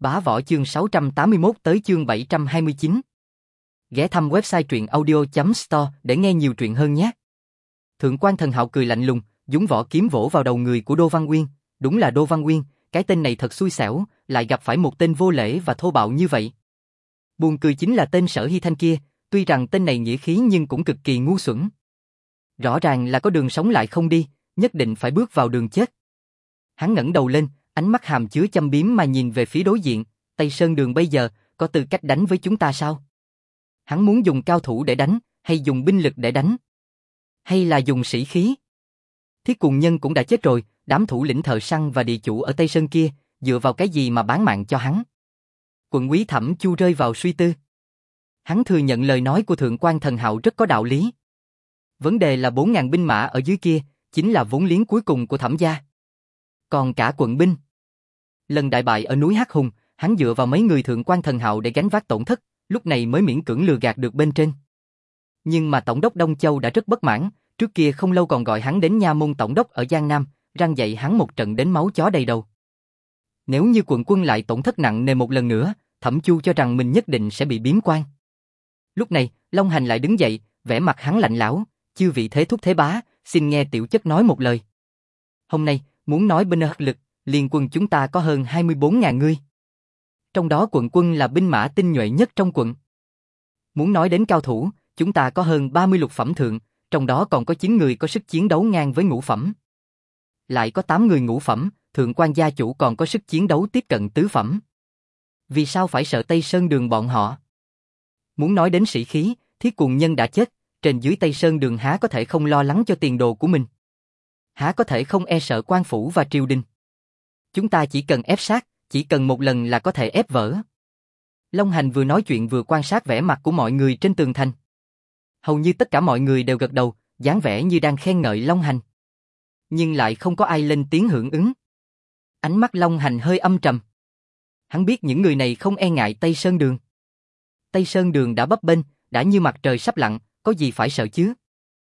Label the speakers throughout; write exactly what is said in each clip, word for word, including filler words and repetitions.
Speaker 1: Bá Võ chương sáu trăm tám mươi mốt tới chương bảy trăm hai mươi chín. Ghé thăm website truyện audio chấm store để nghe nhiều truyện hơn nhé. Thượng quan Thần Hạo cười lạnh lùng, dũng võ kiếm vỗ vào đầu người của Đô Văn Uyên. Đúng là Đô Văn Uyên, cái tên này thật xui xẻo, lại gặp phải một tên vô lễ và thô bạo như vậy. Buồn cười chính là tên Sở Hy Thanh kia, tuy rằng tên này nghĩa khí nhưng cũng cực kỳ ngu xuẩn. Rõ ràng là có đường sống lại không đi, nhất định phải bước vào đường chết. Hắn ngẩng đầu lên, ánh mắt hàm chứa châm biếm mà nhìn về phía đối diện. Tây Sơn Đường bây giờ có tư cách đánh với chúng ta sao? Hắn muốn dùng cao thủ để đánh, hay dùng binh lực để đánh? Hay là dùng sĩ khí? Thiết Cuồng Nhân cũng đã chết rồi, đám thủ lĩnh thợ săn và địa chủ ở Tây Sơn kia, dựa vào cái gì mà bán mạng cho hắn? Quận úy Thẩm Chu rơi vào suy tư. Hắn thừa nhận lời nói của Thượng quan Thần Hạo rất có đạo lý. Vấn đề là bốn ngàn binh mã ở dưới kia, chính là vốn liếng cuối cùng của Thẩm gia. Còn cả quận binh. Lần đại bại ở núi Hắc Hùng, hắn dựa vào mấy người Thượng quan Thần Hạo để gánh vác tổn thất, lúc này mới miễn cưỡng lừa gạt được bên trên. Nhưng mà Tổng đốc Đông Châu đã rất bất mãn, trước kia không lâu còn gọi hắn đến nha môn tổng đốc ở Giang Nam, răng dạy hắn một trận đến máu chó đầy đầu. Nếu như quận quân lại tổn thất nặng nề một lần nữa, Thẩm Chu cho rằng mình nhất định sẽ bị biếm quan. Lúc này, Long Hành lại đứng dậy, vẻ mặt hắn lạnh lẽo, chư vị thế thúc thế bá, xin nghe tiểu chất nói một lời. Hôm nay, muốn nói binh lực, liên quân chúng ta có hơn hai mươi bốn ngàn người. Trong đó quận quân là binh mã tinh nhuệ nhất trong quận. Muốn nói đến cao thủ, chúng ta có hơn ba mươi lục phẩm thượng, trong đó còn có chín người có sức chiến đấu ngang với ngũ phẩm. Lại có tám người ngũ phẩm, Thượng quan gia chủ còn có sức chiến đấu tiếp cận tứ phẩm. Vì sao phải sợ Tây Sơn Đường bọn họ? Muốn nói đến sĩ khí, Thiết Cuồng Nhân đã chết, trên dưới Tây Sơn Đường há có thể không lo lắng cho tiền đồ của mình? Há có thể không e sợ quan phủ và triều đình? Chúng ta chỉ cần ép sát, chỉ cần một lần là có thể ép vỡ. Long Hành vừa nói chuyện vừa quan sát vẻ mặt của mọi người trên tường thành. Hầu như tất cả mọi người đều gật đầu, dáng vẻ như đang khen ngợi Long Hành. Nhưng lại không có ai lên tiếng hưởng ứng. Ánh mắt Long Hành hơi âm trầm. Hắn biết những người này không e ngại Tây Sơn Đường. Tây Sơn Đường đã bấp bênh, đã như mặt trời sắp lặn, có gì phải sợ chứ?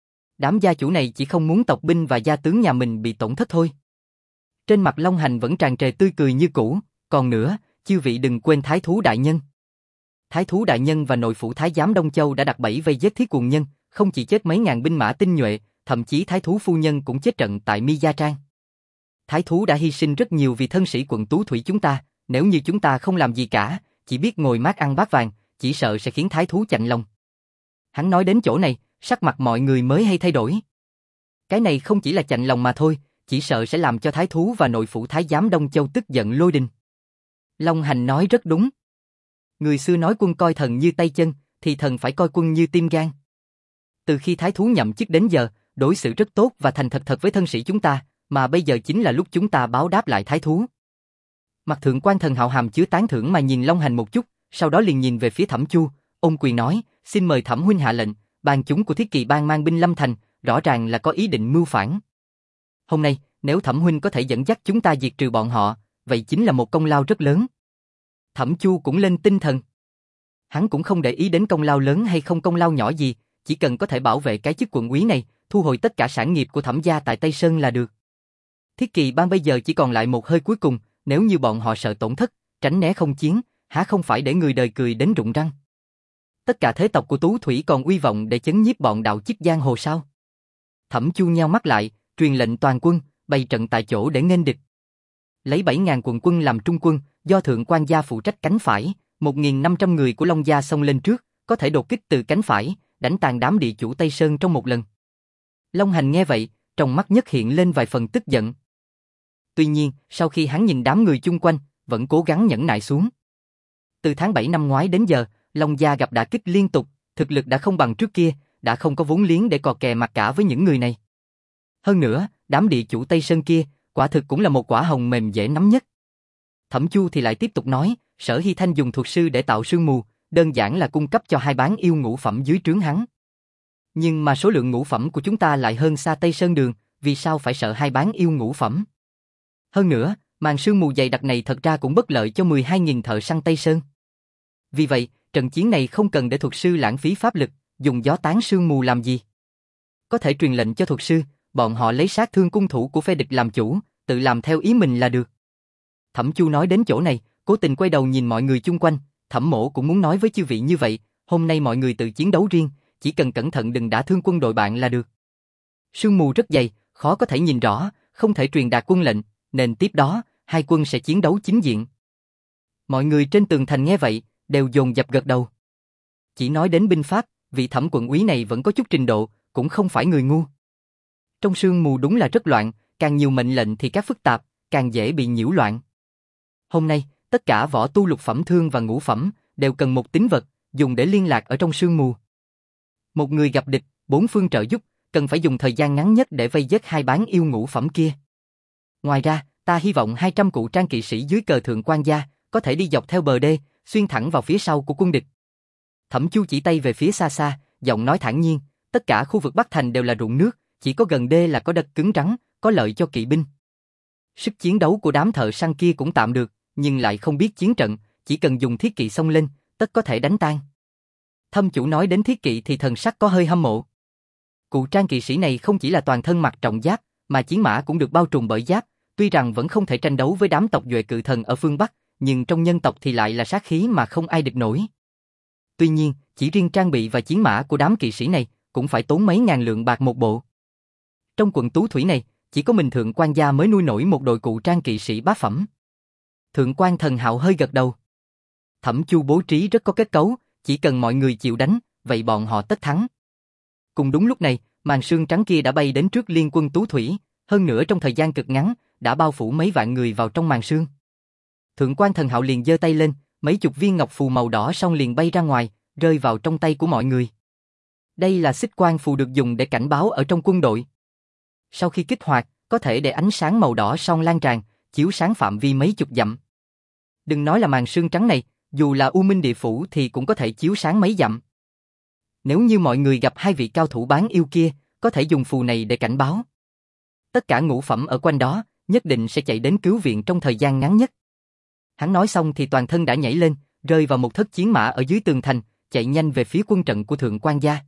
Speaker 1: Đám gia chủ này chỉ không muốn tộc binh và gia tướng nhà mình bị tổn thất thôi. Trên mặt Long Hành vẫn tràn trề tươi cười như cũ, còn nữa, chư vị đừng quên Thái Thú Đại Nhân. Thái Thú Đại Nhân và nội phủ Thái Giám Đông Châu đã đặt bẫy vây giết Thiết Cuồng Nhân, không chỉ chết mấy ngàn binh mã tinh nhuệ, thậm chí Thái Thú Phu Nhân cũng chết trận tại Mi Gia Trang. Thái Thú đã hy sinh rất nhiều vì thân sĩ quận Tú Thủy chúng ta, nếu như chúng ta không làm gì cả, chỉ biết ngồi mát ăn bát vàng, chỉ sợ sẽ khiến Thái Thú chạnh lòng. Hắn nói đến chỗ này, sắc mặt mọi người mới hay thay đổi. Cái này không chỉ là chạnh lòng mà thôi, chỉ sợ sẽ làm cho Thái Thú và nội phủ Thái Giám Đông Châu tức giận lôi đình. Long Hành nói rất đúng. Người xưa nói quân coi thần như tay chân, thì thần phải coi quân như tim gan. Từ khi Thái Thú nhậm chức đến giờ, đối xử rất tốt và thành thật thật với thân sĩ chúng ta, mà bây giờ chính là lúc chúng ta báo đáp lại Thái Thú. Mặt Thượng quan Thần Hạo hàm chứa tán thưởng mà nhìn Long Hành một chút, sau đó liền nhìn về phía Thẩm Chu, ôm quyền nói, xin mời Thẩm huynh hạ lệnh, ban chúng của Thiết Kỳ Bang mang binh lâm thành, rõ ràng là có ý định mưu phản. Hôm nay, nếu Thẩm huynh có thể dẫn dắt chúng ta diệt trừ bọn họ, vậy chính là một công lao rất lớn. Thẩm Chu cũng lên tinh thần. Hắn cũng không để ý đến công lao lớn hay không công lao nhỏ gì, chỉ cần có thể bảo vệ cái chức quận úy này, thu hồi tất cả sản nghiệp của Thẩm gia tại Tây Sơn là được. Thiết Kỳ Bang bây giờ chỉ còn lại một hơi cuối cùng, nếu như bọn họ sợ tổn thất, tránh né không chiến, há không phải để người đời cười đến rụng răng. Tất cả thế tộc của Tú Thủy còn uy vọng để chấn nhiếp bọn đạo chức giang hồ sao? Thẩm Chu nheo mắt lại, truyền lệnh toàn quân, bày trận tại chỗ để nghênh địch. Lấy bảy ngàn quận quân làm trung quân, do Thượng quan gia phụ trách cánh phải, một nghìn năm trăm người của Long gia xông lên trước, có thể đột kích từ cánh phải, đánh tàn đám địa chủ Tây Sơn trong một lần. Long Hành nghe vậy, trong mắt nhất hiện lên vài phần tức giận. Tuy nhiên, sau khi hắn nhìn đám người chung quanh, vẫn cố gắng nhẫn nại xuống. Từ tháng bảy năm ngoái đến giờ, Long gia gặp đả kích liên tục, thực lực đã không bằng trước kia, đã không có vốn liếng để cò kè mặt cả với những người này. Hơn nữa, đám địa chủ Tây Sơn kia, quả thực cũng là một quả hồng mềm dễ nắm nhất. Thẩm Chu thì lại tiếp tục nói, Sở Hy Thanh dùng thuật sư để tạo sương mù, đơn giản là cung cấp cho hai bán yêu ngũ phẩm dưới trướng hắn. Nhưng mà số lượng ngũ phẩm của chúng ta lại hơn xa Tây Sơn Đường, vì sao phải sợ hai bán yêu ngũ phẩm? Hơn nữa, màn sương mù dày đặc này thật ra cũng bất lợi cho mười hai nghìn thợ săn Tây Sơn. Vì vậy, trận chiến này không cần để thuật sư lãng phí pháp lực, dùng gió tán sương mù làm gì. Có thể truyền lệnh cho thuật sư, bọn họ lấy sát thương cung thủ của phe địch làm chủ, tự làm theo ý mình là được. Thẩm Chu nói đến chỗ này, cố tình quay đầu nhìn mọi người chung quanh, Thẩm Mỗ cũng muốn nói với chư vị như vậy, hôm nay mọi người tự chiến đấu riêng, chỉ cần cẩn thận đừng đả thương quân đội bạn là được. Sương mù rất dày, khó có thể nhìn rõ, không thể truyền đạt quân lệnh, nên tiếp đó, hai quân sẽ chiến đấu chính diện. Mọi người trên tường thành nghe vậy, đều dồn dập gật đầu. Chỉ nói đến binh pháp, vị Thẩm quận úy này vẫn có chút trình độ, cũng không phải người ngu. Trong sương mù đúng là rất loạn, càng nhiều mệnh lệnh thì các phức tạp, càng dễ bị nhiễu loạn. Hôm nay, tất cả võ tu lục phẩm thương và ngũ phẩm đều cần một tín vật, dùng để liên lạc ở trong sương mù. Một người gặp địch, bốn phương trợ giúp, cần phải dùng thời gian ngắn nhất để vây giết hai bán yêu ngũ phẩm kia. Ngoài ra, ta hy vọng hai trăm cụ trang kỵ sĩ dưới cờ thượng quan gia có thể đi dọc theo bờ đê, xuyên thẳng vào phía sau của quân địch. Thẩm Chu chỉ tay về phía xa xa, giọng nói thản nhiên, tất cả khu vực Bắc Thành đều là ruộng nước, chỉ có gần đê là có đất cứng rắn, có lợi cho kỵ binh. Sức chiến đấu của đám thợ săn kia cũng tạm được, nhưng lại không biết chiến trận, chỉ cần dùng thiết kỵ xông lên, tất có thể đánh tan. Thâm chủ nói đến thiết kỵ thì thần sắc có hơi hâm mộ. Cụ trang kỵ sĩ này không chỉ là toàn thân mặc trọng giáp, mà chiến mã cũng được bao trùm bởi giáp, tuy rằng vẫn không thể tranh đấu với đám tộc duệ cự thần ở phương Bắc, nhưng trong nhân tộc thì lại là sát khí mà không ai địch nổi. Tuy nhiên, chỉ riêng trang bị và chiến mã của đám kỵ sĩ này cũng phải tốn mấy ngàn lượng bạc một bộ. Trong quận Tú Thủy này, chỉ có mình thượng quan gia mới nuôi nổi một đội cụ trang kỵ sĩ bá phẩm. Thượng quan Thần Hạo hơi gật đầu. Thẩm Chu bố trí rất có kết cấu, chỉ cần mọi người chịu đánh, vậy bọn họ tất thắng. Cùng đúng lúc này, màn sương trắng kia đã bay đến trước liên quân Tú Thủy, hơn nữa trong thời gian cực ngắn, đã bao phủ mấy vạn người vào trong màn sương. Thượng quan Thần Hạo liền giơ tay lên, mấy chục viên ngọc phù màu đỏ xong liền bay ra ngoài, rơi vào trong tay của mọi người. Đây là xích quang phù được dùng để cảnh báo ở trong quân đội. Sau khi kích hoạt, có thể để ánh sáng màu đỏ son lan tràn, chiếu sáng phạm vi mấy chục dặm. Đừng nói là màn sương trắng này, dù là U Minh Địa Phủ thì cũng có thể chiếu sáng mấy dặm. Nếu như mọi người gặp hai vị cao thủ bán yêu kia, có thể dùng phù này để cảnh báo. Tất cả ngũ phẩm ở quanh đó, nhất định sẽ chạy đến cứu viện trong thời gian ngắn nhất. Hắn nói xong thì toàn thân đã nhảy lên, rơi vào một thất chiến mã ở dưới tường thành, chạy nhanh về phía quân trận của thượng quan gia.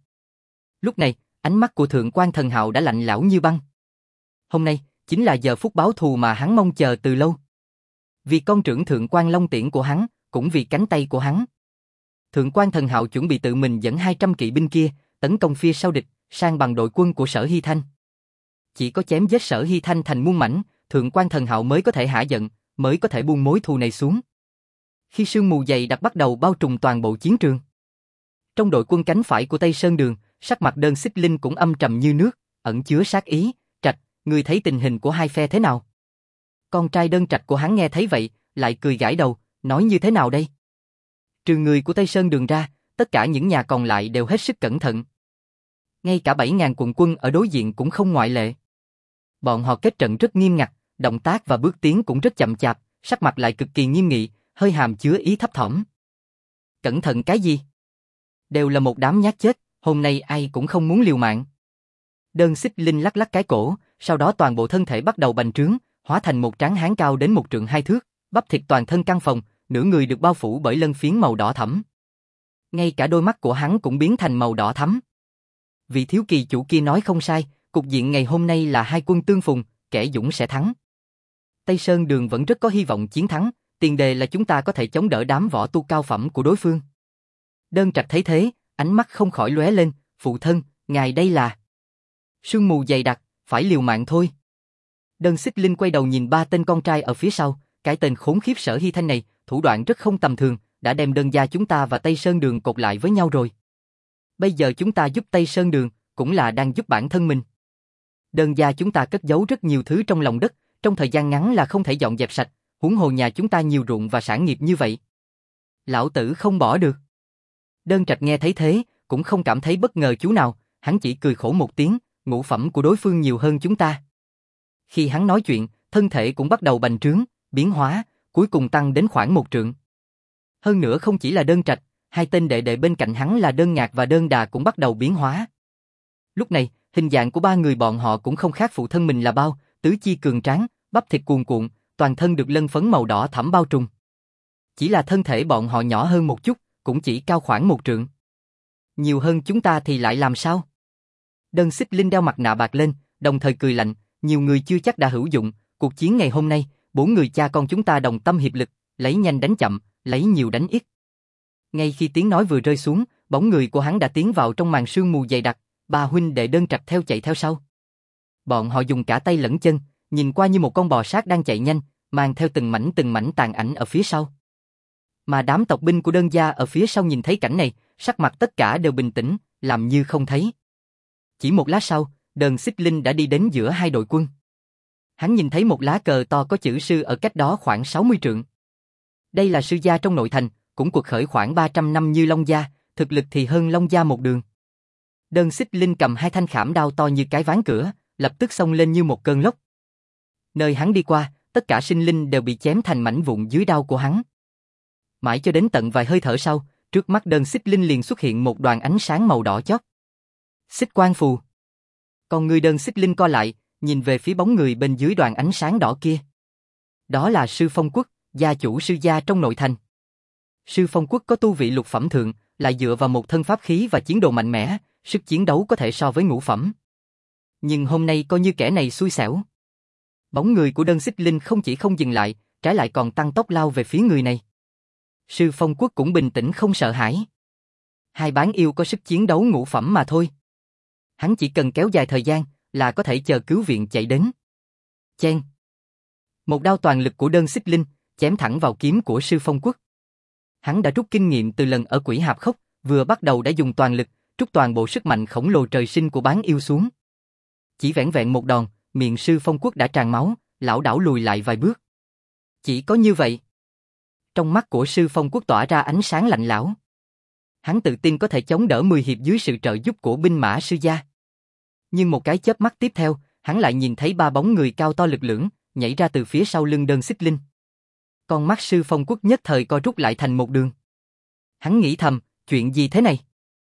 Speaker 1: Lúc này, ánh mắt của thượng quan Thần Hạo đã lạnh lẽo như băng. Hôm nay, chính là giờ phút báo thù mà hắn mong chờ từ lâu. Vì con trưởng thượng quan Long Tiễn của hắn, cũng vì cánh tay của hắn. Thượng quan Thần Hạo chuẩn bị tự mình dẫn hai trăm kỵ binh kia, tấn công phía sau địch, sang bằng đội quân của Sở Hy Thanh. Chỉ có chém giết Sở Hy Thanh thành muôn mảnh, thượng quan Thần Hạo mới có thể hạ giận, mới có thể buông mối thù này xuống. Khi sương mù dày đặc bắt đầu bao trùm toàn bộ chiến trường. Trong đội quân cánh phải của Tây Sơn Đường, sắc mặt Đơn Xích Linh cũng âm trầm như nước, ẩn chứa sát ý. Trạch, ngươi thấy tình hình của hai phe thế nào? Con trai Đơn Trạch của hắn nghe thấy vậy, lại cười gãi đầu, nói như thế nào đây? Trừ người của Tây Sơn Đường ra, tất cả những nhà còn lại đều hết sức cẩn thận. Ngay cả bảy ngàn quận quân ở đối diện cũng không ngoại lệ. Bọn họ kết trận rất nghiêm ngặt, động tác và bước tiến cũng rất chậm chạp, sắc mặt lại cực kỳ nghiêm nghị, hơi hàm chứa ý thấp thỏm. Cẩn thận cái gì? Đều là một đám nhát chết, hôm nay ai cũng không muốn liều mạng. Đơn Xích Linh lắc lắc cái cổ, sau đó toàn bộ thân thể bắt đầu bành trướng, hóa thành một tráng hán cao đến một trượng hai thước, bắp thịt toàn thân căng phồng, nửa người được bao phủ bởi lân phiến màu đỏ thẫm. Ngay cả đôi mắt của hắn cũng biến thành màu đỏ thắm. Vị thiếu kỳ chủ kia nói không sai, cục diện ngày hôm nay là hai quân tương phùng, kẻ dũng sẽ thắng. Tây Sơn Đường vẫn rất có hy vọng chiến thắng, tiền đề là chúng ta có thể chống đỡ đám võ tu cao phẩm của đối phương. Đơn Trạch thấy thế, ánh mắt không khỏi lóe lên, phụ thân, ngài đây là... Sương mù dày đặc, phải liều mạng thôi. Đơn Xích Linh quay đầu nhìn ba tên con trai ở phía sau, cái tên khốn khiếp Sở Hy Thanh này, thủ đoạn rất không tầm thường, đã đem Đơn gia chúng ta và Tây Sơn Đường cột lại với nhau rồi. Bây giờ chúng ta giúp Tây Sơn Đường, cũng là đang giúp bản thân mình. Đơn gia chúng ta cất giấu rất nhiều thứ trong lòng đất, trong thời gian ngắn là không thể dọn dẹp sạch, huống hồ nhà chúng ta nhiều ruộng và sản nghiệp như vậy. Lão tử không bỏ được. Đơn Trạch nghe thấy thế, cũng không cảm thấy bất ngờ chút nào, hắn chỉ cười khổ một tiếng, ngũ phẩm của đối phương nhiều hơn chúng ta. Khi hắn nói chuyện, thân thể cũng bắt đầu bành trướng, biến hóa, cuối cùng tăng đến khoảng một trượng. Hơn nữa không chỉ là Đơn Trạch, hai tên đệ đệ bên cạnh hắn là Đơn Ngạc và Đơn Đà cũng bắt đầu biến hóa. Lúc này, hình dạng của ba người bọn họ cũng không khác phụ thân mình là bao, tứ chi cường tráng, bắp thịt cuồn cuộn, toàn thân được lân phấn màu đỏ thẫm bao trùm. Chỉ là thân thể bọn họ nhỏ hơn một chút, cũng chỉ cao khoảng một trượng. Nhiều hơn chúng ta thì lại làm sao? Đơn Xích Linh đeo mặt nạ bạc lên, đồng thời cười lạnh, nhiều người chưa chắc đã hữu dụng, cuộc chiến ngày hôm nay, bốn người cha con chúng ta đồng tâm hiệp lực, lấy nhanh đánh chậm, lấy nhiều đánh ít. Ngay khi tiếng nói vừa rơi xuống, bóng người của hắn đã tiến vào trong màn sương mù dày đặc, ba huynh đệ Đơn Trạch theo chạy theo sau. Bọn họ dùng cả tay lẫn chân, nhìn qua như một con bò sát đang chạy nhanh, mang theo từng mảnh từng mảnh tàn ảnh ở phía sau. Mà đám tộc binh của Đơn gia ở phía sau nhìn thấy cảnh này, sắc mặt tất cả đều bình tĩnh, làm như không thấy. Chỉ một lát sau, Đơn Xích Linh đã đi đến giữa hai đội quân. Hắn nhìn thấy một lá cờ to có chữ sư ở cách đó khoảng sáu mươi trượng. Đây là sư gia trong nội thành, cũng cuộc khởi khoảng ba trăm năm như Long gia, thực lực thì hơn Long gia một đường. Đơn Xích Linh cầm hai thanh khảm đao to như cái ván cửa, lập tức xông lên như một cơn lốc. Nơi hắn đi qua, tất cả sinh linh đều bị chém thành mảnh vụn dưới đao của hắn. Mãi cho đến tận vài hơi thở sau, trước mắt Đơn Xích Linh liền xuất hiện một đoàn ánh sáng màu đỏ chót. Xích quang phù. Còn người Đơn Xích Linh co lại, nhìn về phía bóng người bên dưới đoàn ánh sáng đỏ kia. Đó là Sư Phong Quốc, gia chủ sư gia trong nội thành. Sư Phong Quốc có tu vị lục phẩm thượng, lại dựa vào một thân pháp khí và chiến đồ mạnh mẽ, sức chiến đấu có thể so với ngũ phẩm. Nhưng hôm nay coi như kẻ này xui xẻo. Bóng người của Đơn Xích Linh không chỉ không dừng lại, trái lại còn tăng tốc lao về phía người này. Sư Phong Quốc cũng bình tĩnh không sợ hãi. Hai bán yêu có sức chiến đấu ngũ phẩm mà thôi. Hắn chỉ cần kéo dài thời gian là có thể chờ cứu viện chạy đến. Chen. Một đao toàn lực của Đơn Xích Linh chém thẳng vào kiếm của Sư Phong Quốc. Hắn đã rút kinh nghiệm từ lần ở Quỷ Hạp Khốc, vừa bắt đầu đã dùng toàn lực, trút toàn bộ sức mạnh khổng lồ trời sinh của bán yêu xuống. Chỉ vẻn vẹn một đòn, miệng Sư Phong Quốc đã tràn máu, lảo đảo lùi lại vài bước. Chỉ có như vậy. Trong mắt của Sư Phong Quốc tỏa ra ánh sáng lạnh lẽo. Hắn tự tin có thể chống đỡ mười hiệp dưới sự trợ giúp của binh mã sư gia. Nhưng một cái chớp mắt tiếp theo, hắn lại nhìn thấy ba bóng người cao to lực lưỡng nhảy ra từ phía sau lưng Đơn Xích Linh. Con mắt Sư Phong Quốc nhất thời co rút lại thành một đường. Hắn nghĩ thầm, chuyện gì thế này?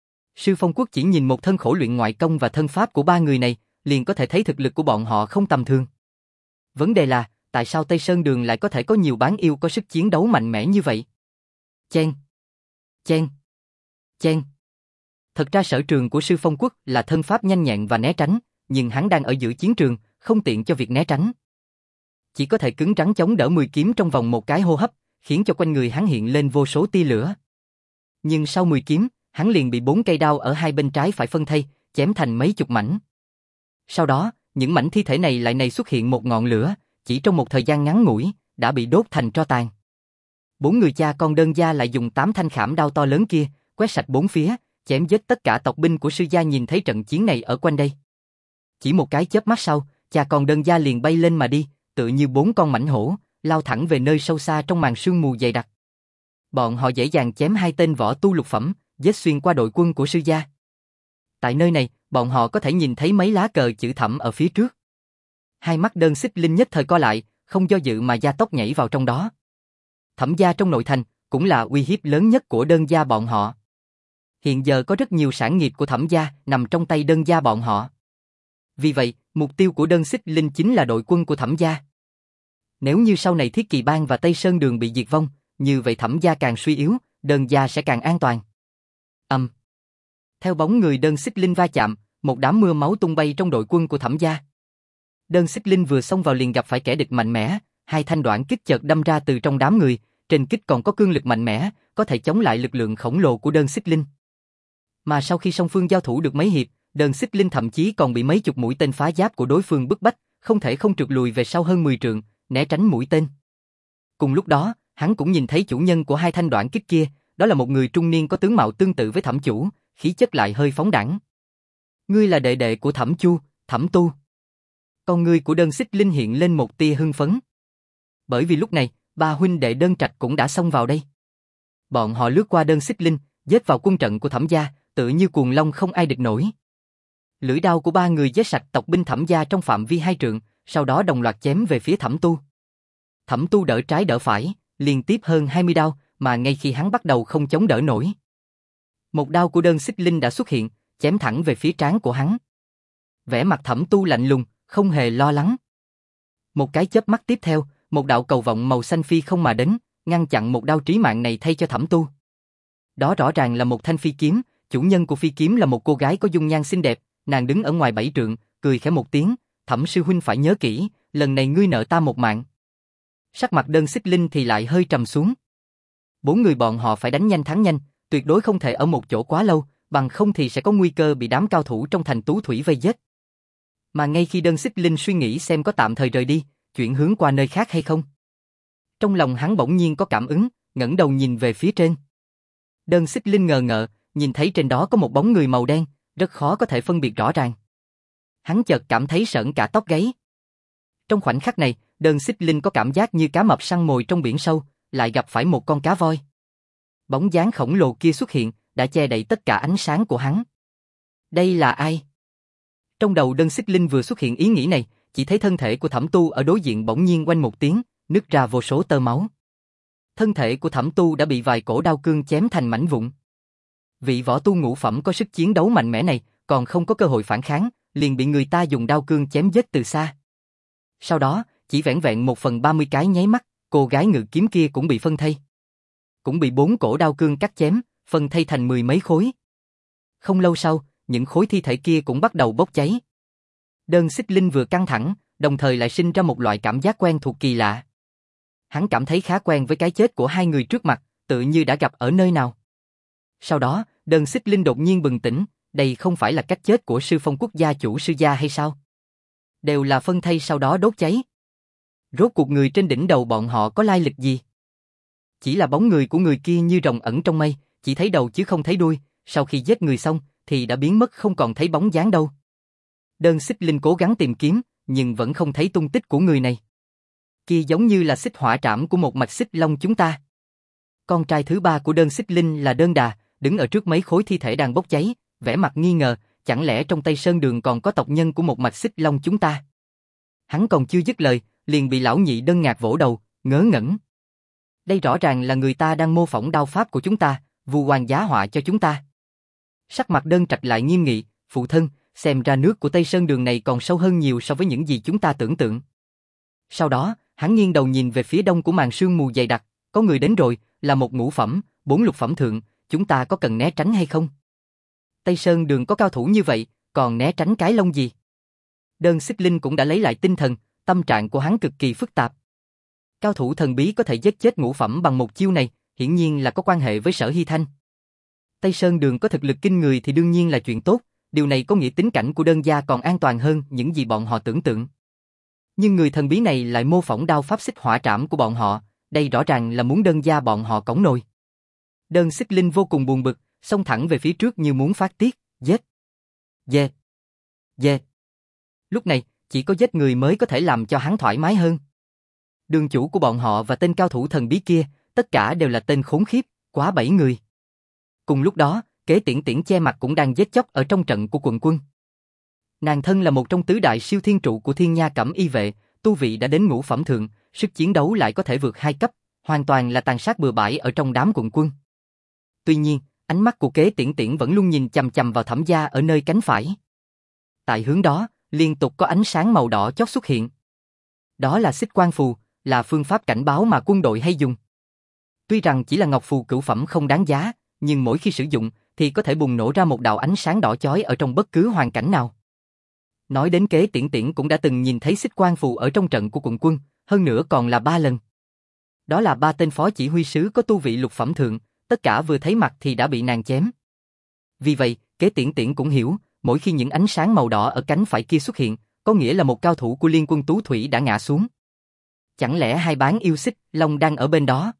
Speaker 1: Sư Phong Quốc chỉ nhìn một thân khổ luyện ngoại công và thân pháp của ba người này, liền có thể thấy thực lực của bọn họ không tầm thường. Vấn đề là, tại sao Tây Sơn Đường lại có thể có nhiều bán yêu có sức chiến đấu mạnh mẽ như vậy? Chen, chen, chen. Thật ra sở trường của Sư Phong Quốc là thân pháp nhanh nhẹn và né tránh, nhưng hắn đang ở giữa chiến trường, không tiện cho việc né tránh. Chỉ có thể cứng rắn chống đỡ mười kiếm trong vòng một cái hô hấp, khiến cho quanh người hắn hiện lên vô số tia lửa. Nhưng sau mười kiếm, hắn liền bị bốn cây đao ở hai bên trái phải phân thây, chém thành mấy chục mảnh. Sau đó, những mảnh thi thể này lại này xuất hiện một ngọn lửa, chỉ trong một thời gian ngắn ngủi, đã bị đốt thành tro tàn. Bốn người cha con Đơn gia lại dùng tám thanh khảm đao to lớn kia, quét sạch bốn phía, chém giết tất cả tộc binh của sư gia nhìn thấy trận chiến này ở quanh đây. Chỉ một cái chớp mắt sau, cha con Đơn gia liền bay lên mà đi, tựa như bốn con mãnh hổ, lao thẳng về nơi sâu xa trong màn sương mù dày đặc. Bọn họ dễ dàng chém hai tên võ tu lục phẩm, giết xuyên qua đội quân của sư gia. Tại nơi này, bọn họ có thể nhìn thấy mấy lá cờ chữ Thẩm ở phía trước. Hai mắt Đơn Xích Linh nhất thời co lại, không do dự mà gia tốc nhảy vào trong đó. Thẩm gia trong nội thành cũng là uy hiếp lớn nhất của Đơn gia bọn họ. Hiện giờ có rất nhiều sản nghiệp của Thẩm gia nằm trong tay Đơn gia bọn họ. Vì vậy, mục tiêu của Đơn Xích Linh chính là đội quân của Thẩm gia. Nếu như sau này Thiết Kỳ Bang và Tây Sơn Đường bị diệt vong, như vậy Thẩm gia càng suy yếu, Đơn gia sẽ càng an toàn. Âm. Um. Theo bóng người Đơn Xích Linh va chạm, một đám mưa máu tung bay trong đội quân của Thẩm gia. Đơn Xích Linh vừa xông vào liền gặp phải kẻ địch mạnh mẽ, hai thanh đoạn kích chợt đâm ra từ trong đám người, trên kích còn có cương lực mạnh mẽ, có thể chống lại lực lượng khổng lồ của Đơn Xích Linh. Mà sau khi song phương giao thủ được mấy hiệp, Đơn Xích Linh thậm chí còn bị mấy chục mũi tên phá giáp của đối phương bức bách, không thể không trượt lùi về sau hơn mười trượng, né tránh mũi tên. Cùng lúc đó, hắn cũng nhìn thấy chủ nhân của hai thanh đoạn kích kia, đó là một người trung niên có tướng mạo tương tự với Thẩm chủ, khí chất lại hơi phóng đãng. Ngươi là đệ đệ của Thẩm Chu, Thẩm Tu. Con ngươi của Đơn Xích Linh hiện lên một tia hưng phấn. Bởi vì lúc này, ba huynh đệ Đơn Trạch cũng đã xông vào đây. Bọn họ lướt qua Đơn Xích Linh, giết vào quân trận của Thẩm gia, tự như cuồng long không ai địch nổi. Lưỡi đao của ba người giết sạch tộc binh Thẩm gia trong phạm vi hai trượng, sau đó đồng loạt chém về phía Thẩm Tu. Thẩm Tu đỡ trái đỡ phải, liên tiếp hơn hai mươi đao, mà ngay khi hắn bắt đầu không chống đỡ nổi, một đao của Đơn Xích Linh đã xuất hiện, chém thẳng về phía trán của hắn. Vẻ mặt Thẩm Tu lạnh lùng, không hề lo lắng. Một cái chớp mắt tiếp theo, một đạo cầu vọng màu xanh phi không mà đến, ngăn chặn một đao trí mạng này thay cho Thẩm Tu. Đó rõ ràng là một thanh phi kiếm, chủ nhân của phi kiếm là một cô gái có dung nhan xinh đẹp, nàng đứng ở ngoài bảy trượng, cười khẽ một tiếng, Thẩm sư huynh phải nhớ kỹ, lần này ngươi nợ ta một mạng. Sắc mặt Đơn Xích Linh thì lại hơi trầm xuống. Bốn người bọn họ phải đánh nhanh thắng nhanh, tuyệt đối không thể ở một chỗ quá lâu, bằng không thì sẽ có nguy cơ bị đám cao thủ trong thành Tú Thủy vây giết. Mà ngay khi Đơn Xích Linh suy nghĩ xem có tạm thời rời đi, chuyển hướng qua nơi khác hay không, trong lòng hắn bỗng nhiên có cảm ứng, ngẩng đầu nhìn về phía trên. Đơn Xích Linh ngờ ngợ, nhìn thấy trên đó có một bóng người màu đen, rất khó có thể phân biệt rõ ràng. Hắn chợt cảm thấy sởn cả tóc gáy. Trong khoảnh khắc này, Đơn Xích Linh có cảm giác như cá mập săn mồi trong biển sâu, lại gặp phải một con cá voi. Bóng dáng khổng lồ kia xuất hiện, đã che đậy tất cả ánh sáng của hắn. Đây là ai? Trong đầu Đơn Xích Linh vừa xuất hiện ý nghĩ này, chỉ thấy thân thể của Thẩm Tu ở đối diện bỗng nhiên oanh một tiếng, nứt ra vô số tơ máu. Thân thể của Thẩm Tu đã bị vài cổ đao cương chém thành mảnh vụn. Vị võ tu ngũ phẩm có sức chiến đấu mạnh mẽ này, còn không có cơ hội phản kháng, liền bị người ta dùng đao cương chém giết từ xa. Sau đó, chỉ vẻn vẹn một phần ba mươi cái nháy mắt, cô gái ngự kiếm kia cũng bị phân thây. Cũng bị bốn cổ đao cương cắt chém, phân thây thành mười mấy khối. Không lâu sau, những khối thi thể kia cũng bắt đầu bốc cháy. Đơn Xích Linh vừa căng thẳng, đồng thời lại sinh ra một loại cảm giác quen thuộc kỳ lạ. Hắn cảm thấy khá quen với cái chết của hai người trước mặt, tự như đã gặp ở nơi nào. Sau đó, Đơn Xích Linh đột nhiên bừng tỉnh, đây không phải là cách chết của sư phong quốc gia chủ sư gia hay sao? Đều là phân thây sau đó đốt cháy. Rốt cuộc người trên đỉnh đầu bọn họ có lai lịch gì? Chỉ là bóng người của người kia như rồng ẩn trong mây, chỉ thấy đầu chứ không thấy đuôi, sau khi giết người xong thì đã biến mất không còn thấy bóng dáng đâu. Đơn Xích Linh cố gắng tìm kiếm, nhưng vẫn không thấy tung tích của người này. Kia giống như là xích hỏa trảm của một mạch xích long chúng ta. Con trai thứ ba của Đơn Xích Linh là Đơn Đà, đứng ở trước mấy khối thi thể đang bốc cháy, vẻ mặt nghi ngờ, chẳng lẽ trong Tây Sơn Đường còn có tộc nhân của một mạch xích long chúng ta? Hắn còn chưa dứt lời, liền bị lão nhị Đơn Ngạc vỗ đầu, ngớ ngẩn. Đây rõ ràng là người ta đang mô phỏng đao pháp của chúng ta, vu oan giá họa cho chúng ta. Sắc mặt Đơn Trạch lại nghiêm nghị, phụ thân, xem ra nước của Tây Sơn Đường này còn sâu hơn nhiều so với những gì chúng ta tưởng tượng. Sau đó, hắn nghiêng đầu nhìn về phía đông của màn sương mù dày đặc, có người đến rồi, là một ngũ phẩm, bốn lục phẩm thượng, chúng ta có cần né tránh hay không? Tây Sơn Đường có cao thủ như vậy, còn né tránh cái lông gì? Đơn Xích Linh cũng đã lấy lại tinh thần, tâm trạng của hắn cực kỳ phức tạp. Cao thủ thần bí có thể giết chết ngũ phẩm bằng một chiêu này, hiển nhiên là có quan hệ với Sở Hy Thanh. Tây Sơn Đường có thực lực kinh người thì đương nhiên là chuyện tốt, điều này có nghĩa tính cảnh của Đơn gia còn an toàn hơn những gì bọn họ tưởng tượng. Nhưng người thần bí này lại mô phỏng đao pháp xích hỏa trảm của bọn họ, đây rõ ràng là muốn Đơn gia bọn họ cõng nồi. Đơn Xích Linh vô cùng buồn bực, xông thẳng về phía trước như muốn phát tiết, giết. Giết. Giết. Lúc này, chỉ có giết người mới có thể làm cho hắn thoải mái hơn. Đường chủ của bọn họ và tên cao thủ thần bí kia, tất cả đều là tên khốn khiếp, quá bảy người. Cùng lúc đó, Kế Tiễn Tiễn che mặt cũng đang giết chóc ở trong trận của quận quân. Nàng thân là một trong tứ đại siêu thiên trụ của Thiên Nha Cẩm Y vệ, tu vị đã đến ngũ phẩm thượng, sức chiến đấu lại có thể vượt hai cấp, hoàn toàn là tàn sát bừa bãi ở trong đám quận quân. Tuy nhiên, ánh mắt của Kế Tiễn Tiễn vẫn luôn nhìn chằm chằm vào Thẩm gia ở nơi cánh phải. Tại hướng đó, liên tục có ánh sáng màu đỏ chót xuất hiện. Đó là xích quang phù, là phương pháp cảnh báo mà quân đội hay dùng. Tuy rằng chỉ là ngọc phù cửu phẩm không đáng giá, nhưng mỗi khi sử dụng thì có thể bùng nổ ra một đạo ánh sáng đỏ chói ở trong bất cứ hoàn cảnh nào. Nói đến Kế Tiễn Tiễn cũng đã từng nhìn thấy xích quang phù ở trong trận của quận quân, hơn nữa còn là ba lần. Đó là ba tên phó chỉ huy sứ có tu vị lục phẩm thượng, tất cả vừa thấy mặt thì đã bị nàng chém. Vì vậy, Kế Tiễn Tiễn cũng hiểu, mỗi khi những ánh sáng màu đỏ ở cánh phải kia xuất hiện, có nghĩa là một cao thủ của Liên quân Tú Thủy đã ngã xuống. Chẳng lẽ hai bán yêu xích long đang ở bên đó?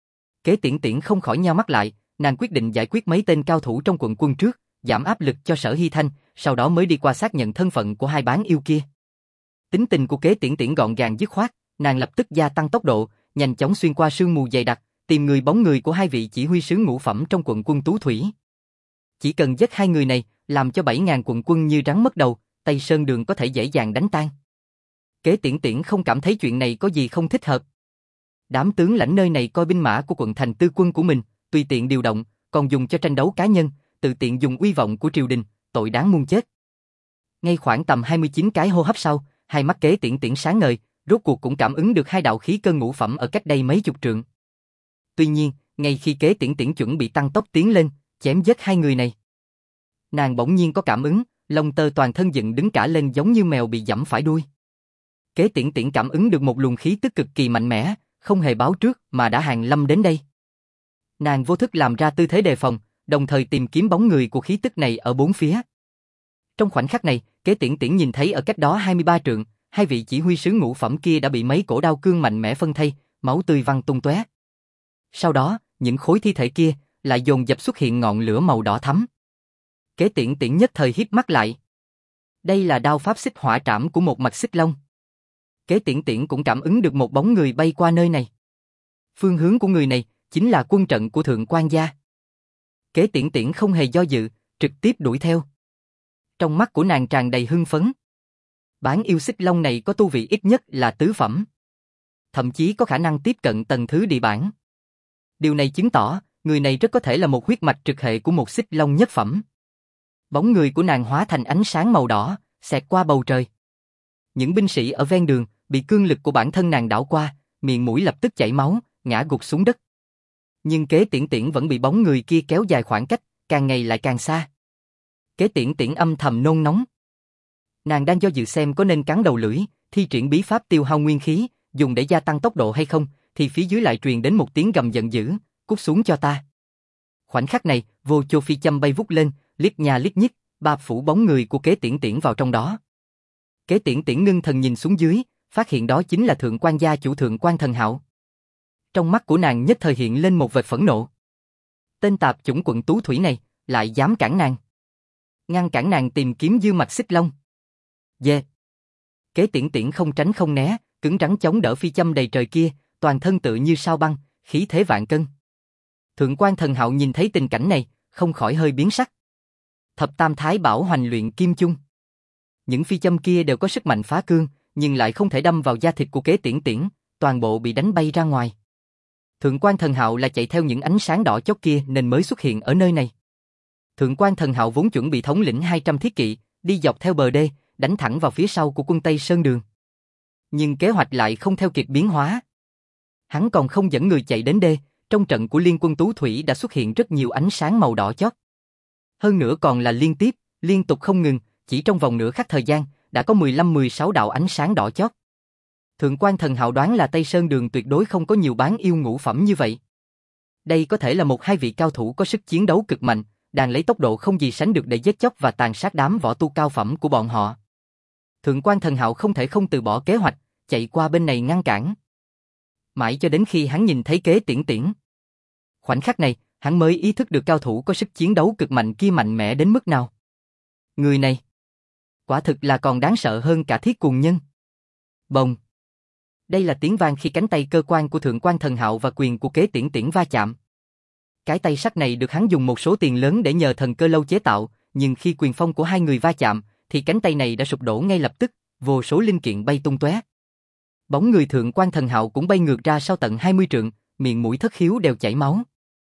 Speaker 1: Kế Tiễn Tiễn không khỏi nheo mắt lại, nàng quyết định giải quyết mấy tên cao thủ trong quận quân trước, giảm áp lực cho Sở Hy Thanh, sau đó mới đi qua xác nhận thân phận của hai bán yêu kia. Tính tình của Kế Tiễn Tiễn gọn gàng dứt khoát, nàng lập tức gia tăng tốc độ, nhanh chóng xuyên qua sương mù dày đặc, tìm người bóng người của hai vị chỉ huy sứ ngũ phẩm trong quận quân Tú Thủy. Chỉ cần giết hai người này, làm cho bảy ngàn quận quân như rắn mất đầu, Tây Sơn Đường có thể dễ dàng đánh tan. Kế Tiễn Tiễn không cảm thấy chuyện này có gì không thích hợp. Đám tướng lãnh nơi này coi binh mã của quận thành tư quân của mình, tùy tiện điều động, còn dùng cho tranh đấu cá nhân, tự tiện dùng uy vọng của triều đình, tội đáng muôn chết. Ngay khoảng tầm hai mươi chín cái hô hấp sau, hai mắt Kế Tiễn Tiễn sáng ngời, rốt cuộc cũng cảm ứng được hai đạo khí cơn ngũ phẩm ở cách đây mấy chục trượng. Tuy nhiên, ngay khi Kế Tiễn Tiễn chuẩn bị tăng tốc tiến lên, chém giết hai người này, nàng bỗng nhiên có cảm ứng, lông tơ toàn thân dựng đứng cả lên giống như mèo bị giẫm phải đuôi. Kế Tiễn Tiễn cảm ứng được một luồng khí tức cực kỳ mạnh mẽ, không hề báo trước mà đã hàng lâm đến đây. Nàng vô thức làm ra tư thế đề phòng, đồng thời tìm kiếm bóng người của khí tức này ở bốn phía. Trong khoảnh khắc này, Kế Tiễn Tiễn nhìn thấy ở cách đó hai mươi ba trượng, hai vị chỉ huy sứ ngũ phẩm kia đã bị mấy cổ đao cương mạnh mẽ phân thây, máu tươi văng tung tóe. Sau đó, những khối thi thể kia lại dồn dập xuất hiện ngọn lửa màu đỏ thắm. Kế Tiễn Tiễn nhất thời híp mắt lại. Đây là đao pháp xích hỏa trảm của một mạch xích long. Kế Tiễn Tiễn cũng cảm ứng được một bóng người bay qua nơi này. Phương hướng của người này chính là quân trận của Thượng Quan gia. Kế Tiễn Tiễn không hề do dự, trực tiếp đuổi theo. Trong mắt của nàng tràn đầy hưng phấn. Bán yêu xích long này có tu vị ít nhất là tứ phẩm. Thậm chí có khả năng tiếp cận tầng thứ địa bản. Điều này chứng tỏ, người này rất có thể là một huyết mạch trực hệ của một xích long nhất phẩm. Bóng người của nàng hóa thành ánh sáng màu đỏ, xẹt qua bầu trời. Những binh sĩ ở ven đường, bị cương lực của bản thân nàng đảo qua, miệng mũi lập tức chảy máu, ngã gục xuống đất. Nhưng Kế Tiễn Tiễn vẫn bị bóng người kia kéo dài khoảng cách, càng ngày lại càng xa. Kế Tiễn Tiễn âm thầm nôn nóng. Nàng đang do dự xem có nên cắn đầu lưỡi, thi triển bí pháp tiêu hao nguyên khí, dùng để gia tăng tốc độ hay không, thì phía dưới lại truyền đến một tiếng gầm giận dữ, cút xuống cho ta. Khoảnh khắc này, vô chô phi châm bay vút lên, liếc nhà liếc nhích, ba phủ bóng người của Kế Tiễn Tiễn vào trong đó. Kế Tiễn Tiễn ngưng thần nhìn xuống dưới, phát hiện đó chính là Thượng Quan gia chủ Thượng Quan Thần Hạo. Trong mắt của nàng nhất thời hiện lên một vệt phẫn nộ. Tên tạp chủng quận Tú Thủy này, lại dám cản nàng. Ngăn cản nàng tìm kiếm dư mạch xích long. Dê. Kế Tiễn Tiễn không tránh không né, cứng rắn chống đỡ phi châm đầy trời kia, toàn thân tự như sao băng, khí thế vạn cân. Thượng Quan Thần Hạo nhìn thấy tình cảnh này, không khỏi hơi biến sắc. Thập Tam Thái Bảo hoành luyện kim chung. Những phi châm kia đều có sức mạnh phá cương, nhưng lại không thể đâm vào da thịt của Kế Tiễn Tiễn, toàn bộ bị đánh bay ra ngoài. Thượng Quan Thần Hạo là chạy theo những ánh sáng đỏ chót kia nên mới xuất hiện ở nơi này. Thượng Quan Thần Hạo vốn chuẩn bị thống lĩnh hai trăm thiết kỵ, đi dọc theo bờ đê, đánh thẳng vào phía sau của quân Tây Sơn Đường. Nhưng kế hoạch lại không theo kịp biến hóa. Hắn còn không dẫn người chạy đến đê, trong trận của liên quân Tú Thủy đã xuất hiện rất nhiều ánh sáng màu đỏ chót. Hơn nữa còn là liên tiếp, liên tục không ngừng, chỉ trong vòng nửa khắc thời gian, đã có mười lăm mười sáu đạo ánh sáng đỏ chót. Thượng Quan Thần Hạo đoán là Tây Sơn Đường tuyệt đối không có nhiều bán yêu ngũ phẩm như vậy. Đây có thể là một hai vị cao thủ có sức chiến đấu cực mạnh, đang lấy tốc độ không gì sánh được để giết chóc và tàn sát đám võ tu cao phẩm của bọn họ. Thượng Quan Thần Hạo không thể không từ bỏ kế hoạch, chạy qua bên này ngăn cản. Mãi cho đến khi hắn nhìn thấy Kế Tiễn Tiễn. Khoảnh khắc này, hắn mới ý thức được cao thủ có sức chiến đấu cực mạnh kia mạnh mẽ đến mức nào. Người này, quả thực là còn đáng sợ hơn cả Thiết Cuồng Nhân. Bồng. Đây là tiếng vang khi cánh tay cơ quan của Thượng Quan Thần Hạo và quyền của Kế Tiễn Tiễn va chạm. Cái tay sắt này được hắn dùng một số tiền lớn để nhờ thần cơ lâu chế tạo, nhưng khi quyền phong của hai người va chạm, thì cánh tay này đã sụp đổ ngay lập tức, vô số linh kiện bay tung tóe. Bóng người Thượng Quan Thần Hạo cũng bay ngược ra sau tận hai mươi trượng, miệng mũi thất khiếu đều chảy máu.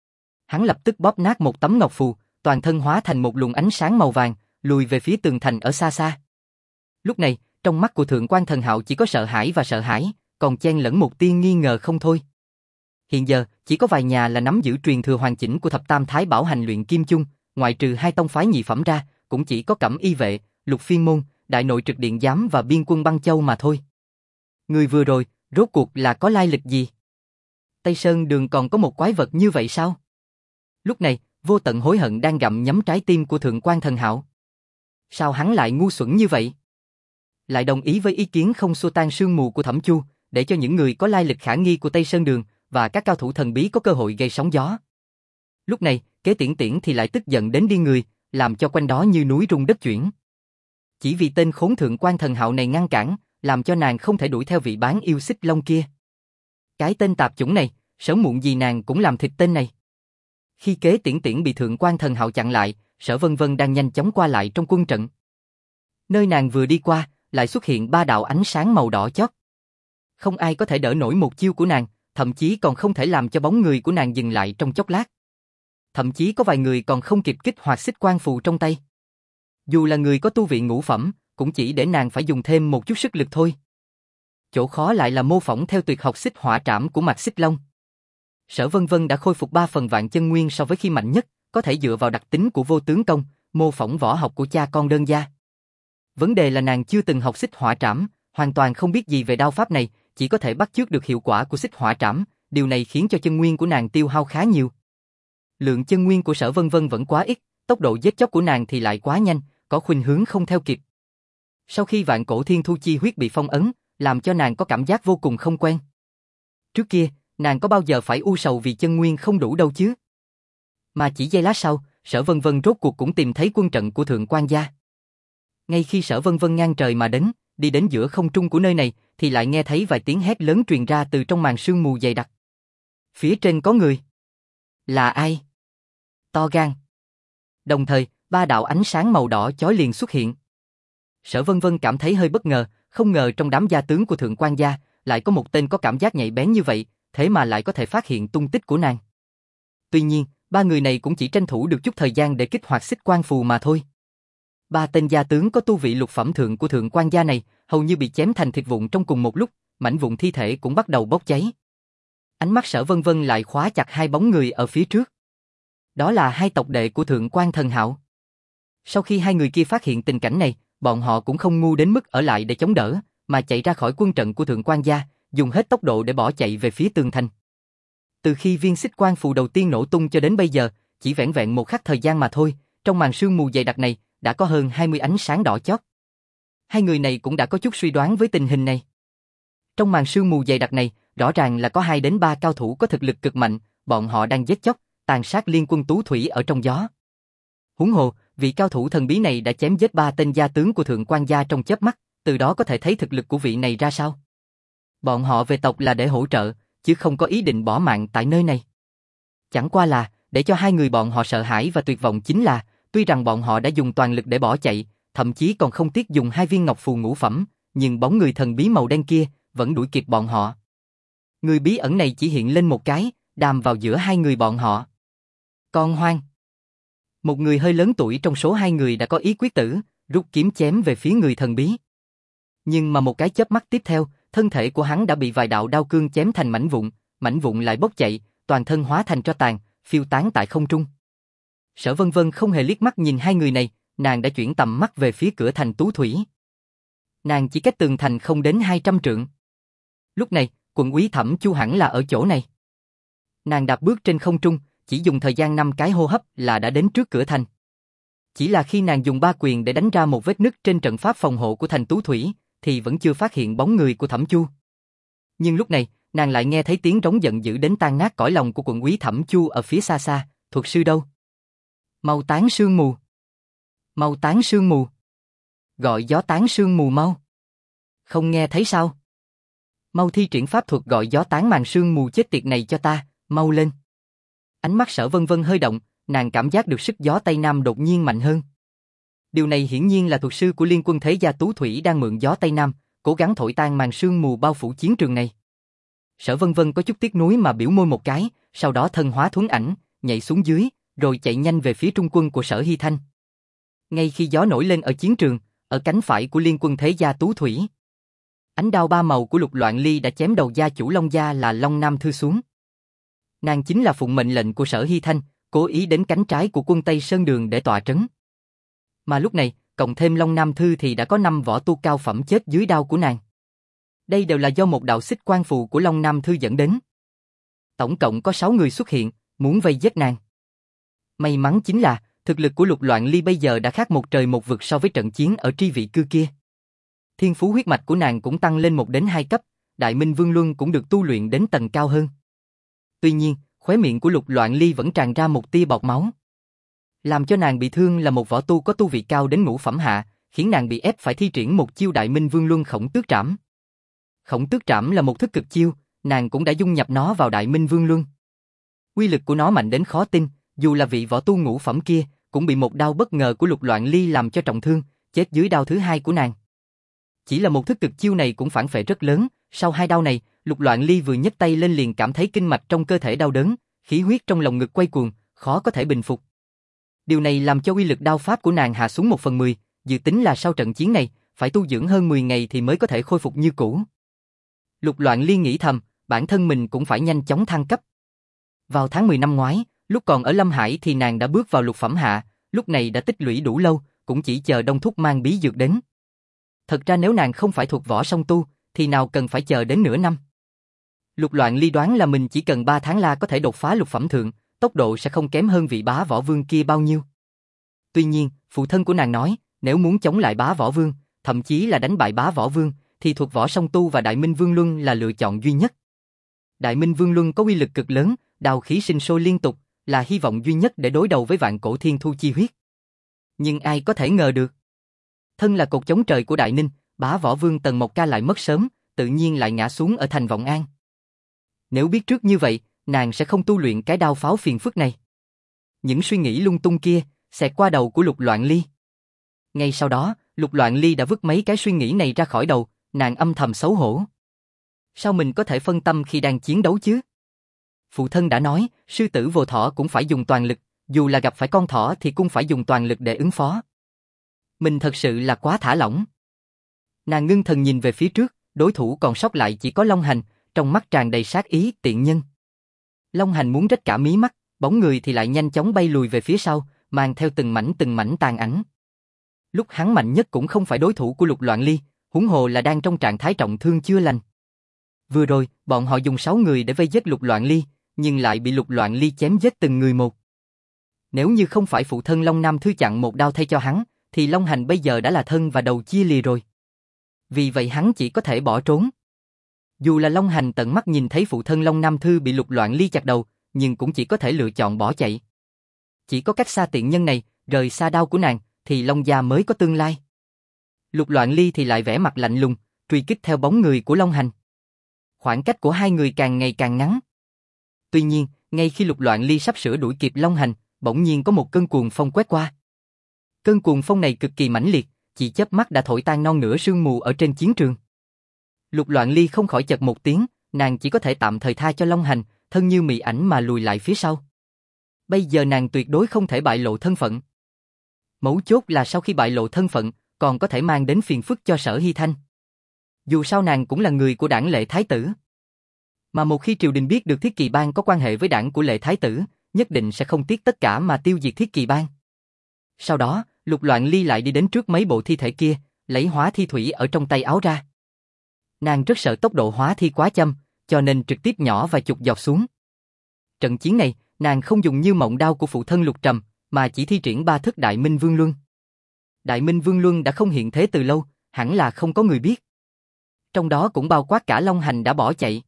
Speaker 1: Hắn lập tức bóp nát một tấm ngọc phù, toàn thân hóa thành một luồng ánh sáng màu vàng, lùi về phía tường thành ở xa xa. Lúc này, trong mắt của Thượng Quan Thần Hạo chỉ có sợ hãi và sợ hãi, còn chen lẫn một tia nghi ngờ không thôi. Hiện giờ, chỉ có vài nhà là nắm giữ truyền thừa hoàn chỉnh của Thập Tam Thái Bảo hành luyện kim chung, ngoại trừ hai tông phái nhị phẩm ra, cũng chỉ có Cẩm Y vệ, Lục Phiên môn, Đại Nội Trực Điện giám và Biên quân Băng Châu mà thôi. Người vừa rồi, rốt cuộc là có lai lịch gì? Tây Sơn Đường còn có một quái vật như vậy sao? Lúc này, vô tận hối hận đang gặm nhấm trái tim của Thượng Quan Thần Hạo. Sao hắn lại ngu xuẩn như vậy? Lại đồng ý với ý kiến không xua tan sương mù của Thẩm Chu, để cho những người có lai lịch khả nghi của Tây Sơn Đường và các cao thủ thần bí có cơ hội gây sóng gió. Lúc này, Kế Tiễn Tiễn thì lại tức giận đến điên người, làm cho quanh đó như núi rung đất chuyển. Chỉ vì tên khốn Thượng Quan Thần Hạo này ngăn cản, làm cho nàng không thể đuổi theo vị bán yêu xích long kia. Cái tên tạp chủng này, sớm muộn gì nàng cũng làm thịt tên này. Khi Kế Tiễn Tiễn bị Thượng Quan Thần Hạo chặn lại, Sở Vân Vân đang nhanh chóng qua lại trong quân trận. Nơi nàng vừa đi qua, lại xuất hiện ba đạo ánh sáng màu đỏ chót. Không ai có thể đỡ nổi một chiêu của nàng, thậm chí còn không thể làm cho bóng người của nàng dừng lại trong chốc lát. Thậm chí có vài người còn không kịp kích hoạt xích quang phù trong tay. Dù là người có tu vị ngũ phẩm, cũng chỉ để nàng phải dùng thêm một chút sức lực thôi. Chỗ khó lại là mô phỏng theo tuyệt học xích hỏa trảm của Mạc Xích Long. Sở Vân Vân đã khôi phục ba phần vạn chân nguyên so với khi mạnh nhất, có thể dựa vào đặc tính của vô tướng công, mô phỏng võ học của cha con đơn gia. Vấn đề là nàng chưa từng học xích hỏa trảm, hoàn toàn không biết gì về đao pháp này, chỉ có thể bắt chước được hiệu quả của xích hỏa trảm, điều này khiến cho chân nguyên của nàng tiêu hao khá nhiều. Lượng chân nguyên của Sở Vân Vân vẫn quá ít, tốc độ giết chóc của nàng thì lại quá nhanh, có khuynh hướng không theo kịp. Sau khi vạn cổ thiên thu chi huyết bị phong ấn, làm cho nàng có cảm giác vô cùng không quen. Trước kia, nàng có bao giờ phải u sầu vì chân nguyên không đủ đâu chứ? Mà chỉ giây lát sau, Sở Vân Vân rốt cuộc cũng tìm thấy quân trận của Thượng Quan gia. Ngay khi Sở Vân Vân ngang trời mà đến, đi đến giữa không trung của nơi này, thì lại nghe thấy vài tiếng hét lớn truyền ra từ trong màn sương mù dày đặc. Phía trên có người. Là ai? To gan. Đồng thời, ba đạo ánh sáng màu đỏ chói liền xuất hiện. Sở Vân Vân cảm thấy hơi bất ngờ, không ngờ trong đám gia tướng của Thượng Quan gia lại có một tên có cảm giác nhạy bén như vậy, thế mà lại có thể phát hiện tung tích của nàng. Tuy nhiên, ba người này cũng chỉ tranh thủ được chút thời gian để kích hoạt xích quan phù mà thôi. Ba tên gia tướng có tu vị lục phẩm thượng của Thượng Quan gia này, hầu như bị chém thành thịt vụn trong cùng một lúc, mảnh vụn thi thể cũng bắt đầu bốc cháy. Ánh mắt Sở Vân Vân lại khóa chặt hai bóng người ở phía trước. Đó là hai tộc đệ của Thượng Quan Thần Hạo. Sau khi hai người kia phát hiện tình cảnh này, bọn họ cũng không ngu đến mức ở lại để chống đỡ, mà chạy ra khỏi quân trận của Thượng Quan gia, dùng hết tốc độ để bỏ chạy về phía tường thành. Từ khi viên xích quan phù đầu tiên nổ tung cho đến bây giờ, chỉ vẻn vẹn một khắc thời gian mà thôi, trong màn sương mù dày đặc này, đã có hơn hai mươi ánh sáng đỏ chót. Hai người này cũng đã có chút suy đoán với tình hình này. Trong màn sương mù dày đặc này, rõ ràng là có hai đến ba cao thủ có thực lực cực mạnh, bọn họ đang giết chóc, tàn sát liên quân tú thủy ở trong gió. Huống hồ, vị cao thủ thần bí này đã chém giết ba tên gia tướng của Thượng Quan gia trong chớp mắt, từ đó có thể thấy thực lực của vị này ra sao. Bọn họ về tộc là để hỗ trợ, chứ không có ý định bỏ mạng tại nơi này. Chẳng qua là, để cho hai người bọn họ sợ hãi và tuyệt vọng chính là, tuy rằng bọn họ đã dùng toàn lực để bỏ chạy, thậm chí còn không tiếc dùng hai viên ngọc phù ngũ phẩm, nhưng bóng người thần bí màu đen kia vẫn đuổi kịp bọn họ. Người bí ẩn này chỉ hiện lên một cái, đàm vào giữa hai người bọn họ. Con hoang. Một người hơi lớn tuổi trong số hai người đã có ý quyết tử, rút kiếm chém về phía người thần bí. Nhưng mà một cái chớp mắt tiếp theo, thân thể của hắn đã bị vài đạo đao cương chém thành mảnh vụn, mảnh vụn lại bốc chạy, toàn thân hóa thành tro tàn, phiêu tán tại không trung. Sở Vân Vân không hề liếc mắt nhìn hai người này, nàng đã chuyển tầm mắt về phía cửa thành Tú Thủy. Nàng chỉ cách tường thành không đến hai trăm trượng. Lúc này, quận úy Thẩm Chu hẳn là ở chỗ này. Nàng đạp bước trên không trung, chỉ dùng thời gian năm cái hô hấp là đã đến trước cửa thành. Chỉ là khi nàng dùng ba quyền để đánh ra một vết nứt trên trận pháp phòng hộ của thành Tú Thủy, thì vẫn chưa phát hiện bóng người của Thẩm Chu. Nhưng lúc này, nàng lại nghe thấy tiếng rống giận dữ đến tan nát cõi lòng của quận úy Thẩm Chu ở phía xa xa. Thuật sư đâu? Mau tán sương mù. Mau tán sương mù. Gọi gió tán sương mù mau. Không nghe thấy sao? Mau thi triển pháp thuật gọi gió tán màn sương mù chết tiệt này cho ta, mau lên. Ánh mắt Sở Vân Vân hơi động, nàng cảm giác được sức gió Tây Nam đột nhiên mạnh hơn. Điều này hiển nhiên là thuật sư của Liên Quân Thế Gia Tú Thủy đang mượn gió Tây Nam, cố gắng thổi tan màn sương mù bao phủ chiến trường này. Sở Vân Vân có chút tiếc nuối mà biểu môi một cái, sau đó thân hóa thuấn ảnh, nhảy xuống dưới, rồi chạy nhanh về phía trung quân của Sở Hy Thanh. Ngay khi gió nổi lên ở chiến trường, ở cánh phải của Liên Quân Thế Gia Tú Thủy, ánh đao ba màu của Lục Loạn Ly đã chém đầu gia chủ Long gia là Long Nam Thư xuống. Nàng chính là phụng mệnh lệnh của Sở Hy Thanh, cố ý đến cánh trái của quân Tây Sơn Đường để tọa trấn. Mà lúc này, cộng thêm Long Nam Thư thì đã có năm võ tu cao phẩm chết dưới đao của nàng. Đây đều là do một đạo xích quan phù của Long Nam Thư dẫn đến. Tổng cộng có sáu người xuất hiện, muốn vây giết nàng. May mắn chính là, thực lực của Lục Loạn Ly bây giờ đã khác một trời một vực so với trận chiến ở tri vị cư kia. Thiên phú huyết mạch của nàng cũng tăng lên một đến hai cấp, Đại Minh Vương Luân cũng được tu luyện đến tầng cao hơn. Tuy nhiên, khóe miệng của Lục Loạn Ly vẫn tràn ra một tia bọt máu. Làm cho nàng bị thương là một võ tu có tu vị cao đến ngũ phẩm hạ, khiến nàng bị ép phải thi triển một chiêu Đại Minh Vương Luân Khổng Tước Trảm. Khổng Tước Trảm là một thức cực chiêu, nàng cũng đã dung nhập nó vào Đại Minh Vương Luân. Uy lực của nó mạnh đến khó tin, dù là vị võ tu ngũ phẩm kia, cũng bị một đao bất ngờ của Lục Loạn Ly làm cho trọng thương, chết dưới đao thứ hai của nàng. Chỉ là một thức cực chiêu này cũng phản phệ rất lớn, sau hai đao này, Lục Loạn Ly vừa nhấc tay lên liền cảm thấy kinh mạch trong cơ thể đau đớn, khí huyết trong lồng ngực quay cuồng, khó có thể bình phục. Điều này làm cho uy lực đao pháp của nàng hạ xuống một phần mười, dự tính là sau trận chiến này, phải tu dưỡng hơn mười ngày thì mới có thể khôi phục như cũ. Lục Loạn Ly nghĩ thầm, bản thân mình cũng phải nhanh chóng thăng cấp. Vào tháng mười năm ngoái, lúc còn ở Lâm Hải thì nàng đã bước vào lục phẩm hạ, lúc này đã tích lũy đủ lâu, cũng chỉ chờ Đông Thúc mang bí dược đến. Thật ra nếu nàng không phải thuộc võ song tu, thì nào cần phải chờ đến nửa năm. Lục Loạn Ly đoán là mình chỉ cần ba tháng là có thể đột phá lục phẩm thượng, tốc độ sẽ không kém hơn vị bá võ vương kia bao nhiêu. Tuy nhiên, phụ thân của nàng nói, nếu muốn chống lại bá võ vương, thậm chí là đánh bại bá võ vương, thì thuộc võ song tu và Đại Minh Vương Luân là lựa chọn duy nhất. Đại Minh Vương Luân có uy lực cực lớn, đào khí sinh sôi liên tục, là hy vọng duy nhất để đối đầu với vạn cổ thiên thu chi huyết. Nhưng ai có thể ngờ được. Thân là cột chống trời của Đại Ninh, bá võ vương Tần Mộc Ca lại mất sớm, tự nhiên lại ngã xuống ở thành Vọng An. Nếu biết trước như vậy, nàng sẽ không tu luyện cái đao pháo phiền phức này. Những suy nghĩ lung tung kia, xẹt qua đầu của Lục Loạn Ly. Ngay sau đó, Lục Loạn Ly đã vứt mấy cái suy nghĩ này ra khỏi đầu, nàng âm thầm xấu hổ. Sao mình có thể phân tâm khi đang chiến đấu chứ? Phụ thân đã nói, sư tử vô thỏ cũng phải dùng toàn lực, dù là gặp phải con thỏ thì cũng phải dùng toàn lực để ứng phó. Mình thật sự là quá thả lỏng. Nàng ngưng thần nhìn về phía trước, đối thủ còn sót lại chỉ có Long Hành, trong mắt tràn đầy sát ý, tiện nhân. Long Hành muốn rách cả mí mắt, bóng người thì lại nhanh chóng bay lùi về phía sau, mang theo từng mảnh từng mảnh tàn ảnh. Lúc hắn mạnh nhất cũng không phải đối thủ của Lục Loạn Ly, huống hồ là đang trong trạng thái trọng thương chưa lành. Vừa rồi, bọn họ dùng sáu người để vây giết Lục Loạn Ly, nhưng lại bị Lục Loạn Ly chém giết từng người một. Nếu như không phải phụ thân Long Nam Thư chặn một đao thay cho hắn, thì Long Hành bây giờ đã là thân và đầu chia lìa rồi. Vì vậy hắn chỉ có thể bỏ trốn. Dù là Long Hành tận mắt nhìn thấy phụ thân Long Nam Thư bị Lục Loạn Ly chặt đầu, nhưng cũng chỉ có thể lựa chọn bỏ chạy. Chỉ có cách xa tiện nhân này, rời xa đao của nàng, thì Long gia mới có tương lai. Lục Loạn Ly thì lại vẻ mặt lạnh lùng, truy kích theo bóng người của Long Hành. Khoảng cách của hai người càng ngày càng ngắn. Tuy nhiên, ngay khi Lục Loạn Ly sắp sửa đuổi kịp Long Hành, bỗng nhiên có một cơn cuồng phong quét qua. Cơn cuồng phong này cực kỳ mãnh liệt, chỉ chớp mắt đã thổi tan non nửa sương mù ở trên chiến trường. Lục Loạn Ly không khỏi chật một tiếng, nàng chỉ có thể tạm thời tha cho Long Hành, thân như mị ảnh mà lùi lại phía sau. Bây giờ nàng tuyệt đối không thể bại lộ thân phận. Mấu chốt là sau khi bại lộ thân phận, còn có thể mang đến phiền phức cho Sở Hy Thanh. Dù sao nàng cũng là người của đảng Lệ Thái Tử. Mà một khi triều đình biết được Thiết Kỳ Bang có quan hệ với đảng của Lệ Thái Tử, nhất định sẽ không tiếc tất cả mà tiêu diệt Thiết Kỳ Bang. Sau đó, Lục Loạn Ly lại đi đến trước mấy bộ thi thể kia, lấy hóa thi thủy ở trong tay áo ra. Nàng rất sợ tốc độ hóa thi quá chậm, cho nên trực tiếp nhỏ vài chục giọt xuống. Trận chiến này, nàng không dùng như mộng đao của phụ thân Lục Trầm, mà chỉ thi triển ba thức Đại Minh Vương Luân. Đại Minh Vương Luân đã không hiện thế từ lâu, hẳn là không có người biết. Trong đó cũng bao quát cả Long Hành đã bỏ chạy.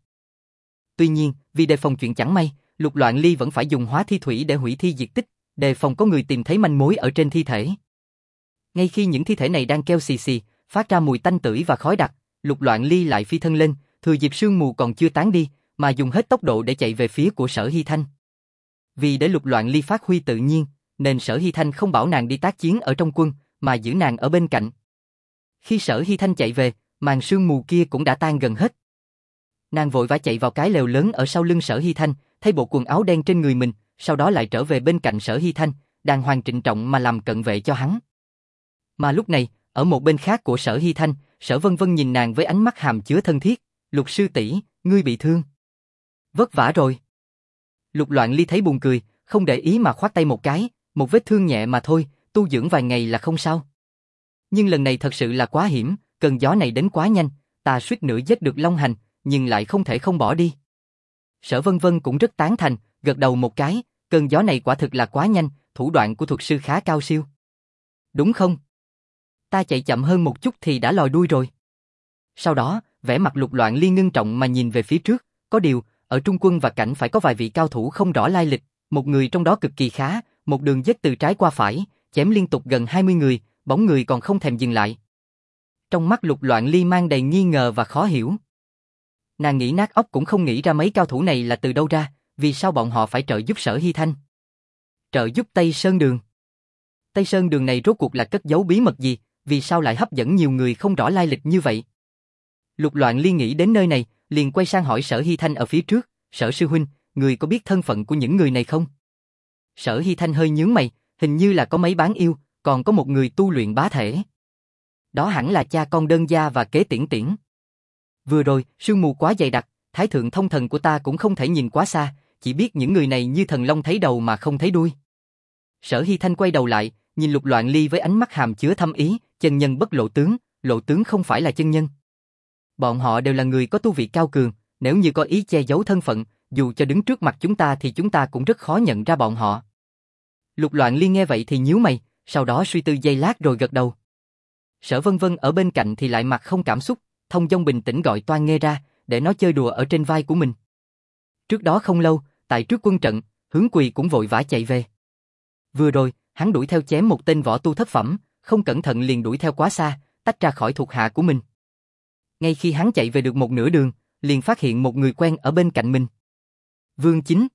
Speaker 1: Tuy nhiên, vì đề phòng chuyện chẳng may, Lục Loạn Ly vẫn phải dùng hóa thi thủy để hủy thi diệt tích, đề phòng có người tìm thấy manh mối ở trên thi thể. Ngay khi những thi thể này đang kêu xì xì, phát ra mùi tanh tưởi và khói đặc, Lục Loạn Ly lại phi thân lên, thừa dịp sương mù còn chưa tán đi, mà dùng hết tốc độ để chạy về phía của Sở Hy Thanh. Vì để Lục Loạn Ly phát huy tự nhiên, nên Sở Hy Thanh không bảo nàng đi tác chiến ở trong quân, mà giữ nàng ở bên cạnh. Khi Sở Hy Thanh chạy về, màn sương mù kia cũng đã tan gần hết. Nàng vội vã chạy vào cái lều lớn ở sau lưng Sở Hy Thanh, thay bộ quần áo đen trên người mình, sau đó lại trở về bên cạnh Sở Hy Thanh, đàng hoàng trịnh trọng mà làm cận vệ cho hắn. Mà lúc này, ở một bên khác của Sở Hy Thanh, Sở Vân Vân nhìn nàng với ánh mắt hàm chứa thân thiết, "Lục sư tỷ, ngươi bị thương. Vất vả rồi." Lục Loạn Ly thấy buồn cười, không để ý mà khoát tay một cái, "Một vết thương nhẹ mà thôi, tu dưỡng vài ngày là không sao. Nhưng lần này thật sự là quá hiểm, cơn gió này đến quá nhanh, ta suýt nữa giết được Long Hành, nhưng lại không thể không bỏ đi." Sở Vân Vân cũng rất tán thành, gật đầu một cái, "Cơn gió này quả thực là quá nhanh, thủ đoạn của thuật sư khá cao siêu. Đúng không? Ta chạy chậm hơn một chút thì đã lòi đuôi rồi." Sau đó, vẻ mặt Lục Loạn Ly ngưng trọng mà nhìn về phía trước, có điều, ở trung quân và cảnh phải có vài vị cao thủ không rõ lai lịch, một người trong đó cực kỳ khá, một đường giết từ trái qua phải, chém liên tục gần hai mươi người, bóng người còn không thèm dừng lại. Trong mắt Lục Loạn Ly mang đầy nghi ngờ và khó hiểu. Nàng nghĩ nát óc cũng không nghĩ ra mấy cao thủ này là từ đâu ra, vì sao bọn họ phải trợ giúp Sở Hy Thanh. Trợ giúp Tây Sơn Đường. Tây Sơn Đường này rốt cuộc là cất giấu bí mật gì, vì sao lại hấp dẫn nhiều người không rõ lai lịch như vậy? Lục Loạn Ly nghĩ đến nơi này, liền quay sang hỏi Sở Hy Thanh ở phía trước, "Sở sư huynh, người có biết thân phận của những người này không?" Sở Hy Thanh hơi nhướng mày, hình như là có mấy bán yêu, còn có một người tu luyện bá thể. Đó hẳn là cha con Đơn Gia và Kế Tiễn Tiễn. Vừa rồi, sương mù quá dày đặc, thái thượng thông thần của ta cũng không thể nhìn quá xa, chỉ biết những người này như thần long thấy đầu mà không thấy đuôi. Sở Hy Thanh quay đầu lại, nhìn Lục Loạn Ly với ánh mắt hàm chứa thâm ý, chân nhân bất lộ tướng, lộ tướng không phải là chân nhân. Bọn họ đều là người có tu vị cao cường, nếu như có ý che giấu thân phận, dù cho đứng trước mặt chúng ta thì chúng ta cũng rất khó nhận ra bọn họ. Lục Loạn Liên nghe vậy thì nhíu mày, sau đó suy tư giây lát rồi gật đầu. Sở Vân Vân ở bên cạnh thì lại mặt không cảm xúc, thông dong bình tĩnh gọi Toan Nghê ra, để nó chơi đùa ở trên vai của mình. Trước đó không lâu, tại trước quân trận, Hướng Quỳ cũng vội vã chạy về. Vừa rồi, hắn đuổi theo chém một tên võ tu thất phẩm, không cẩn thận liền đuổi theo quá xa, tách ra khỏi thuộc hạ của mình. Ngay khi hắn chạy về được một nửa đường, liền phát hiện một người quen ở bên cạnh mình. Vương Chính.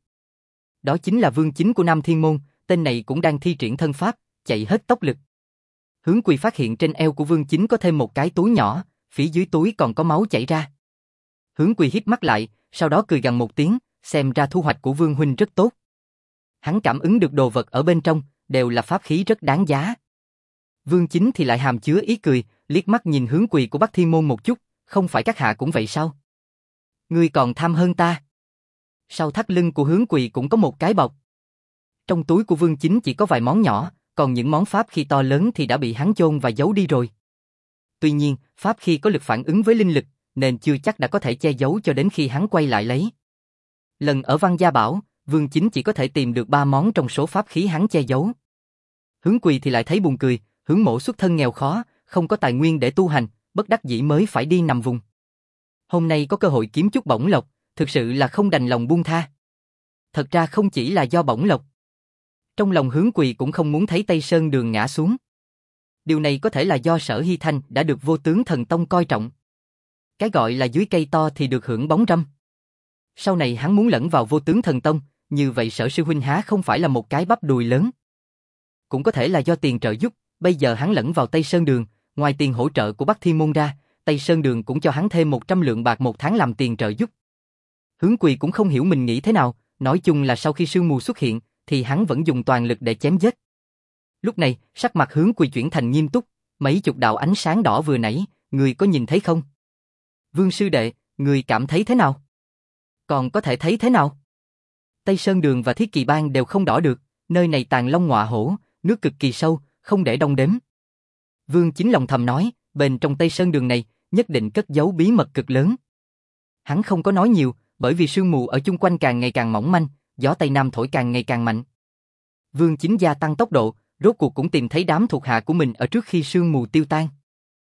Speaker 1: Đó chính là Vương Chính của Nam Thiên Môn, tên này cũng đang thi triển thân pháp, chạy hết tốc lực. Hướng Quỳ phát hiện trên eo của Vương Chính có thêm một cái túi nhỏ, phía dưới túi còn có máu chảy ra. Hướng Quỳ hít mắt lại, sau đó cười gằn một tiếng, xem ra thu hoạch của Vương huynh rất tốt. Hắn cảm ứng được đồ vật ở bên trong, đều là pháp khí rất đáng giá. Vương Chính thì lại hàm chứa ý cười, liếc mắt nhìn Hướng Quỳ của Bắc Thiên Môn một chút, không phải các hạ cũng vậy sao? Ngươi còn tham hơn ta. Sau thắt lưng của Hướng Quỳ cũng có một cái bọc. Trong túi của Vương Chính chỉ có vài món nhỏ, còn những món pháp khí to lớn thì đã bị hắn chôn và giấu đi rồi. Tuy nhiên, pháp khí có lực phản ứng với linh lực, nên chưa chắc đã có thể che giấu cho đến khi hắn quay lại lấy. Lần ở Văn Gia Bảo, Vương Chính chỉ có thể tìm được ba món trong số pháp khí hắn che giấu. Hướng Quỳ thì lại thấy buồn cười, Hướng mộ xuất thân nghèo khó, không có tài nguyên để tu hành, bất đắc dĩ mới phải đi nằm vùng. Hôm nay có cơ hội kiếm chút bổng lộc, thực sự là không đành lòng buông tha. Thật ra không chỉ là do bổng lộc. Trong lòng Hướng Quỳ cũng không muốn thấy Tây Sơn Đường ngã xuống. Điều này có thể là do Sở Hy Thanh đã được Vô Tướng Thần Tông coi trọng. Cái gọi là dưới cây to thì được hưởng bóng râm. Sau này hắn muốn lẫn vào Vô Tướng Thần Tông, như vậy Sở sư huynh há không phải là một cái bắp đùi lớn. Cũng có thể là do tiền trợ giúp, bây giờ hắn lẫn vào Tây Sơn Đường, ngoài tiền hỗ trợ của Bắc Thiên Môn ra, Tây Sơn Đường cũng cho hắn thêm một trăm lượng bạc một tháng làm tiền trợ giúp. Hướng Quỳ cũng không hiểu mình nghĩ thế nào, nói chung là sau khi sương mù xuất hiện, thì hắn vẫn dùng toàn lực để chém giết. Lúc này, sắc mặt Hướng Quỳ chuyển thành nghiêm túc, mấy chục đạo ánh sáng đỏ vừa nãy, người có nhìn thấy không? Vương sư đệ, người cảm thấy thế nào? Còn có thể thấy thế nào? Tây Sơn Đường và Thiết Kỳ Bang đều không đỏ được, nơi này tàn long ngọa hổ, nước cực kỳ sâu, không để đong đếm. Vương Chính lòng thầm nói, bên trong Tây Sơn Đường này, nhất định cất giấu bí mật cực lớn. Hắn không có nói nhiều, bởi vì sương mù ở chung quanh càng ngày càng mỏng manh, gió Tây Nam thổi càng ngày càng mạnh. Vương Chính gia tăng tốc độ, rốt cuộc cũng tìm thấy đám thuộc hạ của mình ở trước khi sương mù tiêu tan.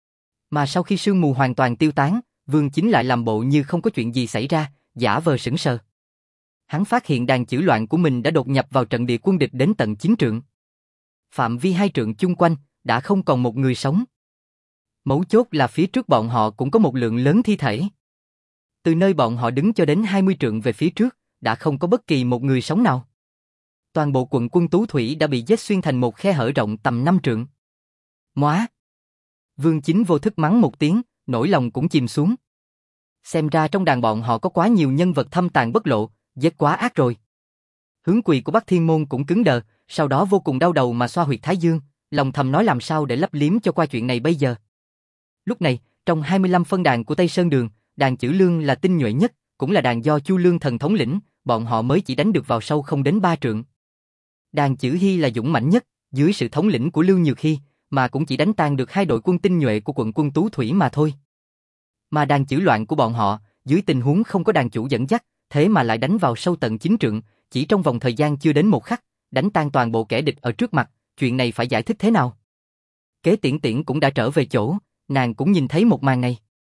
Speaker 1: Mà sau khi sương mù hoàn toàn tiêu tán, Vương Chính lại làm bộ như không có chuyện gì xảy ra, giả vờ sững sờ. Hắn phát hiện đàn chữ loạn của mình đã đột nhập vào trận địa quân địch đến tận chín trượng. Phạm vi hai trượng chung quanh, đã không còn một người sống. Mấu chốt là phía trước bọn họ cũng có một lượng lớn thi thể. Từ nơi bọn họ đứng cho đến hai mươi trượng về phía trước, đã không có bất kỳ một người sống nào. Toàn bộ quận quân Tú Thủy đã bị giết xuyên thành một khe hở rộng tầm năm trượng. Móa! Vương Chính vô thức mắng một tiếng, nỗi lòng cũng chìm xuống. Xem ra trong đàn bọn họ có quá nhiều nhân vật thâm tàn bất lộ, giết quá ác rồi. Hướng Quỳ của Bắc Thiên Môn cũng cứng đờ, sau đó vô cùng đau đầu mà xoa huyệt thái dương, lòng thầm nói làm sao để lấp liếm cho qua chuyện này bây giờ. Lúc này, trong hai mươi lăm phân đàn của Tây Sơn Đường, đàn Chữ Lương là tinh nhuệ nhất, cũng là đàn do Chu Lương thần thống lĩnh, bọn họ mới chỉ đánh được vào sâu không đến ba trượng. Đàn Chữ Hy là dũng mãnh nhất, dưới sự thống lĩnh của Lưu Nhược Hy, mà cũng chỉ đánh tan được hai đội quân tinh nhuệ của quận quân Tú Thủy mà thôi. Mà đàn Chữ Loạn của bọn họ, dưới tình huống không có đàn chủ dẫn dắt, thế mà lại đánh vào sâu tận chín trượng, chỉ trong vòng thời gian chưa đến một khắc, đánh tan toàn bộ kẻ địch ở trước mặt, chuyện này phải giải thích thế nào? Kế Tiễn Tiễn cũng đã trở về chỗ, nàng cũng nhìn thấy một màn này.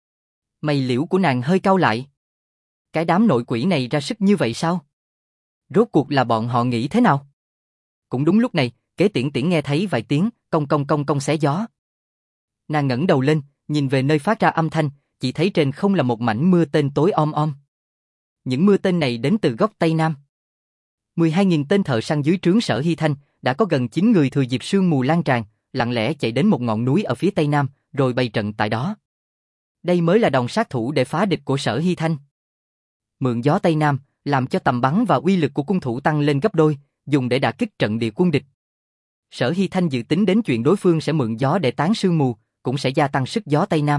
Speaker 1: Mày liễu của nàng hơi cau lại. Cái đám nội quỷ này ra sức như vậy sao? Rốt cuộc là bọn họ nghĩ thế nào? Cũng đúng lúc này, Kế Tiễn Tiễn nghe thấy vài tiếng cong cong cong cong xé gió. Nàng ngẩng đầu lên, nhìn về nơi phát ra âm thanh, chỉ thấy trên không là một mảnh mưa tên tối om om. Những mưa tên này đến từ góc Tây Nam. mười hai nghìn tên thợ săn dưới trướng Sở Hy Thanh, đã có gần chín người thừa dịp sương mù lan tràn, lặng lẽ chạy đến một ngọn núi ở phía Tây Nam, rồi bày trận tại đó. Đây mới là đòn sát thủ để phá địch của Sở Hy Thanh. Mượn gió Tây Nam, làm cho tầm bắn và uy lực của cung thủ tăng lên gấp đôi, dùng để đả kích trận địa quân địch. Sở Hy Thanh dự tính đến chuyện đối phương sẽ mượn gió để tán sương mù, cũng sẽ gia tăng sức gió Tây Nam.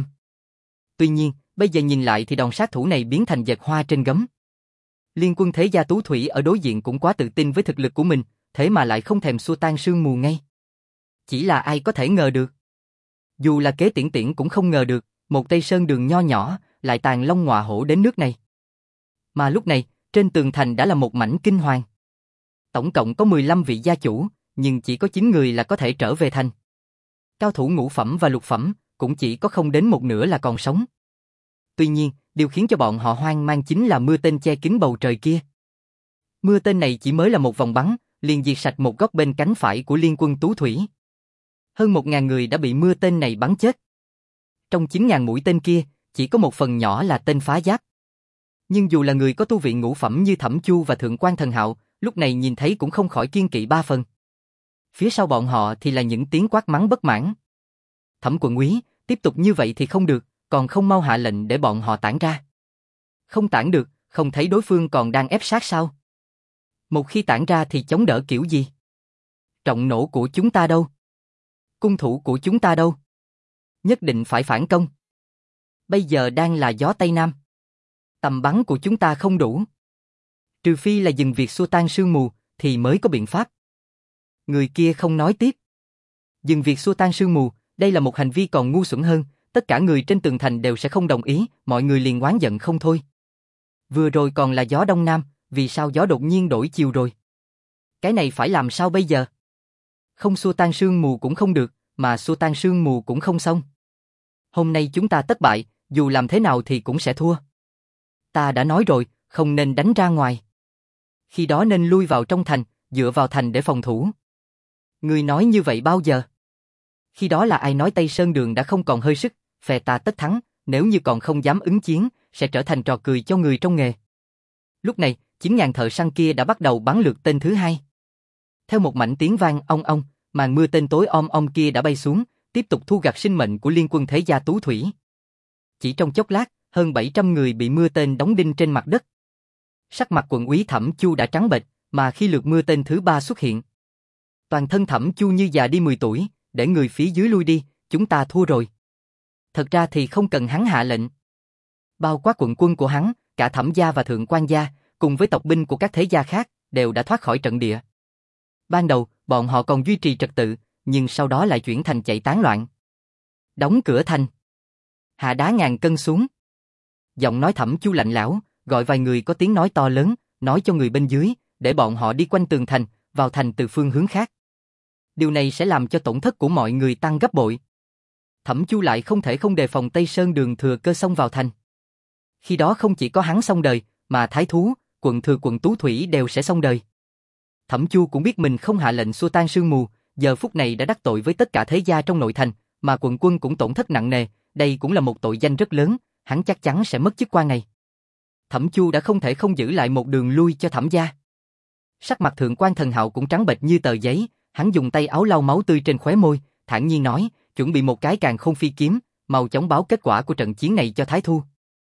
Speaker 1: Tuy nhiên, bây giờ nhìn lại thì đòn sát thủ này biến thành dệt hoa trên gấm. Liên quân thế gia Tú Thủy ở đối diện cũng quá tự tin với thực lực của mình, thế mà lại không thèm xua tan sương mù ngay. Chỉ là ai có thể ngờ được. Dù là Kế Tiễn Tiễn cũng không ngờ được, Một Tây Sơn Đường nho nhỏ, lại tàn long ngọa hổ đến nước này. Mà lúc này, trên tường thành đã là một mảnh kinh hoàng. Tổng cộng có mười lăm vị gia chủ, nhưng chỉ có chín người là có thể trở về thành. Cao thủ ngũ phẩm và lục phẩm, cũng chỉ có không đến một nửa là còn sống. Tuy nhiên, điều khiến cho bọn họ hoang mang chính là mưa tên che kín bầu trời kia. Mưa tên này chỉ mới là một vòng bắn, liền diệt sạch một góc bên cánh phải của liên quân Tú Thủy. Hơn một ngàn người đã bị mưa tên này bắn chết. Trong chín ngàn mũi tên kia, chỉ có một phần nhỏ là tên phá giáp. Nhưng dù là người có tu vị ngũ phẩm như Thẩm Chu và Thượng quan Thần Hạo, lúc này nhìn thấy cũng không khỏi kiêng kỵ ba phần. Phía sau bọn họ thì là những tiếng quát mắng bất mãn. Thẩm quận úy, tiếp tục như vậy thì không được, còn không mau hạ lệnh để bọn họ tản ra. Không tản được, không thấy đối phương còn đang ép sát sao? Một khi tản ra thì chống đỡ kiểu gì? Trọng nổ của chúng ta đâu? Cung thủ của chúng ta đâu? Nhất định phải phản công. Bây giờ đang là gió Tây Nam. Tầm bắn của chúng ta không đủ. Trừ phi là dừng việc xua tan sương mù, thì mới có biện pháp. Người kia không nói tiếp. Dừng việc xua tan sương mù, đây là một hành vi còn ngu xuẩn hơn, tất cả người trên tường thành đều sẽ không đồng ý, mọi người liền oán giận không thôi. Vừa rồi còn là gió Đông Nam, vì sao gió đột nhiên đổi chiều rồi? Cái này phải làm sao bây giờ? Không xua tan sương mù cũng không được, mà xua tan sương mù cũng không xong. Hôm nay chúng ta thất bại, dù làm thế nào thì cũng sẽ thua. Ta đã nói rồi, không nên đánh ra ngoài. Khi đó nên lui vào trong thành, dựa vào thành để phòng thủ. Người nói như vậy bao giờ? Khi đó là ai nói Tây Sơn Đường đã không còn hơi sức, phe ta tất thắng, nếu như còn không dám ứng chiến, sẽ trở thành trò cười cho người trong nghề. Lúc này, chín ngàn thợ săn kia đã bắt đầu bắn lượt tên thứ hai. Theo một mảnh tiếng vang ong ong, màn mưa tên tối om om kia đã bay xuống, tiếp tục thu gặt sinh mệnh của liên quân thế gia Tú Thủy. Chỉ trong chốc lát, hơn bảy trăm người bị mưa tên đóng đinh trên mặt đất. Sắc mặt quận úy Thẩm Chu đã trắng bệch, mà khi lượt mưa tên thứ ba xuất hiện, toàn thân Thẩm Chu như già đi mười tuổi, để người phía dưới lui đi, chúng ta thua rồi. Thật ra thì không cần hắn hạ lệnh. Bao quát quận quân của hắn, cả Thẩm gia và Thượng quan gia, cùng với tộc binh của các thế gia khác, đều đã thoát khỏi trận địa. Ban đầu, bọn họ còn duy trì trật tự, nhưng sau đó lại chuyển thành chạy tán loạn. Đóng cửa thành. Hạ đá ngàn cân xuống. Giọng nói Thẩm Chu lạnh lẽo, gọi vài người có tiếng nói to lớn, nói cho người bên dưới, để bọn họ đi quanh tường thành, vào thành từ phương hướng khác. Điều này sẽ làm cho tổn thất của mọi người tăng gấp bội. Thẩm Chu lại không thể không đề phòng Tây Sơn Đường thừa cơ xông vào thành. Khi đó không chỉ có hắn xong đời, mà Thái Thú, quận thừa quận Tú Thủy đều sẽ xong đời. Thẩm Chu cũng biết mình không hạ lệnh xua tan sương mù, giờ phút này đã đắc tội với tất cả thế gia trong nội thành, mà quận quân cũng tổn thất nặng nề, đây cũng là một tội danh rất lớn, hắn chắc chắn sẽ mất chức quan này. Thẩm Chu đã không thể không giữ lại một đường lui cho Thẩm gia. Sắc mặt Thượng quan Thần Hạo cũng trắng bệch như tờ giấy, hắn dùng tay áo lau máu tươi trên khóe môi, thản nhiên nói, chuẩn bị một cái càn khôn phi kiếm, mau chóng báo kết quả của trận chiến này cho Thái Thu.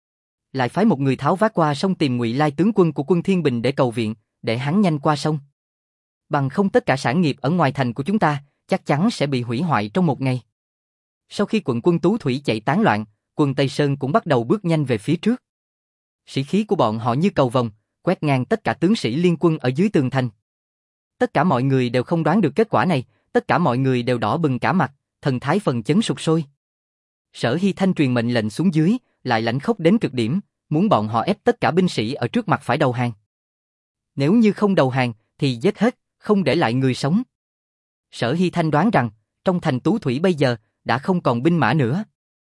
Speaker 1: Lại phái một người tháo vát qua sông tìm Ngụy Lai tướng quân của quân Thiên Bình để cầu viện, để hắn nhanh qua sông. Bằng không tất cả sản nghiệp ở ngoài thành của chúng ta, chắc chắn sẽ bị hủy hoại trong một ngày. Sau khi quận quân Tú Thủy chạy tán loạn, quân Tây Sơn cũng bắt đầu bước nhanh về phía trước. Sĩ khí của bọn họ như cầu vồng, quét ngang tất cả tướng sĩ liên quân ở dưới tường thành. Tất cả mọi người đều không đoán được kết quả này, tất cả mọi người đều đỏ bừng cả mặt, thần thái phần chấn sục sôi. Sở Hy Thanh truyền mệnh lệnh xuống dưới, lại lãnh khốc đến cực điểm, muốn bọn họ ép tất cả binh sĩ ở trước mặt phải đầu hàng. Nếu như không đầu hàng, thì giết hết, không để lại người sống. Sở Hy Thanh đoán rằng, trong thành Tú Thủy bây giờ, đã không còn binh mã nữa.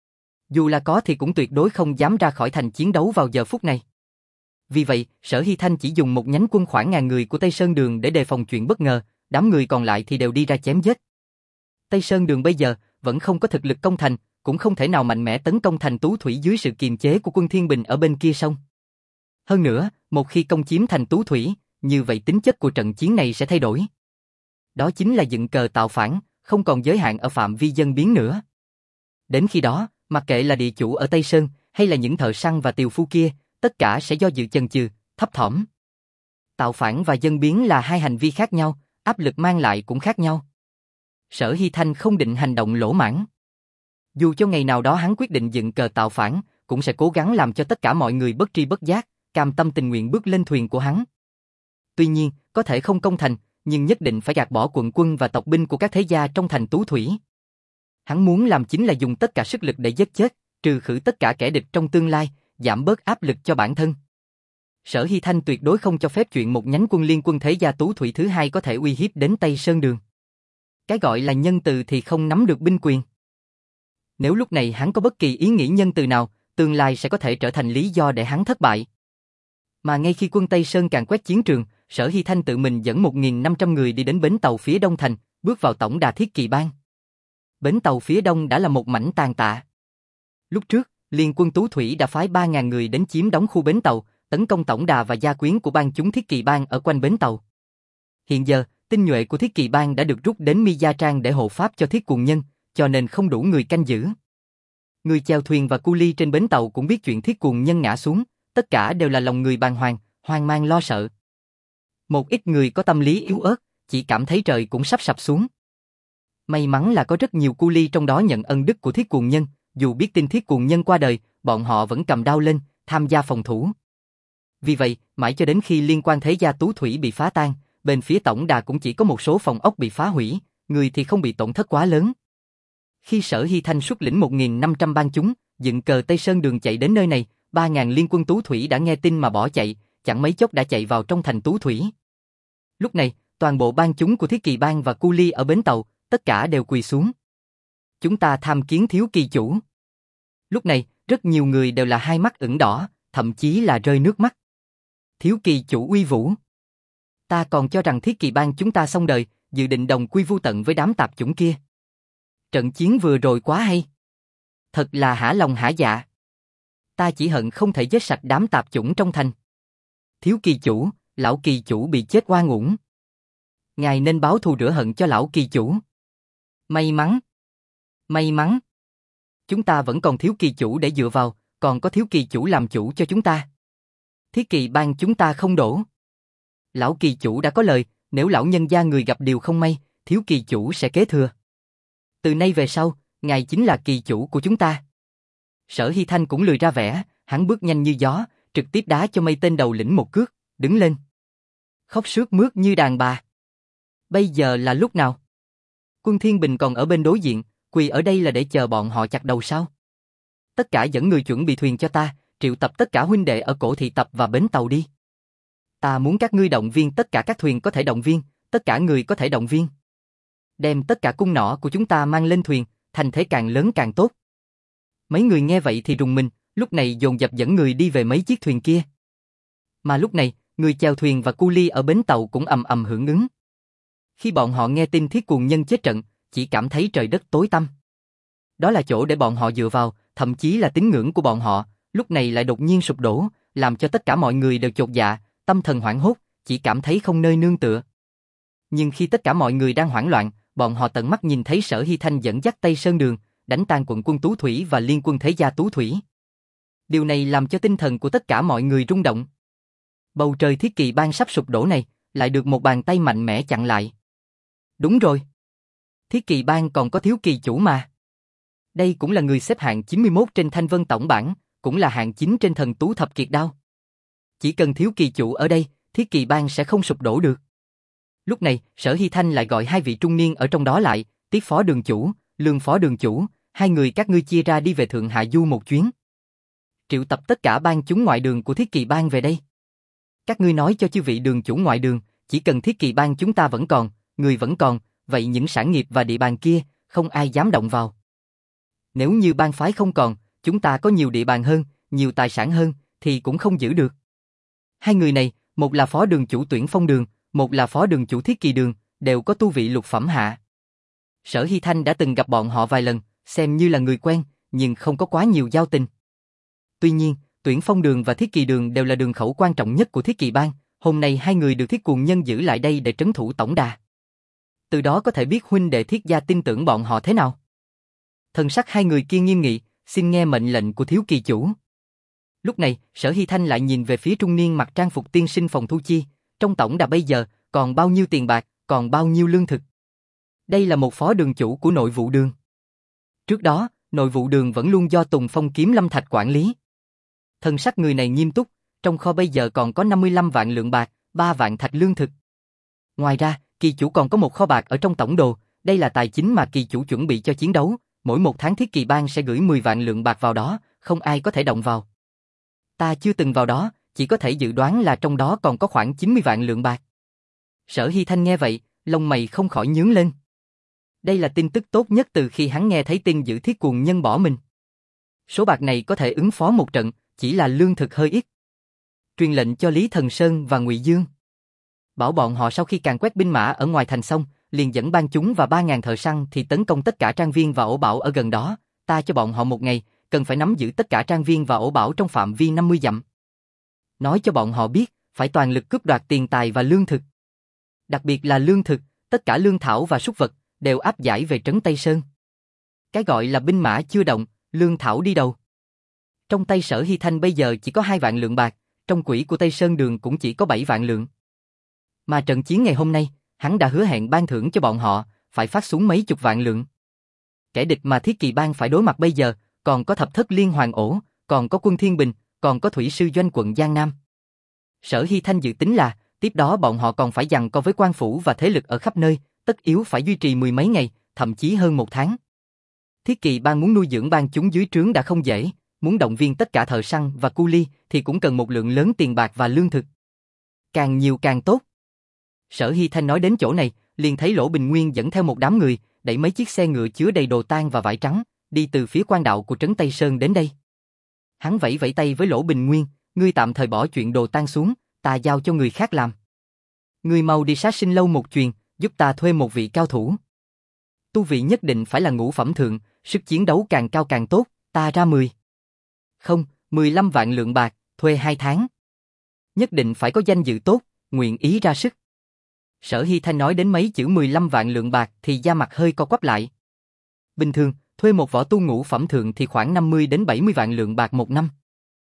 Speaker 1: Dù là có thì cũng tuyệt đối không dám ra khỏi thành chiến đấu vào giờ phút này. Vì vậy, Sở Hy Thanh chỉ dùng một nhánh quân khoảng ngàn người của Tây Sơn Đường để đề phòng chuyện bất ngờ, đám người còn lại thì đều đi ra chém giết. Tây Sơn Đường bây giờ vẫn không có thực lực công thành, cũng không thể nào mạnh mẽ tấn công thành Tú Thủy dưới sự kiềm chế của quân Thiên Bình ở bên kia sông. Hơn nữa, một khi công chiếm thành Tú Thủy, như vậy tính chất của trận chiến này sẽ thay đổi. Đó chính là dựng cờ tạo phản, không còn giới hạn ở phạm vi dân biến nữa. Đến khi đó, mặc kệ là địa chủ ở Tây Sơn, hay là những thợ săn và tiều phu kia, tất cả sẽ do dự chần chừ, thấp thỏm. Tạo phản và dân biến là hai hành vi khác nhau, áp lực mang lại cũng khác nhau. Sở Hy Thanh không định hành động lỗ mãng. Dù cho ngày nào đó hắn quyết định dựng cờ tạo phản, cũng sẽ cố gắng làm cho tất cả mọi người bất tri bất giác, cam tâm tình nguyện bước lên thuyền của hắn. Tuy nhiên, có thể không công thành, nhưng nhất định phải gạt bỏ quận quân và tộc binh của các thế gia trong thành Tú Thủy. Hắn muốn làm chính là dùng tất cả sức lực để giết chết, trừ khử tất cả kẻ địch trong tương lai, giảm bớt áp lực cho bản thân. Sở Hy Thanh tuyệt đối không cho phép chuyện một nhánh quân liên quân thế gia tú thủy thứ hai có thể uy hiếp đến Tây Sơn Đường. Cái gọi là nhân từ thì không nắm được binh quyền. Nếu lúc này hắn có bất kỳ ý nghĩ nhân từ nào, tương lai sẽ có thể trở thành lý do để hắn thất bại. Mà ngay khi quân Tây Sơn càn quét chiến trường, Sở Hy Thanh tự mình dẫn một nghìn năm trăm người đi đến bến tàu phía đông thành, bước vào tổng đà Thiết Kỳ Bang. Bến tàu phía đông đã là một mảnh tàn tạ. Lúc trước, Liên quân Tú Thủy đã phái ba nghìn người đến chiếm đóng khu bến tàu, tấn công tổng đà và gia quyến của bang chúng Thiết Kỳ Bang ở quanh bến tàu. Hiện giờ, tinh nhuệ của Thiết Kỳ Bang đã được rút đến Mi Gia Trang để hộ pháp cho Thiết Cuồng Nhân, cho nên không đủ người canh giữ. Người chèo thuyền và cu ly trên bến tàu cũng biết chuyện Thiết Cuồng Nhân ngã xuống, tất cả đều là lòng người bàng hoàng, hoang mang lo sợ. Một ít người có tâm lý yếu ớt, chỉ cảm thấy trời cũng sắp sập xuống. May mắn là có rất nhiều cu ly trong đó nhận ân đức của Thiết Cuồng Nhân, dù biết tin Thiết Cuồng Nhân qua đời, bọn họ vẫn cầm đao lên, tham gia phòng thủ. Vì vậy, mãi cho đến khi liên quan thế gia Tú Thủy bị phá tan, bên phía tổng đà cũng chỉ có một số phòng ốc bị phá hủy, người thì không bị tổn thất quá lớn. Khi Sở Hy Thanh xuất lĩnh một nghìn năm trăm bang chúng, dựng cờ Tây Sơn Đường chạy đến nơi này, ba nghìn liên quân Tú Thủy đã nghe tin mà bỏ chạy, chẳng mấy chốc đã chạy vào trong thành Tú Thủy. Lúc này, toàn bộ bang chúng của Thiết Kỳ Bang và cu ly ở bến tàu, tất cả đều quỳ xuống. Chúng ta tham kiến thiếu kỳ chủ. Lúc này, rất nhiều người đều là hai mắt ửng đỏ, thậm chí là rơi nước mắt. Thiếu kỳ chủ uy vũ. Ta còn cho rằng Thiết Kỳ Bang chúng ta xong đời, dự định đồng quy vu tận với đám tạp chủng kia. Trận chiến vừa rồi quá hay. Thật là hả lòng hả dạ. Ta chỉ hận không thể giết sạch đám tạp chủng trong thành. Thiếu kỳ chủ, lão kỳ chủ bị chết oan uổng. Ngài nên báo thù rửa hận cho lão kỳ chủ. May mắn. May mắn. Chúng ta vẫn còn thiếu kỳ chủ để dựa vào, còn có thiếu kỳ chủ làm chủ cho chúng ta. Thiết Kỳ Bang chúng ta không đổ. Lão kỳ chủ đã có lời, nếu lão nhân gia người gặp điều không may, thiếu kỳ chủ sẽ kế thừa. Từ nay về sau, ngài chính là kỳ chủ của chúng ta. Sở Hy Thanh cũng lười ra vẻ, hắn bước nhanh như gió, trực tiếp đá cho mây tên đầu lĩnh một cước, đứng lên. Khóc sướt mướt như đàn bà. Bây giờ là lúc nào? Quân Thiên Bình còn ở bên đối diện, quỳ ở đây là để chờ bọn họ chặt đầu sao? Tất cả dẫn người chuẩn bị thuyền cho ta, triệu tập tất cả huynh đệ ở cổ thị tập và bến tàu đi. Ta muốn các ngươi động viên tất cả các thuyền có thể động viên, tất cả người có thể động viên. Đem tất cả cung nỏ của chúng ta mang lên thuyền, thành thế càng lớn càng tốt. Mấy người nghe vậy thì rùng mình, lúc này dồn dập dẫn người đi về mấy chiếc thuyền kia. Mà lúc này, người chèo thuyền và cu ly ở bến tàu cũng ầm ầm hưởng ứng. Khi bọn họ nghe tin Thiết Cuồng Nhân chết trận, chỉ cảm thấy trời đất tối tăm. Đó là chỗ để bọn họ dựa vào, thậm chí là tín ngưỡng của bọn họ, lúc này lại đột nhiên sụp đổ, làm cho tất cả mọi người đều chột dạ, tâm thần hoảng hốt, chỉ cảm thấy không nơi nương tựa. Nhưng khi tất cả mọi người đang hoảng loạn, bọn họ tận mắt nhìn thấy Sở Hy Thanh dẫn dắt Tây Sơn Đường, đánh tan quận quân Tú Thủy và liên quân thế gia Tú Thủy. Điều này làm cho tinh thần của tất cả mọi người rung động. Bầu trời Thiết Kỳ Bang sắp sụp đổ này, lại được một bàn tay mạnh mẽ chặn lại. Đúng rồi. Thiết Kỳ Bang còn có thiếu kỳ chủ mà. Đây cũng là người xếp hạng chín mươi mốt trên Thanh Vân tổng bảng, cũng là hạng chín trên Thần Tú Thập Kiệt Đao. Chỉ cần thiếu kỳ chủ ở đây, Thiết Kỳ Bang sẽ không sụp đổ được. Lúc này, Sở Hy Thanh lại gọi hai vị trung niên ở trong đó lại, Tiết phó đường chủ, Lương phó đường chủ, hai người các ngươi chia ra đi về Thượng Hạ Du một chuyến. Triệu tập tất cả bang chúng ngoại đường của Thiết Kỳ Bang về đây. Các ngươi nói cho chư vị đường chủ ngoại đường, chỉ cần Thiết Kỳ Bang chúng ta vẫn còn, người vẫn còn, vậy những sản nghiệp và địa bàn kia, không ai dám động vào. Nếu như bang phái không còn, chúng ta có nhiều địa bàn hơn, nhiều tài sản hơn, thì cũng không giữ được. Hai người này, một là phó đường chủ Tuyển Phong Đường, một là phó đường chủ Thiết Kỳ Đường, đều có tu vị lục phẩm hạ. Sở Hy Thanh đã từng gặp bọn họ vài lần, xem như là người quen, nhưng không có quá nhiều giao tình. Tuy nhiên, Tuyển Phong Đường và Thiết Kỳ Đường đều là đường khẩu quan trọng nhất của Thiết Kỳ Bang, hôm nay hai người được Thiết Cuồng Nhân giữ lại đây để trấn thủ tổng đà. Từ đó có thể biết huynh đệ Thiết gia tin tưởng bọn họ thế nào. Thần sắc hai người kia nghiêm nghị, xin nghe mệnh lệnh của thiếu kỳ chủ. Lúc này, Sở Hy Thanh lại nhìn về phía trung niên mặc trang phục tiên sinh Phòng Thu Chi, trong tổng đà bây giờ, còn bao nhiêu tiền bạc, còn bao nhiêu lương thực. Đây là một phó đường chủ của nội vụ đường. Trước đó, nội vụ đường vẫn luôn do Tùng Phong Kiếm Lâm Thạch quản lý. Thần sắc người này nghiêm túc, trong kho bây giờ còn có năm mươi lăm vạn lượng bạc, ba vạn thạch lương thực. Ngoài ra, kỳ chủ còn có một kho bạc ở trong tổng đồ, đây là tài chính mà kỳ chủ chuẩn bị cho chiến đấu, mỗi một tháng Thiết Kỳ Bang sẽ gửi mười vạn lượng bạc vào đó, không ai có thể động vào. Ta chưa từng vào đó, chỉ có thể dự đoán là trong đó còn có khoảng chín mươi vạn lượng bạc. Sở Hy Thanh nghe vậy, lông mày không khỏi nhướng lên. Đây là tin tức tốt nhất từ khi hắn nghe thấy tin Giữ Thiết Cuồng Nhân bỏ mình. Số bạc này có thể ứng phó một trận, chỉ là lương thực hơi ít. Truyền lệnh cho Lý Thần Sơn và Ngụy Dương. Bảo bọn họ sau khi càn quét binh mã ở ngoài thành xong, liền dẫn ban chúng và ba ngàn thợ săn thì tấn công tất cả trang viên và ổ bảo ở gần đó. Ta cho bọn họ một ngày, cần phải nắm giữ tất cả trang viên và ổ bảo trong phạm vi năm mươi dặm. Nói cho bọn họ biết, phải toàn lực cướp đoạt tiền tài và lương thực. Đặc biệt là lương thực, tất cả lương thảo và súc vật, đều áp giải về trấn Tây Sơn. Cái gọi là binh mã chưa động, lương thảo đi đầu. Trong tay Sở Hy Thanh bây giờ chỉ có hai vạn lượng bạc, trong quỹ của Tây Sơn Đường cũng chỉ có bảy vạn lượng. Mà trận chiến ngày hôm nay, hắn đã hứa hẹn ban thưởng cho bọn họ, phải phát xuống mấy chục vạn lượng. Kẻ địch mà Thiết Kỳ Bang phải đối mặt bây giờ, còn có Thập Thất Liên Hoàn Ổ, còn có Quân Thiên Bình, còn có Thủy Sư Doanh quận Giang Nam. Sở Hy Thanh dự tính là, tiếp đó bọn họ còn phải giằng co với quan phủ và thế lực ở khắp nơi, tất yếu phải duy trì mười mấy ngày, thậm chí hơn một tháng. Thiết Kỳ Bang muốn nuôi dưỡng bang chúng dưới trướng đã không dễ, muốn động viên tất cả thợ săn và cu li thì cũng cần một lượng lớn tiền bạc và lương thực. Càng nhiều càng tốt. Sở Hy Thanh nói đến chỗ này, liền thấy Lỗ Bình Nguyên dẫn theo một đám người, đẩy mấy chiếc xe ngựa chứa đầy đồ tang và vải trắng, đi từ phía quan đạo của trấn Tây Sơn đến đây. Hắn vẫy vẫy tay với Lỗ Bình Nguyên, ngươi tạm thời bỏ chuyện đồ tang xuống, ta giao cho người khác làm. Ngươi mau đi Sát Sinh lâu một chuyền, giúp ta thuê một vị cao thủ. Tu vị nhất định phải là ngũ phẩm thượng, sức chiến đấu càng cao càng tốt, ta ra mười. Không, mười lăm vạn lượng bạc, thuê hai tháng. Nhất định phải có danh dự tốt, nguyện ý ra sức. Sở Hy Thanh nói đến mấy chữ mười lăm vạn lượng bạc thì da mặt hơi co quắp lại. Bình thường, thuê một võ tu ngũ phẩm thượng thì khoảng năm mươi đến bảy mươi vạn lượng bạc một năm.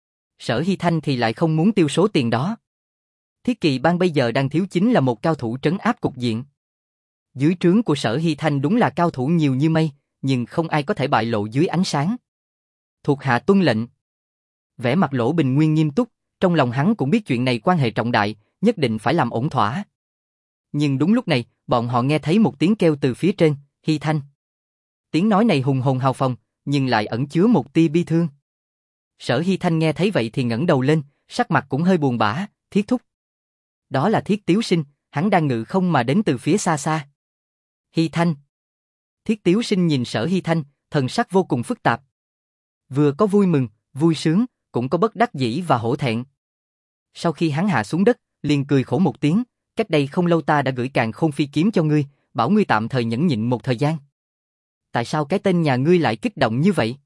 Speaker 1: Sở Hy Thanh thì lại không muốn tiêu số tiền đó. Thiết Kỳ Bang bây giờ đang thiếu chính là một cao thủ trấn áp cục diện. Dưới trướng của Sở Hy Thanh đúng là cao thủ nhiều như mây, nhưng không ai có thể bại lộ dưới ánh sáng. Thuộc hạ tuân lệnh. Vẻ mặt Lỗ Bình Nguyên nghiêm túc, trong lòng hắn cũng biết chuyện này quan hệ trọng đại, nhất định phải làm ổn thỏa. Nhưng đúng lúc này, bọn họ nghe thấy một tiếng kêu từ phía trên, Hy Thanh. Tiếng nói này hùng hồn hào phóng, nhưng lại ẩn chứa một tia bi thương. Sở Hy Thanh nghe thấy vậy thì ngẩng đầu lên, sắc mặt cũng hơi buồn bã, Thiết thúc. Đó là Thiết Tiếu Sinh, hắn đang ngự không mà đến từ phía xa xa. Hy Thanh. Thiết Tiếu Sinh nhìn Sở Hy Thanh, thần sắc vô cùng phức tạp. Vừa có vui mừng, vui sướng, cũng có bất đắc dĩ và hổ thẹn. Sau khi hắn hạ xuống đất, liền cười khổ một tiếng, cách đây không lâu ta đã gửi Càn Khôn Phi kiếm cho ngươi, bảo ngươi tạm thời nhẫn nhịn một thời gian. Tại sao cái tên nhà ngươi lại kích động như vậy?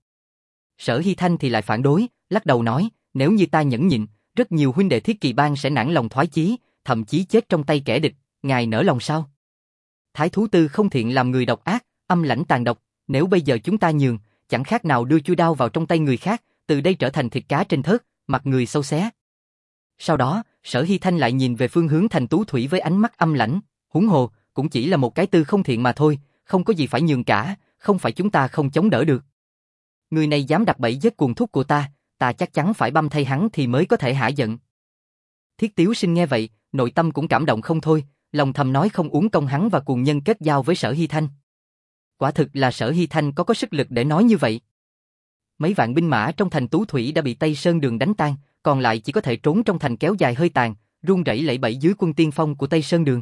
Speaker 1: Sở Hy Thanh thì lại phản đối, lắc đầu nói, nếu như ta nhẫn nhịn, rất nhiều huynh đệ Thiết Kỳ Bang sẽ nản lòng thoái chí, thậm chí chết trong tay kẻ địch, ngài nỡ lòng sao? Thái thú tư không thiện làm người độc ác, âm lãnh tàn độc, nếu bây giờ chúng ta nhường, chẳng khác nào đưa chui đao vào trong tay người khác, từ đây trở thành thịt cá trên thớt, mặt người sâu xé. Sau đó, Sở Hy Thanh lại nhìn về phương hướng thành Tú Thủy với ánh mắt âm lãnh, huống hồ, cũng chỉ là một cái tư không thiện mà thôi, không có gì phải nhường cả, không phải chúng ta không chống đỡ được. Người này dám đặt bẫy giết cuồng thúc của ta, ta chắc chắn phải băm thay hắn thì mới có thể hả giận. Thiết Tiếu Sinh nghe vậy, nội tâm cũng cảm động không thôi, lòng thầm nói không uống công hắn và cuồng nhân kết giao với Sở Hy Thanh. Quả thực là Sở Hy Thanh có có sức lực để nói như vậy. Mấy vạn binh mã trong thành Tú Thủy đã bị Tây Sơn Đường đánh tan, còn lại chỉ có thể trốn trong thành kéo dài hơi tàn, run rẩy lẩy bẩy dưới quân tiên phong của Tây Sơn Đường.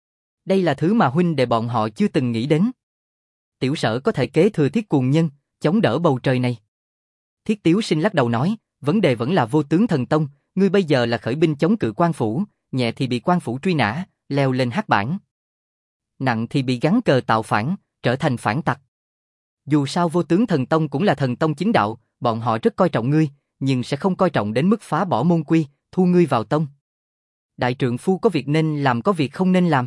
Speaker 1: Đây là thứ mà huynh đệ bọn họ chưa từng nghĩ đến. Tiểu Sở có thể kế thừa Thiết Cuồng Nhân, chống đỡ bầu trời này. Thiết Tiếu Sinh lắc đầu nói, vấn đề vẫn là Vô Tướng Thần Tông, ngươi bây giờ là khởi binh chống cự quan phủ, nhẹ thì bị quan phủ truy nã, leo lên hắc bảng. Nặng thì bị gắn cờ tạo phản, trở thành phản tặc. Dù sao Vô Tướng Thần Tông cũng là thần tông chính đạo, bọn họ rất coi trọng ngươi, nhưng sẽ không coi trọng đến mức phá bỏ môn quy, thu ngươi vào tông. Đại trượng phu có việc nên làm, có việc không nên làm.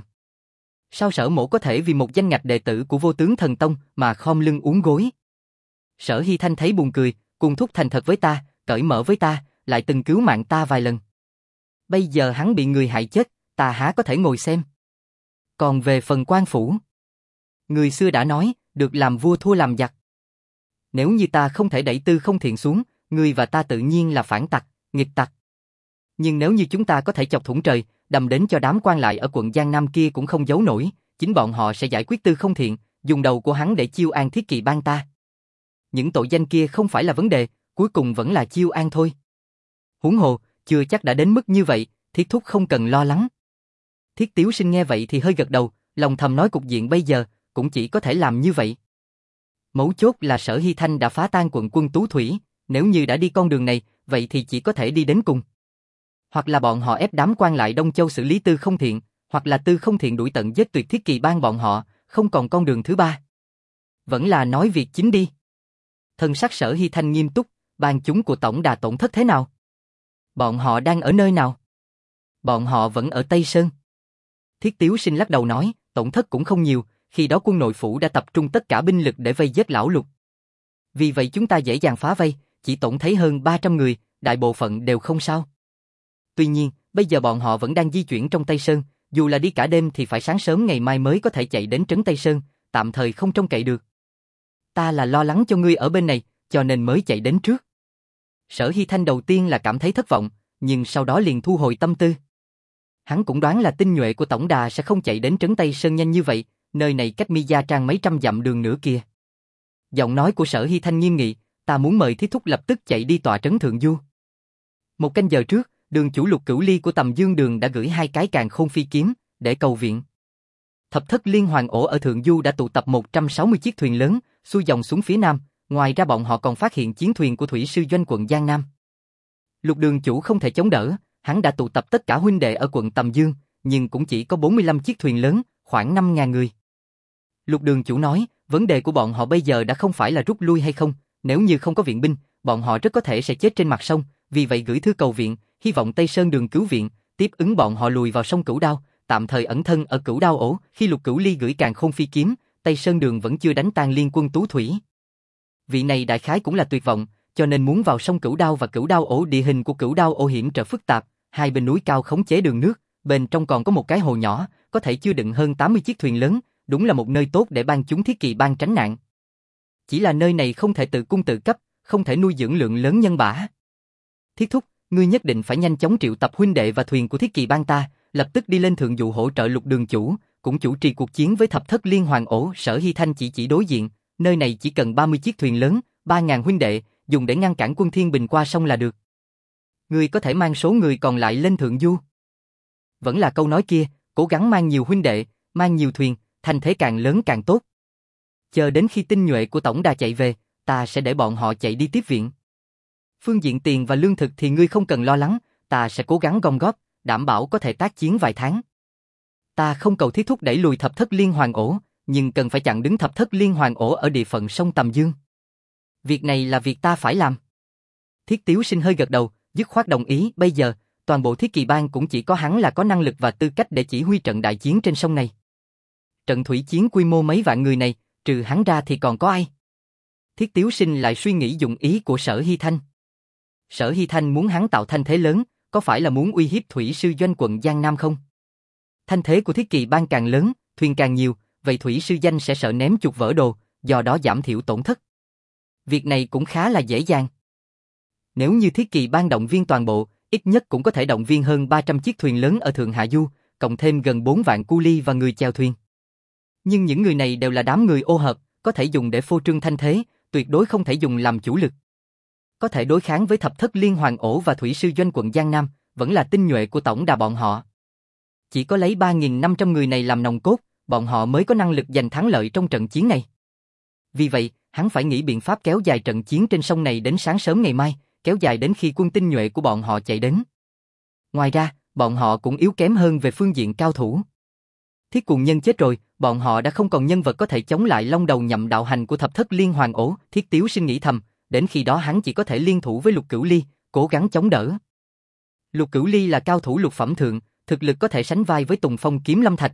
Speaker 1: Sao Sở mỗ có thể vì một danh ngạch đệ tử của Vô Tướng Thần Tông mà khom lưng uốn gối? Sở Hy Thanh thấy buồn cười, cùng thúc thành thật với ta, cởi mở với ta, lại từng cứu mạng ta vài lần. Bây giờ hắn bị người hại chết, ta há có thể ngồi xem. Còn về phần quan phủ, người xưa đã nói, được làm vua thua làm giặc. Nếu như ta không thể đẩy tư không thiện xuống, ngươi và ta tự nhiên là phản tặc, nghịch tặc. Nhưng nếu như chúng ta có thể chọc thủng trời, đâm đến cho đám quan lại ở quận Giang Nam kia cũng không giấu nổi, chính bọn họ sẽ giải quyết tư không thiện, dùng đầu của hắn để chiêu an Thiết Kỳ Bang ta. những tội danh kia không phải là vấn đề, cuối cùng vẫn là chiêu an thôi. Huống hồ, chưa chắc đã đến mức như vậy, Thiết thúc không cần lo lắng. Thiết Tiếu Sinh nghe vậy thì hơi gật đầu, lòng thầm nói cục diện bây giờ, cũng chỉ có thể làm như vậy. Mấu chốt là Sở Hy Thanh đã phá tan quận quân Tú Thủy, nếu như đã đi con đường này, vậy thì chỉ có thể đi đến cùng. Hoặc là bọn họ ép đám quan lại Đông Châu xử lý Tư Không Thiện, hoặc là Tư Không Thiện đuổi tận giết tuyệt Thiết Kỳ Bang bọn họ, không còn con đường thứ ba. Vẫn là nói việc chính đi. Thân sắc Sở Hy Thanh nghiêm túc, bang chúng của tổng đà tổn thất thế nào? Bọn họ đang ở nơi nào? Bọn họ vẫn ở Tây Sơn. Thiết Tiếu Sinh lắc đầu nói, tổn thất cũng không nhiều, khi đó quân nội phủ đã tập trung tất cả binh lực để vây giết lão Lục. Vì vậy chúng ta dễ dàng phá vây, chỉ tổn thấy hơn ba trăm người, đại bộ phận đều không sao. Tuy nhiên, bây giờ bọn họ vẫn đang di chuyển trong Tây Sơn, dù là đi cả đêm thì phải sáng sớm ngày mai mới có thể chạy đến trấn Tây Sơn, tạm thời không trông cậy được. Ta là lo lắng cho ngươi ở bên này, cho nên mới chạy đến trước. Sở Hy Thanh đầu tiên là cảm thấy thất vọng, nhưng sau đó liền thu hồi tâm tư. Hắn cũng đoán là tinh nhuệ của tổng đà sẽ không chạy đến trấn Tây Sơn nhanh như vậy, nơi này cách Mi Gia Trang mấy trăm dặm đường nữa kia. Giọng nói của Sở Hy Thanh nghiêm nghị, ta muốn mời Thiết thúc lập tức chạy đi tọa trấn Thượng Du. Một canh giờ trước, đường chủ Lục Cửu Ly của Tầm Dương Đường đã gửi hai cái càn khôn phi kiếm để cầu viện. Thập thất liên hoàng ổ ở Thượng Du đã tụ tập một trăm sáu mươi chiếc thuyền lớn, xuôi dòng xuống phía nam, ngoài ra bọn họ còn phát hiện chiến thuyền của thủy sư doanh quận Giang Nam. Lục đường chủ không thể chống đỡ, hắn đã tụ tập tất cả huynh đệ ở quận Tầm Dương, nhưng cũng chỉ có bốn mươi lăm chiếc thuyền lớn, khoảng năm nghìn người. Lục đường chủ nói, vấn đề của bọn họ bây giờ đã không phải là rút lui hay không, nếu như không có viện binh, bọn họ rất có thể sẽ chết trên mặt sông, vì vậy gửi thư cầu viện, hy vọng Tây Sơn Đường cứu viện, tiếp ứng bọn họ lùi vào sông Cửu Đao, tạm thời ẩn thân ở Cửu Đao ổ. Khi Lục Cửu Ly gửi càn khôn phi kiếm, Tây Sơn Đường vẫn chưa đánh tan liên quân Tú Thủy. Vị này đại khái cũng là tuyệt vọng, cho nên muốn vào sông Cửu Đao và Cửu Đao ổ. Địa hình của Cửu Đao ổ hiểm trở phức tạp, hai bên núi cao khống chế đường nước, bên trong còn có một cái hồ nhỏ, có thể chứa đựng hơn tám mươi chiếc thuyền lớn, đúng là một nơi tốt để ban chúng Thiết Kỳ Bang tránh nạn. Chỉ là nơi này không thể tự cung tự cấp, không thể nuôi dưỡng lượng lớn nhân bả. Thiết thúc, ngươi nhất định phải nhanh chóng triệu tập huynh đệ và thuyền của Thiết Kỳ Bang ta, lập tức đi lên Thượng Du hỗ trợ Lục đường chủ, cũng chủ trì cuộc chiến với thập thất liên hoàng ổ. Sở Hy Thanh chỉ chỉ đối diện, nơi này chỉ cần ba mươi chiếc thuyền lớn, ba nghìn huynh đệ, dùng để ngăn cản quân Thiên Bình qua sông là được. Ngươi có thể mang số người còn lại lên Thượng Du. Vẫn là câu nói kia, cố gắng mang nhiều huynh đệ, mang nhiều thuyền, thành thế càng lớn càng tốt. Chờ đến khi tinh nhuệ của tổng đà chạy về, ta sẽ để bọn họ chạy đi tiếp viện. Phương diện tiền và lương thực thì ngươi không cần lo lắng, ta sẽ cố gắng gom góp, đảm bảo có thể tác chiến vài tháng. Ta không cầu Thiết thúc đẩy lùi thập thất liên hoàng ổ, nhưng cần phải chặn đứng thập thất liên hoàng ổ ở địa phận sông Tầm Dương. Việc này là việc ta phải làm. Thiết Tiếu Sinh hơi gật đầu, dứt khoát đồng ý. Bây giờ, toàn bộ Thiết Kỳ Bang cũng chỉ có hắn là có năng lực và tư cách để chỉ huy trận đại chiến trên sông này. Trận thủy chiến quy mô mấy vạn người này, trừ hắn ra thì còn có ai? Thiết Tiếu Sinh lại suy nghĩ dụng ý của Sở Hy Thanh. Sở Hy Thanh muốn hắn tạo thanh thế lớn, có phải là muốn uy hiếp thủy sư doanh quận Giang Nam không? Thanh thế của Thiết Kỳ Bang càng lớn, thuyền càng nhiều, vậy thủy sư danh sẽ sợ ném chuột vỡ đồ, do đó giảm thiểu tổn thất. Việc này cũng khá là dễ dàng. Nếu như Thiết Kỳ Bang động viên toàn bộ, ít nhất cũng có thể động viên hơn ba trăm chiếc thuyền lớn ở Thượng Hạ Du, cộng thêm gần bốn vạn cu ly và người chèo thuyền. Nhưng những người này đều là đám người ô hợp, có thể dùng để phô trương thanh thế, tuyệt đối không thể dùng làm chủ lực. Có thể đối kháng với thập thất liên hoàng ổ và thủy sư doanh quận Giang Nam, vẫn là tinh nhuệ của tổng đà bọn họ. Chỉ có lấy ba nghìn năm trăm người này làm nòng cốt, bọn họ mới có năng lực giành thắng lợi trong trận chiến này. Vì vậy, hắn phải nghĩ biện pháp kéo dài trận chiến trên sông này đến sáng sớm ngày mai, kéo dài đến khi quân tinh nhuệ của bọn họ chạy đến. Ngoài ra, bọn họ cũng yếu kém hơn về phương diện cao thủ. Thiết Cuồng Nhân chết rồi, bọn họ đã không còn nhân vật có thể chống lại long đầu nhậm đạo hành của thập thất liên hoàng ổ. Thiết Tiếu Sinh nghĩ thầm, đến khi đó hắn chỉ có thể liên thủ với Lục Cửu Ly, cố gắng chống đỡ. Lục Cửu Ly là cao thủ lục phẩm thượng, thực lực có thể sánh vai với Tùng Phong Kiếm Lâm Thạch.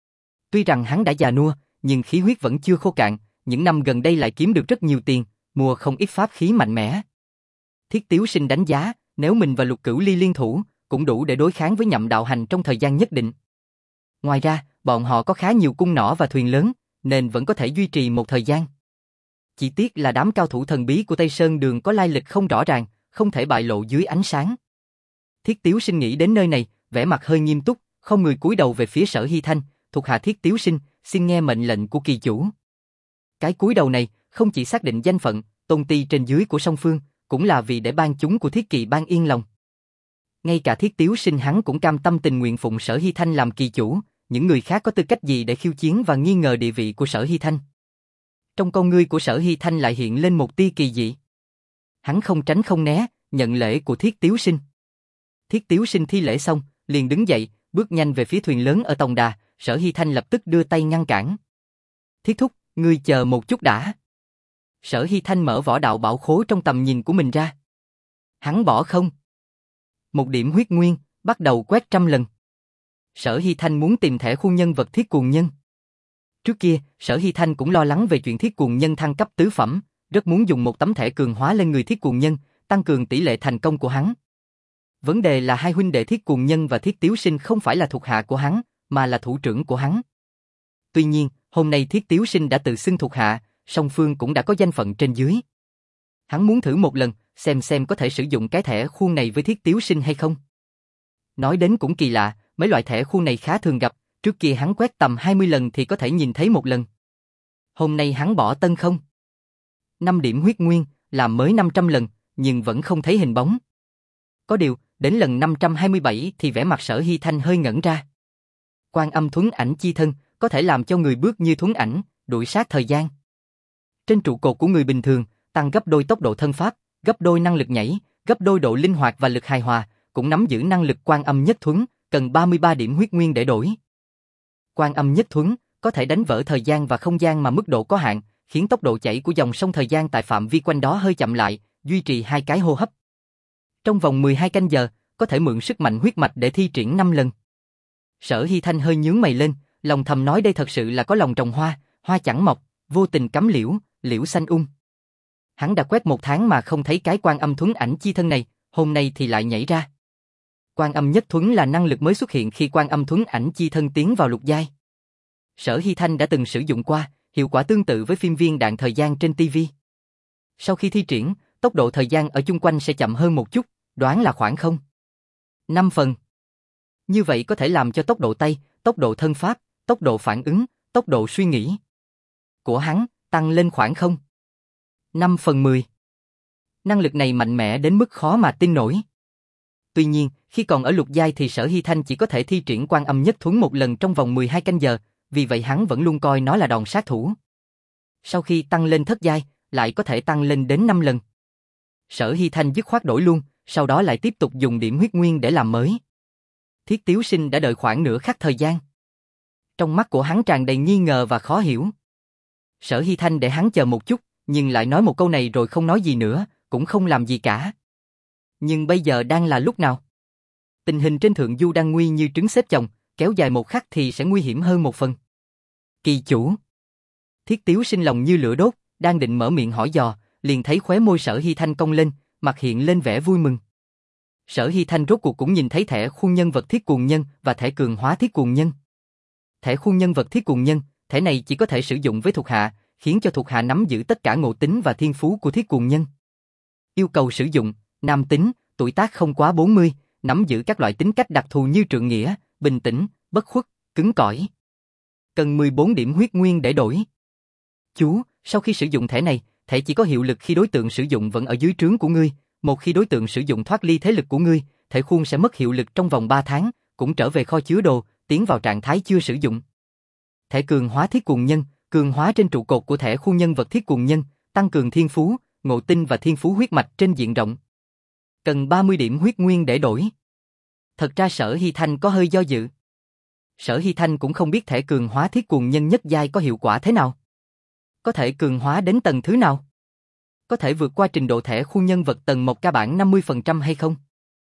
Speaker 1: Tuy rằng hắn đã già nua, nhưng khí huyết vẫn chưa khô cạn, những năm gần đây lại kiếm được rất nhiều tiền, mua không ít pháp khí mạnh mẽ. Thiết Tiếu Sinh đánh giá, nếu mình và Lục Cửu Ly liên thủ, cũng đủ để đối kháng với nhậm đạo hành trong thời gian nhất định. Ngoài ra, bọn họ có khá nhiều cung nỏ và thuyền lớn, nên vẫn có thể duy trì một thời gian. Chỉ tiếc là đám cao thủ thần bí của Tây Sơn Đường có lai lịch không rõ ràng, không thể bại lộ dưới ánh sáng. Thiết Tiếu Sinh nghĩ đến nơi này, vẻ mặt hơi nghiêm túc, không người cúi đầu về phía Sở Hy Thanh, thuộc hạ Thiết Tiếu Sinh, xin nghe mệnh lệnh của kỳ chủ. Cái cúi đầu này, không chỉ xác định danh phận, tôn ti trên dưới của song phương, cũng là vì để ban chúng của Thiết Kỳ Bang yên lòng. Ngay cả Thiết Tiếu Sinh hắn cũng cam tâm tình nguyện phụng Sở Hy Thanh làm kỳ chủ, những người khác có tư cách gì để khiêu chiến và nghi ngờ địa vị của Sở Hy Thanh. Trong con ngươi của Sở Hy Thanh lại hiện lên một tia kỳ dị. Hắn không tránh không né, nhận lễ của Thiết Tiếu Sinh. Thiết Tiếu Sinh thi lễ xong, liền đứng dậy, bước nhanh về phía thuyền lớn ở Tòng Đà, Sở Hy Thanh lập tức đưa tay ngăn cản. Thiết thúc, ngươi chờ một chút đã. Sở Hy Thanh mở võ đạo bảo khố trong tầm nhìn của mình ra. Hắn bỏ không. Một điểm huyết nguyên, bắt đầu quét trăm lần. Sở Hy Thanh muốn tìm thẻ khu nhân vật Thiết Cuồng Nhân. Trước kia, Sở Hy Thanh cũng lo lắng về chuyện Thiết Cuồng Nhân thăng cấp tứ phẩm, rất muốn dùng một tấm thẻ cường hóa lên người Thiết Cuồng Nhân, tăng cường tỷ lệ thành công của hắn. Vấn đề là hai huynh đệ Thiết Cuồng Nhân và Thiết Tiếu Sinh không phải là thuộc hạ của hắn, mà là thủ trưởng của hắn. Tuy nhiên, hôm nay Thiết Tiếu Sinh đã tự xưng thuộc hạ, song phương cũng đã có danh phận trên dưới. Hắn muốn thử một lần, xem xem có thể sử dụng cái thẻ khuôn này với Thiết Tiếu Sinh hay không. Nói đến cũng kỳ lạ, mấy loại thẻ khuôn này khá thường gặp, trước kia hắn quét tầm hai mươi lần thì có thể nhìn thấy một lần. Hôm nay hắn bỏ tân không. năm điểm huyết nguyên, làm mới năm trăm lần, nhưng vẫn không thấy hình bóng. Có điều, đến lần năm trăm hai mươi bảy thì vẻ mặt Sở Hy Thanh hơi ngẩn ra. Quan Âm Thuấn Ảnh chi thân, có thể làm cho người bước như thuấn ảnh, đuổi sát thời gian. Trên trụ cột của người bình thường, tăng gấp đôi tốc độ thân pháp, gấp đôi năng lực nhảy, gấp đôi độ linh hoạt và lực hài hòa, cũng nắm giữ năng lực Quan Âm Nhất Thuấn, cần ba mươi ba điểm huyết nguyên để đổi. Quan Âm Nhất Thuấn có thể đánh vỡ thời gian và không gian mà mức độ có hạn, khiến tốc độ chảy của dòng sông thời gian tại phạm vi quanh đó hơi chậm lại, duy trì hai cái hô hấp. Trong vòng mười hai canh giờ, có thể mượn sức mạnh huyết mạch để thi triển năm lần. Sở Hy Thanh hơi nhướng mày lên, lòng thầm nói đây thật sự là có lòng trồng hoa, hoa chẳng mọc, vô tình cắm liễu, liễu xanh ung. Hắn đã quét một tháng mà không thấy cái Quan Âm Thuấn Ảnh chi thân này, hôm nay thì lại nhảy ra. Quan Âm Nhất Thuấn là năng lực mới xuất hiện khi Quan Âm Thuấn Ảnh chi thân tiến vào lục giai. Sở Hy Thanh đã từng sử dụng qua, hiệu quả tương tự với phim viên đạn thời gian trên ti vi. Sau khi thi triển, tốc độ thời gian ở chung quanh sẽ chậm hơn một chút, đoán là khoảng không. năm phần. Như vậy có thể làm cho tốc độ tay, tốc độ thân pháp, tốc độ phản ứng, tốc độ suy nghĩ của hắn tăng lên khoảng không. năm phần mười. Năng lực này mạnh mẽ đến mức khó mà tin nổi. Tuy nhiên, khi còn ở lục giai thì Sở Hy Thanh chỉ có thể thi triển Quan Âm Nhất Thuấn một lần trong vòng mười hai canh giờ, vì vậy hắn vẫn luôn coi nó là đòn sát thủ. Sau khi tăng lên thất giai, lại có thể tăng lên đến năm lần. Sở Hy Thanh dứt khoát đổi luôn, sau đó lại tiếp tục dùng điểm huyết nguyên để làm mới. Thiết Tiếu Sinh đã đợi khoảng nửa khắc thời gian. Trong mắt của hắn tràn đầy nghi ngờ và khó hiểu. Sở Hy Thanh để hắn chờ một chút, nhưng lại nói một câu này rồi không nói gì nữa, cũng không làm gì cả. Nhưng bây giờ đang là lúc nào? Tình hình trên thượng du đang nguy như trứng xếp chồng, kéo dài một khắc thì sẽ nguy hiểm hơn một phần. Kỳ chủ. Thiết Tiếu Sinh lòng như lửa đốt, đang định mở miệng hỏi dò, liền thấy khóe môi Sở Hy Thanh cong lên, mặt hiện lên vẻ vui mừng. Sở Hy Thanh rốt cuộc cũng nhìn thấy thẻ khuôn nhân vật Thiết Cuồng Nhân và thẻ cường hóa Thiết Cuồng Nhân. Thẻ khuôn nhân vật Thiết Cuồng Nhân, thẻ này chỉ có thể sử dụng với thuộc hạ, khiến cho thuộc hạ nắm giữ tất cả ngộ tính và thiên phú của Thiết Cuồng Nhân. Yêu cầu sử dụng, nam tính, tuổi tác không quá bốn mươi, nắm giữ các loại tính cách đặc thù như trượng nghĩa, bình tĩnh, bất khuất, cứng cỏi. Cần mười bốn điểm huyết nguyên để đổi. Chú, sau khi sử dụng thẻ này, thẻ chỉ có hiệu lực khi đối tượng sử dụng vẫn ở dưới trướng của ngươi, một khi đối tượng sử dụng thoát ly thế lực của ngươi, thẻ khuôn sẽ mất hiệu lực trong vòng ba tháng, cũng trở về kho chứa đồ, tiến vào trạng thái chưa sử dụng. Thẻ cường hóa Thiết Cuồng Nhân, cường hóa trên trụ cột của thẻ khuôn nhân vật Thiết Cuồng Nhân, tăng cường thiên phú, ngộ tinh và thiên phú huyết mạch trên diện rộng. Cần ba mươi điểm huyết nguyên để đổi. Thật ra Sở Hy Thanh có hơi do dự. Sở Hy Thanh cũng không biết thẻ cường hóa Thiết Cuồng Nhân nhất giai có hiệu quả thế nào. Có thể cường hóa đến tầng thứ nào? Có thể vượt qua trình độ thẻ khuôn nhân vật tầng một ca bản năm mươi phần trăm hay không?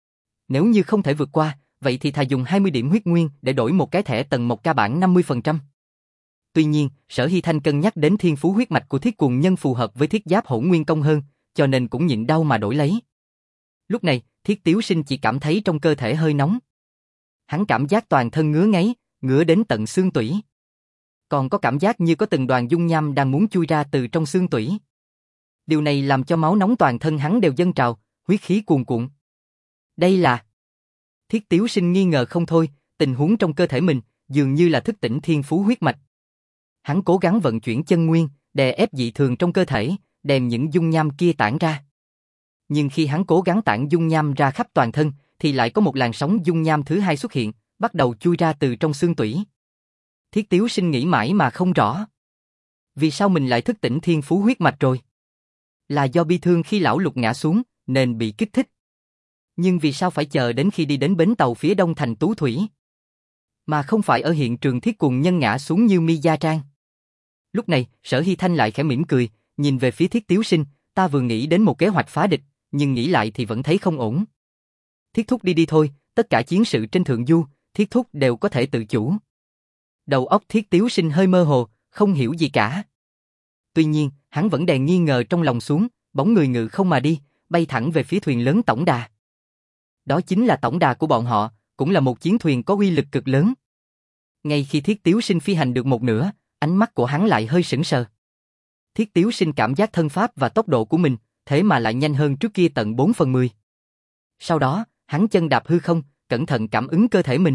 Speaker 1: Nếu như không thể vượt qua, vậy thì thà dùng hai mươi điểm huyết nguyên để đổi một cái thẻ tầng một ca bản năm mươi phần trăm. Tuy nhiên, Sở Hy Thanh cân nhắc đến thiên phú huyết mạch của Thiết Cuồng Nhân phù hợp với thiết giáp hỗn nguyên công hơn, cho nên cũng nhịn đau mà đổi lấy. Lúc này, Thiết Tiếu Sinh chỉ cảm thấy trong cơ thể hơi nóng. Hắn cảm giác toàn thân ngứa ngáy, ngứa đến tận xương tủy. Còn có cảm giác như có từng đoàn dung nham đang muốn chui ra từ trong xương tủy. Điều này làm cho máu nóng toàn thân hắn đều dâng trào, huyết khí cuồn cuộn. Đây là... Thiết Tiếu Sinh nghi ngờ không thôi, tình huống trong cơ thể mình dường như là thức tỉnh thiên phú huyết mạch. Hắn cố gắng vận chuyển chân nguyên, đè ép dị thường trong cơ thể, đem những dung nham kia tản ra. Nhưng khi hắn cố gắng tản dung nham ra khắp toàn thân, thì lại có một làn sóng dung nham thứ hai xuất hiện, bắt đầu chui ra từ trong xương tủy. Thiết Tiếu Sinh nghĩ mãi mà không rõ. Vì sao mình lại thức tỉnh thiên phú huyết mạch rồi? Là do bi thương khi lão Lục ngã xuống, nên bị kích thích. Nhưng vì sao phải chờ đến khi đi đến bến tàu phía đông thành Tú Thủy, mà không phải ở hiện trường Thiết Cuồng Nhân ngã xuống như Mi Gia Trang? Lúc này, Sở Hy Thanh lại khẽ mỉm cười, nhìn về phía Thiết Tiếu Sinh, ta vừa nghĩ đến một kế hoạch phá địch, nhưng nghĩ lại thì vẫn thấy không ổn. Thiết Thúc đi đi thôi, tất cả chiến sự trên Thượng Du, Thiết Thúc đều có thể tự chủ. Đầu óc Thiết Tiếu Sinh hơi mơ hồ, không hiểu gì cả. Tuy nhiên, hắn vẫn đè nghi ngờ trong lòng xuống, bóng người ngự không mà đi, bay thẳng về phía thuyền lớn tổng đà. Đó chính là tổng đà của bọn họ, cũng là một chiến thuyền có uy lực cực lớn. Ngay khi Thiết Tiếu Sinh phi hành được một nửa, ánh mắt của hắn lại hơi sững sờ. Thiết Tiếu Sinh cảm giác thân pháp và tốc độ của mình, thế mà lại nhanh hơn trước kia tận bốn phần mười. Sau đó, hắn chân đạp hư không, cẩn thận cảm ứng cơ thể mình.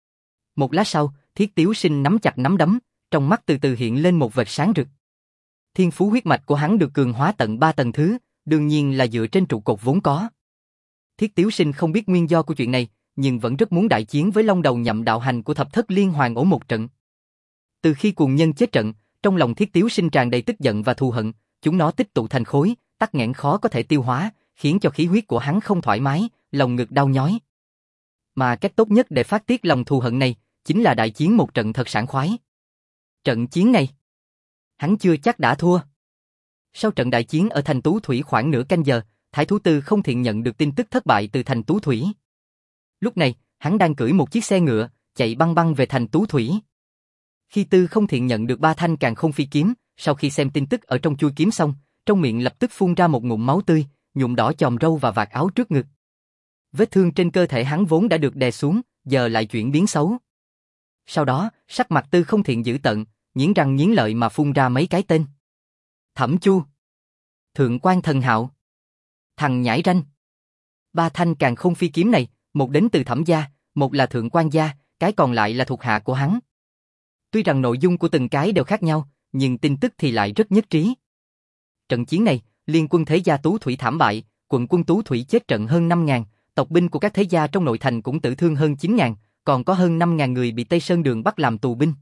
Speaker 1: Một lát sau, Thiết Tiếu Sinh nắm chặt nắm đấm, trong mắt từ từ hiện lên một vệt sáng rực. Thiên phú huyết mạch của hắn được cường hóa tận ba tầng thứ, đương nhiên là dựa trên trụ cột vốn có. Thiết Tiếu Sinh không biết nguyên do của chuyện này, nhưng vẫn rất muốn đại chiến với Long Đầu Nhậm đạo hành của Thập Thất Liên Hoàn ổ một trận. Từ khi Cuồng Nhân chết trận, trong lòng Thiết Tiếu Sinh tràn đầy tức giận và thù hận, chúng nó tích tụ thành khối, tắc nghẽn khó có thể tiêu hóa, khiến cho khí huyết của hắn không thoải mái, lòng ngực đau nhói. Mà cách tốt nhất để phát tiết lòng thù hận này, chính là đại chiến một trận thật sảng khoái. Trận chiến này, hắn chưa chắc đã thua. Sau trận đại chiến ở thành Tú Thủy khoảng nửa canh giờ, Thái Thú Tư Không Thiện nhận được tin tức thất bại từ thành Tú Thủy. Lúc này, hắn đang cưỡi một chiếc xe ngựa, chạy băng băng về thành Tú Thủy. Khi Tư Không Thiện nhận được ba thanh Càn Khôn Phi kiếm, sau khi xem tin tức ở trong chui kiếm xong, trong miệng lập tức phun ra một ngụm máu tươi, nhuộm đỏ chòm râu và vạt áo trước ngực. Vết thương trên cơ thể hắn vốn đã được đè xuống, giờ lại chuyển biến xấu. Sau đó, sắc mặt Tư Không Thiện dữ tợn, nghiến răng nghiến lợi mà phun ra mấy cái tên. Thẩm Chu, Thượng Quan Thần Hạo, thằng nhãi ranh. Ba thanh Càn Khôn Phi kiếm này, một đến từ Thẩm gia, một là Thượng Quan gia, cái còn lại là thuộc hạ của hắn. Tuy rằng nội dung của từng cái đều khác nhau, nhưng tin tức thì lại rất nhất trí. Trận chiến này, liên quân thế gia Tú Thủy thảm bại, quận quân Tú Thủy chết trận hơn năm ngàn, tộc binh của các thế gia trong nội thành cũng tử thương hơn chín ngàn, còn có hơn năm ngàn người bị Tây Sơn Đường bắt làm tù binh.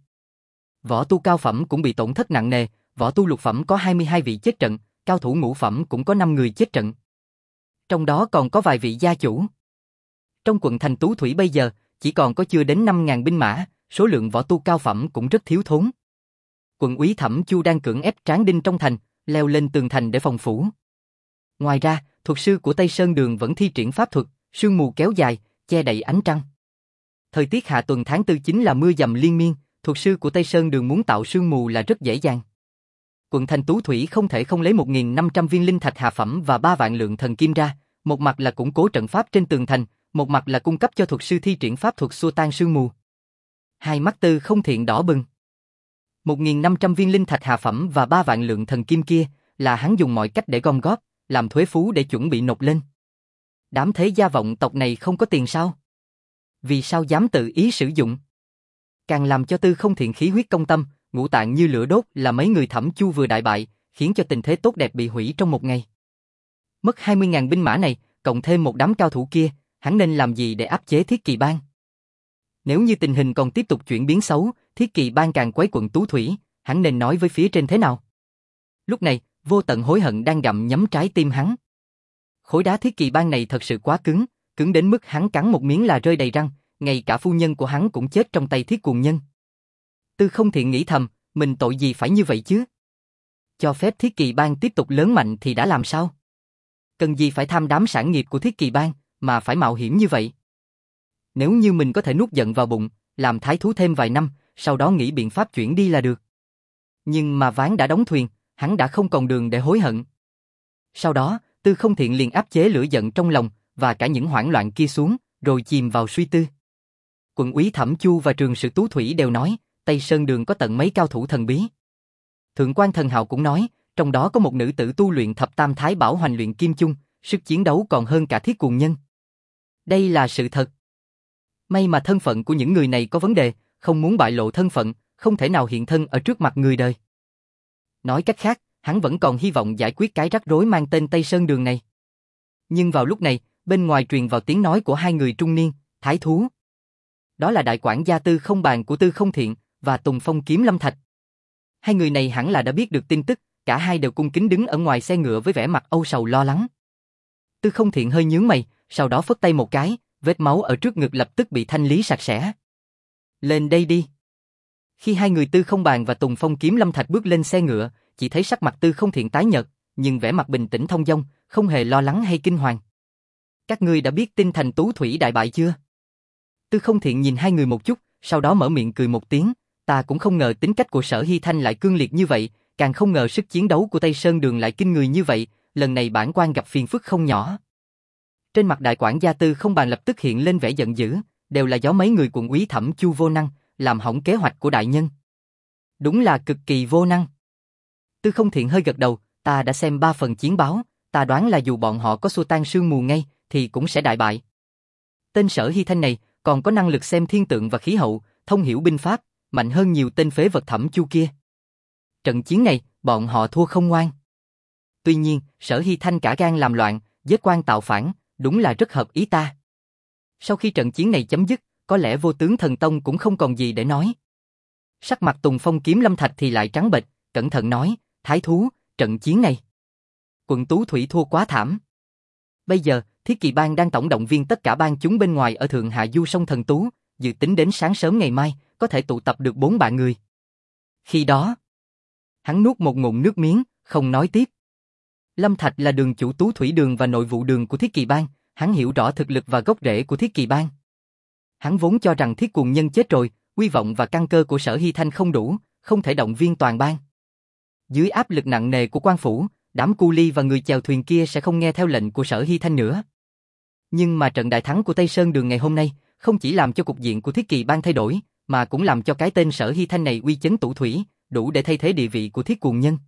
Speaker 1: Võ tu cao phẩm cũng bị tổn thất nặng nề, võ tu lục phẩm có hai mươi hai vị chết trận, cao thủ ngũ phẩm cũng có năm người chết trận. Trong đó còn có vài vị gia chủ. Trong quận thành Tú Thủy bây giờ, chỉ còn có chưa đến năm ngàn binh mã, số lượng võ tu cao phẩm cũng rất thiếu thốn. Quận úy Thẩm Chu đang cưỡng ép tráng đinh trong thành, leo lên tường thành để phòng phủ. Ngoài ra, thuật sư của Tây Sơn Đường vẫn thi triển pháp thuật, sương mù kéo dài, che đậy ánh trăng. Thời tiết hạ tuần tháng tư chính là mưa dầm liên miên, thuật sư của Tây Sơn Đường muốn tạo sương mù là rất dễ dàng. Quận thành Tú Thủy không thể không lấy một nghìn năm trăm viên linh thạch hạ phẩm và ba vạn lượng thần kim ra, một mặt là củng cố trận pháp trên tường thành, một mặt là cung cấp cho thuật sư thi triển pháp thuật xua tan sương mù. Hai mắt Tư Không Thiện đỏ bừng. một nghìn năm trăm viên linh thạch hạ phẩm và ba vạn lượng thần kim kia là hắn dùng mọi cách để gom góp, làm thuế phú để chuẩn bị nộp lên. Đám thế gia vọng tộc này không có tiền sao? Vì sao dám tự ý sử dụng? Càng làm cho Tư Không Thiện khí huyết công tâm, ngũ tạng như lửa đốt là mấy người Thẩm Chu vừa đại bại, khiến cho tình thế tốt đẹp bị hủy trong một ngày. Mất hai mươi ngàn binh mã này, cộng thêm một đám cao thủ kia, hắn nên làm gì để áp chế Thiết Kỳ Bang? Nếu như tình hình còn tiếp tục chuyển biến xấu, Thiết Kỳ Bang càng quấy quận Tú Thủy, hắn nên nói với phía trên thế nào? Lúc này, vô tận hối hận đang gặm nhấm trái tim hắn. Khối đá Thiết Kỳ Bang này thật sự quá cứng, cứng đến mức hắn cắn một miếng là rơi đầy răng, ngay cả phu nhân của hắn cũng chết trong tay Thiết Cuồng Nhân. Tư Không Thiện nghĩ thầm, mình tội gì phải như vậy chứ? Cho phép Thiết Kỳ Bang tiếp tục lớn mạnh thì đã làm sao? Cần gì phải tham đám sản nghiệp của Thiết Kỳ Bang, mà phải mạo hiểm như vậy? Nếu như mình có thể nuốt giận vào bụng, làm thái thú thêm vài năm, sau đó nghĩ biện pháp chuyển đi là được. Nhưng mà ván đã đóng thuyền, hắn đã không còn đường để hối hận. Sau đó, Tư Không Thiện liền áp chế lửa giận trong lòng, và cả những hoảng loạn kia xuống, rồi chìm vào suy tư. Quận úy Thẩm Chu và trường sử Tú Thủy đều nói, Tây Sơn Đường có tận mấy cao thủ thần bí. Thượng quan Thần Hạo cũng nói, trong đó có một nữ tử tu luyện thập tam thái bảo hoành luyện kim chung, sức chiến đấu còn hơn cả Thiết Cuồng Nhân. Đây là sự thật. May mà thân phận của những người này có vấn đề, không muốn bại lộ thân phận, không thể nào hiện thân ở trước mặt người đời. Nói cách khác, Hắn vẫn còn hy vọng giải quyết cái rắc rối mang tên Tây Sơn Đường này. Nhưng vào lúc này, bên ngoài truyền vào tiếng nói của hai người trung niên, thái thú. Đó là đại quản gia Tư Không Bàn của Tư Không Thiện và Tùng Phong Kiếm Lâm Thạch. Hai người này hẳn là đã biết được tin tức, cả hai đều cung kính đứng ở ngoài xe ngựa với vẻ mặt âu sầu lo lắng. Tư Không Thiện hơi nhướng mày, sau đó phất tay một cái, vết máu ở trước ngực lập tức bị thanh lý sạch sẽ. Lên đây đi. Khi hai người Tư Không Bàn và Tùng Phong Kiếm Lâm Thạch bước lên xe ngựa, chỉ thấy sắc mặt Tư Không Thiện tái nhợt, nhưng vẻ mặt bình tĩnh thông dong, không hề lo lắng hay kinh hoàng. Các ngươi đã biết tin Thành Tú Thủy đại bại chưa? Tư Không Thiện nhìn hai người một chút, sau đó mở miệng cười một tiếng, ta cũng không ngờ tính cách của Sở Hy Thanh lại cương liệt như vậy, càng không ngờ sức chiến đấu của Tây Sơn Đường lại kinh người như vậy, lần này bản quan gặp phiền phức không nhỏ. Trên mặt đại quản gia Tư Không Bàn lập tức hiện lên vẻ giận dữ, đều là do mấy người quận úy Thẩm Chu vô năng, làm hỏng kế hoạch của đại nhân. Đúng là cực kỳ vô năng. Tư Không Thiện hơi gật đầu, ta đã xem ba phần chiến báo, ta đoán là dù bọn họ có xua tan sương mù ngay, thì cũng sẽ đại bại. Tên Sở Hy Thanh này còn có năng lực xem thiên tượng và khí hậu, thông hiểu binh pháp, mạnh hơn nhiều tên phế vật Thẩm Chu kia. Trận chiến này, bọn họ thua không ngoan. Tuy nhiên, Sở Hy Thanh cả gan làm loạn, giết quan tạo phản, đúng là rất hợp ý ta. Sau khi trận chiến này chấm dứt, có lẽ Vô Tướng Thần Tông cũng không còn gì để nói. Sắc mặt Tùng Phong Kiếm Lâm Thạch thì lại trắng bệch, cẩn thận nói, thái thú, trận chiến này. Quận Tú Thủy thua quá thảm. Bây giờ, Thiết Kỵ Bang đang tổng động viên tất cả bang chúng bên ngoài ở Thượng Hạ Du sông Thần Tú, dự tính đến sáng sớm ngày mai, có thể tụ tập được bốn vạn người. Khi đó, hắn nuốt một ngụm nước miếng, không nói tiếp. Lâm Thạch là đường chủ Tú Thủy Đường và nội vụ đường của Thiết Kỵ Bang, hắn hiểu rõ thực lực và gốc rễ của Thiết Kỵ Bang. Hắn vốn cho rằng Thiết Cuồng Nhân chết rồi, uy vọng và căn cơ của Sở Hy Thanh không đủ, không thể động viên toàn bang. Dưới áp lực nặng nề của quan phủ, đám cu ly và người chèo thuyền kia sẽ không nghe theo lệnh của Sở Hy Thanh nữa. Nhưng mà trận đại thắng của Tây Sơn Đường ngày hôm nay, không chỉ làm cho cục diện của Thiết Kỵ Bang thay đổi, mà cũng làm cho cái tên Sở Hy Thanh này uy chấn Tú Thủy, đủ để thay thế địa vị của Thiết Cuồng Nhân.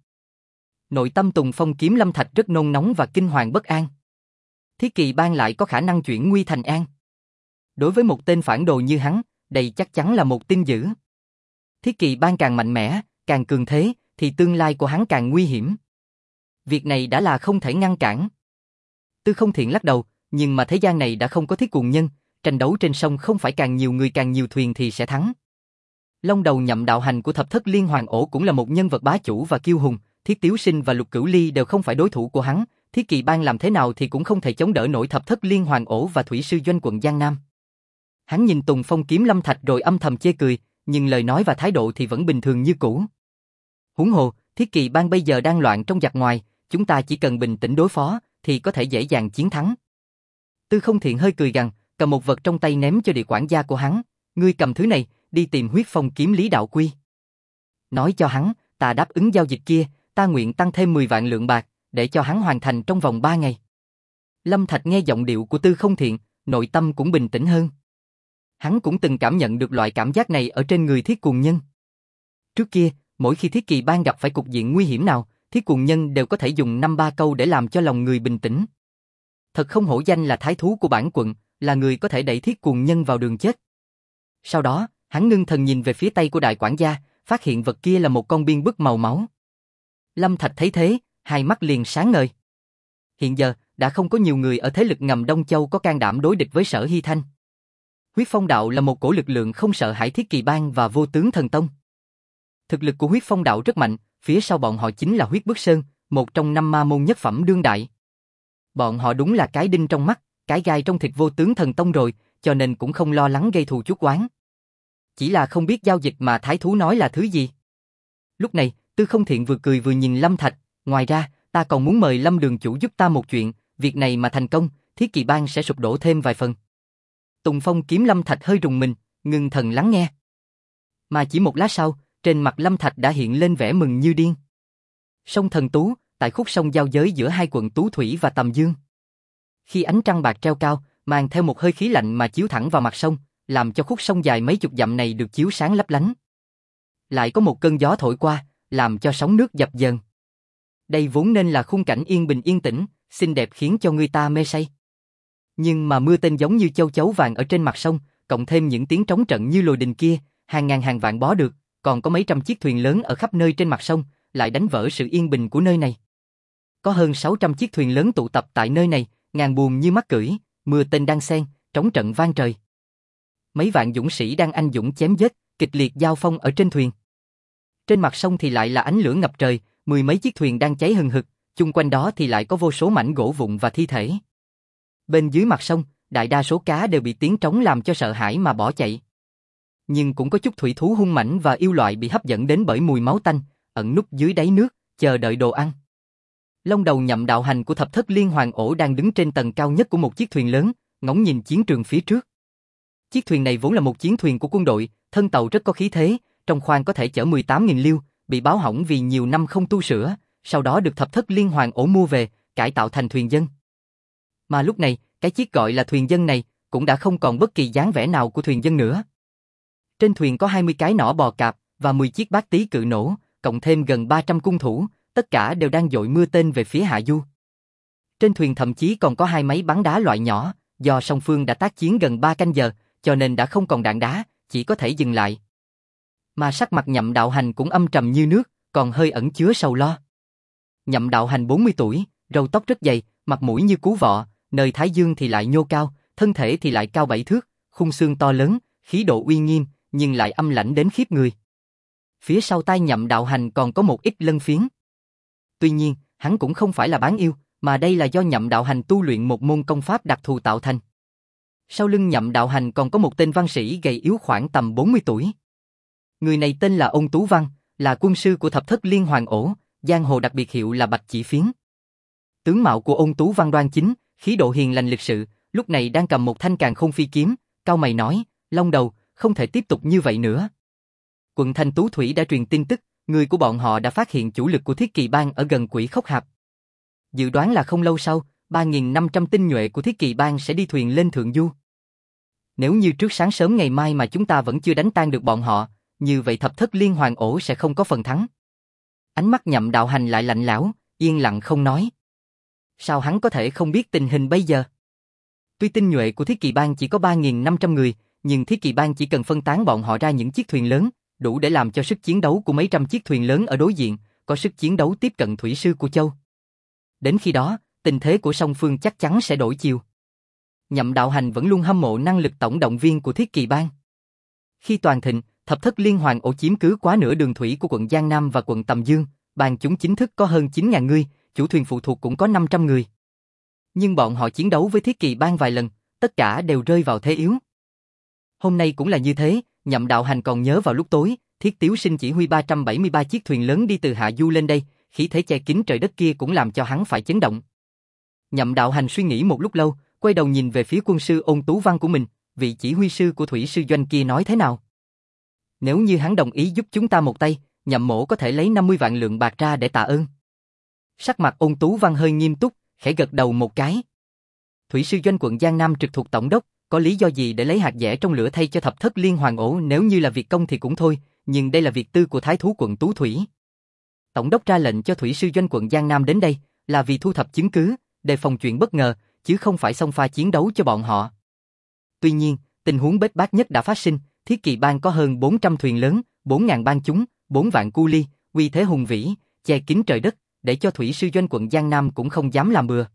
Speaker 1: Nội tâm Tùng Phong Kiếm Lâm Thạch rất nôn nóng và kinh hoàng bất an. Thiết Kỵ Bang lại có khả năng chuyển nguy thành an. Đối với một tên phản đồ như hắn, đây chắc chắn là một tin dữ. Thiết Kỵ Bang càng mạnh mẽ, càng cường thế, thì tương lai của hắn càng nguy hiểm. Việc này đã là không thể ngăn cản. Tư Không Thiện lắc đầu, nhưng mà thế gian này đã không có Thiết Cuồng Nhân, tranh đấu trên sông không phải càng nhiều người càng nhiều thuyền thì sẽ thắng. Long đầu nhậm đạo hành của Thập Thất Liên Hoàn Ổ cũng là một nhân vật bá chủ và kiêu hùng, Thiết Tiếu Sinh và Lục Cửu Ly đều không phải đối thủ của hắn, Thiết Kỵ Bang làm thế nào thì cũng không thể chống đỡ nổi Thập Thất Liên Hoàn Ổ và Thủy Sư Doanh quận Giang Nam. Hắn nhìn Tùng Phong Kiếm Lâm Thạch rồi âm thầm chê cười, nhưng lời nói và thái độ thì vẫn bình thường như cũ. Huống hồ, Thiết Kỵ Bang bây giờ đang loạn trong giặc ngoài, chúng ta chỉ cần bình tĩnh đối phó, thì có thể dễ dàng chiến thắng. Tư Không Thiện hơi cười gằn, cầm một vật trong tay ném cho địa quản gia của hắn, ngươi cầm thứ này, đi tìm Huyết Phong kiếm Lý Đạo Quy. Nói cho hắn, ta đáp ứng giao dịch kia, ta nguyện tăng thêm mười vạn lượng bạc, để cho hắn hoàn thành trong vòng ba ngày. Lâm Thạch nghe giọng điệu của Tư Không Thiện, nội tâm cũng bình tĩnh hơn. Hắn cũng từng cảm nhận được loại cảm giác này ở trên người Thiết Cuồng Nhân. Trước kia, mỗi khi Thiết Kỵ Bang gặp phải cục diện nguy hiểm nào, Thiết Cuồng Nhân đều có thể dùng năm ba câu để làm cho lòng người bình tĩnh. Thật không hổ danh là thái thú của bản quận, là người có thể đẩy Thiết Cuồng Nhân vào đường chết. Sau đó, hắn ngưng thần nhìn về phía tay của đại quản gia, phát hiện vật kia là một con biên bức màu máu. Lâm Thạch thấy thế, hai mắt liền sáng ngời. Hiện giờ, đã không có nhiều người ở thế lực ngầm Đông Châu có can đảm đối địch với Sở Hy Thanh. Huyết Phong Đạo là một cổ lực lượng không sợ hãi Thiết Kỵ Bang và Vô Tướng Thần Tông. Thực lực của Huyết Phong Đạo rất mạnh, phía sau bọn họ chính là Huyết Bức Sơn, một trong năm ma môn nhất phẩm đương đại. Bọn họ đúng là cái đinh trong mắt, cái gai trong thịt Vô Tướng Thần Tông rồi, cho nên cũng không lo lắng gây thù chuốc oán. Chỉ là không biết giao dịch mà thái thú nói là thứ gì. Lúc này, Tư Không Thiện vừa cười vừa nhìn Lâm Thạch, ngoài ra, ta còn muốn mời Lâm đường chủ giúp ta một chuyện, việc này mà thành công, Thiết Kỵ Bang sẽ sụp đổ thêm vài phần. Tùng Phong Kiếm Lâm Thạch hơi rùng mình, ngưng thần lắng nghe. Mà chỉ một lát sau, trên mặt Lâm Thạch đã hiện lên vẻ mừng như điên. Sông Thần Tú, tại khúc sông giao giới giữa hai quận Tú Thủy và Tầm Dương. Khi ánh trăng bạc treo cao, mang theo một hơi khí lạnh mà chiếu thẳng vào mặt sông, làm cho khúc sông dài mấy chục dặm này được chiếu sáng lấp lánh. Lại có một cơn gió thổi qua, làm cho sóng nước dập dờn. Đây vốn nên là khung cảnh yên bình yên tĩnh, xinh đẹp khiến cho người ta mê say. Nhưng mà mưa tên giống như châu chấu vàng ở trên mặt sông, cộng thêm những tiếng trống trận như lôi đình kia, hàng ngàn hàng vạn bó được, còn có mấy trăm chiếc thuyền lớn ở khắp nơi trên mặt sông, lại đánh vỡ sự yên bình của nơi này. Có hơn sáu trăm chiếc thuyền lớn tụ tập tại nơi này, ngàn buồm như mắc cưỡi, mưa tên đan xen, trống trận vang trời. Mấy vạn dũng sĩ đang anh dũng chém giết, kịch liệt giao phong ở trên thuyền. Trên mặt sông thì lại là ánh lửa ngập trời, mười mấy chiếc thuyền đang cháy hừng hực, chung quanh đó thì lại có vô số mảnh gỗ vụn và thi thể. Bên dưới mặt sông, đại đa số cá đều bị tiếng trống làm cho sợ hãi mà bỏ chạy. Nhưng cũng có chút thủy thú hung mãnh và yêu loại bị hấp dẫn đến bởi mùi máu tanh, ẩn núp dưới đáy nước, chờ đợi đồ ăn. Long đầu Nhậm Đạo Hành của Thập Thất Liên Hoàn Ổ đang đứng trên tầng cao nhất của một chiếc thuyền lớn, ngóng nhìn chiến trường phía trước. Chiếc thuyền này vốn là một chiến thuyền của quân đội, thân tàu rất có khí thế, trong khoang có thể chở mười tám nghìn liêu, bị báo hỏng vì nhiều năm không tu sửa, sau đó được Thập Thất Liên Hoàn Ổ mua về, cải tạo thành thuyền dân. Mà lúc này, cái chiếc gọi là thuyền dân này cũng đã không còn bất kỳ dáng vẻ nào của thuyền dân nữa. Trên thuyền có hai mươi cái nỏ bò cạp và mười chiếc bát tí cự nổ, cộng thêm gần ba trăm cung thủ, tất cả đều đang dội mưa tên về phía hạ du. Trên thuyền thậm chí còn có hai máy bắn đá loại nhỏ, do song phương đã tác chiến gần ba canh giờ, cho nên đã không còn đạn đá, chỉ có thể dừng lại. Mà sắc mặt Nhậm Đạo Hành cũng âm trầm như nước, còn hơi ẩn chứa sầu lo. Nhậm Đạo Hành bốn mươi tuổi, râu tóc rất dày, mặt mũi như cú vọ, nơi thái dương thì lại nhô cao, thân thể thì lại cao bảy thước, khung xương to lớn, khí độ uy nghiêm, nhưng lại âm lãnh đến khiếp người. Phía sau tai Nhậm Đạo Hành còn có một ít lân phiến. Tuy nhiên, hắn cũng không phải là bán yêu, mà đây là do Nhậm Đạo Hành tu luyện một môn công pháp đặc thù tạo thành. Sau lưng Nhậm Đạo Hành còn có một tên văn sĩ gầy yếu khoảng tầm bốn mươi tuổi. Người này tên là Ôn Tú Văn, là quân sư của Thập Thất Liên Hoàn Ổ, giang hồ đặc biệt hiệu là Bạch Chỉ Phiến. Tướng mạo của Ôn Tú Văn đoan chính, khí độ hiền lành lịch sự, lúc này đang cầm một thanh càn khôn phi kiếm, cau mày nói, Long đầu, không thể tiếp tục như vậy nữa. Quận thành Tú Thủy đã truyền tin tức, người của bọn họ đã phát hiện chủ lực của Thiết Kỳ Bang ở gần Quỷ Khốc Hạp. Dự đoán là không lâu sau, ba nghìn năm trăm tinh nhuệ của Thiết Kỳ Bang sẽ đi thuyền lên thượng du. Nếu như trước sáng sớm ngày mai mà chúng ta vẫn chưa đánh tan được bọn họ, như vậy Thập Thất Liên Hoàn Ổ sẽ không có phần thắng. Ánh mắt Nhậm Đạo Hành lại lạnh lẽo, yên lặng không nói. Sao hắn có thể không biết tình hình bây giờ? Tuy tinh nhuệ của Thiết Kỳ Bang chỉ có ba nghìn năm trăm người, nhưng Thiết Kỳ Bang chỉ cần phân tán bọn họ ra những chiếc thuyền lớn, đủ để làm cho sức chiến đấu của mấy trăm chiếc thuyền lớn ở đối diện, có sức chiến đấu tiếp cận thủy sư của Châu. Đến khi đó, tình thế của song phương chắc chắn sẽ đổi chiều. Nhậm Đạo Hành vẫn luôn hâm mộ năng lực tổng động viên của Thiết Kỳ Bang. Khi toàn thịnh, Thập Thất Liên Hoàn Ổ chiếm cứ quá nửa đường thủy của quận Giang Nam và quận Tầm Dương, bang chúng chính thức có hơn chín nghìn người, chủ thuyền phụ thuộc cũng có năm trăm người. Nhưng bọn họ chiến đấu với Thiết Kỳ Bang vài lần, tất cả đều rơi vào thế yếu. Hôm nay cũng là như thế, Nhậm Đạo Hành còn nhớ vào lúc tối, Thiết Tiếu Sinh chỉ huy ba trăm bảy mươi ba chiếc thuyền lớn đi từ hạ du lên đây, khí thế che kín trời đất kia cũng làm cho hắn phải chấn động. Nhậm Đạo Hành suy nghĩ một lúc lâu, quay đầu nhìn về phía quân sư Ôn Tú Văn của mình, vị chỉ huy sư của thủy sư doanh kia nói thế nào? Nếu như hắn đồng ý giúp chúng ta một tay, Nhậm mỗ có thể lấy năm mươi vạn lượng bạc ra để tạ ơn. Sắc mặt Ôn Tú Văn hơi nghiêm túc, khẽ gật đầu một cái. Thủy sư doanh quận Giang Nam trực thuộc tổng đốc, có lý do gì để lấy hạt dẻ trong lửa thay cho Thập Thất Liên Hoàn Ổ? Nếu như là việc công thì cũng thôi, nhưng đây là việc tư của Thái thú quận Tú Thủy. Tổng đốc ra lệnh cho thủy sư doanh quận Giang Nam đến đây, là vì thu thập chứng cứ, đề phòng chuyện bất ngờ, chứ không phải xông pha chiến đấu cho bọn họ. Tuy nhiên, tình huống bết bát nhất đã phát sinh, Thiết Kỳ Bang có hơn bốn trăm thuyền lớn, bốn nghìn bang chúng, bốn vạn cu ly, uy thế hùng vĩ, che kín trời đất, để cho thủy sư doanh quận Giang Nam cũng không dám làm bừa.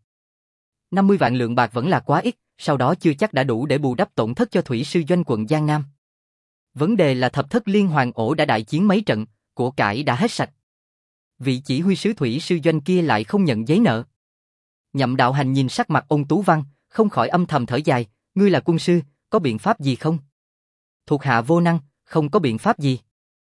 Speaker 1: năm mươi vạn lượng bạc vẫn là quá ít, sau đó chưa chắc đã đủ để bù đắp tổn thất cho thủy sư doanh quận Giang Nam. Vấn đề là Thập Thất Liên Hoàn Ổ đã đại chiến mấy trận, của cải đã hết sạch. Vị chỉ huy sứ thủy sư doanh kia lại không nhận giấy nợ. Nhậm Đạo Hành nhìn sắc mặt Ôn Tú Văn, không khỏi âm thầm thở dài, ngươi là quân sư, có biện pháp gì không? Thuộc hạ vô năng, không có biện pháp gì.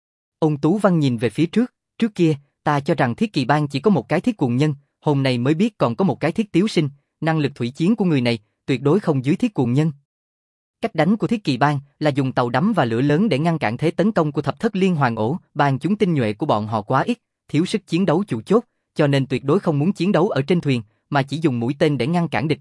Speaker 1: Ôn Tú Văn nhìn về phía trước, trước kia, ta cho rằng Thiết Kỳ Bang chỉ có một cái Thiết Cuồng Nhân, hôm nay mới biết còn có một cái Thiết Tiếu Sinh, năng lực thủy chiến của người này, tuyệt đối không dưới Thiết Cuồng Nhân. Cách đánh của Thiết Kỳ Bang là dùng tàu đắm và lửa lớn để ngăn cản thế tấn công của Thập Thất Liên Hoàn Ổ, bang chúng tinh nhuệ của bọn họ quá ít, thiếu sức chiến đấu chủ chốt, cho nên tuyệt đối không muốn chiến đấu ở trên thuyền, mà chỉ dùng mũi tên để ngăn cản địch.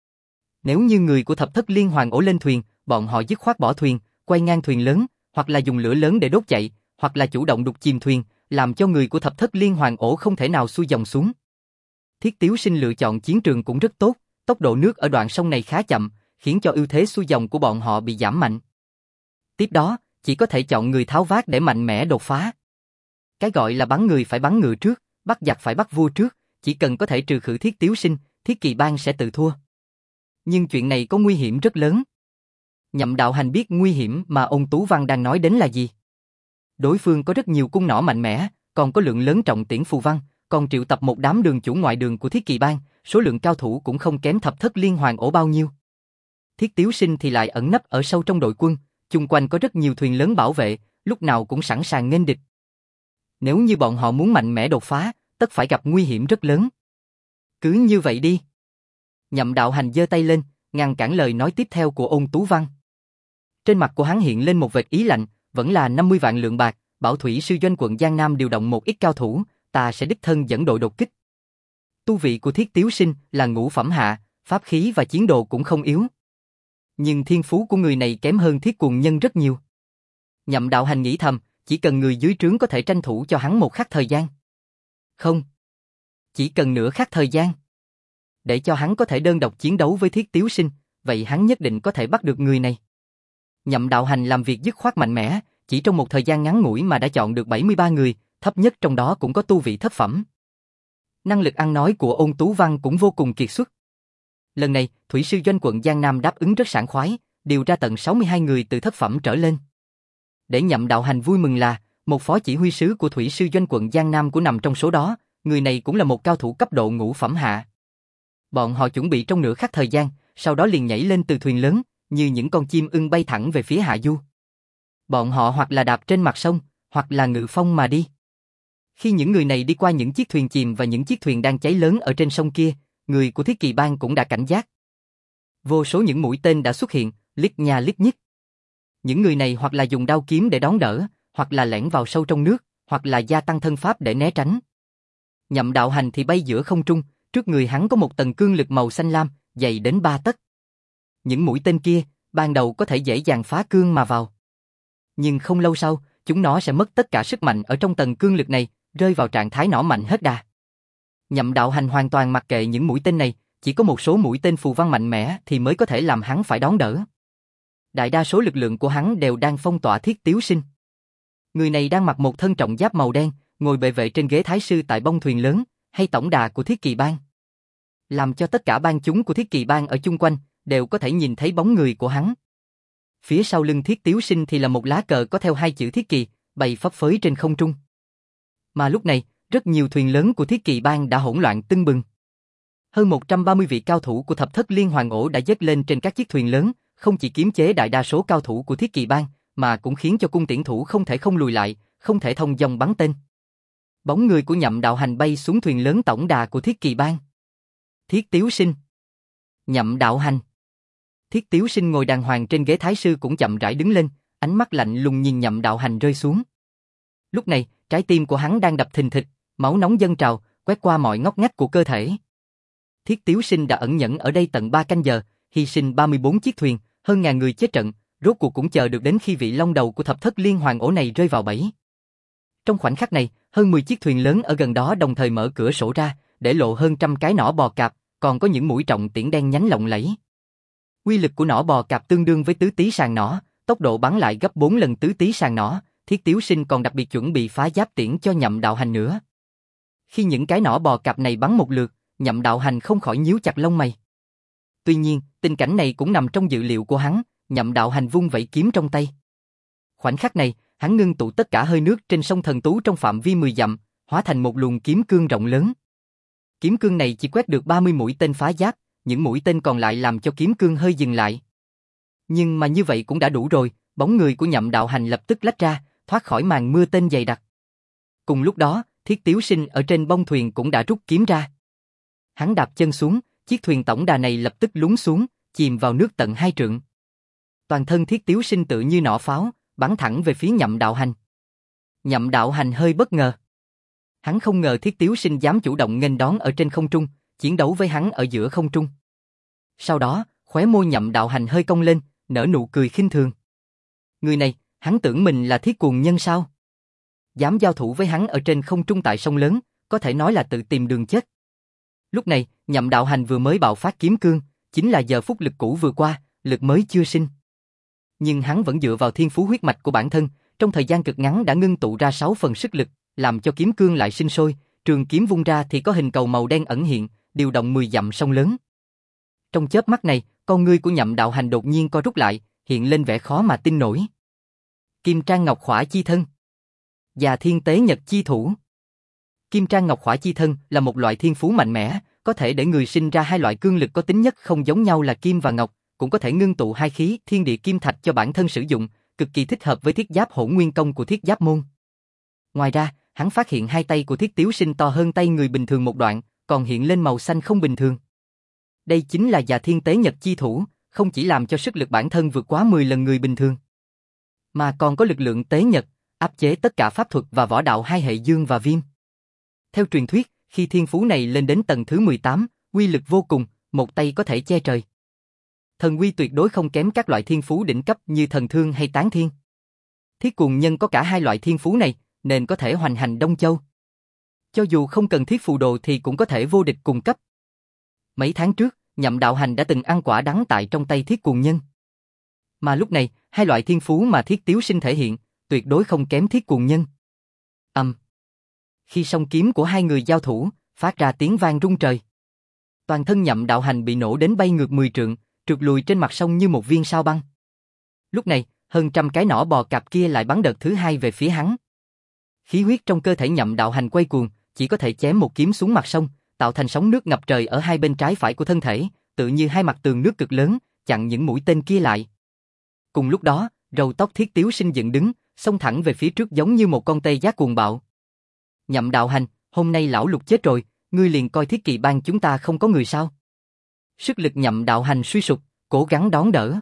Speaker 1: Nếu như người của Thập Thất Liên Hoàn Ổ lên thuyền, bọn họ dứt khoát bỏ thuyền, quay ngang thuyền lớn, hoặc là dùng lửa lớn để đốt chạy, hoặc là chủ động đục chìm thuyền, làm cho người của Thập Thất Liên Hoàn Ổ không thể nào xuôi dòng xuống. Thiết Tiếu Sinh lựa chọn chiến trường cũng rất tốt, tốc độ nước ở đoạn sông này khá chậm, khiến cho ưu thế xuôi dòng của bọn họ bị giảm mạnh. Tiếp đó, chỉ có thể chọn người tháo vát để mạnh mẽ đột phá. Cái gọi là bắn người phải bắn ngựa trước, bắt giặc phải bắt vua trước, chỉ cần có thể trừ khử Thiết Tiếu Sinh, Thiết Kỳ Bang sẽ tự thua. Nhưng chuyện này có nguy hiểm rất lớn. Nhậm Đạo Hành biết nguy hiểm mà ông Tú Văn đang nói đến là gì. Đối phương có rất nhiều cung nỏ mạnh mẽ, còn có lượng lớn trọng tiễn phù văn, còn triệu tập một đám đường chủ ngoại đường của Thiết Kỳ Bang, số lượng cao thủ cũng không kém Thập Thất Liên Hoàn ổ bao nhiêu. Thiết Tiếu Sinh thì lại ẩn nấp ở sâu trong đội quân, chung quanh có rất nhiều thuyền lớn bảo vệ, lúc nào cũng sẵn sàng nghênh địch. Nếu như bọn họ muốn mạnh mẽ đột phá, tất phải gặp nguy hiểm rất lớn. Cứ như vậy đi. Nhậm Đạo Hành giơ tay lên, ngăn cản lời nói tiếp theo của Ôn Tú Văn. Trên mặt của hắn hiện lên một vệt ý lạnh, vẫn là năm mươi vạn lượng bạc, bảo Thủy sư doanh quận Giang Nam điều động một ít cao thủ, ta sẽ đích thân dẫn đội đột kích. Tu vị của Thiết Tiếu Sinh là ngũ phẩm hạ, pháp khí và chiến đồ cũng không yếu. Nhưng thiên phú của người này kém hơn Thiết Cuồng Nhân rất nhiều. Nhậm Đạo Hành nghĩ thầm, chỉ cần người dưới trướng có thể tranh thủ cho hắn một khắc thời gian. Không. Chỉ cần nửa khắc thời gian. Để cho hắn có thể đơn độc chiến đấu với Thiết Tiếu Sinh, vậy hắn nhất định có thể bắt được người này. Nhậm Đạo Hành làm việc dứt khoát mạnh mẽ, chỉ trong một thời gian ngắn ngủi mà đã chọn được bảy mươi ba người, thấp nhất trong đó cũng có tu vị thất phẩm. Năng lực ăn nói của Ôn Tú Văn cũng vô cùng kiệt xuất. Lần này, Thủy sư doanh quận Giang Nam đáp ứng rất sảng khoái, điều ra tận sáu mươi hai người từ thất phẩm trở lên. Để Nhậm Đạo Hành vui mừng là, một phó chỉ huy sứ của Thủy sư doanh quận Giang Nam cũng nằm trong số đó, người này cũng là một cao thủ cấp độ ngũ phẩm hạ. Bọn họ chuẩn bị trong nửa khắc thời gian, sau đó liền nhảy lên từ thuyền lớn, như những con chim ưng bay thẳng về phía hạ du. Bọn họ hoặc là đạp trên mặt sông, hoặc là ngự phong mà đi. Khi những người này đi qua những chiếc thuyền chìm và những chiếc thuyền đang cháy lớn ở trên sông kia, người của Thiết Kỳ Bang cũng đã cảnh giác. Vô số những mũi tên đã xuất hiện, lít nha lít nhít. Những người này hoặc là dùng đao kiếm để đón đỡ, hoặc là lẻn vào sâu trong nước, hoặc là gia tăng thân pháp để né tránh. Nhậm Đạo Hành thì bay giữa không trung, trước người hắn có một tầng cương lực màu xanh lam, dày đến ba tấc. Những mũi tên kia, ban đầu có thể dễ dàng phá cương mà vào. Nhưng không lâu sau, chúng nó sẽ mất tất cả sức mạnh ở trong tầng cương lực này, rơi vào trạng thái nỏ mạnh hết đà. Nhậm Đạo Hành hoàn toàn mặc kệ những mũi tên này, chỉ có một số mũi tên phù văn mạnh mẽ thì mới có thể làm hắn phải đón đỡ. Đại đa số lực lượng của hắn đều đang phong tỏa Thiết Tiếu Sinh. Người này đang mặc một thân trọng giáp màu đen, ngồi bệ vệ trên ghế thái sư tại bông thuyền lớn, hay tổng đà của Thiết Kỳ Bang. Làm cho tất cả bang chúng của Thiết Kỳ Bang ở chung quanh đều có thể nhìn thấy bóng người của hắn. Phía sau lưng Thiết Tiếu Sinh thì là một lá cờ có theo hai chữ Thiết Kỳ, bay phấp phới trên không trung. Mà lúc này, rất nhiều thuyền lớn của Thiết Kỳ Bang đã hỗn loạn tưng bừng. Hơn một trăm ba mươi vị cao thủ của Thập Thất Liên Hoàn ổ đã dớt lên trên các chiếc thuyền lớn, không chỉ kiềm chế đại đa số cao thủ của Thiết Kỳ Bang, mà cũng khiến cho cung tiễn thủ không thể không lùi lại, không thể thông dong bắn tên. Bóng người của Nhậm Đạo Hành bay xuống thuyền lớn tổng đà của Thiết Kỳ Bang. Thiết Tiếu Sinh, Nhậm Đạo Hành. Thiết Tiếu Sinh ngồi đàng hoàng trên ghế thái sư cũng chậm rãi đứng lên, ánh mắt lạnh lùng nhìn Nhậm Đạo Hành rơi xuống. Lúc này, trái tim của hắn đang đập thình thịch, máu nóng dâng trào, quét qua mọi ngóc ngách của cơ thể. Thiết Tiếu Sinh đã ẩn nhẫn ở đây tận ba canh giờ, hy sinh ba mươi bốn chiếc thuyền, hơn ngàn người chết trận, rốt cuộc cũng chờ được đến khi vị long đầu của Thập Thất Liên Hoàn ổ này rơi vào bẫy. Trong khoảnh khắc này, hơn mười chiếc thuyền lớn ở gần đó đồng thời mở cửa sổ ra, để lộ hơn trăm cái nỏ bò cạp, còn có những mũi trọng tiễn đen nhánh lộng lẫy. Uy lực của nỏ bò cạp tương đương với tứ tý sàng nỏ, tốc độ bắn lại gấp bốn lần tứ tý sàng nỏ, Thiết Tiếu Sinh còn đặc biệt chuẩn bị phá giáp tiễn cho Nhậm Đạo Hành nữa. Khi những cái nỏ bò cạp này bắn một lượt, Nhậm Đạo Hành không khỏi nhíu chặt lông mày. Tuy nhiên, tình cảnh này cũng nằm trong dự liệu của hắn, Nhậm Đạo Hành vung vẩy kiếm trong tay. Khoảnh khắc này, hắn ngưng tụ tất cả hơi nước trên sông Thần Tú trong phạm vi mười dặm, hóa thành một luồng kiếm cương rộng lớn. Kiếm cương này chỉ quét được ba mươi mũi tên phá giáp, những mũi tên còn lại làm cho kiếm cương hơi dừng lại. Nhưng mà như vậy cũng đã đủ rồi, bóng người của Nhậm Đạo Hành lập tức lách ra, thoát khỏi màn mưa tên dày đặc. Cùng lúc đó, Thiết Tiếu Sinh ở trên bông thuyền cũng đã rút kiếm ra. Hắn đạp chân xuống, chiếc thuyền tổng đà này lập tức lún xuống, chìm vào nước tận hai trượng. Toàn thân Thiết Tiếu Sinh tự như nỏ pháo, bắn thẳng về phía Nhậm Đạo Hành. Nhậm Đạo Hành hơi bất ngờ. Hắn không ngờ Thiết Tiếu Sinh dám chủ động nghênh đón ở trên không trung, chiến đấu với hắn ở giữa không trung. Sau đó, khóe môi Nhậm Đạo Hành hơi cong lên, nở nụ cười khinh thường. Người này, hắn tưởng mình là Thiết Cuồng Nhân sao? Dám giao thủ với hắn ở trên không trung tại sông lớn, có thể nói là tự tìm đường chết. Lúc này, Nhậm Đạo Hành vừa mới bạo phát kiếm cương, chính là giờ phút lực cũ vừa qua, lực mới chưa sinh. Nhưng hắn vẫn dựa vào thiên phú huyết mạch của bản thân, trong thời gian cực ngắn đã ngưng tụ ra sáu phần sức lực, làm cho kiếm cương lại sinh sôi, trường kiếm vung ra thì có hình cầu màu đen ẩn hiện, điều động mười dặm sông lớn. Trong chớp mắt này, con ngươi của Nhậm Đạo Hành đột nhiên co rút lại, hiện lên vẻ khó mà tin nổi. Kim Trang Ngọc Khỏa Chi Thân và Thiên Tế Nhật Chi Thủ. Kim Trang Ngọc Khỏa Chi Thân là một loại thiên phú mạnh mẽ, có thể để người sinh ra hai loại cương lực có tính nhất không giống nhau là kim và ngọc, cũng có thể ngưng tụ hai khí thiên địa kim thạch cho bản thân sử dụng, cực kỳ thích hợp với thiết giáp hỗn nguyên công của thiết giáp môn. Ngoài ra, hắn phát hiện hai tay của Thiết Tiếu Sinh to hơn tay người bình thường một đoạn, còn hiện lên màu xanh không bình thường. Đây chính là Già Thiên Tế Nhật Chi Thủ, không chỉ làm cho sức lực bản thân vượt quá mười lần người bình thường, mà còn có lực lượng tế nhật, áp chế tất cả pháp thuật và võ đạo hai hệ dương và viêm. Theo truyền thuyết, khi thiên phú này lên đến tầng thứ mười tám, uy lực vô cùng, một tay có thể che trời. Thần uy tuyệt đối không kém các loại thiên phú đỉnh cấp như thần thương hay tán thiên. Thiết Cuồng Nhân có cả hai loại thiên phú này, nên có thể hoành hành Đông Châu. Cho dù không cần thiết phù đồ thì cũng có thể vô địch cùng cấp. Mấy tháng trước, Nhậm Đạo Hành đã từng ăn quả đắng tại trong tay Thiết Cuồng Nhân. Mà lúc này, hai loại thiên phú mà Thiết Tiếu Sinh thể hiện, tuyệt đối không kém Thiết Cuồng Nhân. Ầm. Um. Khi song kiếm của hai người giao thủ, phát ra tiếng vang rung trời. Toàn thân Nhậm Đạo Hành bị nổ đến bay ngược mười trượng, trượt lùi trên mặt sông như một viên sao băng. Lúc này, hơn trăm cái nỏ bò cạp kia lại bắn đợt thứ hai về phía hắn. Khí huyết trong cơ thể Nhậm Đạo Hành quay cuồng, chỉ có thể chém một kiếm xuống mặt sông, tạo thành sóng nước ngập trời ở hai bên trái phải của thân thể, tự như hai mặt tường nước cực lớn, chặn những mũi tên kia lại. Cùng lúc đó, râu tóc Thiết Tiếu Sinh dựng đứng, xông thẳng về phía trước giống như một con tê giác cuồng bạo. Nhậm Đạo Hành, hôm nay lão Lục chết rồi, ngươi liền coi Thiết Kỵ bang chúng ta không có người sao? Sức lực Nhậm Đạo Hành suy sụp, cố gắng đón đỡ.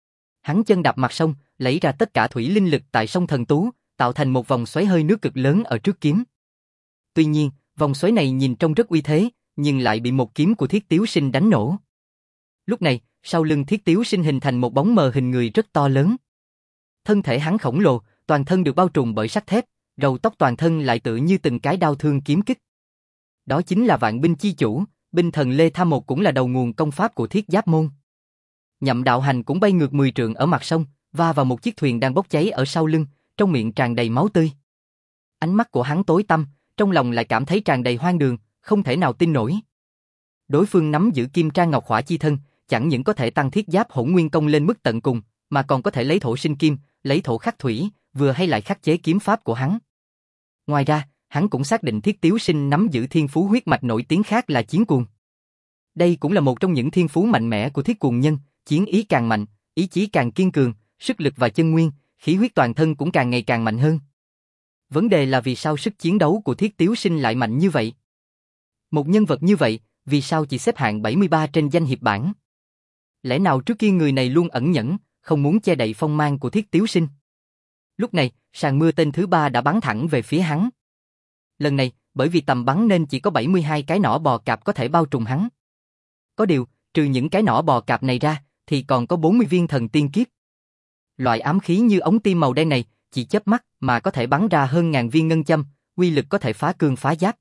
Speaker 1: Hắn chân đạp mặt sông, lấy ra tất cả thủy linh lực tại sông Thần Tú, tạo thành một vòng xoáy hơi nước cực lớn ở trước kiếm. Tuy nhiên, vòng xoáy này nhìn trông rất uy thế, nhưng lại bị một kiếm của Thiết Tiếu Sinh đánh nổ. Lúc này, sau lưng Thiết Tiếu Sinh hình thành một bóng mờ hình người rất to lớn. Thân thể hắn khổng lồ, toàn thân được bao trùm bởi sắt thép, râu tóc toàn thân lại tựa như từng cái đao thương kiếm kích. Đó chính là Vạn Binh Chi Chủ, binh thần Lê Tha Một, cũng là đầu nguồn công pháp của Thiết Giáp môn. Nhậm Đạo Hành cũng bay ngược mười trượng ở mặt sông, va vào một chiếc thuyền đang bốc cháy ở sau lưng, trong miệng tràn đầy máu tươi. Ánh mắt của hắn tối tăm, trong lòng lại cảm thấy tràn đầy hoang đường, không thể nào tin nổi. Đối phương nắm giữ Kim Trang Ngọc Khỏa Chi Thân, chẳng những có thể tăng thiết giáp hỗn nguyên công lên mức tận cùng, mà còn có thể lấy thổ sinh kim, lấy thổ khắc thủy, vừa hay lại khắc chế kiếm pháp của hắn. Ngoài ra, hắn cũng xác định Thiết Tiếu Sinh nắm giữ thiên phú huyết mạch nổi tiếng khác là Chiến Cuồng. Đây cũng là một trong những thiên phú mạnh mẽ của Thiết Cuồng Nhân, chiến ý càng mạnh, ý chí càng kiên cường, sức lực và chân nguyên, khí huyết toàn thân cũng càng ngày càng mạnh hơn. Vấn đề là vì sao sức chiến đấu của Thiết Tiếu Sinh lại mạnh như vậy? Một nhân vật như vậy, vì sao chỉ xếp hạng bảy mươi ba trên danh hiệp bảng? Lẽ nào trước kia người này luôn ẩn nhẫn, không muốn che đậy phong mang của Thiết Tiếu Sinh? Lúc này, sàn mưa tên thứ ba đã bắn thẳng về phía hắn. Lần này, bởi vì tầm bắn nên chỉ có bảy mươi hai cái nỏ bò cạp có thể bao trùm hắn. Có điều, trừ những cái nỏ bò cạp này ra, thì còn có bốn mươi viên thần tiên kiếp. Loại ám khí như ống tim màu đen này, chỉ chớp mắt mà có thể bắn ra hơn ngàn viên ngân châm, uy lực có thể phá cương phá giáp.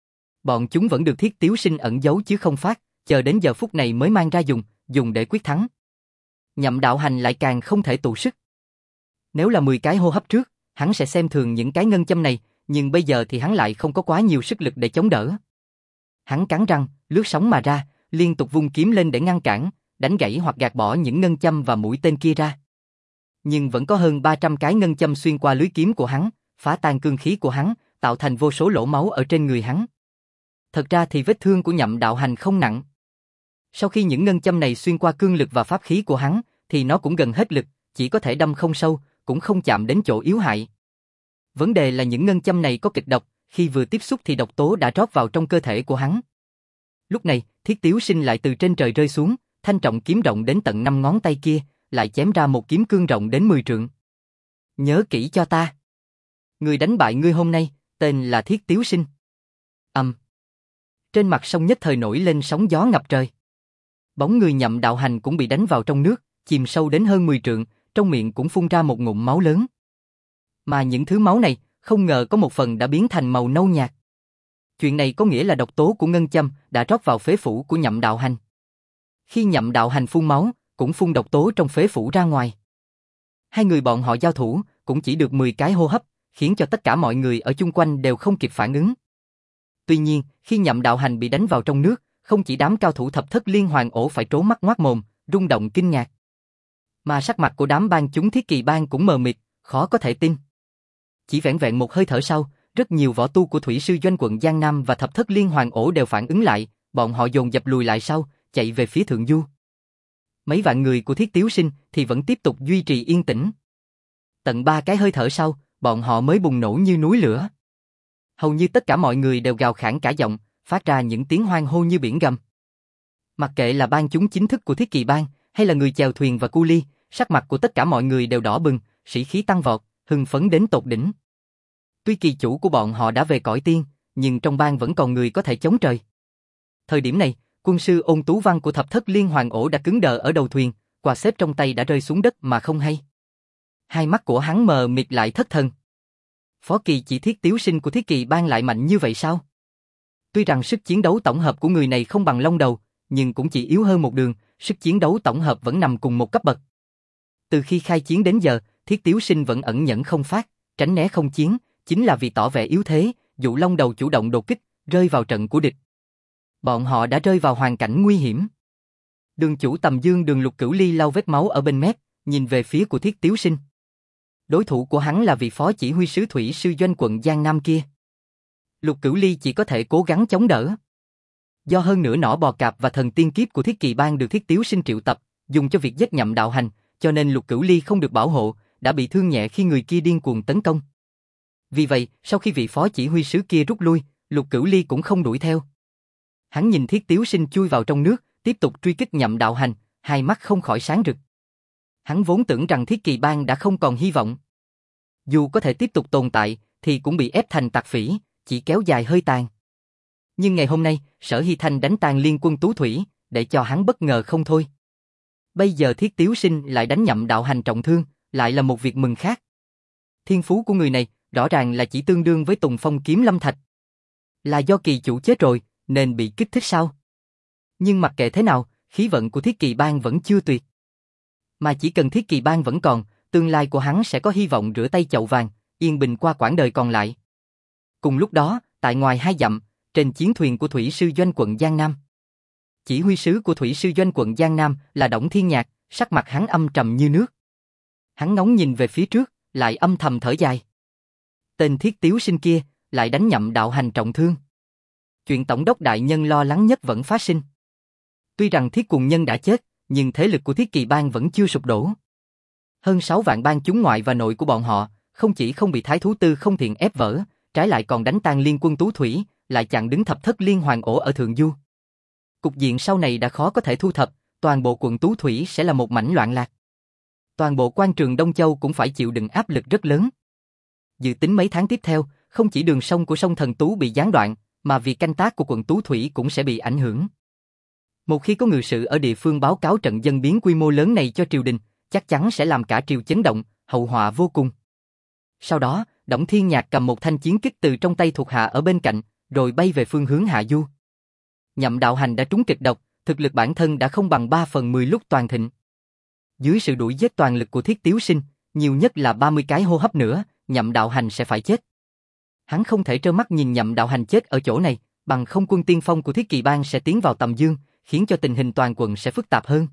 Speaker 1: Bọn chúng vẫn được Thiết Tiếu Sinh ẩn giấu chứ không phát, chờ đến giờ phút này mới mang ra dùng, dùng để quyết thắng. Nhậm Đạo Hành lại càng không thể tụ sức. Nếu là mười cái hô hấp trước, hắn sẽ xem thường những cái ngân châm này, nhưng bây giờ thì hắn lại không có quá nhiều sức lực để chống đỡ. Hắn cắn răng, lướt sóng mà ra, liên tục vung kiếm lên để ngăn cản, đánh gãy hoặc gạt bỏ những ngân châm và mũi tên kia ra. Nhưng vẫn có hơn ba trăm cái ngân châm xuyên qua lưới kiếm của hắn, phá tan cương khí của hắn, tạo thành vô số lỗ máu ở trên người hắn. Thật ra thì vết thương của Nhậm Đạo Hành không nặng. Sau khi những ngân châm này xuyên qua cương lực và pháp khí của hắn, thì nó cũng gần hết lực, chỉ có thể đâm không sâu, cũng không chạm đến chỗ yếu hại. Vấn đề là những ngân châm này có kịch độc, khi vừa tiếp xúc thì độc tố đã rót vào trong cơ thể của hắn. Lúc này, Thiết Tiếu Sinh lại từ trên trời rơi xuống, thanh trọng kiếm rộng đến tận năm ngón tay kia, lại chém ra một kiếm cương rộng đến mười trượng. Nhớ kỹ cho ta. Người đánh bại ngươi hôm nay, tên là Thiết Tiếu Sinh. Ầm. Um. Trên mặt sông nhất thời nổi lên sóng gió ngập trời. Bóng người Nhậm Đạo Hành cũng bị đánh vào trong nước, chìm sâu đến hơn mười trượng, trong miệng cũng phun ra một ngụm máu lớn. Mà những thứ máu này, không ngờ có một phần đã biến thành màu nâu nhạt. Chuyện này có nghĩa là độc tố của ngân châm đã rót vào phế phủ của Nhậm Đạo Hành. Khi Nhậm Đạo Hành phun máu, cũng phun độc tố trong phế phủ ra ngoài. Hai người bọn họ giao thủ, cũng chỉ được mười cái hô hấp, khiến cho tất cả mọi người ở chung quanh đều không kịp phản ứng. Tuy nhiên, khi Nhậm Đạo Hành bị đánh vào trong nước, không chỉ đám cao thủ thập thất liên hoàn ổ phải trố mắt ngoác mồm, rung động kinh ngạc, mà sắc mặt của đám bang chúng Thiết Kỳ Bang cũng mờ mịt, khó có thể tin. Chỉ vẻn vẹn một hơi thở sau, rất nhiều võ tu của Thủy Sư Doanh quận Giang Nam và thập thất liên hoàn ổ đều phản ứng lại, bọn họ dồn dập lùi lại sau, chạy về phía thượng du. Mấy vạn người của Thiết Tiếu Sinh thì vẫn tiếp tục duy trì yên tĩnh. Tận ba cái hơi thở sau, bọn họ mới bùng nổ như núi lửa. Hầu như tất cả mọi người đều gào khản cả giọng, phát ra những tiếng hoan hô như biển gầm. Mặc kệ là bang chúng chính thức của Thiết Kỳ Bang, hay là người chèo thuyền và cu ly, sắc mặt của tất cả mọi người đều đỏ bừng, sĩ khí tăng vọt, hưng phấn đến tột đỉnh. Tuy kỳ chủ của bọn họ đã về cõi tiên, nhưng trong bang vẫn còn người có thể chống trời. Thời điểm này, quân sư Ôn Tú Văn của thập thất liên hoàn ổ đã cứng đờ ở đầu thuyền, quà xếp trong tay đã rơi xuống đất mà không hay. Hai mắt của hắn mờ mịt lại thất thần. Phó kỳ chỉ Thiết Tiếu Sinh của Thiết Kỳ Bang lại mạnh như vậy sao? Tuy rằng sức chiến đấu tổng hợp của người này không bằng Long Đầu, nhưng cũng chỉ yếu hơn một đường, sức chiến đấu tổng hợp vẫn nằm cùng một cấp bậc. Từ khi khai chiến đến giờ, Thiết Tiếu Sinh vẫn ẩn nhẫn không phát, tránh né không chiến, chính là vì tỏ vẻ yếu thế, dụ Long Đầu chủ động đột kích, rơi vào trận của địch. Bọn họ đã rơi vào hoàn cảnh nguy hiểm. Đường chủ Tầm Dương Đường Lục Cửu Ly lau vết máu ở bên mép, nhìn về phía của Thiết Tiếu Sinh. Đối thủ của hắn là vị phó chỉ huy sứ Thủy Sư Doanh quận Giang Nam kia. Lục Cửu Ly chỉ có thể cố gắng chống đỡ. Do hơn nửa nỏ bò cạp và thần tiên kiếp của Thiết Kỳ Bang được Thiết Tiếu Sinh triệu tập, dùng cho việc giết Nhậm Đạo Hành, cho nên Lục Cửu Ly không được bảo hộ, đã bị thương nhẹ khi người kia điên cuồng tấn công. Vì vậy, sau khi vị phó chỉ huy sứ kia rút lui, Lục Cửu Ly cũng không đuổi theo. Hắn nhìn Thiết Tiếu Sinh chui vào trong nước, tiếp tục truy kích Nhậm Đạo Hành, hai mắt không khỏi sáng rực. Hắn vốn tưởng rằng Thiết Kỳ Bang đã không còn hy vọng. Dù có thể tiếp tục tồn tại, thì cũng bị ép thành tặc phỉ, chỉ kéo dài hơi tàn. Nhưng ngày hôm nay, Sở Hy Thanh đánh tan liên quân Tú Thủy, để cho hắn bất ngờ không thôi. Bây giờ Thiết Tiếu Sinh lại đánh Nhậm Đạo Hành trọng thương, lại là một việc mừng khác. Thiên phú của người này, rõ ràng là chỉ tương đương với Tùng Phong Kiếm Lâm Thạch. Là do kỳ chủ chết rồi, nên bị kích thích sao? Nhưng mặc kệ thế nào, khí vận của Thiết Kỳ Bang vẫn chưa tuyệt. Mà chỉ cần Thiết Kỳ Bang vẫn còn, tương lai của hắn sẽ có hy vọng rửa tay chậu vàng, yên bình qua quãng đời còn lại. Cùng lúc đó, tại ngoài hai dặm, trên chiến thuyền của Thủy Sư Doanh quận Giang Nam. Chỉ huy sứ của Thủy Sư Doanh quận Giang Nam là Đổng Thiên Nhạc, sắc mặt hắn âm trầm như nước. Hắn ngóng nhìn về phía trước, lại âm thầm thở dài. Tên Thiết Tiếu Sinh kia, lại đánh Nhậm Đạo Hành trọng thương. Chuyện tổng đốc đại nhân lo lắng nhất vẫn phát sinh. Tuy rằng Thiết Cùng Nhân đã chết, nhưng thế lực của Thiết Kỳ Bang vẫn chưa sụp đổ. Hơn sáu vạn bang chúng ngoại và nội của bọn họ, không chỉ không bị Thái Thú Tư không thiện ép vỡ, trái lại còn đánh tan liên quân Tú Thủy, lại chặn đứng thập thất liên hoàn ổ ở Thượng Du. Cục diện sau này đã khó có thể thu thập, toàn bộ quận Tú Thủy sẽ là một mảnh loạn lạc. Toàn bộ quan trường Đông Châu cũng phải chịu đựng áp lực rất lớn. Dự tính mấy tháng tiếp theo, không chỉ đường sông của sông Thần Tú bị gián đoạn, mà việc canh tác của quận Tú Thủy cũng sẽ bị ảnh hưởng. Một khi có ngự sự ở địa phương báo cáo trận dân biến quy mô lớn này cho triều đình, chắc chắn sẽ làm cả triều chấn động, hậu họa vô cùng. Sau đó, Đổng Thiên Nhạc cầm một thanh chiến kích từ trong tay thuộc hạ ở bên cạnh, rồi bay về phương hướng hạ du. Nhậm Đạo Hành đã trúng kịch độc, thực lực bản thân đã không bằng ba phần mười lúc toàn thịnh. Dưới sự đuổi giết toàn lực của Thiết Tiếu Sinh, nhiều nhất là ba mươi cái hô hấp nữa, Nhậm Đạo Hành sẽ phải chết. Hắn không thể trơ mắt nhìn Nhậm Đạo Hành chết ở chỗ này, bằng không quân tiên phong của Thiết Kỳ Bang sẽ tiến vào Tầm Dương, khiến cho tình hình toàn quận sẽ phức tạp hơn.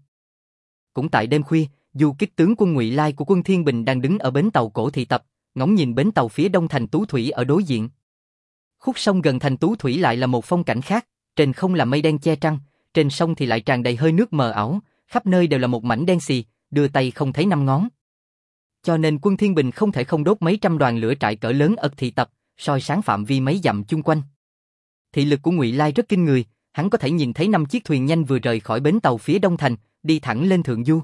Speaker 1: Cũng tại đêm khuya, du kích tướng quân Ngụy Lai của quân Thiên Bình đang đứng ở bến tàu cổ thị tập, ngóng nhìn bến tàu phía đông thành Tú Thủy ở đối diện. Khúc sông gần thành Tú Thủy lại là một phong cảnh khác, trên không là mây đen che trăng, trên sông thì lại tràn đầy hơi nước mờ ảo, khắp nơi đều là một mảnh đen xì, đưa tay không thấy năm ngón. Cho nên quân Thiên Bình không thể không đốt mấy trăm đoàn lửa trại cỡ lớn ở thị tập, soi sáng phạm vi mấy dặm chung quanh. Thị lực của Ngụy Lai rất kinh người, hắn có thể nhìn thấy năm chiếc thuyền nhanh vừa rời khỏi bến tàu phía đông thành, đi thẳng lên thượng du.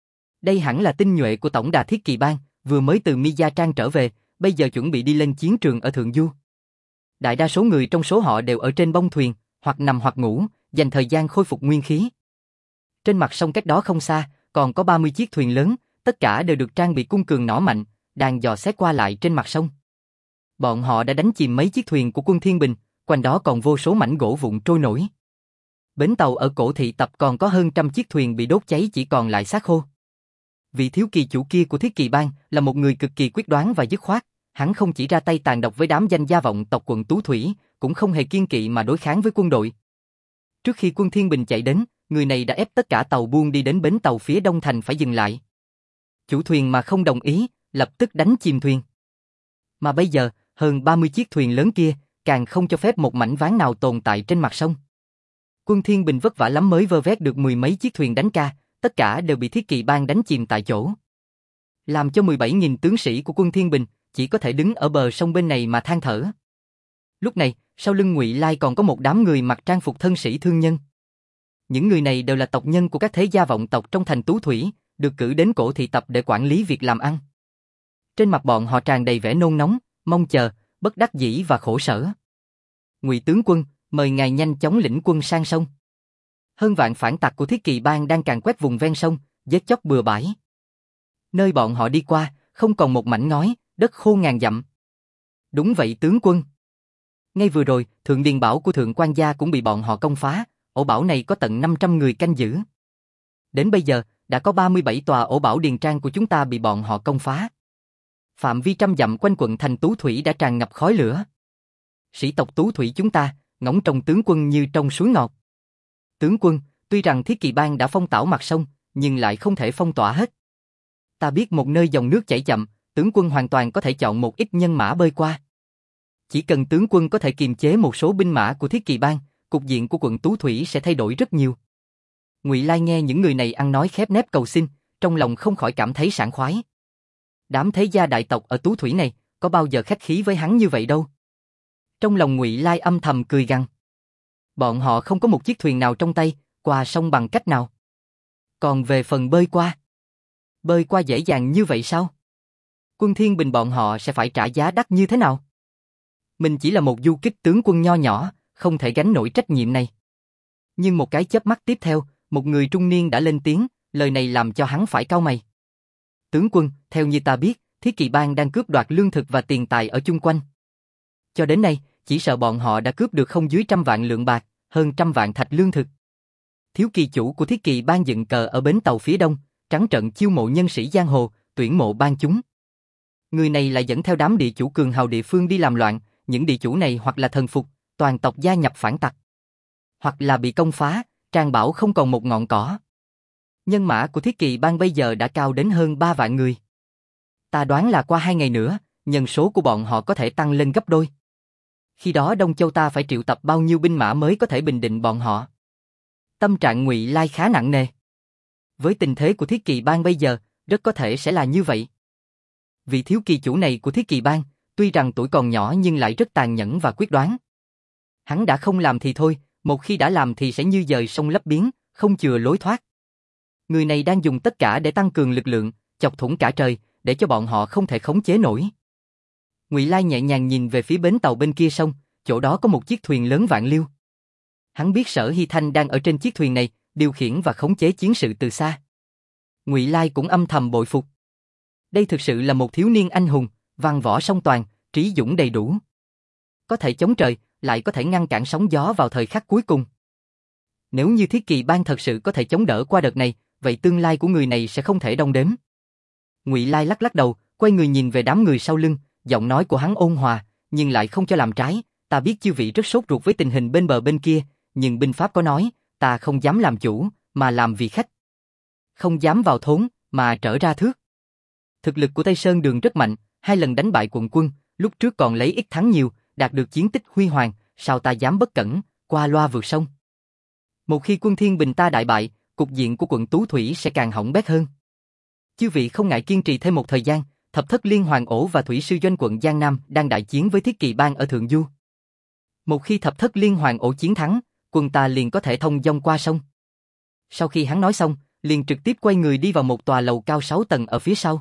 Speaker 1: Đây hẳn là tinh nhuệ của tổng đà Thiết Kỳ Bang, vừa mới từ Mi Gia Trang trở về, bây giờ chuẩn bị đi lên chiến trường ở thượng du. Đại đa số người trong số họ đều ở trên bông thuyền, hoặc nằm hoặc ngủ, dành thời gian khôi phục nguyên khí. Trên mặt sông cách đó không xa, còn có ba mươi chiếc thuyền lớn, tất cả đều được trang bị cung cường nỏ mạnh, đang dò xét qua lại trên mặt sông. Bọn họ đã đánh chìm mấy chiếc thuyền của quân Thiên Bình, quanh đó còn vô số mảnh gỗ vụn trôi nổi. Bến tàu ở cổ thị tập còn có hơn trăm chiếc thuyền bị đốt cháy chỉ còn lại xác khô. Vị thiếu kỳ chủ kia của Thiết Kỳ Bang là một người cực kỳ quyết đoán và dứt khoát, Hắn không chỉ ra tay tàn độc với đám danh gia vọng tộc quận Tú Thủy, cũng không hề kiêng kỵ mà đối kháng với quân đội. Trước khi quân Thiên Bình chạy đến, người này đã ép tất cả tàu buôn đi đến bến tàu phía đông thành phải dừng lại. Chủ thuyền mà không đồng ý, lập tức đánh chìm thuyền. Mà bây giờ, hơn ba mươi chiếc thuyền lớn kia, càng không cho phép một mảnh ván nào tồn tại trên mặt sông. Quân Thiên Bình vất vả lắm mới vơ vét được mười mấy chiếc thuyền đánh ca, tất cả đều bị Thiết Kỵ Bang đánh chìm tại chỗ. Làm cho mười bảy nghìn tướng sĩ của quân Thiên Bình chỉ có thể đứng ở bờ sông bên này mà than thở. Lúc này, sau lưng Ngụy Lai còn có một đám người mặc trang phục thân sĩ thương nhân. Những người này đều là tộc nhân của các thế gia vọng tộc trong thành Tú Thủy, được cử đến cổ thị tập để quản lý việc làm ăn. Trên mặt bọn họ tràn đầy vẻ nôn nóng, mong chờ, bất đắc dĩ và khổ sở. Ngụy tướng quân, mời ngài nhanh chóng lĩnh quân sang sông. Hơn vạn phản tặc của Thiết Kỵ Bang đang càn quét vùng ven sông, giết chóc bừa bãi. Nơi bọn họ đi qua, không còn một mảnh ngói, đất khô ngàn dặm. Đúng vậy tướng quân. Ngay vừa rồi, Thượng Điền Bảo của Thượng Quan gia cũng bị bọn họ công phá, ổ bảo này có tận năm trăm người canh giữ. Đến bây giờ, đã có ba mươi bảy tòa ổ bảo điền trang của chúng ta bị bọn họ công phá. Phạm vi trăm dặm quanh quận thành Tú Thủy đã tràn ngập khói lửa. Sĩ tộc Tú Thủy chúng ta, ngóng trông tướng quân như trong suối ngọt. Tướng quân, tuy rằng Thiết Kỵ Bang đã phong tỏa mặt sông, nhưng lại không thể phong tỏa hết. Ta biết một nơi dòng nước chảy chậm, tướng quân hoàn toàn có thể chọn một ít nhân mã bơi qua. Chỉ cần tướng quân có thể kiềm chế một số binh mã của Thiết Kỵ Bang, cục diện của quận Tú Thủy sẽ thay đổi rất nhiều. Ngụy Lai nghe những người này ăn nói khép nép cầu xin, trong lòng không khỏi cảm thấy sảng khoái. Đám thế gia đại tộc ở Tú Thủy này, có bao giờ khách khí với hắn như vậy đâu. Trong lòng Ngụy Lai âm thầm cười gằn. Bọn họ không có một chiếc thuyền nào trong tay, qua sông bằng cách nào. Còn về phần bơi qua, bơi qua dễ dàng như vậy sao? Quân Thiên Bình bọn họ sẽ phải trả giá đắt như thế nào? Mình chỉ là một du kích tướng quân nho nhỏ, không thể gánh nổi trách nhiệm này. Nhưng một cái chớp mắt tiếp theo, một người trung niên đã lên tiếng, lời này làm cho hắn phải cau mày. Tướng quân, theo như ta biết, Thiết Kỵ Bang đang cướp đoạt lương thực và tiền tài ở chung quanh. Cho đến nay, chỉ sợ bọn họ đã cướp được không dưới trăm vạn lượng bạc, hơn trăm vạn thạch lương thực. Thiếu kỳ chủ của Thiết Kỵ Bang dựng cờ ở bến tàu phía đông, trắng trợn chiêu mộ nhân sĩ giang hồ, tuyển mộ bang chúng. Người này lại dẫn theo đám địa chủ cường hào địa phương đi làm loạn, những địa chủ này hoặc là thần phục, toàn tộc gia nhập phản tặc, hoặc là bị công phá, Trang Bảo không còn một ngọn cỏ. Nhân mã của Thiết Kỵ Bang bây giờ đã cao đến hơn ba vạn người. Ta đoán là qua hai ngày nữa, nhân số của bọn họ có thể tăng lên gấp đôi. Khi đó Đông Châu ta phải triệu tập bao nhiêu binh mã mới có thể bình định bọn họ? Tâm trạng Ngụy Lai khá nặng nề. Với tình thế của Thiết Kỵ Bang bây giờ, rất có thể sẽ là như vậy. Vị thiếu kỳ chủ này của Thiết Kỵ Bang, tuy rằng tuổi còn nhỏ nhưng lại rất tàn nhẫn và quyết đoán. Hắn đã không làm thì thôi, một khi đã làm thì sẽ như dời sông lấp biển, không chừa lối thoát. Người này đang dùng tất cả để tăng cường lực lượng, chọc thủng cả trời, để cho bọn họ không thể khống chế nổi. Ngụy Lai nhẹ nhàng nhìn về phía bến tàu bên kia sông, chỗ đó có một chiếc thuyền lớn vạn liêu. Hắn biết Sở Hy Thanh đang ở trên chiếc thuyền này, điều khiển và khống chế chiến sự từ xa. Ngụy Lai cũng âm thầm bội phục. Đây thực sự là một thiếu niên anh hùng, văn võ song toàn, trí dũng đầy đủ. Có thể chống trời, lại có thể ngăn cản sóng gió vào thời khắc cuối cùng. Nếu như Thiết Kỵ Bang thật sự có thể chống đỡ qua đợt này, vậy tương lai của người này sẽ không thể đong đếm. Ngụy Lai lắc lắc đầu, quay người nhìn về đám người sau lưng, giọng nói của hắn ôn hòa, nhưng lại không cho làm trái. Ta biết chư vị rất sốt ruột với tình hình bên bờ bên kia, nhưng binh pháp có nói, ta không dám làm chủ, mà làm vì khách. Không dám vào thốn, mà trở ra thước. Thực lực của Tây Sơn Đường rất mạnh, hai lần đánh bại quận quân, lúc trước còn lấy ít thắng nhiều, đạt được chiến tích huy hoàng, sao ta dám bất cẩn, qua loa vượt sông. Một khi quân Thiên Bình ta đại bại, cục diện của quận Tú Thủy sẽ càng hỏng bét hơn. Chư vị không ngại kiên trì thêm một thời gian, Thập Thất Liên Hoàng Ổ và Thủy Sư Doanh quận Giang Nam đang đại chiến với Thiết Kỵ Bang ở Thượng Du. Một khi Thập Thất Liên Hoàng Ổ chiến thắng, quân ta liền có thể thông dong qua sông. Sau khi hắn nói xong, liền trực tiếp quay người đi vào một tòa lầu cao sáu tầng ở phía sau.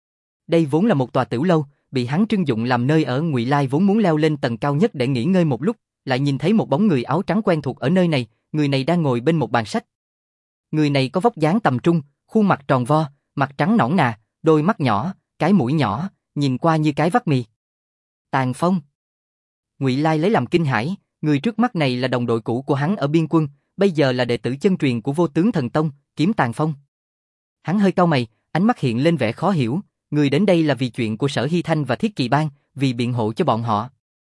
Speaker 1: Đây vốn là một tòa tiểu lâu, bị hắn trưng dụng làm nơi ở. Ngụy Lai vốn muốn leo lên tầng cao nhất để nghỉ ngơi một lúc, lại nhìn thấy một bóng người áo trắng quen thuộc ở nơi này, người này đang ngồi bên một bàn sách. Người này có vóc dáng tầm trung, khuôn mặt tròn vo, mặt trắng nõn nà, đôi mắt nhỏ, cái mũi nhỏ, nhìn qua như cái vắt mì. Tàn Phong. Ngụy Lai lấy làm kinh hãi, người trước mắt này là đồng đội cũ của hắn ở biên quân, bây giờ là đệ tử chân truyền của Vô Tướng Thần Tông, Kiếm Tàn Phong. Hắn hơi cau mày, ánh mắt hiện lên vẻ khó hiểu, người đến đây là vì chuyện của Sở Hy Thanh và Thiết Kỵ Bang, vì biện hộ cho bọn họ.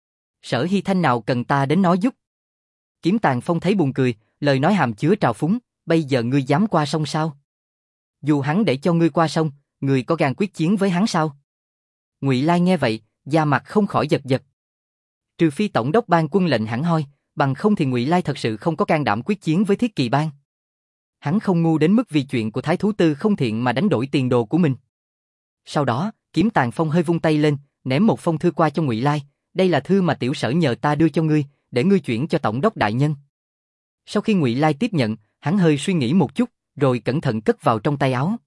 Speaker 1: Sở Hy Thanh nào cần ta đến nói giúp? Kiếm Tàn Phong thấy buồn cười, lời nói hàm chứa trào phúng, bây giờ ngươi dám qua sông sao? Dù hắn để cho ngươi qua sông, ngươi có gan quyết chiến với hắn sao? Ngụy Lai nghe vậy, da mặt không khỏi giật giật. Trừ phi tổng đốc ban quân lệnh hẳn hoi, bằng không thì Ngụy Lai thật sự không có can đảm quyết chiến với Thiết Kỵ Bang. Hắn không ngu đến mức vì chuyện của Thái Thú Tư không thiện mà đánh đổi tiền đồ của mình. Sau đó, Kiếm Tàn Phong hơi vung tay lên, ném một phong thư qua cho Ngụy Lai, đây là thư mà tiểu sở nhờ ta đưa cho ngươi, để ngươi chuyển cho tổng đốc đại nhân. Sau khi Ngụy Lai tiếp nhận, hắn hơi suy nghĩ một chút, rồi cẩn thận cất vào trong tay áo.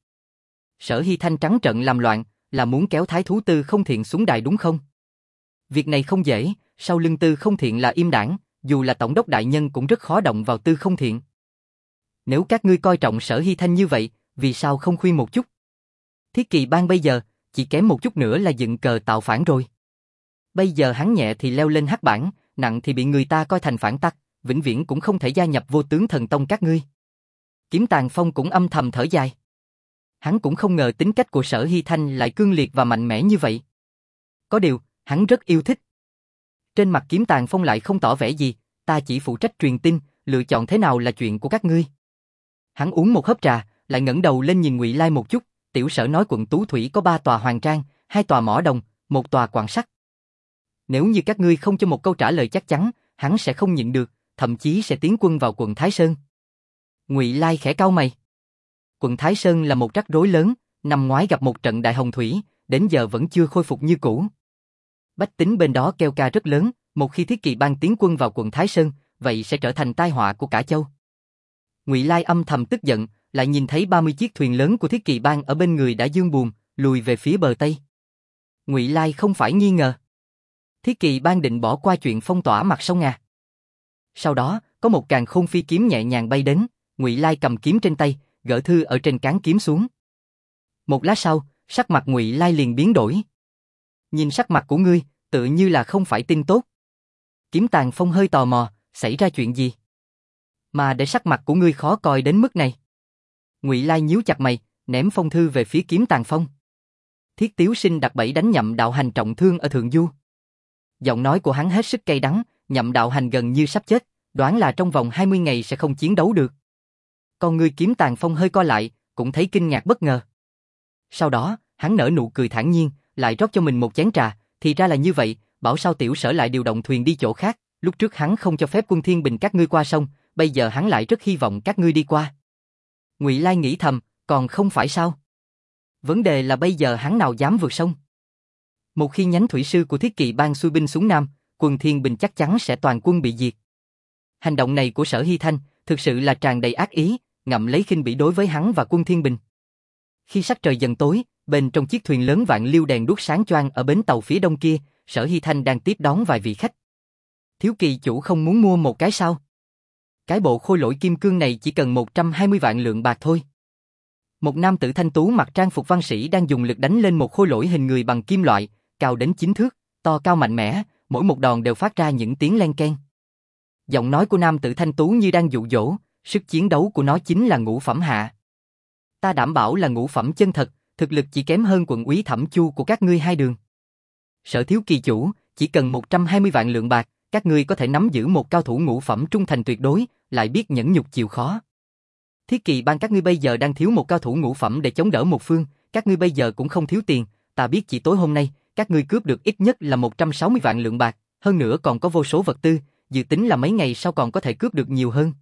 Speaker 1: Sở Hy Thanh trắng trợn làm loạn, là muốn kéo Thái Thú Tư không thiện xuống đài đúng không? Việc này không dễ, sau lưng Tư không thiện là im đảng, dù là tổng đốc đại nhân cũng rất khó động vào Tư không thiện. Nếu các ngươi coi trọng Sở Hy Thanh như vậy, vì sao không khuyên một chút? Thiết Kỵ Bang bây giờ, chỉ kém một chút nữa là dựng cờ tạo phản rồi. Bây giờ hắn nhẹ thì leo lên hắc bảng, nặng thì bị người ta coi thành phản tắc, vĩnh viễn cũng không thể gia nhập Vô Tướng Thần Tông các ngươi. Kiếm Tàn Phong cũng âm thầm thở dài. Hắn cũng không ngờ tính cách của Sở Hy Thanh lại cương liệt và mạnh mẽ như vậy. Có điều, hắn rất yêu thích. Trên mặt Kiếm Tàn Phong lại không tỏ vẻ gì, ta chỉ phụ trách truyền tin, lựa chọn thế nào là chuyện của các ngươi. Hắn uống một hớp trà, lại ngẩng đầu lên nhìn Ngụy Lai một chút, tiểu sở nói quận Tú Thủy có ba tòa hoàng trang, hai tòa mỏ đồng, một tòa quặng sắt. Nếu như các ngươi không cho một câu trả lời chắc chắn, hắn sẽ không nhịn được, thậm chí sẽ tiến quân vào quận Thái Sơn. Ngụy Lai khẽ cau mày. Quận Thái Sơn là một rắc rối lớn, năm ngoái gặp một trận đại hồng thủy, đến giờ vẫn chưa khôi phục như cũ. Bách tính bên đó kêu ca rất lớn, một khi Thiết Kỵ Bang tiến quân vào quận Thái Sơn, vậy sẽ trở thành tai họa của cả châu. Ngụy Lai âm thầm tức giận, lại nhìn thấy ba mươi chiếc thuyền lớn của Thiết Kỵ Bang ở bên người đã dương buồm, lùi về phía bờ Tây. Ngụy Lai không phải nghi ngờ. Thiết Kỵ Bang định bỏ qua chuyện phong tỏa mặt sông à? Sau đó, có một càn khôn phi kiếm nhẹ nhàng bay đến, Ngụy Lai cầm kiếm trên tay, gỡ thư ở trên cán kiếm xuống. Một lát sau, sắc mặt Ngụy Lai liền biến đổi. Nhìn sắc mặt của ngươi, tự như là không phải tin tốt. Kiếm Tàn Phong hơi tò mò, xảy ra chuyện gì? Mà để sắc mặt của ngươi khó coi đến mức này. Ngụy Lai nhíu chặt mày, ném phong thư về phía Kiếm Tàn Phong. Thiết Tiếu Sinh đặt bẫy đánh Nhậm Đạo Hành trọng thương ở Thượng Du. Giọng nói của hắn hết sức cay đắng, Nhậm Đạo Hành gần như sắp chết, đoán là trong vòng hai mươi ngày sẽ không chiến đấu được. Con ngươi Kiếm Tàn Phong hơi co lại, cũng thấy kinh ngạc bất ngờ. Sau đó, hắn nở nụ cười thản nhiên, lại rót cho mình một chén trà, thì ra là như vậy, bảo sao tiểu sở lại điều động thuyền đi chỗ khác, lúc trước hắn không cho phép quân Thiên Bình các ngươi qua sông, bây giờ hắn lại rất hy vọng các ngươi đi qua. Ngụy Lai nghĩ thầm, còn không phải sao? Vấn đề là bây giờ hắn nào dám vượt sông? Một khi nhánh thủy sư của Thiết Kỵ Bang xuôi binh xuống Nam, quân Thiên Bình chắc chắn sẽ toàn quân bị diệt. Hành động này của Sở Hy Thanh thực sự là tràn đầy ác ý, ngậm lấy khinh bỉ đối với hắn và quân Thiên Bình. Khi sắc trời dần tối, bên trong chiếc thuyền lớn vạn liêu đèn đuốc sáng choang ở bến tàu phía đông kia, Sở Hy Thanh đang tiếp đón vài vị khách. Thiếu kỳ chủ không muốn mua một cái sao? Cái bộ khôi lỗi kim cương này chỉ cần một trăm hai mươi vạn lượng bạc thôi. Một nam tử thanh tú mặc trang phục văn sĩ đang dùng lực đánh lên một khôi lỗi hình người bằng kim loại, cao đến chín thước, to cao mạnh mẽ, mỗi một đòn đều phát ra những tiếng len keng. Giọng nói của nam tử thanh tú như đang dụ dỗ, sức chiến đấu của nó chính là ngũ phẩm hạ. Ta đảm bảo là ngũ phẩm chân thật, thực lực chỉ kém hơn quận úy Thẩm Chu của các ngươi hai đường. Sở thiếu kỳ chủ, chỉ cần một trăm hai mươi vạn lượng bạc, các ngươi có thể nắm giữ một cao thủ ngũ phẩm trung thành tuyệt đối, lại biết nhẫn nhục chịu khó. Thiết Kỵ Bang các ngươi bây giờ đang thiếu một cao thủ ngũ phẩm để chống đỡ một phương, các ngươi bây giờ cũng không thiếu tiền, ta biết chỉ tối hôm nay, các ngươi cướp được ít nhất là một trăm sáu mươi vạn lượng bạc, hơn nữa còn có vô số vật tư, dự tính là mấy ngày sau còn có thể cướp được nhiều hơn.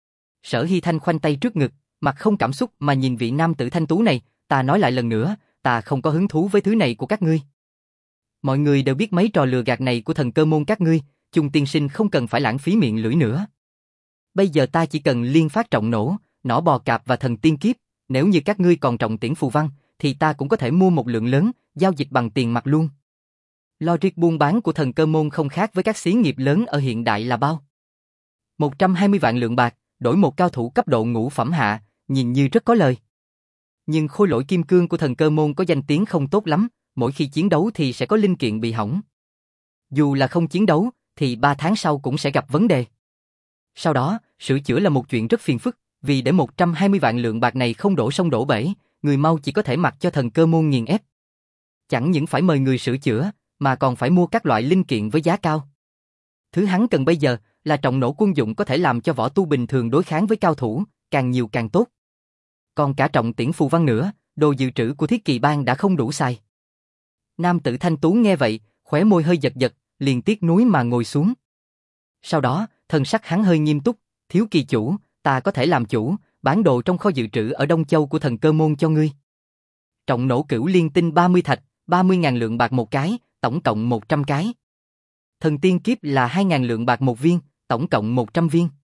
Speaker 1: Sở Hy Thanh khoanh tay trước ngực, mặt không cảm xúc mà nhìn vị nam tử thanh tú này, ta nói lại lần nữa, ta không có hứng thú với thứ này của các ngươi. Mọi người đều biết mấy trò lừa gạt này của thần cơ môn các ngươi, Chung tiên sinh không cần phải lãng phí miệng lưỡi nữa. Bây giờ ta chỉ cần liên phát trọng nổ, nỏ bò cạp và thần tiên kiếp, nếu như các ngươi còn trọng tiễn phù văn, thì ta cũng có thể mua một lượng lớn, giao dịch bằng tiền mặt luôn. Logic buôn bán của thần cơ môn không khác với các xí nghiệp lớn ở hiện đại là bao. một trăm hai mươi vạn lượng bạc, đổi một cao thủ cấp độ ngũ phẩm hạ, nhìn như rất có lời. Nhưng khôi lỗi kim cương của thần cơ môn có danh tiếng không tốt lắm, mỗi khi chiến đấu thì sẽ có linh kiện bị hỏng. Dù là không chiến đấu, thì ba tháng sau cũng sẽ gặp vấn đề. Sau đó, sửa chữa là một chuyện rất phiền phức, vì để một trăm hai mươi vạn lượng bạc này không đổ sông đổ bể, người mau chỉ có thể mặc cho thần cơ môn nghiền ép. chẳng những phải mời người sửa chữa, mà còn phải mua các loại linh kiện với giá cao. Thứ hắn cần bây giờ là trọng nổ quân dụng có thể làm cho võ tu bình thường đối kháng với cao thủ, càng nhiều càng tốt. Còn cả trọng tiễn phù văn nữa, đồ dự trữ của Thiết Kỳ Bang đã không đủ xài. Nam tử thanh tú nghe vậy, khóe môi hơi giật giật, liền tiếc nuối mà ngồi xuống. Sau đó, thần sắc hắn hơi nghiêm túc, thiếu kỳ chủ, ta có thể làm chủ, bán đồ trong kho dự trữ ở Đông Châu của thần cơ môn cho ngươi. Trọng nổ cửu liên tinh ba mươi thạch, ba mươi ngàn lượng bạc một cái, tổng cộng một trăm cái. Thần tiên kiếp là hai ngàn lượng bạc một viên, tổng cộng một trăm viên.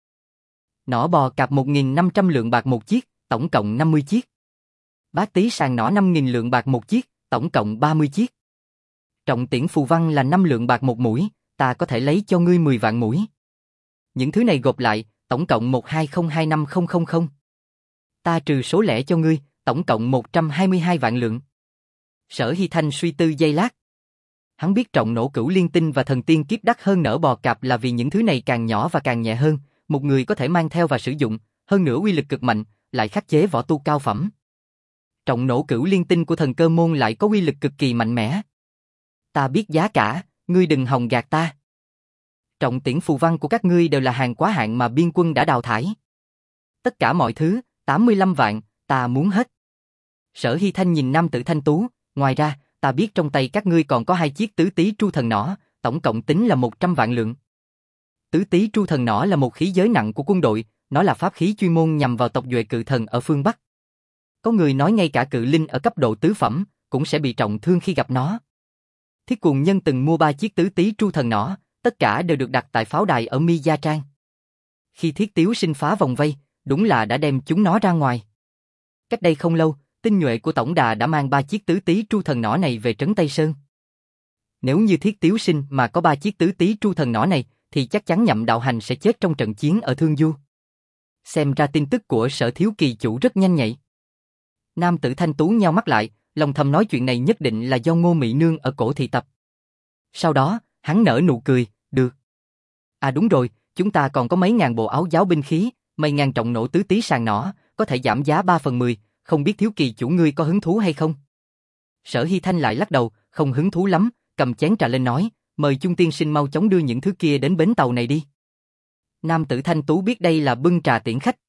Speaker 1: Nỏ bò cạp một nghìn năm trăm lượng bạc một chiếc, tổng cộng năm mươi chiếc. Bát tí sàng nỏ năm nghìn lượng bạc một chiếc, tổng cộng ba mươi chiếc. Trọng tiễn phù văn là năm lượng bạc một mũi, ta có thể lấy cho ngươi mười vạn mũi. Những thứ này gộp lại, tổng cộng một hai không hai năm không không không. Ta trừ số lẻ cho ngươi, tổng cộng một trăm hai mươi hai vạn lượng. Sở Hy Thanh suy tư giây lát. Hắn biết trọng nổ cửu liên tinh và thần tiên kiếp đắt hơn nở bò cạp là vì những thứ này càng nhỏ và càng nhẹ hơn, một người có thể mang theo và sử dụng, hơn nữa uy lực cực mạnh, lại khắc chế võ tu cao phẩm. Trọng nổ cửu liên tinh của thần cơ môn lại có uy lực cực kỳ mạnh mẽ. Ta biết giá cả, ngươi đừng hòng gạt ta. Trọng tiễn phù văn của các ngươi đều là hàng quá hạn mà biên quân đã đào thải. Tất cả mọi thứ, tám mươi lăm vạn, ta muốn hết. Sở Hy Thanh nhìn nam tử thanh tú, ngoài ra, ta biết trong tay các ngươi còn có hai chiếc tứ tý tru thần nỏ, tổng cộng tính là một trăm vạn lượng. Tứ tý tru thần nỏ là một khí giới nặng của quân đội, nó là pháp khí chuyên môn nhằm vào tộc duệ cự thần ở phương Bắc. Có người nói ngay cả cự linh ở cấp độ tứ phẩm, cũng sẽ bị trọng thương khi gặp nó. Thiết Cuồng Nhân từng mua ba chiếc tứ tý tru thần nỏ, tất cả đều được đặt tại pháo đài ở Mi Gia Trang. Khi Thiết Tiếu Sinh phá vòng vây, đúng là đã đem chúng nó ra ngoài. Cách đây không lâu, tinh nhuệ của tổng đà đã mang ba chiếc tứ tý tru thần nỏ này về trấn Tây Sơn. Nếu như Thiết Tiếu Sinh mà có ba chiếc tứ tý tru thần nỏ này, thì chắc chắn Nhậm Đạo Hành sẽ chết trong trận chiến ở Thương Du. Xem ra tin tức của Sở thiếu kỳ chủ rất nhanh nhạy. Nam tử thanh tú nheo mắt lại, lòng thầm nói chuyện này nhất định là do Ngô Mị Nương ở cổ thị tập. Sau đó, hắn nở nụ cười, được. À đúng rồi, chúng ta còn có mấy ngàn bộ áo giáo binh khí, mấy ngàn trọng nổ tứ tý sàng nỏ, có thể giảm giá ba phần mười, không biết thiếu kỳ chủ ngươi có hứng thú hay không? Sở Hy Thanh lại lắc đầu, không hứng thú lắm, cầm chén trà lên nói, mời Chung tiên sinh mau chóng đưa những thứ kia đến bến tàu này đi. Nam tử thanh tú biết đây là bưng trà tiễn khách.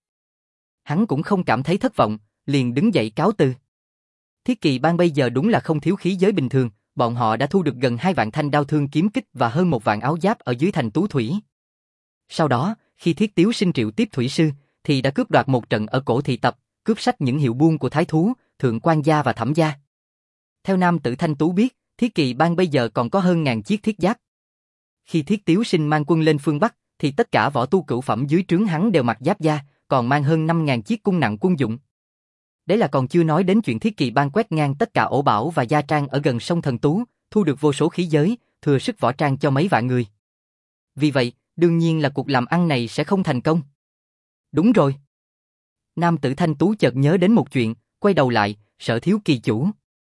Speaker 1: Hắn cũng không cảm thấy thất vọng, liền đứng dậy cáo từ. Thiết Kỳ Bang bây giờ đúng là không thiếu khí giới bình thường, bọn họ đã thu được gần hai vạn thanh đao thương kiếm kích và hơn một vạn áo giáp ở dưới thành Tú Thủy. Sau đó, khi Thiết Tiếu Sinh triệu tiếp thủy sư, thì đã cướp đoạt một trận ở cổ thị tập, cướp sách những hiệu buôn của Thái Thú, Thượng Quan Gia và Thẩm Gia. Theo nam tử thanh tú biết, Thiết Kỳ Bang bây giờ còn có hơn ngàn chiếc thiết giáp. Khi Thiết Tiếu Sinh mang quân lên phương Bắc, thì tất cả võ tu cửu phẩm dưới trướng hắn đều mặc giáp da, còn mang hơn năm ngàn chiếc cung nặng quân dụng. Đấy là còn chưa nói đến chuyện Thiết Kỳ Bang quét ngang tất cả ổ bảo và gia trang ở gần sông Thần Tú, thu được vô số khí giới, thừa sức võ trang cho mấy vạn người. Vì vậy, đương nhiên là cuộc làm ăn này sẽ không thành công. Đúng rồi. Nam tử thanh tú chợt nhớ đến một chuyện, quay đầu lại, Sở thiếu kỳ chủ.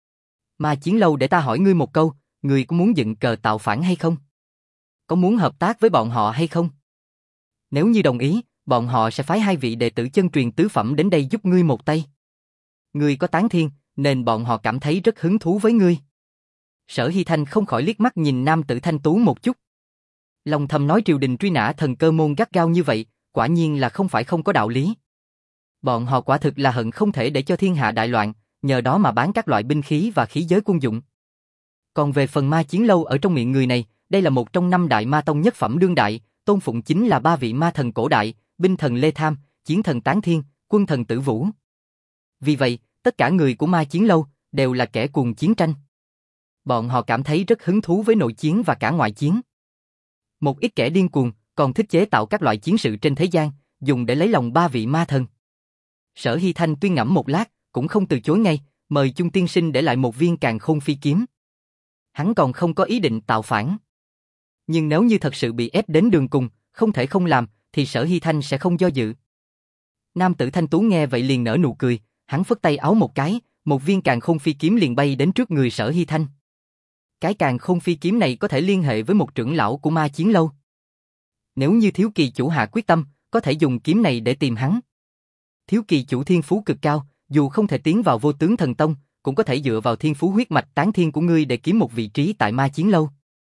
Speaker 1: Ma Chiến Lâu để ta hỏi ngươi một câu, ngươi có muốn dựng cờ tạo phản hay không? Có muốn hợp tác với bọn họ hay không? Nếu như đồng ý, bọn họ sẽ phái hai vị đệ tử chân truyền tứ phẩm đến đây giúp ngươi một tay. Ngươi có tán thiên, nên bọn họ cảm thấy rất hứng thú với ngươi. Sở Hy Thanh không khỏi liếc mắt nhìn nam tử thanh tú một chút. Lòng thầm nói triều đình truy nã thần cơ môn gắt gao như vậy, quả nhiên là không phải không có đạo lý. Bọn họ quả thực là hận không thể để cho thiên hạ đại loạn, nhờ đó mà bán các loại binh khí và khí giới quân dụng. Còn về phần Ma Chiến Lâu ở trong miệng người này, đây là một trong năm đại ma tông nhất phẩm đương đại, tôn phụng chính là ba vị ma thần cổ đại, binh thần Lê Tham, chiến thần Tán Thiên, quân thần Tử Vũ. Vì vậy, tất cả người của Ma Chiến Lâu đều là kẻ cuồng chiến tranh. Bọn họ cảm thấy rất hứng thú với nội chiến và cả ngoại chiến. Một ít kẻ điên cuồng còn thích chế tạo các loại chiến sự trên thế gian, dùng để lấy lòng ba vị ma thần. Sở Hy Thanh tuyên ngẫm một lát, cũng không từ chối ngay, mời Chung tiên sinh để lại một viên Càn Khôn phi kiếm. Hắn còn không có ý định tạo phản. Nhưng nếu như thật sự bị ép đến đường cùng, không thể không làm, thì Sở Hy Thanh sẽ không do dự. Nam tử thanh tú nghe vậy liền nở nụ cười, hắn phất tay áo một cái, một viên Càn Khôn phi kiếm liền bay đến trước người Sở Hy Thanh. Cái Càn Khôn phi kiếm này có thể liên hệ với một trưởng lão của Ma Chiến Lâu. Nếu như thiếu kỳ chủ hạ quyết tâm, có thể dùng kiếm này để tìm hắn. Thiếu kỳ chủ thiên phú cực cao, dù không thể tiến vào Vô Tướng Thần Tông, cũng có thể dựa vào thiên phú huyết mạch tán thiên của ngươi để kiếm một vị trí tại ma chiến lâu.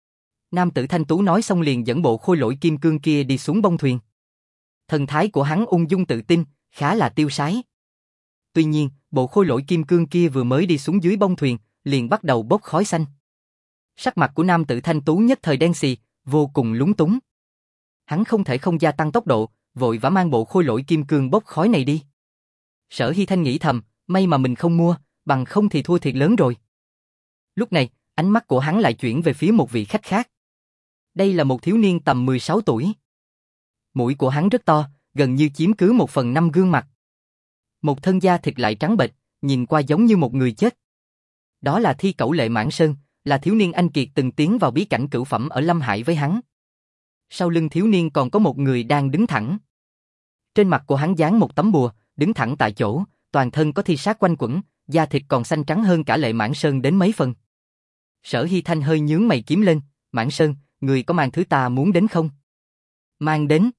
Speaker 1: Nam tử thanh tú nói xong liền dẫn bộ khôi lỗi kim cương kia đi xuống bông thuyền. Thần thái của hắn ung dung tự tin, khá là tiêu sái. Tuy nhiên, bộ khôi lỗi kim cương kia vừa mới đi xuống dưới bông thuyền, liền bắt đầu bốc khói xanh. Sắc mặt của nam tử thanh tú nhất thời đen xì, vô cùng lúng túng. Hắn không thể không gia tăng tốc độ, vội vã mang bộ khôi lỗi kim cương bốc khói này đi. Sở Hy Thanh nghĩ thầm, may mà mình không mua, bằng không thì thua thiệt lớn rồi. Lúc này, ánh mắt của hắn lại chuyển về phía một vị khách khác. Đây là một thiếu niên tầm mười sáu tuổi. Mũi của hắn rất to, gần như chiếm cứ một phần năm gương mặt. Một thân da thịt lại trắng bệch, nhìn qua giống như một người chết. Đó là Thi Cẩu Lệ Mãn Sơn, là thiếu niên anh kiệt từng tiến vào bí cảnh cửu phẩm ở Lâm Hải với hắn. Sau lưng thiếu niên còn có một người đang đứng thẳng. Trên mặt của hắn dán một tấm bùa, đứng thẳng tại chỗ, toàn thân có thi sát quanh quẩn, da thịt còn xanh trắng hơn cả Lệ Mãn Sơn đến mấy phần. Sở Hy Thanh hơi nhướng mày kiếm lên, Mãn Sơn, người có mang thứ ta muốn đến không? Mang đến.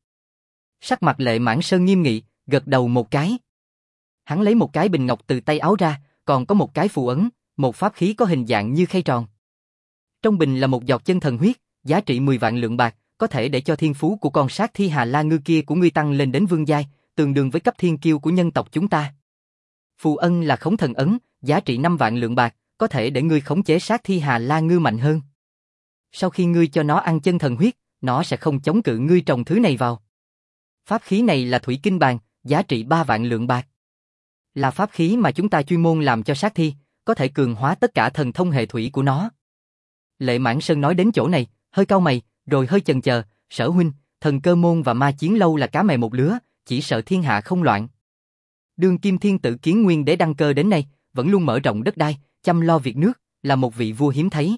Speaker 1: Sắc mặt Lệ Mãn Sơn nghiêm nghị, gật đầu một cái. Hắn lấy một cái bình ngọc từ tay áo ra, còn có một cái phù ấn, một pháp khí có hình dạng như khay tròn. Trong bình là một giọt chân thần huyết, giá trị mười vạn lượng bạc, có thể để cho thiên phú của con sát thi Hà La Ngư kia của ngươi tăng lên đến vương giai, tương đương với cấp thiên kiêu của nhân tộc chúng ta. Phù ân là khống thần ấn, giá trị năm vạn lượng bạc, có thể để ngươi khống chế sát thi Hà La Ngư mạnh hơn. Sau khi ngươi cho nó ăn chân thần huyết, nó sẽ không chống cự ngươi trồng thứ này vào. Pháp khí này là thủy kinh bàn, giá trị ba vạn lượng bạc. Là pháp khí mà chúng ta chuyên môn làm cho sát thi, có thể cường hóa tất cả thần thông hệ thủy của nó. Lệ Mãn Sơn nói đến chỗ này, hơi cau mày, rồi hơi chần chờ, Sở huynh, thần cơ môn và ma chiến lâu là cá mè một lứa, chỉ sợ thiên hạ không loạn. Đương kim thiên tử Kiến Nguyên Đế đăng cơ đến nay, vẫn luôn mở rộng đất đai, chăm lo việc nước, là một vị vua hiếm thấy.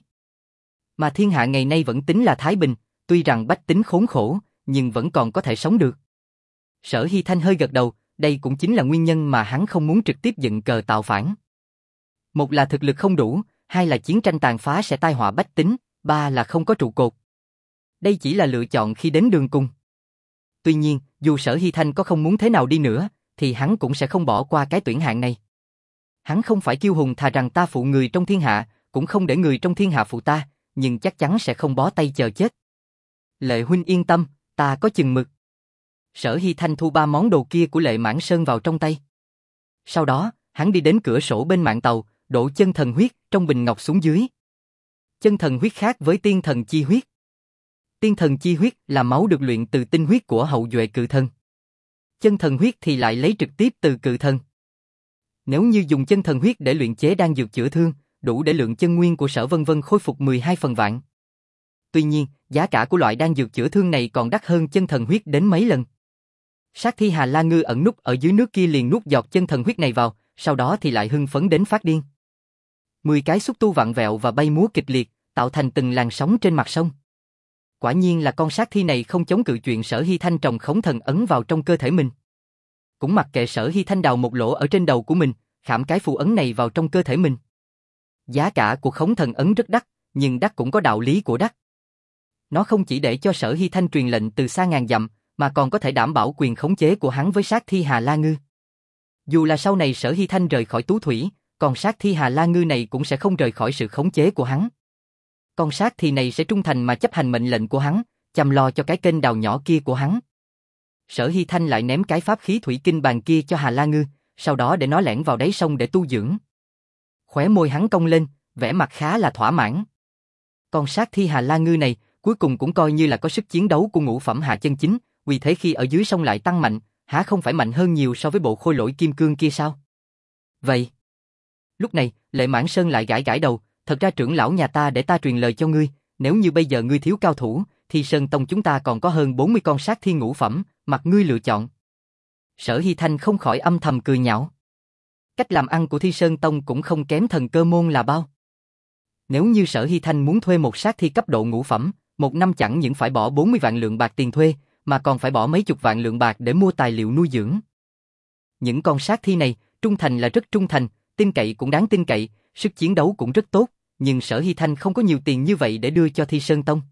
Speaker 1: Mà thiên hạ ngày nay vẫn tính là thái bình, tuy rằng bách tính khốn khổ, nhưng vẫn còn có thể sống được. Sở Hy Thanh hơi gật đầu, đây cũng chính là nguyên nhân mà hắn không muốn trực tiếp dựng cờ tạo phản. Một là thực lực không đủ, hai là chiến tranh tàn phá sẽ tai họa bách tính, ba là không có trụ cột. Đây chỉ là lựa chọn khi đến đường cùng. Tuy nhiên, dù Sở Hy Thanh có không muốn thế nào đi nữa, thì hắn cũng sẽ không bỏ qua cái tuyển hạng này. Hắn không phải kiêu hùng thà rằng ta phụ người trong thiên hạ, cũng không để người trong thiên hạ phụ ta, nhưng chắc chắn sẽ không bó tay chờ chết. Lệ huynh yên tâm, ta có chừng mực. Sở Hy Thanh thu ba món đồ kia của Lệ Mãn Sơn vào trong tay. Sau đó, hắn đi đến cửa sổ bên mạn tàu, đổ chân thần huyết trong bình ngọc xuống dưới. Chân thần huyết khác với tiên thần chi huyết. Tiên thần chi huyết là máu được luyện từ tinh huyết của hậu duệ cự thần. Chân thần huyết thì lại lấy trực tiếp từ cự thần. Nếu như dùng chân thần huyết để luyện chế đan dược chữa thương, đủ để lượng chân nguyên của Sở Vân Vân khôi phục mười hai phần vạn. Tuy nhiên, giá cả của loại đan dược chữa thương này còn đắt hơn chân thần huyết đến mấy lần. Sát thi Hà La Ngư ẩn núp ở dưới nước kia liền nuốt giọt chân thần huyết này vào, sau đó thì lại hưng phấn đến phát điên. Mười cái xúc tu vặn vẹo và bay múa kịch liệt, tạo thành từng làn sóng trên mặt sông. Quả nhiên là con sát thi này không chống cự chuyện Sở Hy Thanh trồng khống thần ấn vào trong cơ thể mình. Cũng mặc kệ Sở Hy Thanh đào một lỗ ở trên đầu của mình, khảm cái phù ấn này vào trong cơ thể mình. Giá cả của khống thần ấn rất đắt, nhưng đắt cũng có đạo lý của đắt. Nó không chỉ để cho Sở Hy Thanh truyền lệnh từ xa ngàn dặm, mà còn có thể đảm bảo quyền khống chế của hắn với sát thi Hà La Ngư. Dù là sau này Sở Hy Thanh rời khỏi Tú Thủy, còn sát thi Hà La Ngư này cũng sẽ không rời khỏi sự khống chế của hắn. Con sát thi này sẽ trung thành mà chấp hành mệnh lệnh của hắn, chăm lo cho cái kênh đào nhỏ kia của hắn. Sở Hy Thanh lại ném cái pháp khí thủy kinh bàn kia cho Hà La Ngư, sau đó để nó lẻn vào đáy sông để tu dưỡng. Khóe môi hắn cong lên, vẻ mặt khá là thỏa mãn. Con sát thi Hà La Ngư này, cuối cùng cũng coi như là có sức chiến đấu của ngũ phẩm hạ chân chính, vì thế khi ở dưới sông lại tăng mạnh, há không phải mạnh hơn nhiều so với bộ khôi lỗi kim cương kia sao? Vậy. Lúc này, Lệ Mãn Sơn lại gãi gãi đầu, thật ra trưởng lão nhà ta để ta truyền lời cho ngươi, nếu như bây giờ ngươi thiếu cao thủ, thì Sơn Tông chúng ta còn có hơn bốn mươi con sát thi ngũ phẩm, mặc ngươi lựa chọn. Sở Hy Thanh không khỏi âm thầm cười nhạo. Cách làm ăn của Thi Sơn Tông cũng không kém thần cơ môn là bao. Nếu như Sở Hy Thanh muốn thuê một sát thi cấp độ ngũ phẩm, một năm chẳng những phải bỏ bốn mươi vạn lượng bạc tiền thuê, mà còn phải bỏ mấy chục vạn lượng bạc để mua tài liệu nuôi dưỡng. Những con sát thi này, trung thành là rất trung thành, tin cậy cũng đáng tin cậy, sức chiến đấu cũng rất tốt, nhưng Sở Hy Thanh không có nhiều tiền như vậy để đưa cho Thi Sơn Tông.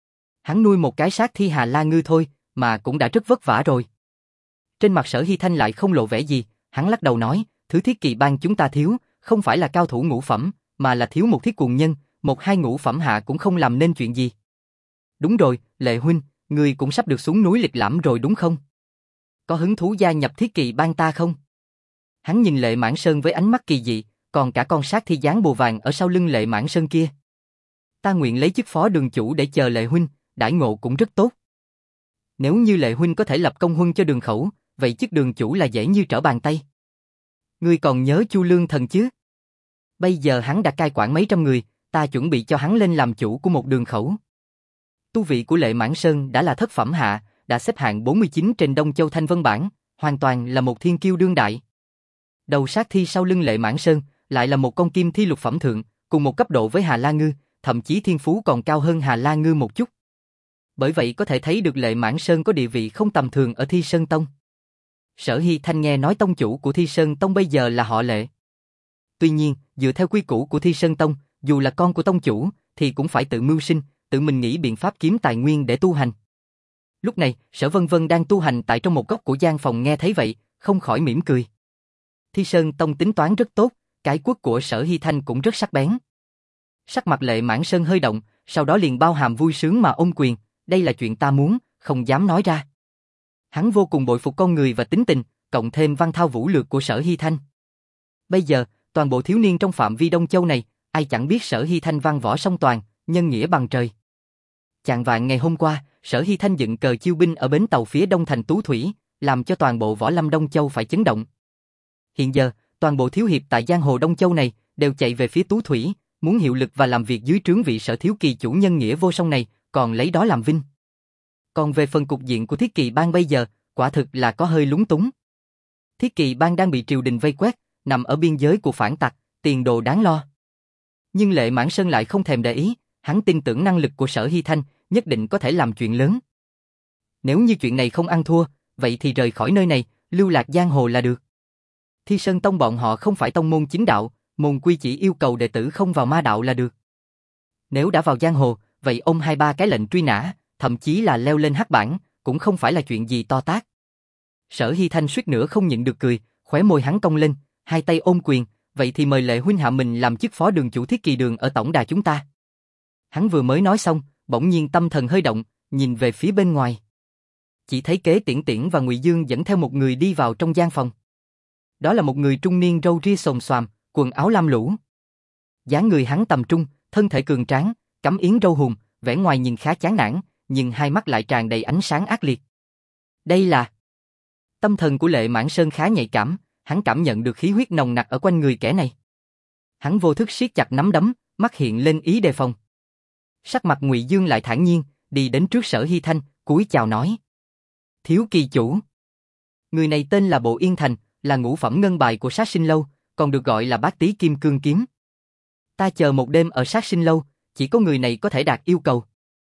Speaker 1: Hắn nuôi một cái sát thi Hà La Ngư thôi, mà cũng đã rất vất vả rồi. Trên mặt Sở Hy Thanh lại không lộ vẻ gì, hắn lắc đầu nói, thứ thiết kỳ ban chúng ta thiếu, không phải là cao thủ ngũ phẩm, mà là thiếu một thiết cuồng nhân, một hai ngũ phẩm hạ cũng không làm nên chuyện gì. Đúng rồi, Lệ huynh, ngươi cũng sắp được xuống núi lịch lãm rồi đúng không? Có hứng thú gia nhập thiết kỳ bang ta không? Hắn nhìn Lệ Mãn Sơn với ánh mắt kỳ dị, còn cả con sát thi dáng bùa vàng ở sau lưng Lệ Mãn Sơn kia. Ta nguyện lấy chức phó đường chủ để chờ Lệ huynh, đãi ngộ cũng rất tốt. Nếu như Lệ huynh có thể lập công huân cho Đường Khẩu, vậy chức đường chủ là dễ như trở bàn tay. Ngươi còn nhớ Chu Lương Thần chứ? Bây giờ hắn đã cai quản mấy trăm người, ta chuẩn bị cho hắn lên làm chủ của một Đường Khẩu. Tu vị của Lệ Mãn Sơn đã là thất phẩm hạ, đã xếp hạng bốn mươi chín trên Đông Châu Thanh Vân bảng, hoàn toàn là một thiên kiêu đương đại. Đầu sát thi sau lưng Lệ Mãn Sơn lại là một con kim thi lục phẩm thượng, cùng một cấp độ với Hà La Ngư, thậm chí thiên phú còn cao hơn Hà La Ngư một chút. Bởi vậy có thể thấy được Lệ Mãn Sơn có địa vị không tầm thường ở Thi Sơn Tông. Sở Hy Thanh nghe nói tông chủ của Thi Sơn Tông bây giờ là họ Lệ. Tuy nhiên, dựa theo quy củ của Thi Sơn Tông, dù là con của tông chủ, thì cũng phải tự mưu sinh, tự mình nghĩ biện pháp kiếm tài nguyên để tu hành. Lúc này, Sở Vân Vân đang tu hành tại trong một góc của gian phòng nghe thấy vậy, không khỏi mỉm cười. Thi Sơn Tông tính toán rất tốt, cái quất của Sở Hy Thanh cũng rất sắc bén. Sắc mặt Lệ Mãn Sơn hơi động, sau đó liền bao hàm vui sướng mà ôm quyền, đây là chuyện ta muốn, không dám nói ra. Hắn vô cùng bội phục con người và tính tình, cộng thêm văn thao vũ lược của Sở Hy Thanh. Bây giờ, toàn bộ thiếu niên trong phạm vi Đông Châu này, ai chẳng biết Sở Hy Thanh văn võ song toàn, nhân nghĩa bằng trời. Chạng vạng ngày hôm qua, Sở Hy Thanh dựng cờ chiêu binh ở bến tàu phía đông thành Tú Thủy, làm cho toàn bộ võ lâm Đông Châu phải chấn động. Hiện giờ, toàn bộ thiếu hiệp tại giang hồ Đông Châu này đều chạy về phía Tú Thủy, muốn hiệu lực và làm việc dưới trướng vị Sở thiếu kỳ chủ nhân nghĩa vô song này, còn lấy đó làm vinh. Còn về phần cục diện của Thiết Kỳ bang bây giờ, quả thực là có hơi lúng túng. Thiết Kỳ bang đang bị triều đình vây quét, nằm ở biên giới của phản tặc, tiền đồ đáng lo. Nhưng Lệ Mãn Sơn lại không thèm để ý, hắn tin tưởng năng lực của Sở Hy Thanh, nhất định có thể làm chuyện lớn. Nếu như chuyện này không ăn thua, vậy thì rời khỏi nơi này, lưu lạc giang hồ là được. Thi Sơn Tông bọn họ không phải tông môn chính đạo, môn quy chỉ yêu cầu đệ tử không vào ma đạo là được. Nếu đã vào giang hồ, vậy ôm hai ba cái lệnh truy nã, thậm chí là leo lên hắc bảng, cũng không phải là chuyện gì to tát. Sở Hy Thanh suýt nữa không nhịn được cười, khóe môi hắn cong lên, hai tay ôm quyền, vậy thì mời Lệ huynh hạ mình làm chức phó đường chủ Thiết Kỳ đường ở tổng đà chúng ta. Hắn vừa mới nói xong, bỗng nhiên tâm thần hơi động, nhìn về phía bên ngoài. Chỉ thấy Kế Tiễn Tiễn và Ngụy Dương dẫn theo một người đi vào trong gian phòng. Đó là một người trung niên râu ria xồm xoàm, quần áo lam lũ. Dáng người hắn tầm trung, thân thể cường tráng, cắm yến râu hùm, vẻ ngoài nhìn khá chán nản, nhưng hai mắt lại tràn đầy ánh sáng ác liệt. Đây là... Tâm thần của Lệ Mãn Sơn khá nhạy cảm, hắn cảm nhận được khí huyết nồng nặc ở quanh người kẻ này. Hắn vô thức siết chặt nắm đấm, mắt hiện lên ý đề phòng. Sắc mặt Ngụy Dương lại thản nhiên, đi đến trước Sở Hy Thanh, cúi chào nói: Thiếu kỳ chủ. Người này tên là Bộ Yên Thành, là ngũ phẩm ngân bài của Sát Sinh Lâu, còn được gọi là Bát Tý Kim Cương Kiếm. Ta chờ một đêm ở Sát Sinh Lâu, chỉ có người này có thể đạt yêu cầu.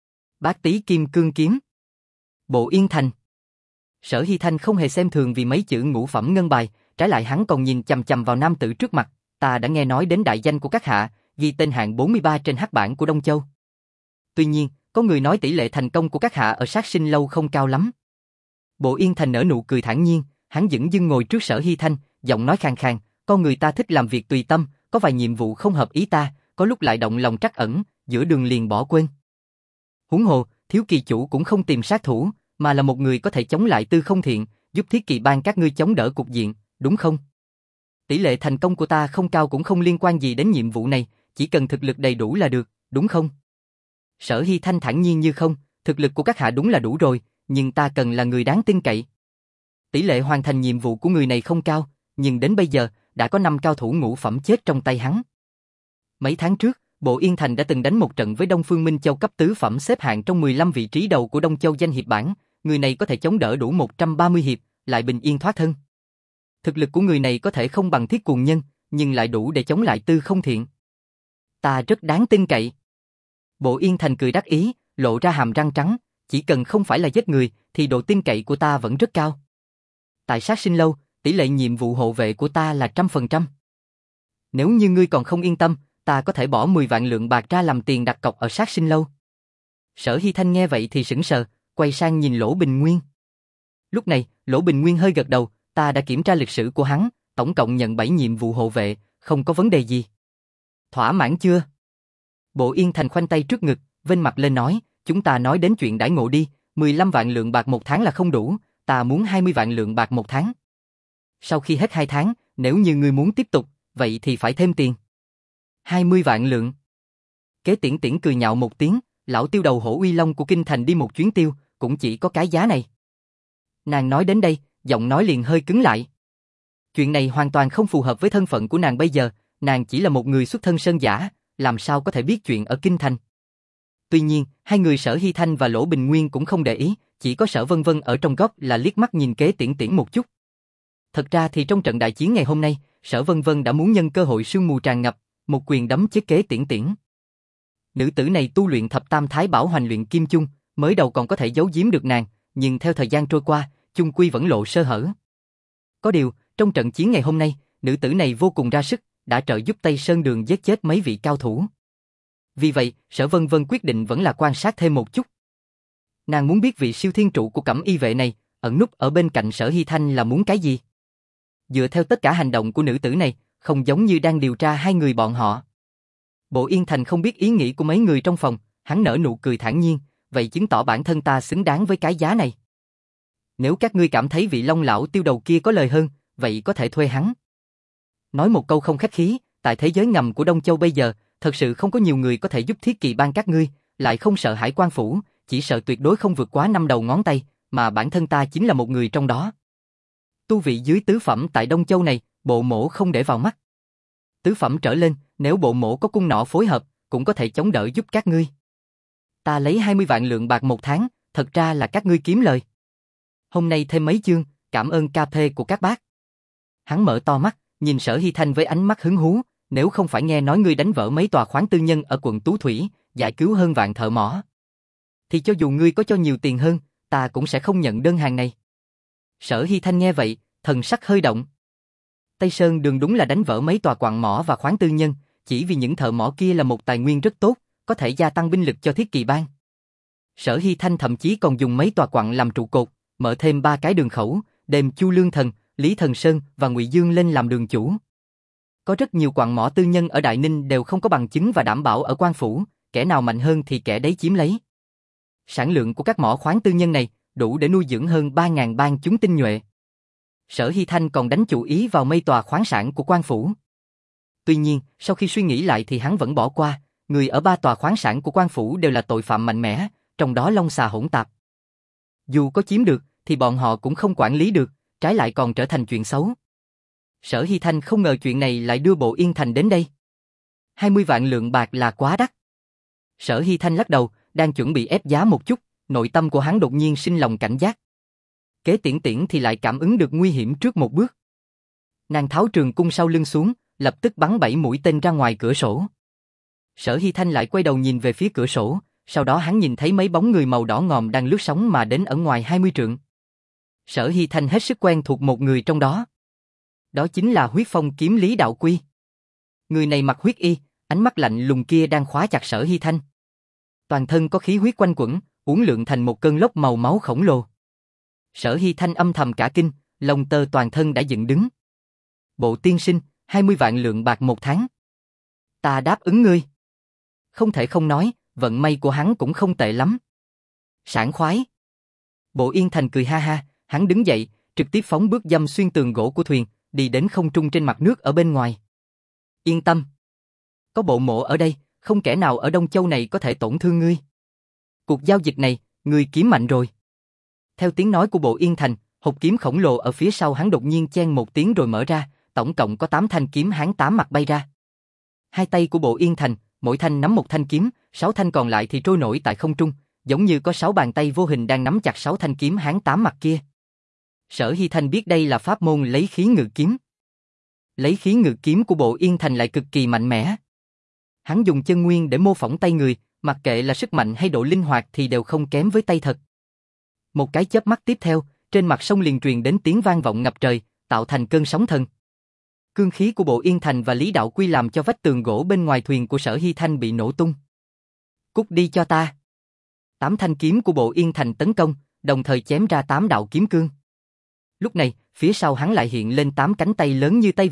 Speaker 1: Bát Tý Kim Cương Kiếm. Bộ Yên Thành. Sở Hy Thanh không hề xem thường vì mấy chữ ngũ phẩm ngân bài, trái lại hắn còn nhìn chằm chằm vào nam tử trước mặt. Ta đã nghe nói đến đại danh của các hạ, ghi tên hạng bốn mươi ba trên hắc bảng của Đông Châu. Tuy nhiên, có người nói tỷ lệ thành công của các hạ ở Sát Sinh Lâu không cao lắm. Bộ Yên Thành nở nụ cười thản nhiên, hắn dửng dưng ngồi trước Sở Hy Thanh, giọng nói khàn khàn, con người ta thích làm việc tùy tâm, có vài nhiệm vụ không hợp ý ta, có lúc lại động lòng trắc ẩn, giữa đường liền bỏ quên. Huống hồ, thiếu kỳ chủ cũng không tìm sát thủ, mà là một người có thể chống lại Tư Không Thiện, giúp Thiết Kỳ bang các ngươi chống đỡ cục diện, đúng không? Tỷ lệ thành công của ta không cao cũng không liên quan gì đến nhiệm vụ này, chỉ cần thực lực đầy đủ là được, đúng không? Sở Hy Thanh thản nhiên như không, thực lực của các hạ đúng là đủ rồi, nhưng ta cần là người đáng tin cậy. Tỷ lệ hoàn thành nhiệm vụ của người này không cao, nhưng đến bây giờ, đã có năm cao thủ ngũ phẩm chết trong tay hắn. Mấy tháng trước, Bộ Yên Thành đã từng đánh một trận với Đông Phương Minh Châu cấp tứ phẩm xếp hạng trong mười lăm vị trí đầu của Đông Châu danh hiệp bảng, người này có thể chống đỡ đủ một trăm ba mươi hiệp, lại bình yên thoát thân. Thực lực của người này có thể không bằng Thiết Cuồng Nhân, nhưng lại đủ để chống lại Tư Không Thiện. Ta rất đáng tin cậy. Bộ Yên Thành cười đắc ý, lộ ra hàm răng trắng, chỉ cần không phải là giết người, thì độ tin cậy của ta vẫn rất cao. Tại Sát Sinh Lâu, tỷ lệ nhiệm vụ hộ vệ của ta là trăm phần trăm. Nếu như ngươi còn không yên tâm, ta có thể bỏ mười vạn lượng bạc ra làm tiền đặt cọc ở Sát Sinh Lâu. Sở Hy Thanh nghe vậy thì sững sờ, quay sang nhìn Lỗ Bình Nguyên. Lúc này, Lỗ Bình Nguyên hơi gật đầu, ta đã kiểm tra lịch sử của hắn, tổng cộng nhận bảy nhiệm vụ hộ vệ, không có vấn đề gì. Thỏa mãn chưa? Bộ Yên Thành khoanh tay trước ngực, vênh mặt lên nói, chúng ta nói đến chuyện đãi ngộ đi, mười lăm vạn lượng bạc một tháng là không đủ, ta muốn hai mươi vạn lượng bạc một tháng. Sau khi hết hai tháng, nếu như ngươi muốn tiếp tục, vậy thì phải thêm tiền. hai mươi vạn lượng. Kế Tiễn Tiễn cười nhạo một tiếng, lão tiêu đầu hổ uy long của kinh thành đi một chuyến tiêu, cũng chỉ có cái giá này. Nàng nói đến đây, giọng nói liền hơi cứng lại. Chuyện này hoàn toàn không phù hợp với thân phận của nàng bây giờ, nàng chỉ là một người xuất thân sơn giả, làm sao có thể biết chuyện ở kinh thành. Tuy nhiên, hai người Sở Hy Thanh và Lỗ Bình Nguyên cũng không để ý, chỉ có Sở Vân Vân ở trong góc là liếc mắt nhìn Kế Tiễn Tiễn một chút. Thật ra thì trong trận đại chiến ngày hôm nay, Sở Vân Vân đã muốn nhân cơ hội sương mù tràn ngập, một quyền đấm chết Kế Tiễn Tiễn. Nữ tử này tu luyện thập tam thái bảo hoành luyện kim chung, mới đầu còn có thể giấu giếm được nàng, nhưng theo thời gian trôi qua, chung quy vẫn lộ sơ hở. Có điều, trong trận chiến ngày hôm nay, nữ tử này vô cùng ra sức, đã trợ giúp Tây Sơn Đường giết chết mấy vị cao thủ. Vì vậy, Sở Vân Vân quyết định vẫn là quan sát thêm một chút. Nàng muốn biết vị siêu thiên trụ của Cẩm Y vệ này, ẩn núp ở bên cạnh Sở Hy Thanh là muốn cái gì. Dựa theo tất cả hành động của nữ tử này, không giống như đang điều tra hai người bọn họ. Bộ Yên Thành không biết ý nghĩ của mấy người trong phòng, hắn nở nụ cười thản nhiên, vậy chứng tỏ bản thân ta xứng đáng với cái giá này. Nếu các ngươi cảm thấy vị Long lão tiêu đầu kia có lời hơn, vậy có thể thuê hắn. Nói một câu không khách khí, tại thế giới ngầm của Đông Châu bây giờ, thật sự không có nhiều người có thể giúp Thiết Kỵ Bang các ngươi, lại không sợ Hải Quan phủ, chỉ sợ tuyệt đối không vượt quá năm đầu ngón tay, mà bản thân ta chính là một người trong đó. Tu vị dưới tứ phẩm tại Đông Châu này, bộ mổ không để vào mắt. Tứ phẩm trở lên, nếu bộ mổ có cung nọ phối hợp, cũng có thể chống đỡ giúp các ngươi. Ta lấy hai mươi vạn lượng bạc một tháng, thật ra là các ngươi kiếm lời. Hôm nay thêm mấy chương, cảm ơn ca phê của các bác. Hắn mở to mắt, nhìn Sở Hy Thanh với ánh mắt hứng hú, nếu không phải nghe nói ngươi đánh vỡ mấy tòa khoáng tư nhân ở quận Tú Thủy, giải cứu hơn vạn thợ mỏ, thì cho dù ngươi có cho nhiều tiền hơn, ta cũng sẽ không nhận đơn hàng này. Sở Hy Thanh nghe vậy, thần sắc hơi động. Tây Sơn Đường đúng là đánh vỡ mấy tòa quặng mỏ và khoáng tư nhân, chỉ vì những thợ mỏ kia là một tài nguyên rất tốt, có thể gia tăng binh lực cho Thiết Kỵ Bang. Sở Hy Thanh thậm chí còn dùng mấy tòa quặng làm trụ cột, mở thêm ba cái đường khẩu, đem Chu Lương Thần, Lý Thần Sơn và Ngụy Dương lên làm đường chủ. Có rất nhiều quặng mỏ tư nhân ở Đại Ninh đều không có bằng chứng và đảm bảo ở quan phủ, kẻ nào mạnh hơn thì kẻ đấy chiếm lấy. Sản lượng của các mỏ khoáng tư nhân này đủ để nuôi dưỡng hơn ba nghìn bang chúng tinh nhuệ. Sở Hy Thanh còn đánh chủ ý vào mấy tòa khoáng sản của quan phủ. Tuy nhiên, sau khi suy nghĩ lại thì hắn vẫn bỏ qua, người ở ba tòa khoáng sản của quan phủ đều là tội phạm mạnh mẽ, trong đó long xà hỗn tạp. Dù có chiếm được, thì bọn họ cũng không quản lý được, trái lại còn trở thành chuyện xấu. Sở Hy Thanh không ngờ chuyện này lại đưa Bộ Yên Thành đến đây. hai mươi vạn lượng bạc là quá đắt. Sở Hy Thanh lắc đầu, đang chuẩn bị ép giá một chút, nội tâm của hắn đột nhiên sinh lòng cảnh giác. Kế Tiễn Tiễn thì lại cảm ứng được nguy hiểm trước một bước. Nàng tháo trường cung sau lưng xuống, lập tức bắn bảy mũi tên ra ngoài cửa sổ. Sở Hy Thanh lại quay đầu nhìn về phía cửa sổ, sau đó hắn nhìn thấy mấy bóng người màu đỏ ngòm đang lướt sóng mà đến ở ngoài hai mươi trượng. Sở Hy Thanh hết sức quen thuộc một người trong đó. Đó chính là Huyết Phong kiếm Lý Đạo Quy. Người này mặc huyết y, ánh mắt lạnh lùng kia đang khóa chặt Sở Hy Thanh. Toàn thân có khí huyết quanh quẩn, uốn lượn thành một cơn lốc màu máu khổng lồ. Sở Hy Thanh âm thầm cả kinh, lông tơ toàn thân đã dựng đứng. Bộ tiên sinh, hai mươi vạn lượng bạc một tháng. Ta đáp ứng ngươi. Không thể không nói, vận may của hắn cũng không tệ lắm. Sảng khoái. Bộ Yên Thành cười ha ha, hắn đứng dậy, trực tiếp phóng bước dâm xuyên tường gỗ của thuyền, đi đến không trung trên mặt nước ở bên ngoài. Yên tâm. Có bộ mộ ở đây, không kẻ nào ở Đông Châu này có thể tổn thương ngươi. Cuộc giao dịch này, ngươi kiếm mạnh rồi. Theo tiếng nói của Bộ Yên Thành, hộp kiếm khổng lồ ở phía sau hắn đột nhiên chen một tiếng rồi mở ra, tổng cộng có tám thanh kiếm hắn tám mặt bay ra. Hai tay của Bộ Yên Thành, mỗi thanh nắm một thanh kiếm, sáu thanh còn lại thì trôi nổi tại không trung, giống như có sáu bàn tay vô hình đang nắm chặt sáu thanh kiếm hắn tám mặt kia. Sở Hy Thanh biết đây là pháp môn lấy khí ngự kiếm. Lấy khí ngự kiếm của Bộ Yên Thành lại cực kỳ mạnh mẽ. Hắn dùng chân nguyên để mô phỏng tay người, mặc kệ là sức mạnh hay độ linh hoạt thì đều không kém với tay thật. Một cái chớp mắt tiếp theo, trên mặt sông liền truyền đến tiếng vang vọng ngập trời, tạo thành cơn sóng thần. Cương khí của Bộ Yên Thành và Lý Đạo Quy làm cho vách tường gỗ bên ngoài thuyền của Sở Hy Thanh bị nổ tung. Cút đi cho ta. Tám thanh kiếm của Bộ Yên Thành tấn công, đồng thời chém ra tám đạo kiếm cương. Lúc này, phía sau hắn lại hiện lên tám cánh tay lớn như tay vượn,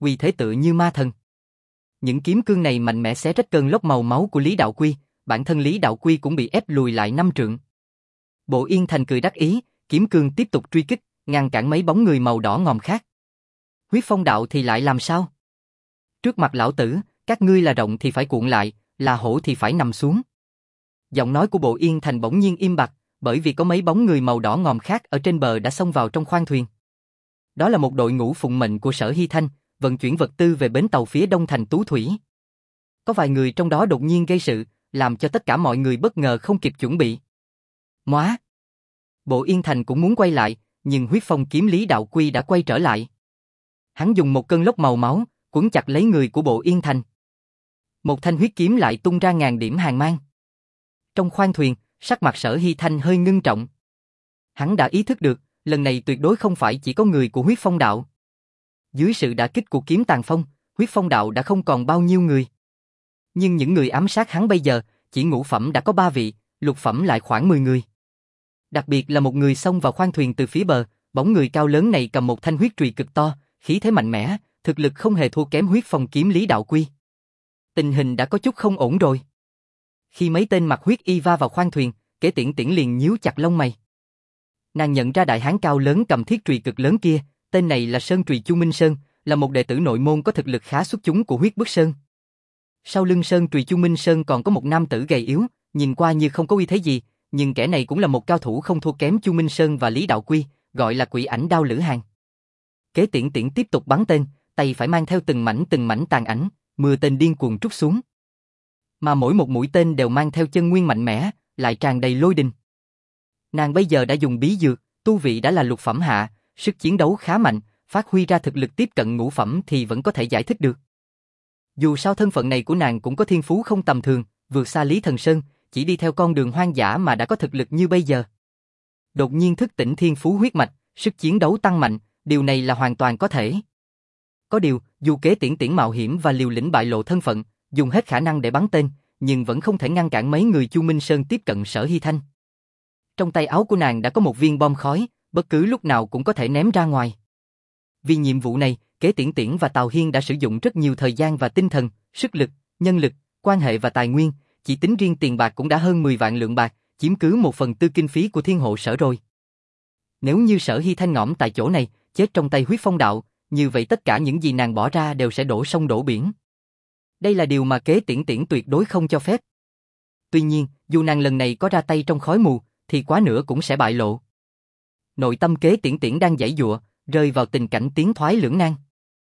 Speaker 1: uy thế tựa như ma thần. Những kiếm cương này mạnh mẽ xé rách cơn lốc màu máu của Lý Đạo Quy, bản thân Lý Đạo Quy cũng bị ép lùi lại năm trượng. Bộ Yên Thành cười đắc ý, kiếm cương tiếp tục truy kích, ngăn cản mấy bóng người màu đỏ ngòm khác. Huyết Phong đạo thì lại làm sao? Trước mặt lão tử, các ngươi là rộng thì phải cuộn lại, là hổ thì phải nằm xuống. Giọng nói của Bộ Yên Thành bỗng nhiên im bặt, bởi vì có mấy bóng người màu đỏ ngòm khác ở trên bờ đã xông vào trong khoang thuyền. Đó là một đội ngũ phụng mệnh của Sở Hy Thanh, vận chuyển vật tư về bến tàu phía đông thành Tú Thủy. Có vài người trong đó đột nhiên gây sự, làm cho tất cả mọi người bất ngờ không kịp chuẩn bị. Móa! Bộ Yên Thành cũng muốn quay lại, nhưng huyết phong kiếm Lý Đạo Quy đã quay trở lại. Hắn dùng một cơn lốc màu máu, quấn chặt lấy người của Bộ Yên Thành. Một thanh huyết kiếm lại tung ra ngàn điểm hàn mang. Trong khoang thuyền, sắc mặt Sở Hy Thanh hơi ngưng trọng. Hắn đã ý thức được, lần này tuyệt đối không phải chỉ có người của huyết phong đạo. Dưới sự đả kích của kiếm tàn phong, huyết phong đạo đã không còn bao nhiêu người. Nhưng những người ám sát hắn bây giờ, chỉ ngũ phẩm đã có ba vị, lục phẩm lại khoảng mười người. Đặc biệt là một người xông vào khoang thuyền từ phía bờ, bóng người cao lớn này cầm một thanh huyết trùy cực to, khí thế mạnh mẽ, thực lực không hề thua kém huyết phong kiếm Lý Đạo Quy. Tình hình đã có chút không ổn rồi. Khi mấy tên mặc huyết y va vào khoang thuyền, Kế Tiễn Tiễn liền nhíu chặt lông mày. Nàng nhận ra đại hán cao lớn cầm thiết trùy cực lớn kia, tên này là Sơn Trùy Chu Minh Sơn, là một đệ tử nội môn có thực lực khá xuất chúng của Huyết Bức Sơn. Sau lưng Sơn Trùy Chu Minh Sơn còn có một nam tử gầy yếu, nhìn qua như không có uy thế gì, nhưng kẻ này cũng là một cao thủ không thua kém Chu Minh Sơn và Lý Đạo Quy, gọi là Quỷ Ảnh Đao Lữ Hàn. Kế Tiễn Tiễn tiếp tục bắn tên, tay phải mang theo từng mảnh từng mảnh tàn ảnh, mưa tên điên cuồng trút xuống. Mà mỗi một mũi tên đều mang theo chân nguyên mạnh mẽ, lại tràn đầy lôi đình. Nàng bây giờ đã dùng bí dược, tu vị đã là lục phẩm hạ, sức chiến đấu khá mạnh, phát huy ra thực lực tiếp cận ngũ phẩm thì vẫn có thể giải thích được. Dù sao thân phận này của nàng cũng có thiên phú không tầm thường, vượt xa Lý Thần Sơn, chỉ đi theo con đường hoang dã mà đã có thực lực như bây giờ. Đột nhiên thức tỉnh thiên phú huyết mạch, sức chiến đấu tăng mạnh, điều này là hoàn toàn có thể. Có điều, dù Kế Tiễn Tiễn mạo hiểm và liều lĩnh bại lộ thân phận, dùng hết khả năng để bắn tên, nhưng vẫn không thể ngăn cản mấy người Chu Minh Sơn tiếp cận Sở Hy Thanh. Trong tay áo của nàng đã có một viên bom khói, bất cứ lúc nào cũng có thể ném ra ngoài. Vì nhiệm vụ này, Kế Tiễn Tiễn và Tào Hiên đã sử dụng rất nhiều thời gian và tinh thần, sức lực, nhân lực, quan hệ và tài nguyên, chỉ tính riêng tiền bạc cũng đã hơn mười vạn lượng bạc, chiếm cứ một phần tư kinh phí của Thiên Hộ Sở rồi. Nếu như Sở Hy Thanh ngõm tại chỗ này, chết trong tay huyết phong đạo, như vậy tất cả những gì nàng bỏ ra đều sẽ đổ sông đổ biển. Đây là điều mà Kế Tiễn Tiễn tuyệt đối không cho phép. Tuy nhiên, dù nàng lần này có ra tay trong khói mù, thì quá nữa cũng sẽ bại lộ. Nội tâm Kế Tiễn Tiễn đang giãy giụa, rơi vào tình cảnh tiến thoái lưỡng nan.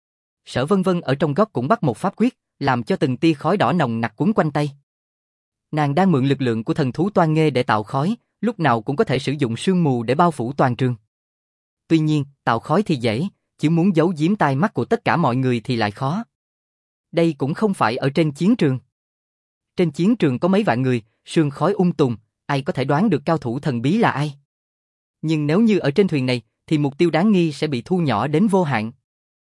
Speaker 1: Sở Vân Vân ở trong góc cũng bắt một pháp quyết, làm cho từng tia khói đỏ nồng nặc quấn quanh tay. Nàng đang mượn lực lượng của thần thú toan nghê để tạo khói, lúc nào cũng có thể sử dụng sương mù để bao phủ toàn trường. Tuy nhiên, tạo khói thì dễ, chỉ muốn giấu giếm tai mắt của tất cả mọi người thì lại khó. Đây cũng không phải ở trên chiến trường. Trên chiến trường có mấy vạn người, sương khói um tùm, ai có thể đoán được cao thủ thần bí là ai. Nhưng nếu như ở trên thuyền này, thì mục tiêu đáng nghi sẽ bị thu nhỏ đến vô hạn.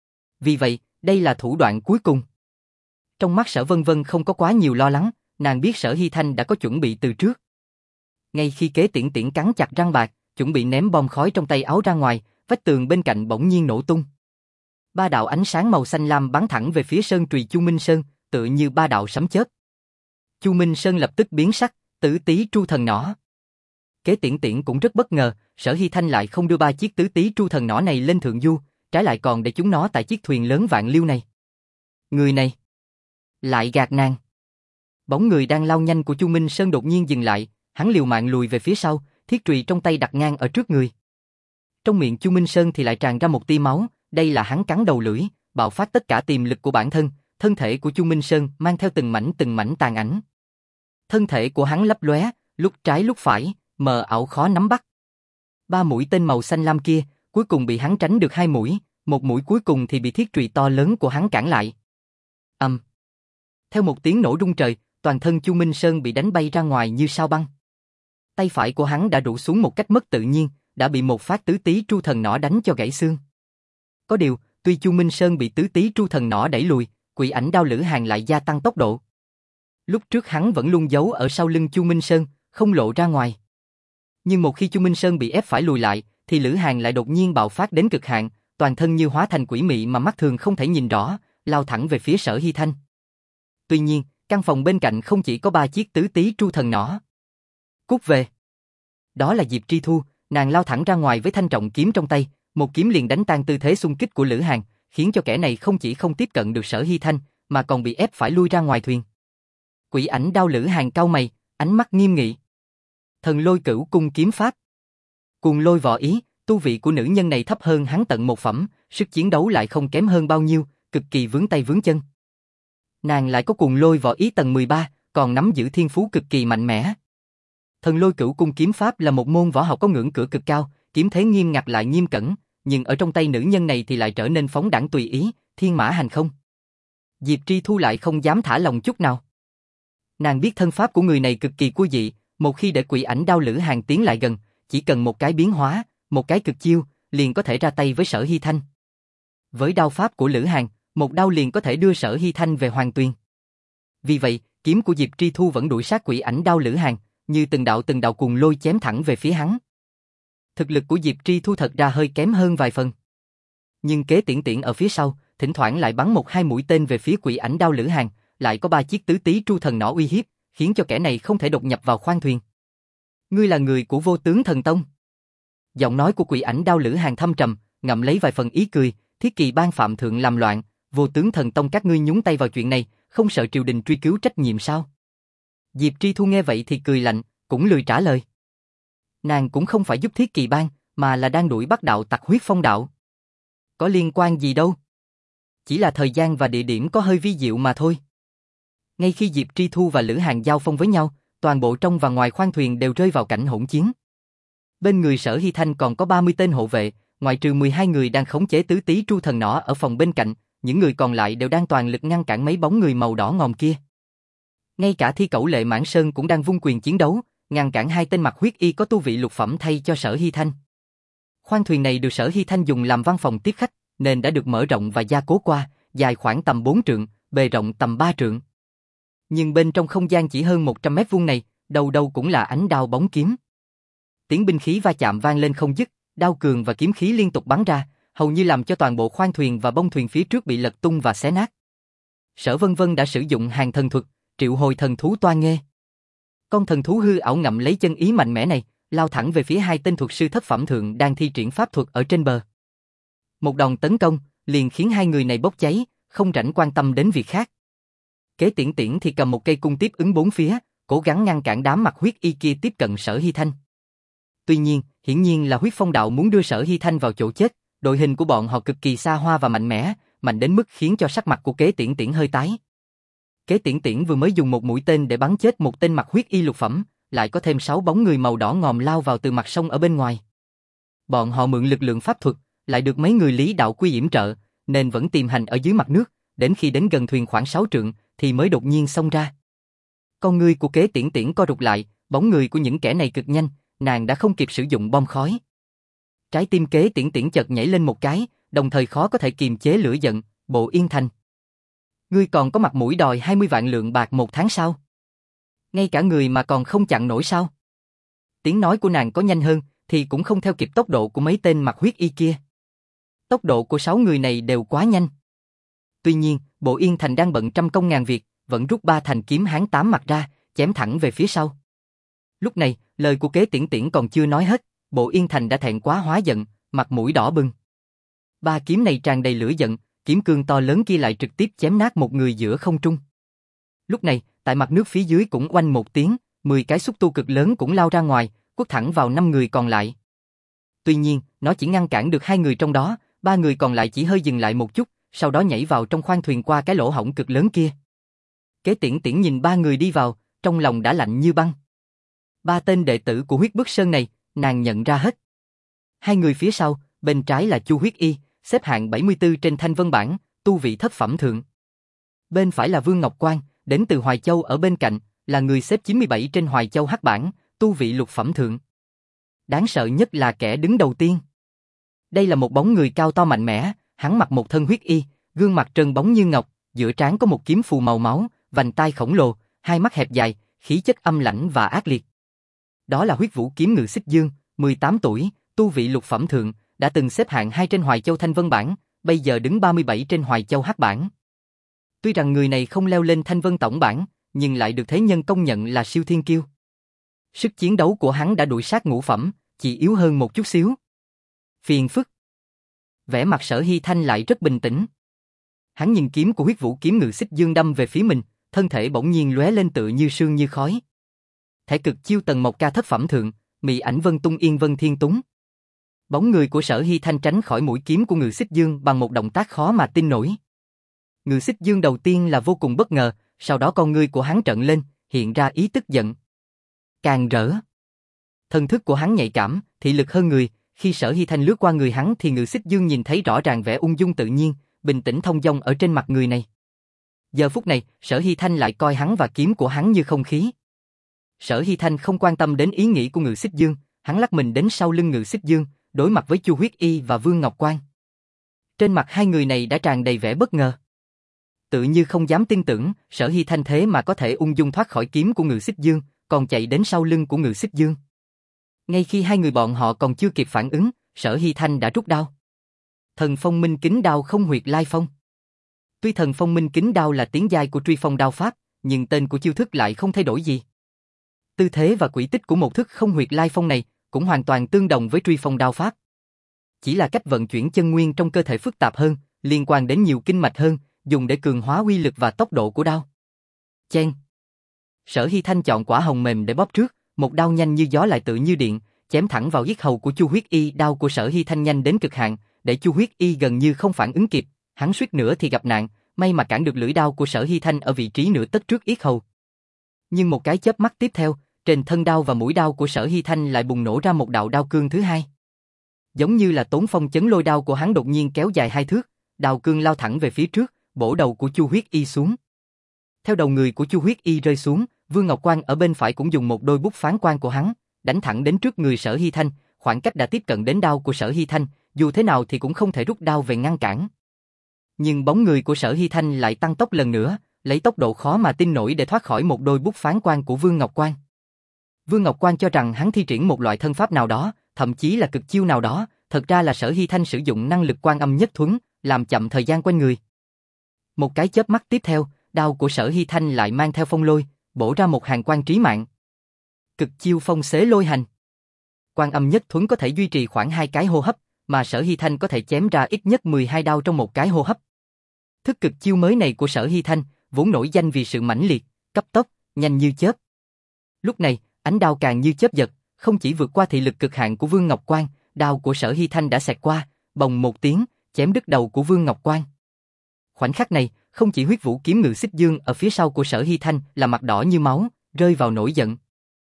Speaker 1: Vì vậy, đây là thủ đoạn cuối cùng. Trong mắt Sở Vân Vân không có quá nhiều lo lắng, nàng biết Sở Hy Thanh đã có chuẩn bị từ trước. Ngay khi Kế Tiễn Tiễn cắn chặt răng bạc, chuẩn bị ném bom khói trong tay áo ra ngoài, vách tường bên cạnh bỗng nhiên nổ tung. Ba đạo ánh sáng màu xanh lam bắn thẳng về phía Sơn Trùy Chu Minh Sơn, tựa như ba đạo sấm chớp. Chu Minh Sơn lập tức biến sắc, Tứ Tý Tru Thần Nỏ. Kế Tiễn Tiễn cũng rất bất ngờ, Sở Hy Thanh lại không đưa ba chiếc Tứ Tý Tru Thần Nỏ này lên thượng du, trái lại còn để chúng nó tại chiếc thuyền lớn vạn liêu này. Người này lại gạt nàng. Bóng người đang lao nhanh của Chu Minh Sơn đột nhiên dừng lại, hắn liều mạng lùi về phía sau, thiết trùy trong tay đặt ngang ở trước người. Trong miệng Chu Minh Sơn thì lại tràn ra một tia máu, đây là hắn cắn đầu lưỡi, bạo phát tất cả tiềm lực của bản thân, thân thể của Chu Minh Sơn mang theo từng mảnh từng mảnh tàn ảnh. Thân thể của hắn lấp lóe, lúc trái lúc phải, mờ ảo khó nắm bắt. Ba mũi tên màu xanh lam kia, cuối cùng bị hắn tránh được hai mũi, một mũi cuối cùng thì bị thiết trùy to lớn của hắn cản lại. Ầm. Um. Theo một tiếng nổ rung trời, toàn thân Chu Minh Sơn bị đánh bay ra ngoài như sao băng. Tay phải của hắn đã rũ xuống một cách mất tự nhiên, đã bị một phát Tứ Tý Tru Thần Nỏ đánh cho gãy xương. Có điều, tuy Chu Minh Sơn bị Tứ Tý Tru Thần Nỏ đẩy lùi, Quỷ Ảnh Đao Lữ Hàn lại gia tăng tốc độ. Lúc trước hắn vẫn luôn giấu ở sau lưng Chu Minh Sơn, không lộ ra ngoài. Nhưng một khi Chu Minh Sơn bị ép phải lùi lại, thì Lữ Hàn lại đột nhiên bạo phát đến cực hạn, toàn thân như hóa thành quỷ mị mà mắt thường không thể nhìn rõ, lao thẳng về phía Sở Hy Thanh. Tuy nhiên, căn phòng bên cạnh không chỉ có ba chiếc tứ tý tru thần nỏ. Cút về. Đó là Diệp Tri Thu, nàng lao thẳng ra ngoài với thanh trọng kiếm trong tay, một kiếm liền đánh tan tư thế xung kích của Lữ Hàn, khiến cho kẻ này không chỉ không tiếp cận được Sở Hy Thanh, mà còn bị ép phải lui ra ngoài thuyền. Quỷ ảnh đao Lữ Hàn cau mày, ánh mắt nghiêm nghị. Thần lôi cửu cung kiếm pháp. Cuồng lôi võ ý, tu vị của nữ nhân này thấp hơn hắn tận một phẩm, sức chiến đấu lại không kém hơn bao nhiêu, cực kỳ vướng tay vướng chân. Nàng lại có cuồng lôi võ ý tầng mười ba, còn nắm giữ thiên phú cực kỳ mạnh mẽ. Thần lôi cửu cung kiếm pháp là một môn võ học có ngưỡng cửa cực cao, kiếm thế nghiêm ngặt lại nghiêm cẩn, nhưng ở trong tay nữ nhân này thì lại trở nên phóng đãng tùy ý, thiên mã hành không. Diệp Tri Thu lại không dám thả lòng chút nào. Nàng biết thân pháp của người này cực kỳ quý dị, một khi để quỷ ảnh đao Lữ Hàn tiến lại gần, chỉ cần một cái biến hóa, một cái cực chiêu, liền có thể ra tay với Sở Hy Thanh. Với đao pháp của Lữ Hàn, một đao liền có thể đưa Sở Hy Thanh về hoàng tuyền. Vì vậy, kiếm của Diệp Tri Thu vẫn đuổi sát quỷ ảnh đao Lữ Hàn, như từng đạo từng đạo cuồng lôi chém thẳng về phía hắn. Thực lực của Diệp Tri Thu thật ra hơi kém hơn vài phần. Nhưng Kế Tiễn Tiễn ở phía sau, thỉnh thoảng lại bắn một hai mũi tên về phía quỷ ảnh đao Lữ Hàn, lại có ba chiếc tứ tý tru thần nỏ uy hiếp, khiến cho kẻ này không thể đột nhập vào khoang thuyền. Ngươi là người của Vô Tướng Thần Tông. Giọng nói của quỷ ảnh đao Lữ Hàn thâm trầm, ngậm lấy vài phần ý cười, thiết kỳ ban phạm thượng làm loạn, Vô Tướng Thần Tông các ngươi nhúng tay vào chuyện này, không sợ triều đình truy cứu trách nhiệm sao? Diệp Tri Thu nghe vậy thì cười lạnh, cũng lười trả lời. Nàng cũng không phải giúp thiết kỳ ban, mà là đang đuổi bắt đạo tặc huyết phong đạo. Có liên quan gì đâu. Chỉ là thời gian và địa điểm có hơi vi diệu mà thôi. Ngay khi Diệp Tri Thu và Lữ Hàn giao phong với nhau, toàn bộ trong và ngoài khoang thuyền đều rơi vào cảnh hỗn chiến. Bên người Sở Hy Thanh còn có ba mươi tên hộ vệ, ngoại trừ mười hai người đang khống chế tứ tý tru thần nỏ ở phòng bên cạnh, những người còn lại đều đang toàn lực ngăn cản mấy bóng người màu đỏ ngòm kia. Ngay cả Thi Cẩu Lệ Mãn Sơn cũng đang vung quyền chiến đấu, ngăn cản hai tên mặc huyết y có tu vị lục phẩm thay cho Sở Hy Thanh. Khoang thuyền này được Sở Hy Thanh dùng làm văn phòng tiếp khách, nên đã được mở rộng và gia cố qua, dài khoảng tầm bốn trượng, bề rộng tầm ba trượng. Nhưng bên trong không gian chỉ hơn một trăm mét vuông này, đầu đầu cũng là ánh đao bóng kiếm. Tiếng binh khí va chạm vang lên không dứt, đao cường và kiếm khí liên tục bắn ra, hầu như làm cho toàn bộ khoang thuyền và bông thuyền phía trước bị lật tung và xé nát. Sở Vân Vân đã sử dụng hàng thần thuật, triệu hồi thần thú Toa Nghê. Con thần thú hư ảo ngậm lấy chân ý mạnh mẽ này, lao thẳng về phía hai tên thuật sư thất phẩm thượng đang thi triển pháp thuật ở trên bờ. Một đòn tấn công, liền khiến hai người này bốc cháy, không rảnh quan tâm đến việc khác. Kế Tiễn Tiễn thì cầm một cây cung tiếp ứng bốn phía, cố gắng ngăn cản đám mặc huyết y kia tiếp cận Sở Hy Thanh. Tuy nhiên, hiển nhiên là huyết phong đạo muốn đưa Sở Hy Thanh vào chỗ chết, đội hình của bọn họ cực kỳ xa hoa và mạnh mẽ, mạnh đến mức khiến cho sắc mặt của Kế Tiễn Tiễn hơi tái. Kế Tiễn Tiễn vừa mới dùng một mũi tên để bắn chết một tên mặc huyết y lục phẩm, lại có thêm sáu bóng người màu đỏ ngòm lao vào từ mặt sông ở bên ngoài. Bọn họ mượn lực lượng pháp thuật, lại được mấy người Lý Đạo Quy yểm trợ, nên vẫn tìm hành ở dưới mặt nước, đến khi đến gần thuyền khoảng sáu trượng thì mới đột nhiên xông ra. Con ngươi của Kế Tiễn Tiễn co rụt lại, bóng người của những kẻ này cực nhanh, nàng đã không kịp sử dụng bom khói. Trái tim Kế Tiễn Tiễn chợt nhảy lên một cái, đồng thời khó có thể kiềm chế lửa giận, Bộ Yên Thành. Ngươi còn có mặt mũi đòi hai mươi vạn lượng bạc một tháng sao? Ngay cả người mà còn không chặn nổi sao? Tiếng nói của nàng có nhanh hơn, thì cũng không theo kịp tốc độ của mấy tên mặc huyết y kia. Tốc độ của sáu người này đều quá nhanh. Tuy nhiên, Bộ Yên Thành đang bận trăm công ngàn việc, vẫn rút ba thành kiếm hán tám mặt ra, chém thẳng về phía sau. Lúc này, lời của Kế Tiễn Tiễn còn chưa nói hết, Bộ Yên Thành đã thẹn quá hóa giận, mặt mũi đỏ bừng. Ba kiếm này tràn đầy lửa giận, kiếm cương to lớn kia lại trực tiếp chém nát một người giữa không trung. Lúc này, tại mặt nước phía dưới cũng oanh một tiếng, mười cái xúc tu cực lớn cũng lao ra ngoài, quất thẳng vào năm người còn lại. Tuy nhiên, nó chỉ ngăn cản được hai người trong đó, ba người còn lại chỉ hơi dừng lại một chút, sau đó nhảy vào trong khoang thuyền qua cái lỗ hổng cực lớn kia. Kế Tiễn Tiễn nhìn ba người đi vào, trong lòng đã lạnh như băng. Ba tên đệ tử của Huyết Bức Sơn này, nàng nhận ra hết. Hai người phía sau, bên trái là Chu Huyết Y, xếp hạng bảy mươi tư trên Thanh Vân bảng, tu vị thất phẩm thượng. Bên phải là Vương Ngọc Quan, đến từ Hoài Châu ở bên cạnh, là người xếp chín mươi bảy trên Hoài Châu hắc bảng, tu vị lục phẩm thượng. Đáng sợ nhất là kẻ đứng đầu tiên. Đây là một bóng người cao to mạnh mẽ, hắn mặc một thân huyết y, gương mặt trơn bóng như ngọc, giữa trán có một kiếm phù màu máu, vành tai khổng lồ, hai mắt hẹp dài, khí chất âm lãnh và ác liệt. Đó là Huyết Vũ Kiếm Ngự Xích Dương, mười tám tuổi, tu vị lục phẩm thượng, đã từng xếp hạng hai trên Hoài Châu Thanh Vân bảng, bây giờ đứng ba mươi bảy trên Hoài Châu hắc bảng. Tuy rằng người này không leo lên Thanh Vân tổng bảng, nhưng lại được thế nhân công nhận là siêu thiên kiêu. Sức chiến đấu của hắn đã đuổi sát ngũ phẩm, chỉ yếu hơn một chút xíu. Phiền phức. Vẻ mặt Sở Hy Thanh lại rất bình tĩnh. Hắn nhìn kiếm của Huyết Vũ kiếm Ngự Xích Dương đâm về phía mình, thân thể bỗng nhiên lóe lên tự như sương như khói. Thể cực chiêu tầng một ca thất phẩm thượng, mị ảnh vân tung yên vân thiên túng. Bóng người của Sở Hy Thanh tránh khỏi mũi kiếm của Ngự Xích Dương bằng một động tác khó mà tin nổi. Ngự Xích Dương đầu tiên là vô cùng bất ngờ, sau đó con ngươi của hắn trợn lên, hiện ra ý tức giận. Càng rỡ. Thần thức của hắn nhạy cảm, thị lực hơn người, khi Sở Hy Thanh lướt qua người hắn thì Ngự Xích Dương nhìn thấy rõ ràng vẻ ung dung tự nhiên, bình tĩnh thông dong ở trên mặt người này. Giờ phút này, Sở Hy Thanh lại coi hắn và kiếm của hắn như không khí. Sở Hy Thanh không quan tâm đến ý nghĩ của Ngự Xích Dương, hắn lắc mình đến sau lưng Ngự Xích Dương, đối mặt với Chu Huyết Y và Vương Ngọc Quan. Trên mặt hai người này đã tràn đầy vẻ bất ngờ. Tự như không dám tin tưởng, Sở Hy Thanh thế mà có thể ung dung thoát khỏi kiếm của Ngự Xích Dương, còn chạy đến sau lưng của Ngự Xích Dương. Ngay khi hai người bọn họ còn chưa kịp phản ứng, Sở Hy Thanh đã rút đao. Thần Phong Minh Kính Đao không huyệt lai phong. Tuy Thần Phong Minh Kính Đao là tiếng giai của truy phong đao pháp, nhưng tên của chiêu thức lại không thay đổi gì. Tư thế và quỹ tích của một thức không huyệt lai phong này cũng hoàn toàn tương đồng với truy phong đao pháp. Chỉ là cách vận chuyển chân nguyên trong cơ thể phức tạp hơn, liên quan đến nhiều kinh mạch hơn, dùng để cường hóa uy lực và tốc độ của đao. Chen. Sở Hy Thanh chọn quả hồng mềm để bóp trước, một đao nhanh như gió lại tự như điện, chém thẳng vào yết hầu của Chu Huyết Y. Đao của Sở Hy Thanh nhanh đến cực hạn, để Chu Huyết Y gần như không phản ứng kịp, hắn suýt nữa thì gặp nạn, may mà cản được lưỡi đao của Sở Hy Thanh ở vị trí nửa tấc trước yết hầu. Nhưng một cái chớp mắt tiếp theo, trên thân đao và mũi đao của Sở Hy Thanh lại bùng nổ ra một đạo đao cương thứ hai. Giống như là tốn phong chấn lôi đao của hắn đột nhiên kéo dài hai thước, đao cương lao thẳng về phía trước, bổ đầu của Chu Huyết Y xuống. Theo đầu người của Chu Huyết Y rơi xuống, Vương Ngọc Quan ở bên phải cũng dùng một đôi bút phán quan của hắn, đánh thẳng đến trước người Sở Hy Thanh, khoảng cách đã tiếp cận đến đao của Sở Hy Thanh, dù thế nào thì cũng không thể rút đao về ngăn cản. Nhưng bóng người của Sở Hy Thanh lại tăng tốc lần nữa, lấy tốc độ khó mà tin nổi để thoát khỏi một đôi bút phán quan của Vương Ngọc Quan. Vương Ngọc Quan cho rằng hắn thi triển một loại thân pháp nào đó, thậm chí là cực chiêu nào đó, thật ra là Sở Hy Thanh sử dụng năng lực Quan Âm Nhất Thuấn, làm chậm thời gian quanh người. Một cái chớp mắt tiếp theo, đao của Sở Hy Thanh lại mang theo phong lôi, bổ ra một hàng quan trí mạng. Cực chiêu phong xế lôi hành. Quan Âm Nhất Thuấn có thể duy trì khoảng hai cái hô hấp, mà Sở Hy Thanh có thể chém ra ít nhất mười hai đao trong một cái hô hấp. Thức cực chiêu mới này của Sở Hy Thanh vốn nổi danh vì sự mãnh liệt, cấp tốc, nhanh như chớp. Lúc này, ánh đao càng như chớp giật, không chỉ vượt qua thị lực cực hạn của Vương Ngọc Quan, đao của Sở Hy Thanh đã xẹt qua, bồng một tiếng, chém đứt đầu của Vương Ngọc Quan. Khoảnh khắc này, không chỉ Huyết Vũ kiếm Ngự Xích Dương ở phía sau của Sở Hy Thanh là mặt đỏ như máu, rơi vào nổi giận.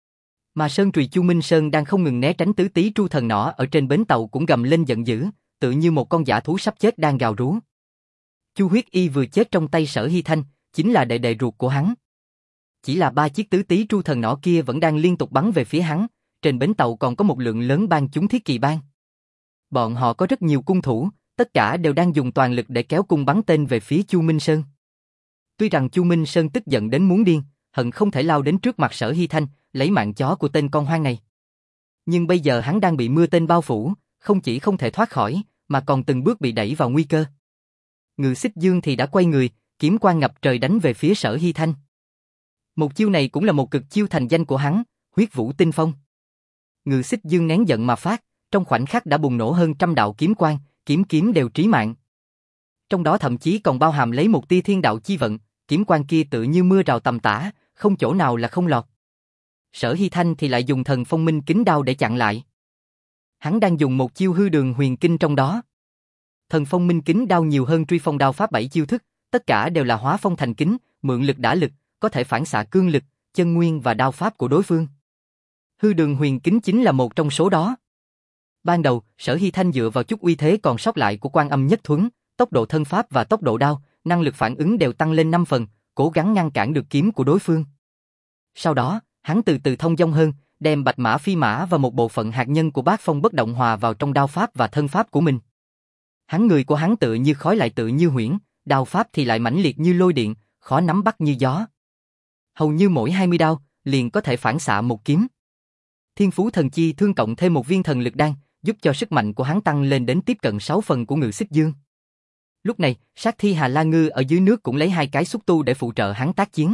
Speaker 1: Mà Sơn Trùy Chu Minh Sơn đang không ngừng né tránh tứ tí tru thần nỏ ở trên bến tàu cũng gầm lên giận dữ, tự như một con dã thú sắp chết đang gào rú. Chu Huyết Y vừa chết trong tay Sở Hy Thanh, chính là đệ đệ ruột của hắn. Chỉ là ba chiếc tứ tí tru thần nỏ kia vẫn đang liên tục bắn về phía hắn, trên bến tàu còn có một lượng lớn bang chúng thiết kỳ bang. Bọn họ có rất nhiều cung thủ, tất cả đều đang dùng toàn lực để kéo cung bắn tên về phía Chu Minh Sơn. Tuy rằng Chu Minh Sơn tức giận đến muốn điên, hận không thể lao đến trước mặt Sở Hy Thanh, lấy mạng chó của tên con hoang này. Nhưng bây giờ hắn đang bị mưa tên bao phủ, không chỉ không thể thoát khỏi, mà còn từng bước bị đẩy vào nguy cơ. Ngự Xích Dương thì đã quay người, kiếm quang ngập trời đánh về phía Sở Hy Thanh. Một chiêu này cũng là một cực chiêu thành danh của hắn, Huyết Vũ Tinh Phong. Ngự Xích Dương nén giận mà phát, trong khoảnh khắc đã bùng nổ hơn trăm đạo kiếm quang, kiếm kiếm đều trí mạng. Trong đó thậm chí còn bao hàm lấy một tia thiên đạo chi vận, kiếm quang kia tự như mưa rào tầm tã, không chỗ nào là không lọt. Sở Hy Thanh thì lại dùng Thần Phong Minh Kính Đao để chặn lại. Hắn đang dùng một chiêu hư đường huyền kinh trong đó. Thần Phong Minh Kính Đao nhiều hơn truy phong đao pháp bảy chiêu thức, tất cả đều là hóa phong thành kính, mượn lực đả lực, có thể phản xạ cương lực, chân nguyên và đao pháp của đối phương. Hư đường huyền kính chính là một trong số đó. Ban đầu, Sở Hy Thanh dựa vào chút uy thế còn sót lại của Quan Âm Nhất Thuấn, tốc độ thân pháp và tốc độ đao, năng lực phản ứng đều tăng lên năm phần, cố gắng ngăn cản được kiếm của đối phương. Sau đó, hắn từ từ thông dong hơn, đem Bạch Mã Phi Mã và một bộ phận hạt nhân của Bát Phong Bất Động hòa vào trong đao pháp và thân pháp của mình. Hắn người của hắn tự như khói lại tự như huyễn, đao pháp thì lại mãnh liệt như lôi điện, khó nắm bắt như gió. Hầu như mỗi hai mươi đao, liền có thể phản xạ một kiếm. Thiên Phú Thần Chi Thương cộng thêm một viên thần lực đan, giúp cho sức mạnh của hắn tăng lên đến tiếp cận sáu phần của Ngự Xích Dương. Lúc này, sát thi Hà La Ngư ở dưới nước cũng lấy hai cái xúc tu để phụ trợ hắn tác chiến.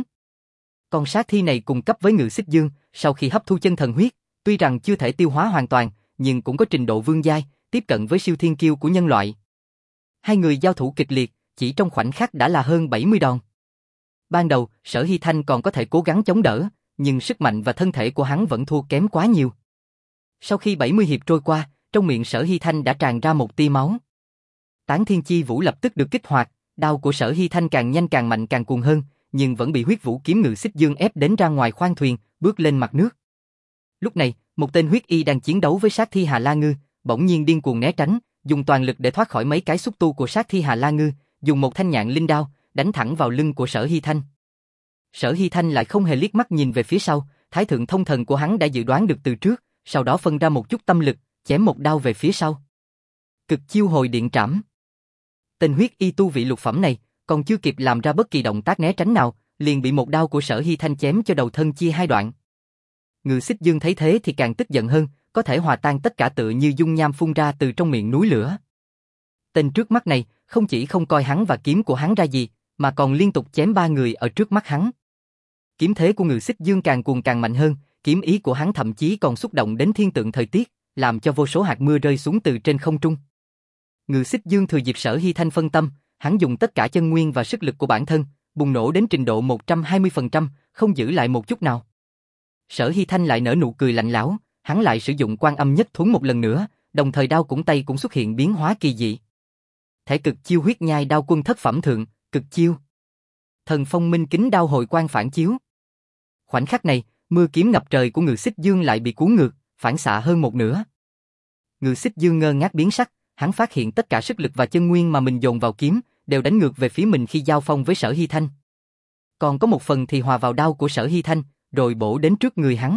Speaker 1: Con sát thi này cùng cấp với Ngự Xích Dương, sau khi hấp thu chân thần huyết, tuy rằng chưa thể tiêu hóa hoàn toàn, nhưng cũng có trình độ vương giai, tiếp cận với siêu thiên kiêu của nhân loại. Hai người giao thủ kịch liệt, chỉ trong khoảnh khắc đã là hơn bảy mươi đòn. Ban đầu, Sở Hy Thanh còn có thể cố gắng chống đỡ, nhưng sức mạnh và thân thể của hắn vẫn thua kém quá nhiều. Sau khi bảy mươi hiệp trôi qua, trong miệng Sở Hy Thanh đã tràn ra một tia máu. Tán Thiên Chi Vũ lập tức được kích hoạt, đao của Sở Hy Thanh càng nhanh càng mạnh càng cuồng hơn, nhưng vẫn bị huyết vũ kiếm Ngự Xích Dương ép đến ra ngoài khoang thuyền, bước lên mặt nước. Lúc này, một tên huyết y đang chiến đấu với sát thi Hà La Ngư, bỗng nhiên điên cuồng né tránh, dùng toàn lực để thoát khỏi mấy cái xúc tu của sát thi Hà La Ngư, dùng một thanh nhạn linh đao, đánh thẳng vào lưng của Sở Hy Thanh. Sở Hy Thanh lại không hề liếc mắt nhìn về phía sau, Thái thượng thông thần của hắn đã dự đoán được từ trước, sau đó phân ra một chút tâm lực, chém một đao về phía sau. Cực chiêu hồi điện trảm. Tên huyết y tu vị lục phẩm này, còn chưa kịp làm ra bất kỳ động tác né tránh nào, liền bị một đao của Sở Hy Thanh chém cho đầu thân chia hai đoạn. Ngự Xích Dương thấy thế thì càng tức giận hơn, có thể hòa tan tất cả tựa như dung nham phun ra từ trong miệng núi lửa. Tên trước mắt này, không chỉ không coi hắn và kiếm của hắn ra gì, mà còn liên tục chém ba người ở trước mắt hắn. Kiếm thế của Ngự Xích Dương càng cuồng càng mạnh hơn, kiếm ý của hắn thậm chí còn xúc động đến thiên tượng thời tiết, làm cho vô số hạt mưa rơi xuống từ trên không trung. Ngự Xích Dương thừa dịp Sở Hy Thanh phân tâm, hắn dùng tất cả chân nguyên và sức lực của bản thân, bùng nổ đến trình độ một trăm hai mươi phần trăm, không giữ lại một chút nào. Sở Hy Thanh lại nở nụ cười lạnh lẽo, hắn lại sử dụng Quan Âm Nhất Thuẫn một lần nữa, đồng thời đao cũng tay cũng xuất hiện biến hóa kỳ dị. Thể cực chiêu huyết nhai đao quân thất phẩm thượng, cực chiêu. Thần phong minh kính đao hồi quang phản chiếu. Khoảnh khắc này, mưa kiếm ngập trời của Ngự Xích Dương lại bị cuốn ngược, phản xạ hơn một nửa. Ngự Xích Dương ngơ ngác biến sắc, hắn phát hiện tất cả sức lực và chân nguyên mà mình dồn vào kiếm đều đánh ngược về phía mình khi giao phong với Sở Hy Thanh. Còn có một phần thì hòa vào đao của Sở Hy Thanh, rồi bổ đến trước người hắn.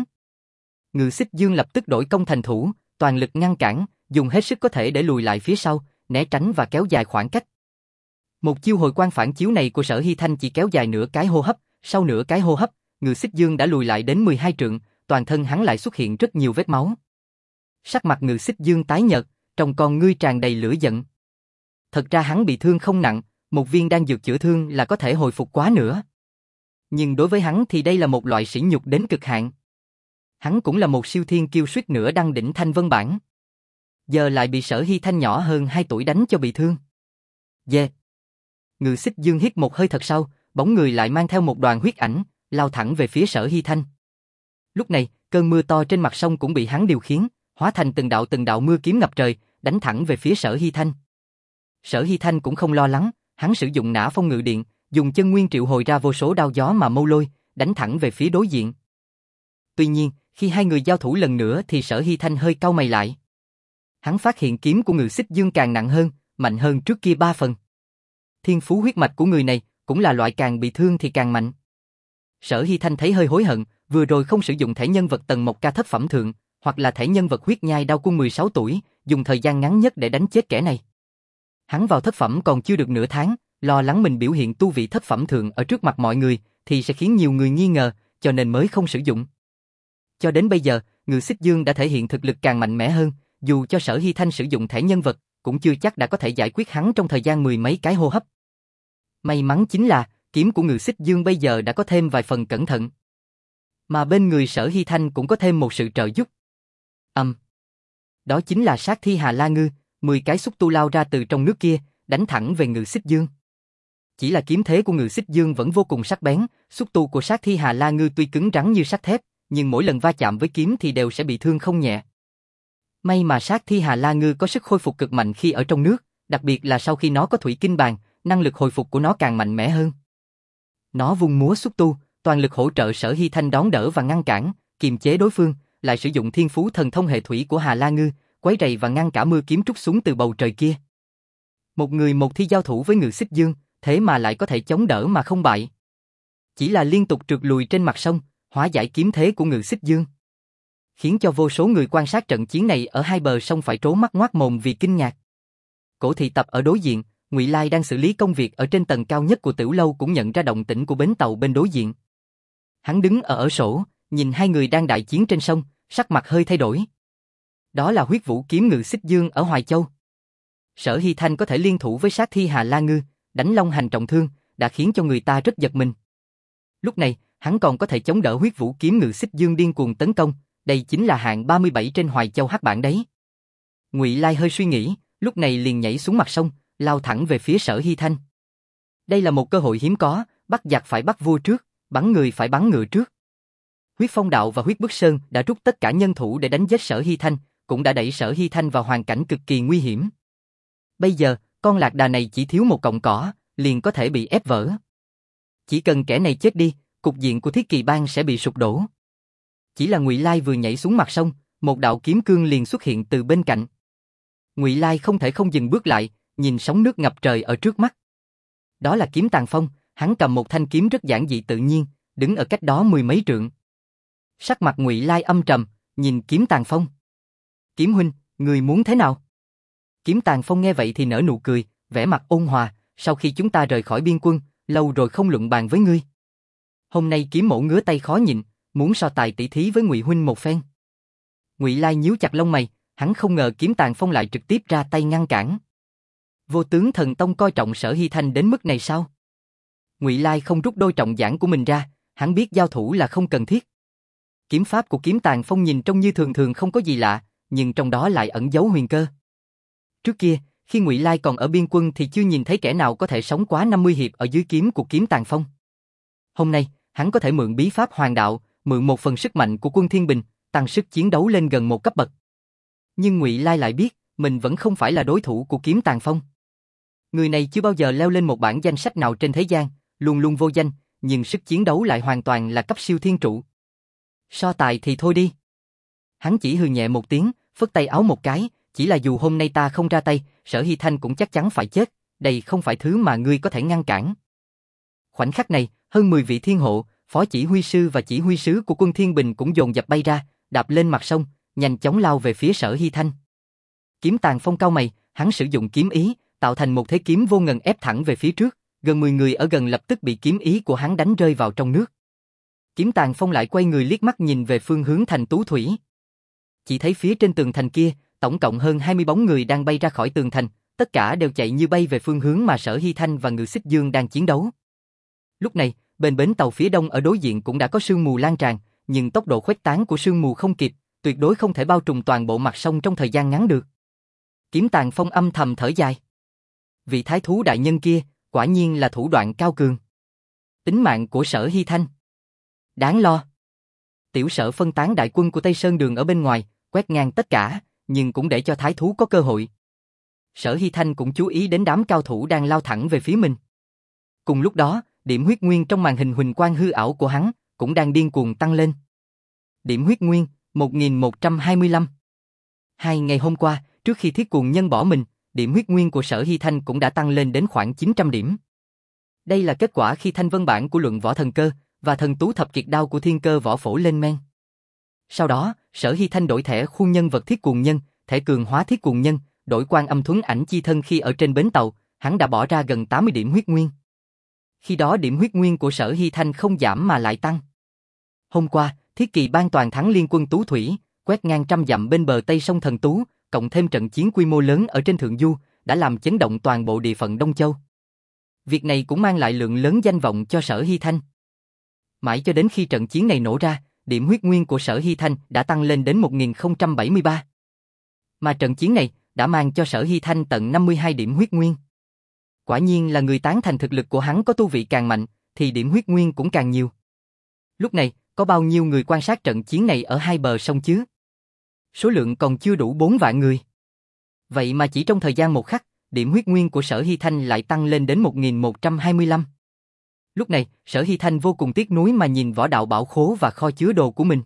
Speaker 1: Ngự Xích Dương lập tức đổi công thành thủ, toàn lực ngăn cản, dùng hết sức có thể để lùi lại phía sau, né tránh và kéo dài khoảng cách. Một chiêu hồi quang phản chiếu này của Sở Hy Thanh chỉ kéo dài nửa cái hô hấp, sau nửa cái hô hấp, Ngự Xích Dương đã lùi lại đến mười hai trượng, toàn thân hắn lại xuất hiện rất nhiều vết máu. Sắc mặt Ngự Xích Dương tái nhợt, trong con ngươi tràn đầy lửa giận. Thật ra hắn bị thương không nặng, một viên đan dược chữa thương là có thể hồi phục quá nữa. Nhưng đối với hắn thì đây là một loại sỉ nhục đến cực hạn. Hắn cũng là một siêu thiên kiêu suýt nữa đăng đỉnh thanh vân bảng. Giờ lại bị Sở Hy Thanh nhỏ hơn hai tuổi đánh cho bị thương. Yeah. Ngự Xích Dương hít một hơi thật sâu, bóng người lại mang theo một đoàn huyết ảnh, lao thẳng về phía Sở Hy Thanh. Lúc này, cơn mưa to trên mặt sông cũng bị hắn điều khiển, hóa thành từng đạo từng đạo mưa kiếm ngập trời, đánh thẳng về phía Sở Hy Thanh. Sở Hy Thanh cũng không lo lắng, hắn sử dụng Nã Phong Ngự Điện, dùng chân nguyên triệu hồi ra vô số đao gió mà mâu lôi, đánh thẳng về phía đối diện. Tuy nhiên, khi hai người giao thủ lần nữa thì Sở Hy Thanh hơi cau mày lại. Hắn phát hiện kiếm của Ngự Xích Dương càng nặng hơn, mạnh hơn trước kia ba phần. Thiên phú huyết mạch của người này cũng là loại càng bị thương thì càng mạnh. Sở Hy Thanh thấy hơi hối hận, vừa rồi không sử dụng thể nhân vật tầng một ca thất phẩm thượng, hoặc là thể nhân vật huyết nhai đao quân mười sáu tuổi, dùng thời gian ngắn nhất để đánh chết kẻ này. Hắn vào thất phẩm còn chưa được nửa tháng, lo lắng mình biểu hiện tu vị thất phẩm thượng ở trước mặt mọi người thì sẽ khiến nhiều người nghi ngờ, cho nên mới không sử dụng. Cho đến bây giờ, Ngự Xích Dương đã thể hiện thực lực càng mạnh mẽ hơn, dù cho Sở Hy Thanh sử dụng thể nhân vật, cũng chưa chắc đã có thể giải quyết hắn trong thời gian mười mấy cái hô hấp. May mắn chính là, kiếm của Ngự Xích Dương bây giờ đã có thêm vài phần cẩn thận. Mà bên người Sở Hy Thanh cũng có thêm một sự trợ giúp. Âm. Um. Đó chính là sát thi Hà La Ngư, mười cái xúc tu lao ra từ trong nước kia, đánh thẳng về Ngự Xích Dương. Chỉ là kiếm thế của Ngự Xích Dương vẫn vô cùng sắc bén, xúc tu của sát thi Hà La Ngư tuy cứng rắn như sắt thép, nhưng mỗi lần va chạm với kiếm thì đều sẽ bị thương không nhẹ. May mà sát thi Hà La Ngư có sức hồi phục cực mạnh khi ở trong nước, đặc biệt là sau khi nó có thủy kinh bàn, năng lực hồi phục của nó càng mạnh mẽ hơn. Nó vung múa xúc tu, toàn lực hỗ trợ Sở Hy Thanh đón đỡ và ngăn cản, kiềm chế đối phương, lại sử dụng thiên phú thần thông hệ thủy của Hà La Ngư, quấy rầy và ngăn cả mưa kiếm trút xuống từ bầu trời kia. Một người một thi giao thủ với Ngự Xích Dương, thế mà lại có thể chống đỡ mà không bại. Chỉ là liên tục trượt lùi trên mặt sông, hóa giải kiếm thế của Ngự Xích Dương, khiến cho vô số người quan sát trận chiến này ở hai bờ sông phải trố mắt ngoác mồm vì kinh ngạc. Cổ thị tập ở đối diện, Ngụy Lai đang xử lý công việc ở trên tầng cao nhất của tiểu lâu cũng nhận ra động tĩnh của bến tàu bên đối diện. Hắn đứng ở ở sổ, nhìn hai người đang đại chiến trên sông, sắc mặt hơi thay đổi. Đó là huyết vũ kiếm Ngự Xích Dương ở Hoài Châu. Sở Hy Thanh có thể liên thủ với sát thi Hà La Ngư, đánh Long Hành trọng thương, đã khiến cho người ta rất giật mình. Lúc này, hắn còn có thể chống đỡ huyết vũ kiếm Ngự Xích Dương điên cuồng tấn công, đây chính là hạng ba mươi bảy trên Hoài Châu hắc bảng đấy. Ngụy Lai hơi suy nghĩ, lúc này liền nhảy xuống mặt sông, lao thẳng về phía Sở Hy Thanh. Đây là một cơ hội hiếm có, bắt giặc phải bắt vua trước, bắn người phải bắn ngựa trước. Huyết Phong Đạo và Huyết Bức Sơn đã rút tất cả nhân thủ để đánh giết Sở Hy Thanh, cũng đã đẩy Sở Hy Thanh vào hoàn cảnh cực kỳ nguy hiểm. Bây giờ, con lạc đà này chỉ thiếu một cọng cỏ, liền có thể bị ép vỡ. Chỉ cần kẻ này chết đi, cục diện của Thiết Kỳ Bang sẽ bị sụp đổ. Chỉ là Ngụy Lai vừa nhảy xuống mặt sông, một đạo kiếm cương liền xuất hiện từ bên cạnh. Ngụy Lai không thể không dừng bước lại, nhìn sóng nước ngập trời ở trước mắt. Đó là kiếm Tàn Phong, hắn cầm một thanh kiếm rất giản dị tự nhiên, đứng ở cách đó mười mấy trượng. Sắc mặt Ngụy Lai âm trầm, nhìn kiếm Tàn Phong. Kiếm huynh, người muốn thế nào? Kiếm Tàn Phong nghe vậy thì nở nụ cười, vẻ mặt ôn hòa, sau khi chúng ta rời khỏi biên quân, lâu rồi không luận bàn với ngươi. Hôm nay Kiếm Mỗ ngứa tay khó nhịn, muốn so tài tỷ thí với Ngụy huynh một phen. Ngụy Lai nhíu chặt lông mày, hắn không ngờ Kiếm Tàn Phong lại trực tiếp ra tay ngăn cản. Vô Tướng Thần Tông coi trọng Sở Hy Thanh đến mức này sao? Ngụy Lai không rút đôi trọng giản của mình ra, hắn biết giao thủ là không cần thiết. Kiếm pháp của Kiếm Tàn Phong nhìn trông như thường thường không có gì lạ, nhưng trong đó lại ẩn giấu huyền cơ. Trước kia, khi Ngụy Lai còn ở biên quân thì chưa nhìn thấy kẻ nào có thể sống quá năm mươi hiệp ở dưới kiếm của Kiếm Tàn Phong. Hôm nay, hắn có thể mượn bí pháp Hoàng Đạo, mượn một phần sức mạnh của Quân Thiên Bình, tăng sức chiến đấu lên gần một cấp bậc. Nhưng Ngụy Lai lại biết, mình vẫn không phải là đối thủ của Kiếm Tàn Phong. Người này chưa bao giờ leo lên một bảng danh sách nào trên thế gian, luôn luôn vô danh, nhưng sức chiến đấu lại hoàn toàn là cấp siêu thiên trụ. So tài thì thôi đi. Hắn chỉ hừ nhẹ một tiếng, phất tay áo một cái, chỉ là dù hôm nay ta không ra tay, Sở Hy Thanh cũng chắc chắn phải chết, đây không phải thứ mà ngươi có thể ngăn cản. Khoảnh khắc này, hơn mười vị thiên hộ, phó chỉ huy sư và chỉ huy sứ của Quân Thiên Bình cũng dồn dập bay ra, đạp lên mặt sông, nhanh chóng lao về phía Sở Hy Thanh. Kiếm Tàn Phong cau mày, hắn sử dụng kiếm ý, tạo thành một thế kiếm vô ngần ép thẳng về phía trước, gần mười người ở gần lập tức bị kiếm ý của hắn đánh rơi vào trong nước. Kiếm Tàn Phong lại quay người liếc mắt nhìn về phương hướng thành Tú Thủy. Chỉ thấy phía trên tường thành kia, tổng cộng hơn hai mươi bóng người đang bay ra khỏi tường thành, tất cả đều chạy như bay về phương hướng mà Sở Hy Thanh và Ngự Xích Dương đang chiến đấu. Lúc này, bên bến tàu phía đông ở đối diện cũng đã có sương mù lan tràn, nhưng tốc độ khuếch tán của sương mù không kịp, tuyệt đối không thể bao trùm toàn bộ mặt sông trong thời gian ngắn được. Kiếm Tàn Phong âm thầm thở dài. Vị thái thú đại nhân kia, quả nhiên là thủ đoạn cao cường. Tính mạng của Sở Hy Thanh đáng lo. Tiểu Sở phân tán đại quân của Tây Sơn Đường ở bên ngoài, quét ngang tất cả, nhưng cũng để cho thái thú có cơ hội. Sở Hy Thanh cũng chú ý đến đám cao thủ đang lao thẳng về phía mình. Cùng lúc đó, điểm huyết nguyên trong màn hình huỳnh quang hư ảo của hắn cũng đang điên cuồng tăng lên. Điểm huyết nguyên một nghìn một trăm hai mươi lăm. Hai ngày hôm qua, trước khi Thiết Cuồng Nhân bỏ mình, điểm huyết nguyên của Sở Hy Thanh cũng đã tăng lên đến khoảng chín trăm điểm. Đây là kết quả khi thanh vân bản của luận võ thần cơ và thần tú thập kiệt đao của thiên cơ võ phổ lên men. Sau đó, Sở Hy Thanh đổi thẻ khuôn nhân vật Thiết Cuồng Nhân, thẻ cường hóa Thiết Cuồng Nhân, đổi Quan Âm Thuấn ảnh chi thân khi ở trên bến tàu, hắn đã bỏ ra gần tám mươi điểm huyết nguyên. Khi đó điểm huyết nguyên của Sở Hy Thanh không giảm mà lại tăng. Hôm qua, Thiết Kỳ Bang toàn thắng liên quân Tú Thủy, quét ngang trăm dặm bên bờ Tây sông Thần Tú, cộng thêm trận chiến quy mô lớn ở trên Thượng Du, đã làm chấn động toàn bộ địa phận Đông Châu. Việc này cũng mang lại lượng lớn danh vọng cho Sở Hy Thanh. Mãi cho đến khi trận chiến này nổ ra, điểm huyết nguyên của Sở Hy Thanh đã tăng lên đến một nghìn không trăm bảy mươi ba. Mà trận chiến này đã mang cho Sở Hy Thanh tận năm mươi hai điểm huyết nguyên. Quả nhiên là người tán thành thực lực của hắn có tu vị càng mạnh, thì điểm huyết nguyên cũng càng nhiều. Lúc này, có bao nhiêu người quan sát trận chiến này ở hai bờ sông chứ? Số lượng còn chưa đủ bốn vạn người. Vậy mà chỉ trong thời gian một khắc, điểm huyết nguyên của Sở Hy Thanh lại tăng lên đến một nghìn một trăm hai mươi lăm. Lúc này, Sở Hy Thanh vô cùng tiếc nuối mà nhìn võ đạo bảo khố và kho chứa đồ của mình.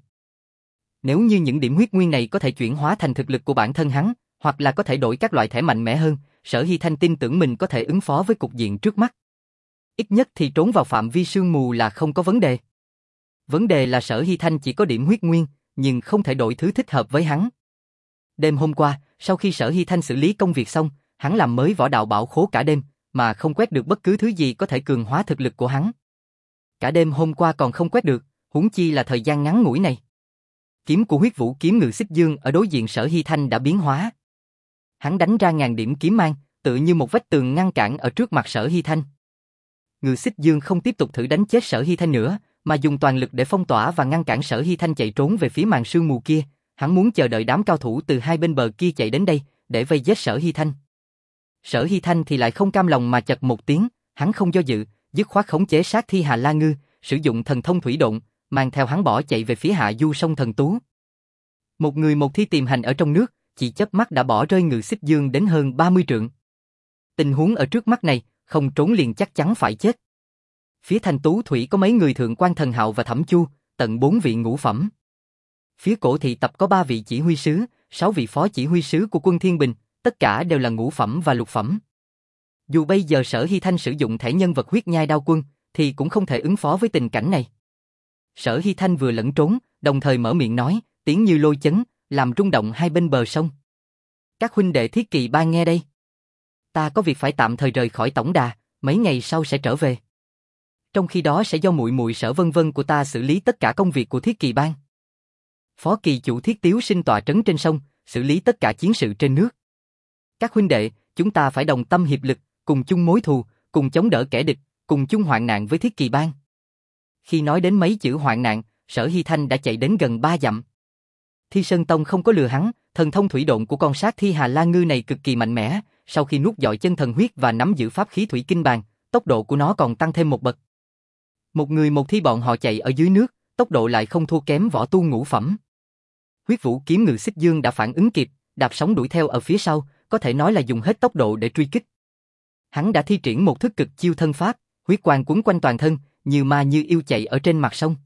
Speaker 1: Nếu như những điểm huyết nguyên này có thể chuyển hóa thành thực lực của bản thân hắn, hoặc là có thể đổi các loại thẻ mạnh mẽ hơn, Sở Hy Thanh tin tưởng mình có thể ứng phó với cục diện trước mắt. Ít nhất thì trốn vào phạm vi sương mù là không có vấn đề. Vấn đề là Sở Hy Thanh chỉ có điểm huyết nguyên, nhưng không thể đổi thứ thích hợp với hắn. Đêm hôm qua, sau khi Sở Hy Thanh xử lý công việc xong, hắn làm mới võ đạo bảo khố cả đêm, mà không quét được bất cứ thứ gì có thể cường hóa thực lực của hắn. Cả đêm hôm qua còn không quét được, huống chi là thời gian ngắn ngủi này. Kiếm của huyết vũ kiếm Ngự Xích Dương ở đối diện Sở Hy Thanh đã biến hóa. Hắn đánh ra ngàn điểm kiếm mang, tựa như một vách tường ngăn cản ở trước mặt Sở Hy Thanh. Ngự Xích Dương không tiếp tục thử đánh chết Sở Hy Thanh nữa, mà dùng toàn lực để phong tỏa và ngăn cản Sở Hy Thanh chạy trốn về phía màn sương mù kia. Hắn muốn chờ đợi đám cao thủ từ hai bên bờ kia chạy đến đây, để vây giết Sở Hy Thanh. Sở Hy Thanh thì lại không cam lòng mà chật một tiếng, hắn không do dự, dứt khoát khống chế sát thi Hà La Ngư, sử dụng thần thông thủy độn, mang theo hắn bỏ chạy về phía hạ du sông Thần Tú. Một người một thi tiềm hành ở trong nước, chỉ chớp mắt đã bỏ rơi Ngự Xích Dương đến hơn ba mươi trượng. Tình huống ở trước mắt này, không trốn liền chắc chắn phải chết. Phía Thành Tú Thủy có mấy người thượng quan Thần Hạo và Thẩm Chu, tận bốn vị ngũ phẩm. Phía Cổ Thị Tập có ba vị chỉ huy sứ, sáu vị phó chỉ huy sứ của quân Thiên Bình, tất cả đều là ngũ phẩm và lục phẩm. Dù bây giờ Sở Hy Thanh sử dụng thẻ nhân vật huyết nhai đao quân, thì cũng không thể ứng phó với tình cảnh này. Sở Hy Thanh vừa lẫn trốn, đồng thời mở miệng nói, tiếng như lôi chấn, làm rung động hai bên bờ sông. Các huynh đệ Thiết Kỳ Bang nghe đây. Ta có việc phải tạm thời rời khỏi tổng đà, mấy ngày sau sẽ trở về. Trong khi đó sẽ do muội muội Sở Vân Vân của ta xử lý tất cả công việc của Thiết Kỳ Bang. Phó kỳ chủ Thiết Tiếu Sinh tọa trấn trên sông, xử lý tất cả chiến sự trên nước. Các huynh đệ, chúng ta phải đồng tâm hiệp lực, cùng chung mối thù, cùng chống đỡ kẻ địch, cùng chung hoạn nạn với Thiết Kỳ Bang. Khi nói đến mấy chữ hoạn nạn, Sở Hy Thanh đã chạy đến gần ba dặm. Thi Sơn Tông không có lừa hắn, thần thông thủy độn của con sát thi Hà La Ngư này cực kỳ mạnh mẽ, sau khi nuốt dọi chân thần huyết và nắm giữ pháp khí thủy kinh bàn, tốc độ của nó còn tăng thêm một bậc. Một người một thi bọn họ chạy ở dưới nước, tốc độ lại không thua kém võ tu ngũ phẩm. Huyết Vũ kiếm Ngự Xích Dương đã phản ứng kịp, đạp sóng đuổi theo ở phía sau, có thể nói là dùng hết tốc độ để truy kích. Hắn đã thi triển một thức cực chiêu thân pháp, huyết quang quấn quanh toàn thân, như ma như yêu chạy ở trên mặt sông.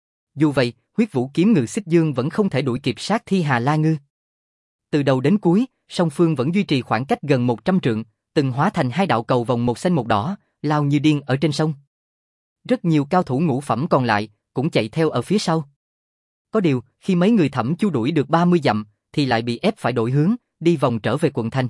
Speaker 1: Dù vậy, Huyết Vũ kiếm Ngự Xích Dương vẫn không thể đuổi kịp sát thi Hà La Ngư. Từ đầu đến cuối, song phương vẫn duy trì khoảng cách gần một trăm trượng, từng hóa thành hai đạo cầu vòng một xanh một đỏ, lao như điên ở trên sông. Rất nhiều cao thủ ngũ phẩm còn lại cũng chạy theo ở phía sau. Có điều, khi mấy người Thẩm Chu đuổi được ba mươi dặm, thì lại bị ép phải đổi hướng, đi vòng trở về quận thành.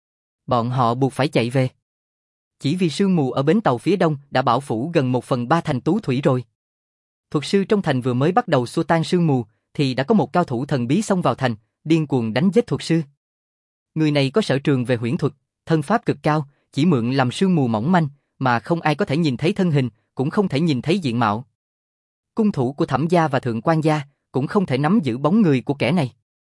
Speaker 1: Bọn họ buộc phải chạy về. Chỉ vì sương mù ở bến tàu phía đông đã bao phủ gần một phần ba thành Tú Thủy rồi. Thuật sư trong thành vừa mới bắt đầu xua tan sương mù, thì đã có một cao thủ thần bí xông vào thành, điên cuồng đánh giết thuật sư. Người này có sở trường về huyễn thuật, thân pháp cực cao, chỉ mượn làm sương mù mỏng manh, mà không ai có thể nhìn thấy thân hình, cũng không thể nhìn thấy diện mạo. Cung thủ của Thẩm gia và Thượng quan gia cũng không thể nắm giữ bóng người của kẻ này.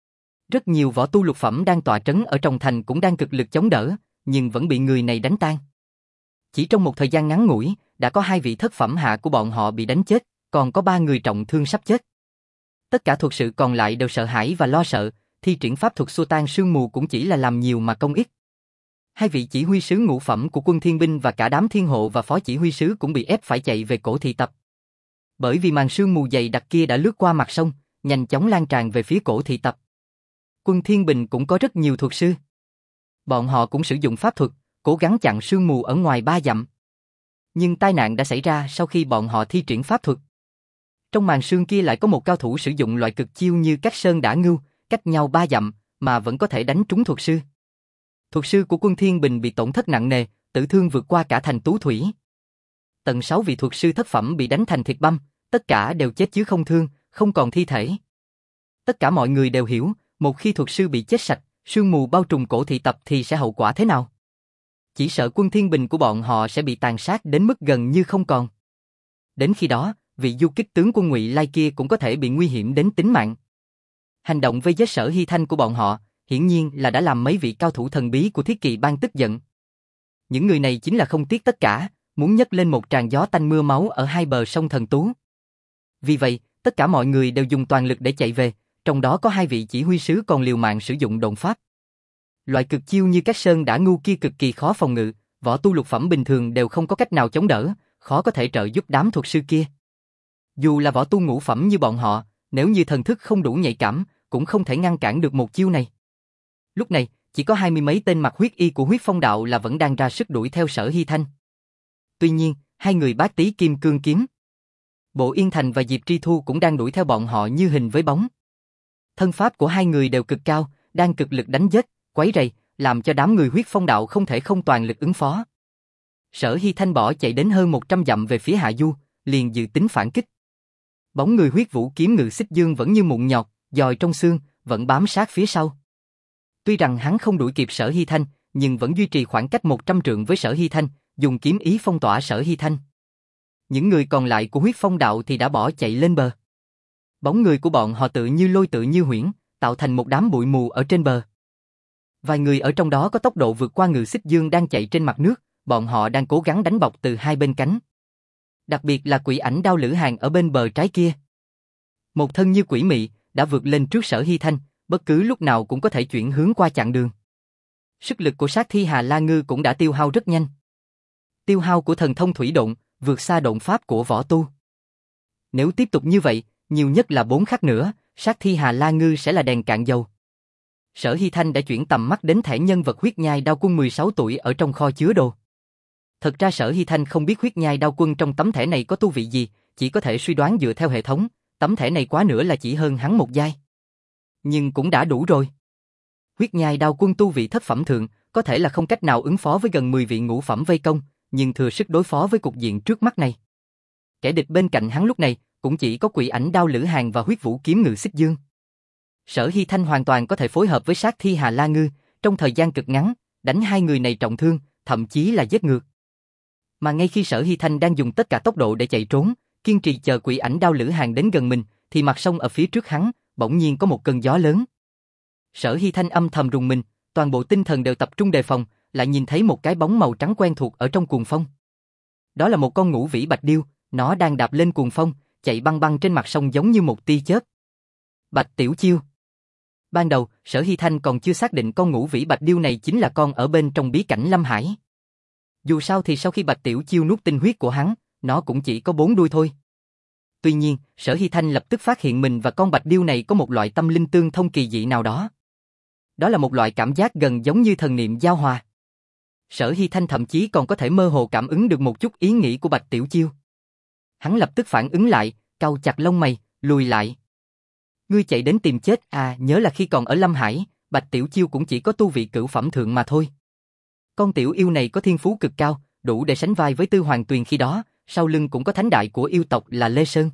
Speaker 1: Rất nhiều võ tu lục phẩm đang tọa trấn ở trong thành cũng đang cực lực chống đỡ, nhưng vẫn bị người này đánh tan. Chỉ trong một thời gian ngắn ngủi, đã có hai vị thất phẩm hạ của bọn họ bị đánh chết, còn có ba người trọng thương sắp chết. Tất cả thuật sĩ còn lại đều sợ hãi và lo sợ, thi triển pháp thuật xua tan sương mù cũng chỉ là làm nhiều mà công ít. Hai vị chỉ huy sứ ngũ phẩm của quân thiên binh và cả đám thiên hộ và phó chỉ huy sứ cũng bị ép phải chạy về Cổ Thị Tập. Bởi vì màn sương mù dày đặc kia đã lướt qua mặt sông, nhanh chóng lan tràn về phía Cổ Thị Tập. Quân Thiên Bình cũng có rất nhiều thuật sư. Bọn họ cũng sử dụng pháp thuật, cố gắng chặn sương mù ở ngoài ba dặm. Nhưng tai nạn đã xảy ra sau khi bọn họ thi triển pháp thuật. Trong màn sương kia lại có một cao thủ sử dụng loại cực chiêu như Cách Sơn Đả Ngưu, cách nhau ba dặm, mà vẫn có thể đánh trúng thuật sư. Thuật sư của quân Thiên Bình bị tổn thất nặng nề, tử thương vượt qua cả thành Tú Thủy. Tận sáu vị thuật sư thất phẩm bị đánh thành thịt băm, tất cả đều chết chứ không thương, không còn thi thể. Tất cả mọi người đều hiểu, một khi thuật sư bị chết sạch, sương mù bao trùm Cổ Thị Tập thì sẽ hậu quả thế nào? Chỉ sợ quân Thiên Bình của bọn họ sẽ bị tàn sát đến mức gần như không còn. Đến khi đó, vị du kích tướng quân Ngụy Lai kia cũng có thể bị nguy hiểm đến tính mạng. Hành động vây giết Sở Hy Thanh của bọn họ, hiển nhiên là đã làm mấy vị cao thủ thần bí của Thiết Kỳ Bang tức giận. Những người này chính là không tiếc tất cả, muốn nhấc lên một tràn gió tanh mưa máu ở hai bờ sông Thần Tú. Vì vậy, tất cả mọi người đều dùng toàn lực để chạy về, trong đó có hai vị chỉ huy sứ còn liều mạng sử dụng độn pháp. Loại cực chiêu như Cách Sơn Đả Ngưu kia cực kỳ khó phòng ngự, võ tu lục phẩm bình thường đều không có cách nào chống đỡ, khó có thể trợ giúp đám thuật sư kia. Dù là võ tu ngũ phẩm như bọn họ, nếu như thần thức không đủ nhạy cảm, cũng không thể ngăn cản được một chiêu này. Lúc này, chỉ có hai mươi mấy tên mặc huyết y của Huyết Phong Đạo là vẫn đang ra sức đuổi theo Sở Hy Thanh. Tuy nhiên, hai người Bát Tý Kim Cương Kiếm, Bộ Yên Thành và Diệp Tri Thu cũng đang đuổi theo bọn họ như hình với bóng. Thân pháp của hai người đều cực cao, đang cực lực đánh giết, quấy rầy, làm cho đám người Huyết Phong Đạo không thể không toàn lực ứng phó. Sở Hy Thanh bỏ chạy đến hơn một trăm dặm về phía hạ du, liền dự tính phản kích. Bóng người Huyết Vũ kiếm Ngự Xích Dương vẫn như mụn nhọt, dòi trong xương, vẫn bám sát phía sau. Tuy rằng hắn không đuổi kịp Sở Hy Thanh, nhưng vẫn duy trì khoảng cách một trăm trượng với Sở Hy Thanh, dùng kiếm ý phong tỏa Sở Hy Thanh. Những người còn lại của huyết phong đạo thì đã bỏ chạy lên bờ. Bóng người của bọn họ tự như lôi tự như huyễn, tạo thành một đám bụi mù ở trên bờ. Vài người ở trong đó có tốc độ vượt qua Ngự Xích Dương đang chạy trên mặt nước, bọn họ đang cố gắng đánh bọc từ hai bên cánh. Đặc biệt là quỷ ảnh Đao Lữ Hàn ở bên bờ trái kia. Một thân như quỷ mị, đã vượt lên trước Sở Hy Thanh, bất cứ lúc nào cũng có thể chuyển hướng qua chặng đường. Sức lực của sát thi Hà La Ngư cũng đã tiêu hao rất nhanh. Tiêu hao của thần thông thủy độn, vượt xa độn pháp của võ tu. Nếu tiếp tục như vậy, nhiều nhất là bốn khắc nữa, sát thi Hà La Ngư sẽ là đèn cạn dầu. Sở Hy Thanh đã chuyển tầm mắt đến thẻ nhân vật huyết nhai đao quân mười sáu tuổi ở trong kho chứa đồ. Thật ra Sở Hy Thanh không biết huyết nhai đao quân trong tấm thẻ này có tu vị gì, chỉ có thể suy đoán dựa theo hệ thống, tấm thẻ này quá nữa là chỉ hơn hắn một giai. Nhưng cũng đã đủ rồi. Huyết nhai đao quân tu vị thất phẩm thượng, có thể là không cách nào ứng phó với gần mười vị ngũ phẩm vây công, nhưng thừa sức đối phó với cục diện trước mắt này. Kẻ địch bên cạnh hắn lúc này cũng chỉ có quỷ ảnh Đao Lữ Hàn và huyết vũ kiếm Ngự Xích Dương. Sở Hy Thanh hoàn toàn có thể phối hợp với sát thi Hà La Ngư, trong thời gian cực ngắn, đánh hai người này trọng thương, thậm chí là giết ngược. Mà ngay khi Sở Hy Thanh đang dùng tất cả tốc độ để chạy trốn, kiên trì chờ quỷ ảnh Đao Lữ Hàn đến gần mình, thì mặt sông ở phía trước hắn, bỗng nhiên có một cơn gió lớn. Sở Hy Thanh âm thầm rùng mình, toàn bộ tinh thần đều tập trung đề phòng, lại nhìn thấy một cái bóng màu trắng quen thuộc ở trong cuồng phong. Đó là một con ngũ vĩ bạch điêu, nó đang đạp lên cuồng phong, chạy băng băng trên mặt sông giống như một tia chớp. Bạch Tiểu Chiêu. Ban đầu, Sở Hy Thanh còn chưa xác định con ngũ vĩ bạch điêu này chính là con ở bên trong bí cảnh Lâm Hải. Dù sao thì sau khi Bạch Tiểu Chiêu nuốt tinh huyết của hắn, nó cũng chỉ có bốn đuôi thôi. Tuy nhiên, Sở Hy Thanh lập tức phát hiện mình và con bạch điêu này có một loại tâm linh tương thông kỳ dị nào đó. Đó là một loại cảm giác gần giống như thần niệm giao hòa. Sở Hy Thanh thậm chí còn có thể mơ hồ cảm ứng được một chút ý nghĩ của Bạch Tiểu Chiêu. Hắn lập tức phản ứng lại, cau chặt lông mày, lùi lại. Ngươi chạy đến tìm chết à? Nhớ là khi còn ở Lâm Hải, Bạch Tiểu Chiêu cũng chỉ có tu vị cửu phẩm thượng mà thôi. Con tiểu yêu này có thiên phú cực cao, đủ để sánh vai với Tư Hoàng Tuyền khi đó, sau lưng cũng có thánh đại của yêu tộc là Lê Sơn.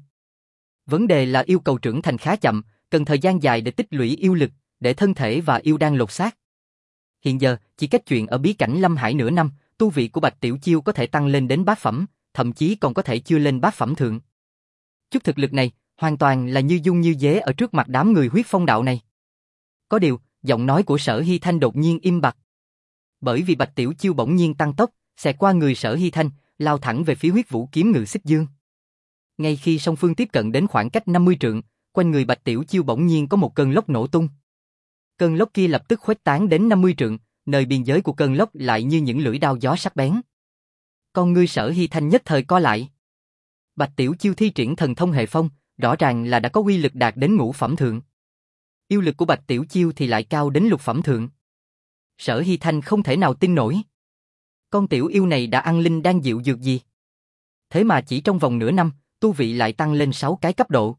Speaker 1: Vấn đề là yêu cầu trưởng thành khá chậm, cần thời gian dài để tích lũy yêu lực, để thân thể và yêu đan lột xác. Hiện giờ, chỉ cách chuyện ở bí cảnh Lâm Hải nửa năm, tu vị của Bạch Tiểu Chiêu có thể tăng lên đến bát phẩm, thậm chí còn có thể chưa lên bát phẩm thượng. Chút thực lực này, hoàn toàn là như dung như dế ở trước mặt đám người huyết phong đạo này. Có điều, giọng nói của Sở Hy Thanh đột nhiên im bặt. Bởi vì Bạch Tiểu Chiêu bỗng nhiên tăng tốc, xẹt qua người Sở Hy Thanh, lao thẳng về phía huyết vũ kiếm Ngự Xích Dương. Ngay khi song phương tiếp cận đến khoảng cách năm mươi trượng, quanh người Bạch Tiểu Chiêu bỗng nhiên có một cơn lốc nổ tung. Cơn lốc kia lập tức khuếch tán đến năm mươi trượng, nơi biên giới của cơn lốc lại như những lưỡi đao gió sắc bén. Con ngươi Sở Hy Thanh nhất thời co lại. Bạch Tiểu Chiêu thi triển thần thông hệ phong, rõ ràng là đã có uy lực đạt đến ngũ phẩm thượng. Yêu lực của Bạch Tiểu Chiêu thì lại cao đến lục phẩm thượng. Sở Hy Thanh không thể nào tin nổi. Con tiểu yêu này đã ăn linh đan diệu dược gì? Thế mà chỉ trong vòng nửa năm, tu vị lại tăng lên sáu cái cấp độ.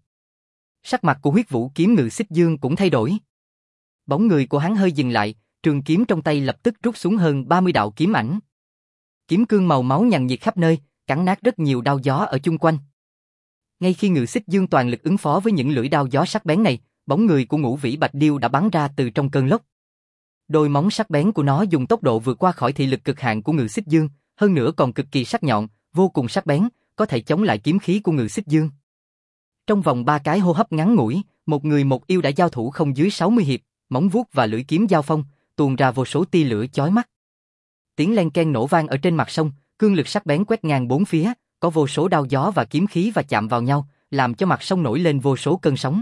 Speaker 1: Sắc mặt của huyết vũ kiếm Ngự Xích Dương cũng thay đổi. Bóng người của hắn hơi dừng lại, trường kiếm trong tay lập tức rút xuống hơn ba mươi đạo kiếm ảnh. Kiếm cương màu máu nhằn nhịt khắp nơi, cắn nát rất nhiều đao gió ở chung quanh. Ngay khi Ngự Xích Dương toàn lực ứng phó với những lưỡi đao gió sắc bén này, bóng người của ngũ vĩ bạch điêu đã bắn ra từ trong cơn lốc. Đôi móng sắc bén của nó dùng tốc độ vượt qua khỏi thị lực cực hạn của Ngự Xích Dương, hơn nữa còn cực kỳ sắc nhọn, vô cùng sắc bén, có thể chống lại kiếm khí của Ngự Xích Dương. Trong vòng ba cái hô hấp ngắn ngủi, một người một yêu đã giao thủ không dưới sáu mươi hiệp, móng vuốt và lưỡi kiếm giao phong, tuôn ra vô số tia lửa chói mắt. Tiếng len ken nổ vang ở trên mặt sông, cương lực sắc bén quét ngang bốn phía, có vô số đao gió và kiếm khí va chạm vào nhau, làm cho mặt sông nổi lên vô số cơn sóng.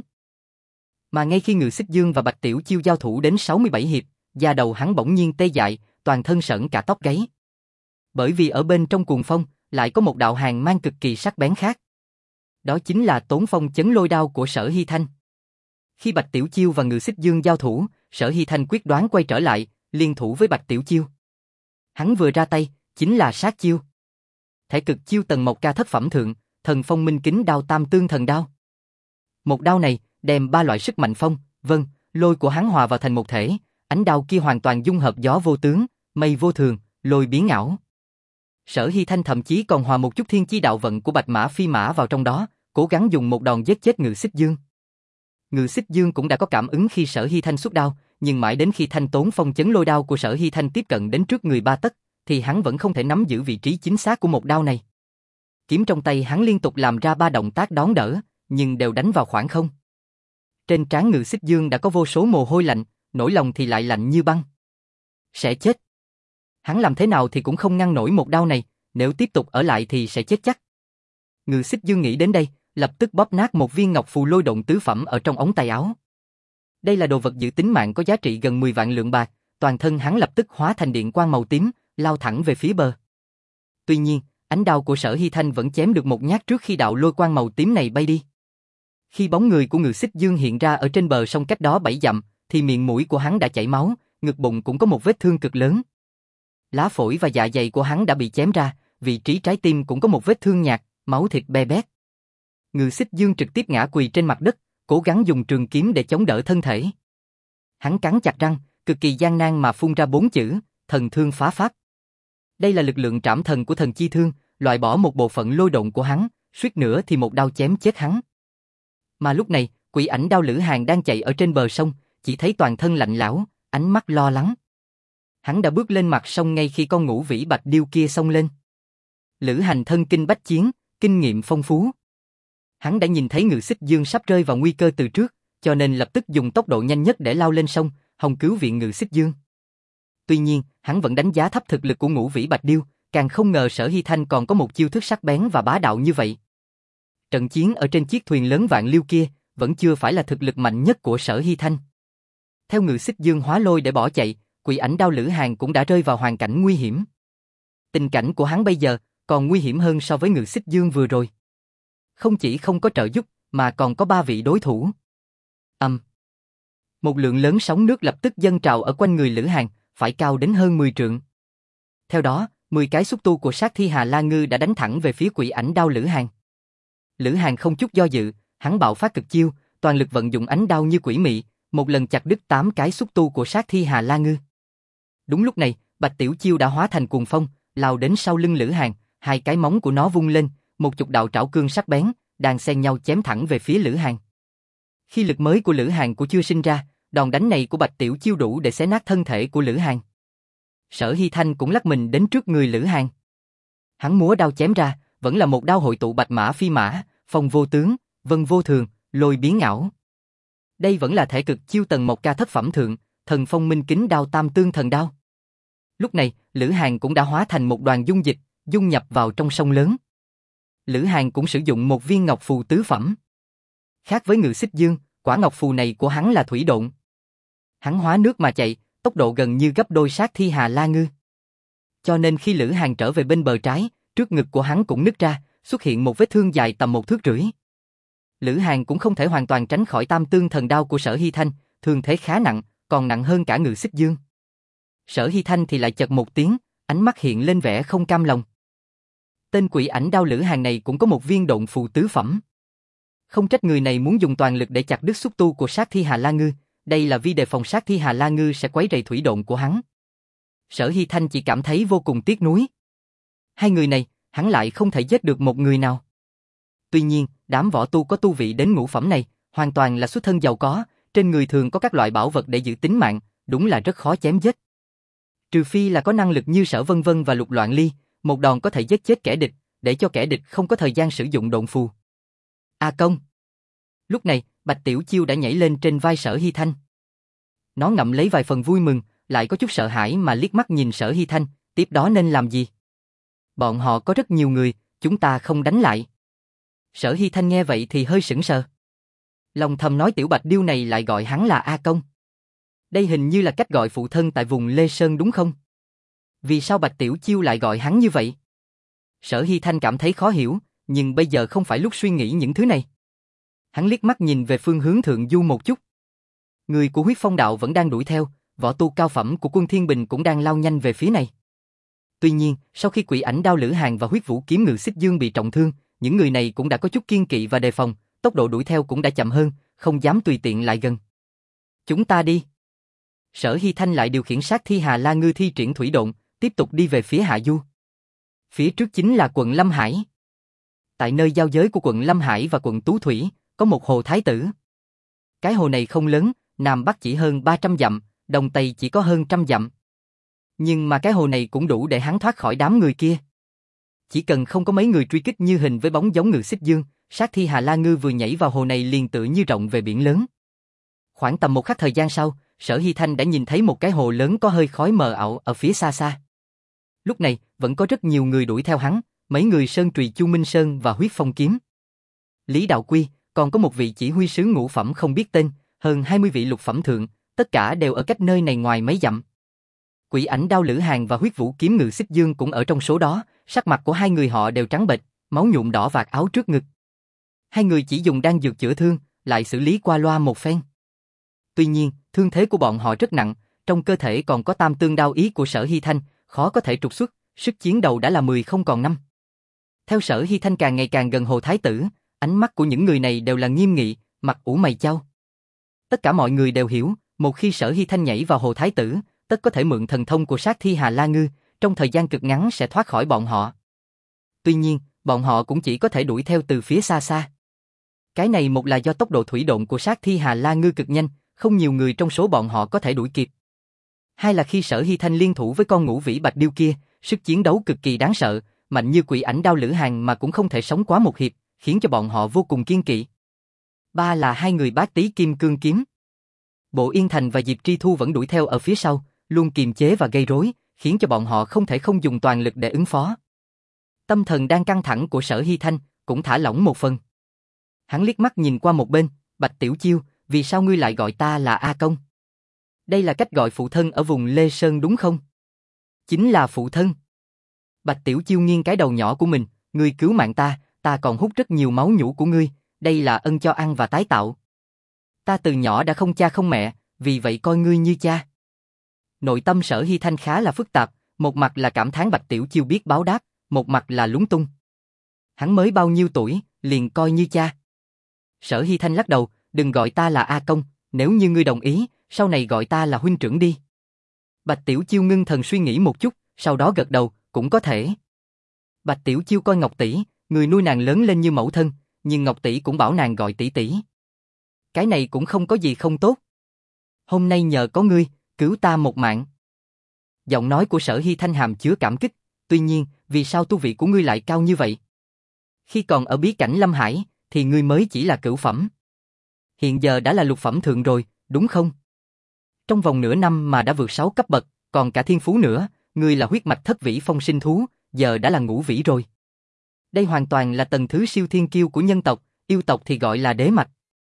Speaker 1: Mà ngay khi Ngự Xích Dương và Bạch Tiểu Chiêu giao thủ đến sáu mươi bảy hiệp, da đầu hắn bỗng nhiên tê dại, toàn thân sởn cả tóc gáy. Bởi vì ở bên trong cuồng phong, lại có một đạo hàn mang cực kỳ sắc bén khác. Đó chính là tốn phong chấn lôi đao của Sở Hy Thanh. Khi Bạch Tiểu Chiêu và Ngự Xích Dương giao thủ, Sở Hy Thanh quyết đoán quay trở lại, liên thủ với Bạch Tiểu Chiêu. Hắn vừa ra tay, chính là sát chiêu. Thể cực chiêu tầng một ca thất phẩm thượng, thần phong minh kính đao tam tương thần đao. Một đao này, đem ba loại sức mạnh phong, vân, lôi của hắn hòa vào thành một thể, ánh đao kia hoàn toàn dung hợp gió vô tướng, mây vô thường, lôi biến ảo. Sở Hy Thanh thậm chí còn hòa một chút thiên chi đạo vận của Bạch Mã Phi Mã vào trong đó, cố gắng dùng một đòn giết chết Ngự Xích Dương. Ngự Xích Dương cũng đã có cảm ứng khi Sở Hy Thanh xuất đao, nhưng mãi đến khi thanh tốn phong chấn lôi đao của Sở Hy Thanh tiếp cận đến trước người ba tấc, thì hắn vẫn không thể nắm giữ vị trí chính xác của một đao này. Kiếm trong tay hắn liên tục làm ra ba động tác đón đỡ, nhưng đều đánh vào khoảng không. Trên trán Ngự Xích Dương đã có vô số mồ hôi lạnh, nỗi lòng thì lại lạnh như băng. Sẽ chết. Hắn làm thế nào thì cũng không ngăn nổi một đao này, nếu tiếp tục ở lại thì sẽ chết chắc. Ngự Xích Dương nghĩ đến đây, lập tức bóp nát một viên ngọc phù lôi độn tứ phẩm ở trong ống tay áo. Đây là đồ vật giữ tính mạng có giá trị gần mười vạn lượng bạc, toàn thân hắn lập tức hóa thành điện quang màu tím, lao thẳng về phía bờ. Tuy nhiên, ánh đao của Sở Hy Thanh vẫn chém được một nhát trước khi đạo lôi quang màu tím này bay đi. Khi bóng người của Ngự Xích Dương hiện ra ở trên bờ sông cách đó bảy dặm, thì miệng mũi của hắn đã chảy máu, ngực bụng cũng có một vết thương cực lớn. Lá phổi và dạ dày của hắn đã bị chém ra, vị trí trái tim cũng có một vết thương nhạt, máu thịt be bét. Ngự Xích Dương trực tiếp ngã quỳ trên mặt đất, cố gắng dùng trường kiếm để chống đỡ thân thể. Hắn cắn chặt răng, cực kỳ gian nan mà phun ra bốn chữ, thần thương phá pháp. Đây là lực lượng trảm thần của thần chi thương, loại bỏ một bộ phận lôi độn của hắn, suýt nữa thì một đao chém chết hắn. Mà lúc này, quỷ ảnh đao Lữ Hàn đang chạy ở trên bờ sông, chỉ thấy toàn thân lạnh lẽo, ánh mắt lo lắng. Hắn đã bước lên mặt sông ngay khi con ngũ vĩ bạch điêu kia xông lên. Lữ Hành thân kinh bách chiến, kinh nghiệm phong phú. Hắn đã nhìn thấy Ngự Xích Dương sắp rơi vào nguy cơ từ trước, cho nên lập tức dùng tốc độ nhanh nhất để lao lên sông, hòng cứu viện Ngự Xích Dương. Tuy nhiên, hắn vẫn đánh giá thấp thực lực của ngũ vĩ bạch điêu, càng không ngờ Sở Hy Thanh còn có một chiêu thức sắc bén và bá đạo như vậy. Trận chiến ở trên chiếc thuyền lớn vạn liêu kia vẫn chưa phải là thực lực mạnh nhất của Sở Hy Thanh. Theo Ngự Xích Dương hóa lôi để bỏ chạy, quỷ ảnh đao Lữ Hàn cũng đã rơi vào hoàn cảnh nguy hiểm. Tình cảnh của hắn bây giờ còn nguy hiểm hơn so với Ngự Xích Dương vừa rồi. Không chỉ không có trợ giúp, mà còn có ba vị đối thủ. Âm. Um. Một lượng lớn sóng nước lập tức dâng trào ở quanh người Lữ Hàn, phải cao đến hơn mười trượng. Theo đó, mười cái xúc tu của sát thi Hà La Ngư đã đánh thẳng về phía quỷ ảnh đao Lữ Hàn. Lữ Hàn không chút do dự, hắn bạo phát cực chiêu, toàn lực vận dụng ánh đao như quỷ mị, một lần chặt đứt tám cái xúc tu của sát thi Hà La Ngư. Đúng lúc này, Bạch Tiểu Chiêu đã hóa thành cuồng phong, lao đến sau lưng Lữ Hàn, hai cái móng của nó vung lên, một chục đạo trảo cương sắc bén, đang xen nhau chém thẳng về phía Lữ Hàn. Khi lực mới của Lữ Hàn của chưa sinh ra, đòn đánh này của Bạch Tiểu Chiêu đủ để xé nát thân thể của Lữ Hàn. Sở Hy Thanh cũng lắc mình đến trước người Lữ Hàn. Hắn múa đao chém ra, vẫn là một đao hội tụ bạch mã phi mã, phong vô tướng, vân vô thường, lôi biến ảo. Đây vẫn là thể cực chiêu tầng một ca thất phẩm thượng, thần phong minh kính đao tam tương thần đao. Lúc này, Lữ Hàn cũng đã hóa thành một đoàn dung dịch, dung nhập vào trong sông lớn. Lữ Hàn cũng sử dụng một viên ngọc phù tứ phẩm. Khác với Ngự Xích Dương, quả ngọc phù này của hắn là thủy độn. Hắn hóa nước mà chạy, tốc độ gần như gấp đôi sát thi Hà La Ngư. Cho nên khi Lữ Hàn trở về bên bờ trái, trước ngực của hắn cũng nứt ra, xuất hiện một vết thương dài tầm một thước rưỡi. Lữ Hàn cũng không thể hoàn toàn tránh khỏi tam tương thần đao của Sở Hy Thanh, thương thế khá nặng, còn nặng hơn cả Ngự Xích Dương. Sở Hy Thanh thì lại chật một tiếng, ánh mắt hiện lên vẻ không cam lòng. Tên quỷ ảnh đao Lữ Hàn này cũng có một viên độn phù tứ phẩm. Không trách người này muốn dùng toàn lực để chặt đứt xúc tu của sát thi Hà La Ngư, đây là vì đề phòng sát thi Hà La Ngư sẽ quấy rầy thủy độn của hắn. Sở Hy Thanh chỉ cảm thấy vô cùng tiếc nuối. Hai người này, hắn lại không thể giết được một người nào. Tuy nhiên, đám võ tu có tu vị đến ngũ phẩm này, hoàn toàn là xuất thân giàu có, trên người thường có các loại bảo vật để giữ tính mạng, đúng là rất khó chém giết. Trừ phi là có năng lực như Sở Vân Vân và Lục Loạn Ly, một đòn có thể giết chết kẻ địch, để cho kẻ địch không có thời gian sử dụng độn phù. A công. Lúc này, Bạch Tiểu Chiêu đã nhảy lên trên vai Sở Hy Thanh. Nó ngậm lấy vài phần vui mừng, lại có chút sợ hãi mà liếc mắt nhìn Sở Hy Thanh, tiếp đó nên làm gì? Bọn họ có rất nhiều người, chúng ta không đánh lại. Sở Hy Thanh nghe vậy thì hơi sững sờ. Lòng thầm nói tiểu Bạch Điêu này lại gọi hắn là A Công. Đây hình như là cách gọi phụ thân tại vùng Lê Sơn đúng không? Vì sao Bạch Tiểu Chiêu lại gọi hắn như vậy? Sở Hy Thanh cảm thấy khó hiểu, nhưng bây giờ không phải lúc suy nghĩ những thứ này. Hắn liếc mắt nhìn về phương hướng thượng du một chút. Người của Huyết Phong Đạo vẫn đang đuổi theo, võ tu cao phẩm của Quân Thiên Bình cũng đang lao nhanh về phía này. Tuy nhiên, sau khi quỷ ảnh đao Lữ Hàn và huyết vũ kiếm Ngự Xích Dương bị trọng thương, những người này cũng đã có chút kiên kỵ và đề phòng, tốc độ đuổi theo cũng đã chậm hơn, không dám tùy tiện lại gần. Chúng ta đi. Sở Hy Thanh lại điều khiển sát thi Hà La Ngư thi triển thủy độn, tiếp tục đi về phía hạ du. Phía trước chính là quận Lâm Hải. Tại nơi giao giới của quận Lâm Hải và quận Tú Thủy, có một hồ Thái Tử. Cái hồ này không lớn, nam bắc chỉ hơn ba trăm dặm, Đông Tây chỉ có hơn trăm dặm. Nhưng mà cái hồ này cũng đủ để hắn thoát khỏi đám người kia. Chỉ cần không có mấy người truy kích như hình với bóng giống Ngự Xích Dương, sát thi Hà La Ngư vừa nhảy vào hồ này liền tự như rộng về biển lớn. Khoảng tầm một khắc thời gian sau, Sở Hy Thanh đã nhìn thấy một cái hồ lớn có hơi khói mờ ảo ở phía xa xa. Lúc này, vẫn có rất nhiều người đuổi theo hắn, mấy người Sơn Trùy Chu Minh Sơn và Huyết Phong Kiếm. Lý Đạo Quy, còn có một vị chỉ huy sứ ngũ phẩm không biết tên, hơn hai mươi vị lục phẩm thượng, tất cả đều ở cách nơi này ngoài mấy dặm. Quỷ Ảnh Đao Lữ Hàn và Huyết Vũ Kiếm Ngự Xích Dương cũng ở trong số đó, sắc mặt của hai người họ đều trắng bệch, máu nhuộm đỏ vạt áo trước ngực. Hai người chỉ dùng đan dược chữa thương, lại xử lý qua loa một phen. Tuy nhiên, thương thế của bọn họ rất nặng, trong cơ thể còn có tam tương đao ý của Sở Hy Thanh, khó có thể trục xuất, sức chiến đầu đã là mười không còn năm. Theo Sở Hy Thanh càng ngày càng gần Hồ Thái Tử, ánh mắt của những người này đều là nghiêm nghị, mặt ủ mày chau. Tất cả mọi người đều hiểu, một khi Sở Hy Thanh nhảy vào Hồ Thái Tử, tất có thể mượn thần thông của sát thi Hà La Ngư, trong thời gian cực ngắn sẽ thoát khỏi bọn họ. Tuy nhiên, bọn họ cũng chỉ có thể đuổi theo từ phía xa xa. Cái này một là do tốc độ thủy độn của sát thi Hà La Ngư cực nhanh, không nhiều người trong số bọn họ có thể đuổi kịp. Hai là khi Sở Hy Thanh liên thủ với con ngũ vĩ bạch điêu kia, sức chiến đấu cực kỳ đáng sợ, mạnh như Quỷ Ảnh Đao Lữ Hàn mà cũng không thể sống quá một hiệp, khiến cho bọn họ vô cùng kiên kỵ. Ba là hai người Bát Tý Kim Cương Kiếm. Bộ Yên Thành và Diệp Tri Thu vẫn đuổi theo ở phía sau, luôn kiềm chế và gây rối, khiến cho bọn họ không thể không dùng toàn lực để ứng phó. Tâm thần đang căng thẳng của Sở Hy Thanh cũng thả lỏng một phần. Hắn liếc mắt nhìn qua một bên, Bạch Tiểu Chiêu, vì sao ngươi lại gọi ta là A Công? Đây là cách gọi phụ thân ở vùng Lê Sơn đúng không? Chính là phụ thân. Bạch Tiểu Chiêu nghiêng cái đầu nhỏ của mình, ngươi cứu mạng ta, ta còn hút rất nhiều máu nhũ của ngươi, đây là ân cho ăn và tái tạo. Ta từ nhỏ đã không cha không mẹ, vì vậy coi ngươi như cha. Nội tâm Sở Hy Thanh khá là phức tạp, một mặt là cảm thán Bạch Tiểu Chiêu biết báo đáp, một mặt là lúng tung. Hắn mới bao nhiêu tuổi, liền coi như cha. Sở Hy Thanh lắc đầu, đừng gọi ta là A Công, nếu như ngươi đồng ý, sau này gọi ta là huynh trưởng đi. Bạch Tiểu Chiêu ngưng thần suy nghĩ một chút, sau đó gật đầu, cũng có thể. Bạch Tiểu Chiêu coi Ngọc tỷ, người nuôi nàng lớn lên như mẫu thân, nhưng Ngọc tỷ cũng bảo nàng gọi tỷ tỷ. Cái này cũng không có gì không tốt. Hôm nay nhờ có ngươi, cứu ta một mạng. Giọng nói của Sở Hy Thanh hàm chứa cảm kích, tuy nhiên, vì sao tu vị của ngươi lại cao như vậy? Khi còn ở bí cảnh Lâm Hải, thì ngươi mới chỉ là cửu phẩm. Hiện giờ đã là lục phẩm thượng rồi, đúng không? Trong vòng nửa năm mà đã vượt sáu cấp bậc, còn cả thiên phú nữa, ngươi là huyết mạch thất vĩ phong sinh thú, giờ đã là ngũ vĩ rồi. Đây hoàn toàn là tầng thứ siêu thiên kiêu của nhân tộc, yêu tộc thì gọi là đế mạch.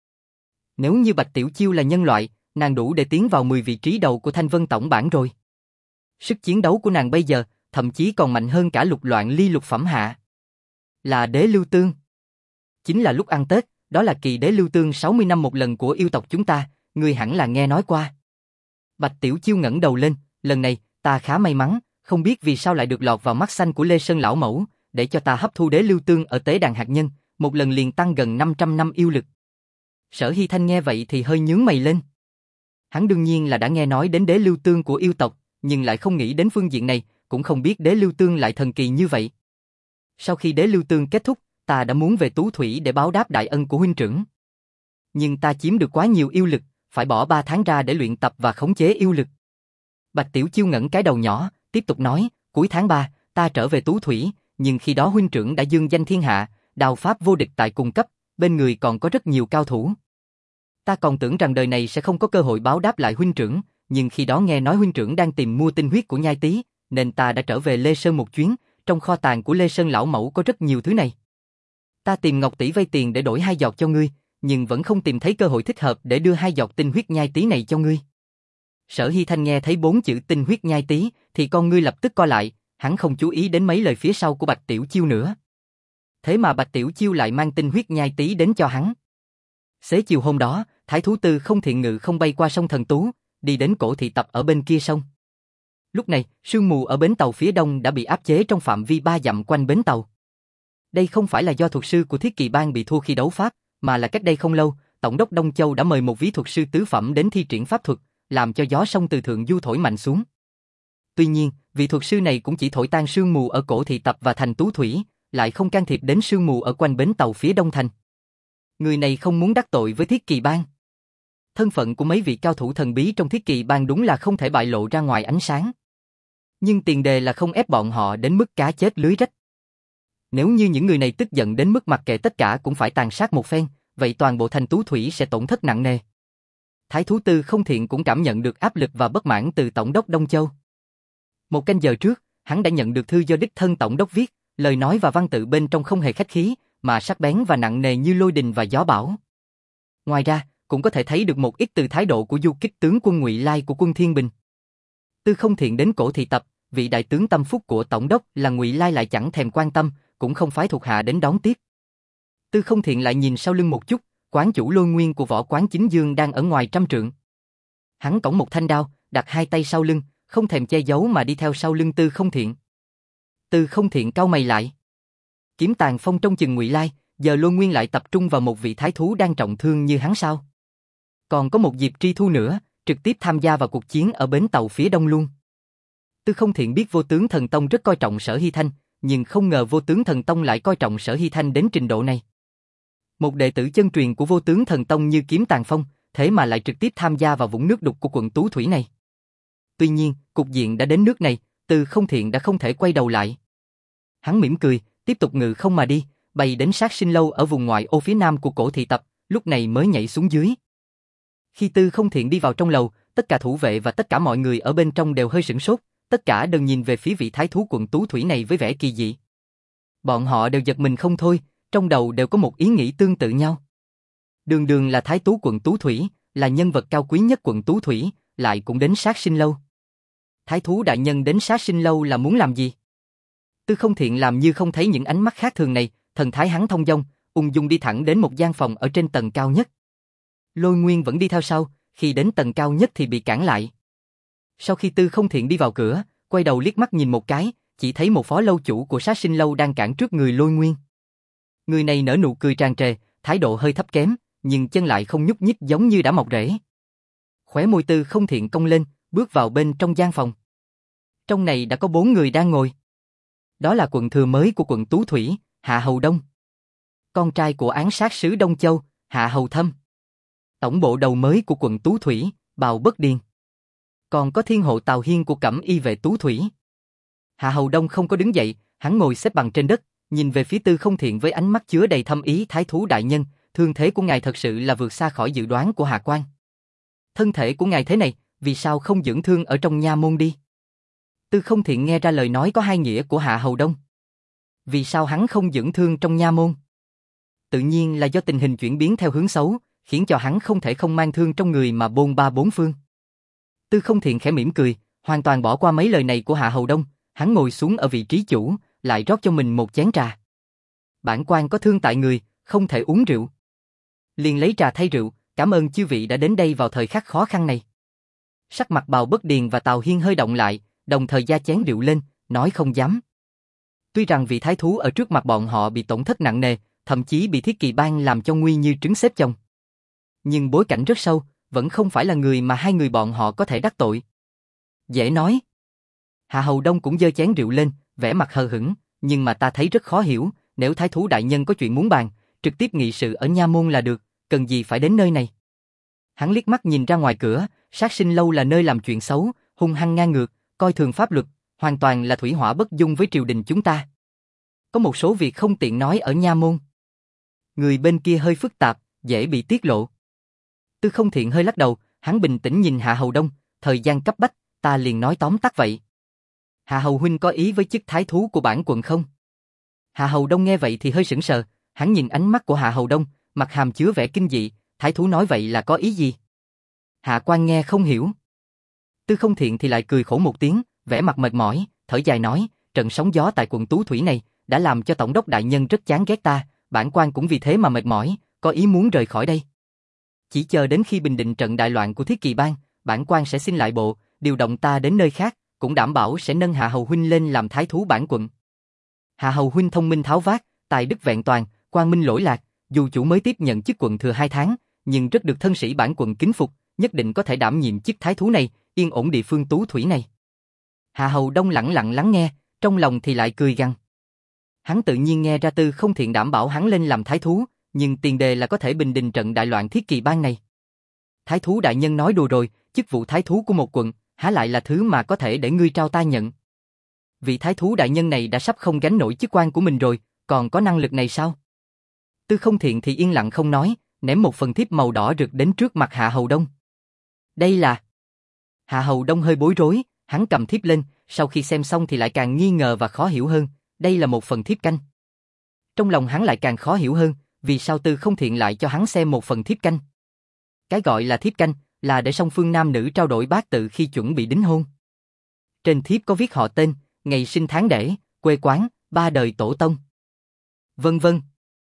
Speaker 1: Nếu như Bạch Tiểu Chiêu là nhân loại, nàng đủ để tiến vào mười vị trí đầu của Thanh Vân tổng bảng rồi. Sức chiến đấu của nàng bây giờ, thậm chí còn mạnh hơn cả Lục Loạn Ly lục phẩm hạ. Là đế lưu tương. Chính là lúc ăn Tết, đó là kỳ đế lưu tương sáu mươi năm một lần của yêu tộc chúng ta, ngươi hẳn là nghe nói qua. Bạch Tiểu Chiêu ngẩng đầu lên, lần này, ta khá may mắn, không biết vì sao lại được lọt vào mắt xanh của Lê Sơn lão mẫu, để cho ta hấp thu đế lưu tương ở tế đàn hạt nhân, một lần liền tăng gần năm trăm năm yêu lực. Sở Hy Thanh nghe vậy thì hơi nhướng mày lên. Hắn đương nhiên là đã nghe nói đến đế lưu tương của yêu tộc, nhưng lại không nghĩ đến phương diện này, cũng không biết đế lưu tương lại thần kỳ như vậy. Sau khi đế lưu tương kết thúc, ta đã muốn về Tú Thủy để báo đáp đại ân của huynh trưởng. Nhưng ta chiếm được quá nhiều yêu lực, phải bỏ ba tháng ra để luyện tập và khống chế yêu lực. Bạch Tiểu Chiêu ngẩng cái đầu nhỏ, tiếp tục nói, cuối tháng ba, ta trở về Tú Thủy, nhưng khi đó huynh trưởng đã dương danh thiên hạ, đao pháp vô địch tại cùng cấp, bên người còn có rất nhiều cao thủ. Ta còn tưởng rằng đời này sẽ không có cơ hội báo đáp lại huynh trưởng, nhưng khi đó nghe nói huynh trưởng đang tìm mua tinh huyết của nhai tý, nên ta đã trở về Lê Sơn một chuyến, trong kho tàng của Lê Sơn lão mẫu có rất nhiều thứ này. Ta tìm Ngọc tỷ vay tiền để đổi hai giọt cho ngươi, nhưng vẫn không tìm thấy cơ hội thích hợp để đưa hai giọt tinh huyết nhai tý này cho ngươi. Sở Hy Thanh nghe thấy bốn chữ tinh huyết nhai tý, thì con ngươi lập tức co lại, hắn không chú ý đến mấy lời phía sau của Bạch Tiểu Chiêu nữa. Thế mà Bạch Tiểu Chiêu lại mang tinh huyết nhai tý đến cho hắn. Xế chiều hôm đó, Thái thú Tư không thiện ngự không bay qua sông Thần Tú, đi đến cổ thị tập ở bên kia sông. Lúc này, sương mù ở bến tàu phía đông đã bị áp chế trong phạm vi ba dặm quanh bến tàu. Đây không phải là do thuật sư của Thiết Kỳ Bang bị thua khi đấu pháp, mà là cách đây không lâu, Tổng đốc Đông Châu đã mời một vị thuật sư tứ phẩm đến thi triển pháp thuật, làm cho gió sông từ thượng du thổi mạnh xuống. Tuy nhiên, vị thuật sư này cũng chỉ thổi tan sương mù ở cổ thị tập và thành Tú Thủy, lại không can thiệp đến sương mù ở quanh bến tàu phía đông thành. Người này không muốn đắc tội với Thiết Kỳ Bang. Thân phận của mấy vị cao thủ thần bí trong thiết kỳ bang đúng là không thể bại lộ ra ngoài ánh sáng. Nhưng tiền đề là không ép bọn họ đến mức cá chết lưới rách. Nếu như những người này tức giận đến mức mặc kệ tất cả cũng phải tàn sát một phen, vậy toàn bộ thành Tú Thủy sẽ tổn thất nặng nề. Thái thú Tư Không Thiện cũng cảm nhận được áp lực và bất mãn từ Tổng đốc Đông Châu. Một canh giờ trước, hắn đã nhận được thư do đích thân Tổng đốc viết, lời nói và văn tự bên trong không hề khách khí, mà sắc bén và nặng nề như lôi đình và gió bão. Ngoài ra, cũng có thể thấy được một ít từ thái độ của du kích tướng quân Ngụy Lai của quân Thiên Bình. Tư Không Thiện đến cổ thị tập, vị đại tướng tâm phúc của Tổng đốc là Ngụy Lai lại chẳng thèm quan tâm, cũng không phái thuộc hạ đến đón tiếp. Tư Không Thiện lại nhìn sau lưng một chút, quán chủ Lôi Nguyên của võ quán Chính Dương đang ở ngoài trăm trượng. Hắn cõng một thanh đao, đặt hai tay sau lưng, không thèm che giấu mà đi theo sau lưng Tư Không Thiện. Tư Không Thiện cau mày lại. Kiếm Tàn Phong trong chừng Ngụy Lai, giờ Lôi Nguyên lại tập trung vào một vị thái thú đang trọng thương như hắn sao? Còn có một Diệp Tri Thu nữa, trực tiếp tham gia vào cuộc chiến ở bến tàu phía đông luôn. Tư Không Thiện biết Vô Tướng Thần Tông rất coi trọng Sở Hy Thanh, nhưng không ngờ Vô Tướng Thần Tông lại coi trọng Sở Hy Thanh đến trình độ này. Một đệ tử chân truyền của Vô Tướng Thần Tông như Kiếm Tàn Phong, thế mà lại trực tiếp tham gia vào vũng nước đục của quận Tú Thủy này. Tuy nhiên, cục diện đã đến nước này, Tư Không Thiện đã không thể quay đầu lại. Hắn mỉm cười, tiếp tục ngự không mà đi, bay đến Sát Sinh Lâu ở vùng ngoại ô phía nam của cổ thị tập, lúc này mới nhảy xuống dưới. Khi Tư Không Thiện đi vào trong lầu, tất cả thủ vệ và tất cả mọi người ở bên trong đều hơi sửng sốt, tất cả đều nhìn về phía vị thái thú quận Tú Thủy này với vẻ kỳ dị. Bọn họ đều giật mình không thôi, trong đầu đều có một ý nghĩ tương tự nhau. Đường đường là thái thú quận Tú Thủy, là nhân vật cao quý nhất quận Tú Thủy, lại cũng đến Sát Sinh Lâu. Thái thú đại nhân đến Sát Sinh Lâu là muốn làm gì? Tư Không Thiện làm như không thấy những ánh mắt khác thường này, thần thái hắn thông dong, ung dung đi thẳng đến một gian phòng ở trên tầng cao nhất. Lôi Nguyên vẫn đi theo sau, khi đến tầng cao nhất thì bị cản lại. Sau khi Tư Không Thiện đi vào cửa, quay đầu liếc mắt nhìn một cái, chỉ thấy một phó lâu chủ của Sát Sinh Lâu đang cản trước người Lôi Nguyên. Người này nở nụ cười tràn trề, thái độ hơi thấp kém, nhưng chân lại không nhúc nhích giống như đã mọc rễ. Khóe môi Tư Không Thiện cong lên, bước vào bên trong gian phòng. Trong này đã có bốn người đang ngồi. Đó là quận thừa mới của quận Tú Thủy, Hạ Hầu Đông. Con trai của án sát sứ Đông Châu, Hạ Hầu Thâm. Tổng bộ đầu mới của quận Tú Thủy, Bào Bất Điền. Còn có thiên hộ Tào Hiên của Cẩm Y vệ Tú Thủy. Hạ Hầu Đông không có đứng dậy, hắn ngồi xếp bằng trên đất, nhìn về phía Tư Không Thiện với ánh mắt chứa đầy thâm ý. Thái thú đại nhân, thương thế của ngài thật sự là vượt xa khỏi dự đoán của Hạ quan. Thân thể của ngài thế này, vì sao không dưỡng thương ở trong nha môn đi? Tư Không Thiện nghe ra lời nói có hai nghĩa của Hạ Hầu Đông. Vì sao hắn không dưỡng thương trong nha môn? Tự nhiên là do tình hình chuyển biến theo hướng xấu, khiến cho hắn không thể không mang thương trong người mà bôn ba bốn phương. Tư Không Thiện khẽ mỉm cười, hoàn toàn bỏ qua mấy lời này của Hạ Hầu Đông, hắn ngồi xuống ở vị trí chủ, lại rót cho mình một chén trà. Bản quan có thương tại người, không thể uống rượu. Liền lấy trà thay rượu, cảm ơn chư vị đã đến đây vào thời khắc khó khăn này. Sắc mặt Bào Bất Điền và Tào Hiên hơi động lại, đồng thời giơ chén rượu lên, nói không dám. Tuy rằng vị thái thú ở trước mặt bọn họ bị tổn thất nặng nề, thậm chí bị Thiết Kỳ Bang làm cho nguy như trứng xếp chồng. Nhưng bối cảnh rất sâu, vẫn không phải là người mà hai người bọn họ có thể đắc tội. Dễ nói. Hạ Hầu Đông cũng giơ chén rượu lên, vẻ mặt hờ hững, nhưng mà ta thấy rất khó hiểu, nếu thái thú đại nhân có chuyện muốn bàn, trực tiếp nghị sự ở nha môn là được, cần gì phải đến nơi này. Hắn liếc mắt nhìn ra ngoài cửa, Sát Sinh Lâu là nơi làm chuyện xấu, hung hăng ngang ngược, coi thường pháp luật, hoàn toàn là thủy hỏa bất dung với triều đình chúng ta. Có một số việc không tiện nói ở nha môn. Người bên kia hơi phức tạp, dễ bị tiết lộ. Tư Không Thiện hơi lắc đầu, hắn bình tĩnh nhìn Hạ Hầu Đông, thời gian cấp bách, ta liền nói tóm tắt vậy. Hạ Hầu huynh có ý với chức thái thú của bản quận không? Hạ Hầu Đông nghe vậy thì hơi sững sờ, hắn nhìn ánh mắt của Hạ Hầu Đông, mặt hàm chứa vẻ kinh dị, thái thú nói vậy là có ý gì? Hạ quan nghe không hiểu. Tư Không Thiện thì lại cười khổ một tiếng, vẻ mặt mệt mỏi, thở dài nói, trận sóng gió tại quận Tú Thủy này đã làm cho tổng đốc đại nhân rất chán ghét ta, bản quan cũng vì thế mà mệt mỏi, có ý muốn rời khỏi đây. Chỉ chờ đến khi bình định trận đại loạn của Thiết Kỳ Bang, bản quan sẽ xin lại bộ, điều động ta đến nơi khác, cũng đảm bảo sẽ nâng Hạ Hầu huynh lên làm thái thú bản quận. Hạ Hầu huynh thông minh tháo vát, tài đức vẹn toàn, quang minh lỗi lạc, dù chủ mới tiếp nhận chức quận thừa hai tháng, nhưng rất được thân sĩ bản quận kính phục, nhất định có thể đảm nhiệm chức thái thú này, yên ổn địa phương Tú Thủy này. Hạ Hầu Đông lẳng lặng lắng nghe, trong lòng thì lại cười gằn. Hắn tự nhiên nghe ra Tư Không Thiện đảm bảo hắn lên làm thái thú, nhưng tiền đề là có thể bình định trận đại loạn Thiết Kỳ Bang này. Thái thú đại nhân nói đùa rồi, chức vụ thái thú của một quận, há lại là thứ mà có thể để ngươi trao ta nhận. Vị thái thú đại nhân này đã sắp không gánh nổi chức quan của mình rồi, còn có năng lực này sao? Tư Không Thiện thì yên lặng không nói, ném một phần thiếp màu đỏ rực đến trước mặt Hạ Hầu Đông. Đây là... Hạ Hầu Đông hơi bối rối, hắn cầm thiếp lên, sau khi xem xong thì lại càng nghi ngờ và khó hiểu hơn, đây là một phần thiếp canh. Trong lòng hắn lại càng khó hiểu hơn, vì sao Tư Không Thiện lại cho hắn xem một phần thiếp canh. Cái gọi là thiếp canh, là để song phương nam nữ trao đổi bát tự khi chuẩn bị đính hôn. Trên thiếp có viết họ tên, ngày sinh tháng đẻ, quê quán, ba đời tổ tông. Vân vân.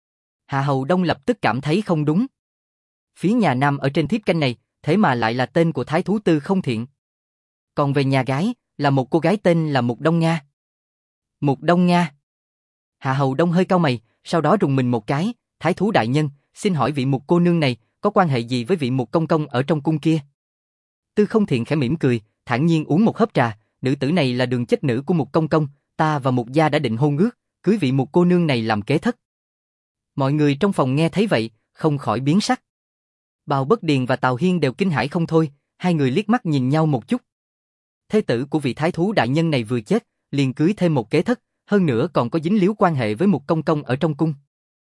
Speaker 1: Hạ Hầu Đông lập tức cảm thấy không đúng. Phía nhà nam ở trên thiếp canh này, thế mà lại là tên của thái thú Tư Không Thiện. Còn về nhà gái, là một cô gái tên là Mục Đông Nga. Mục Đông Nga. Hạ Hầu Đông hơi cau mày, sau đó rùng mình một cái, thái thú đại nhân, xin hỏi vị Mục cô nương này, có quan hệ gì với vị Mục công công ở trong cung kia? Tư Không Thiện khẽ mỉm cười, thản nhiên uống một hớp trà, nữ tử này là đường chất nữ của Mục công công, ta và Mục gia đã định hôn ước, cưới vị Mục cô nương này làm kế thất. Mọi người trong phòng nghe thấy vậy, không khỏi biến sắc. Bào Bất Điền và Tào Hiên đều kinh hãi không thôi, hai người liếc mắt nhìn nhau một chút. Thế tử của vị thái thú đại nhân này vừa chết, liền cưới thêm một kế thất, hơn nữa còn có dính líu quan hệ với Mục công công ở trong cung.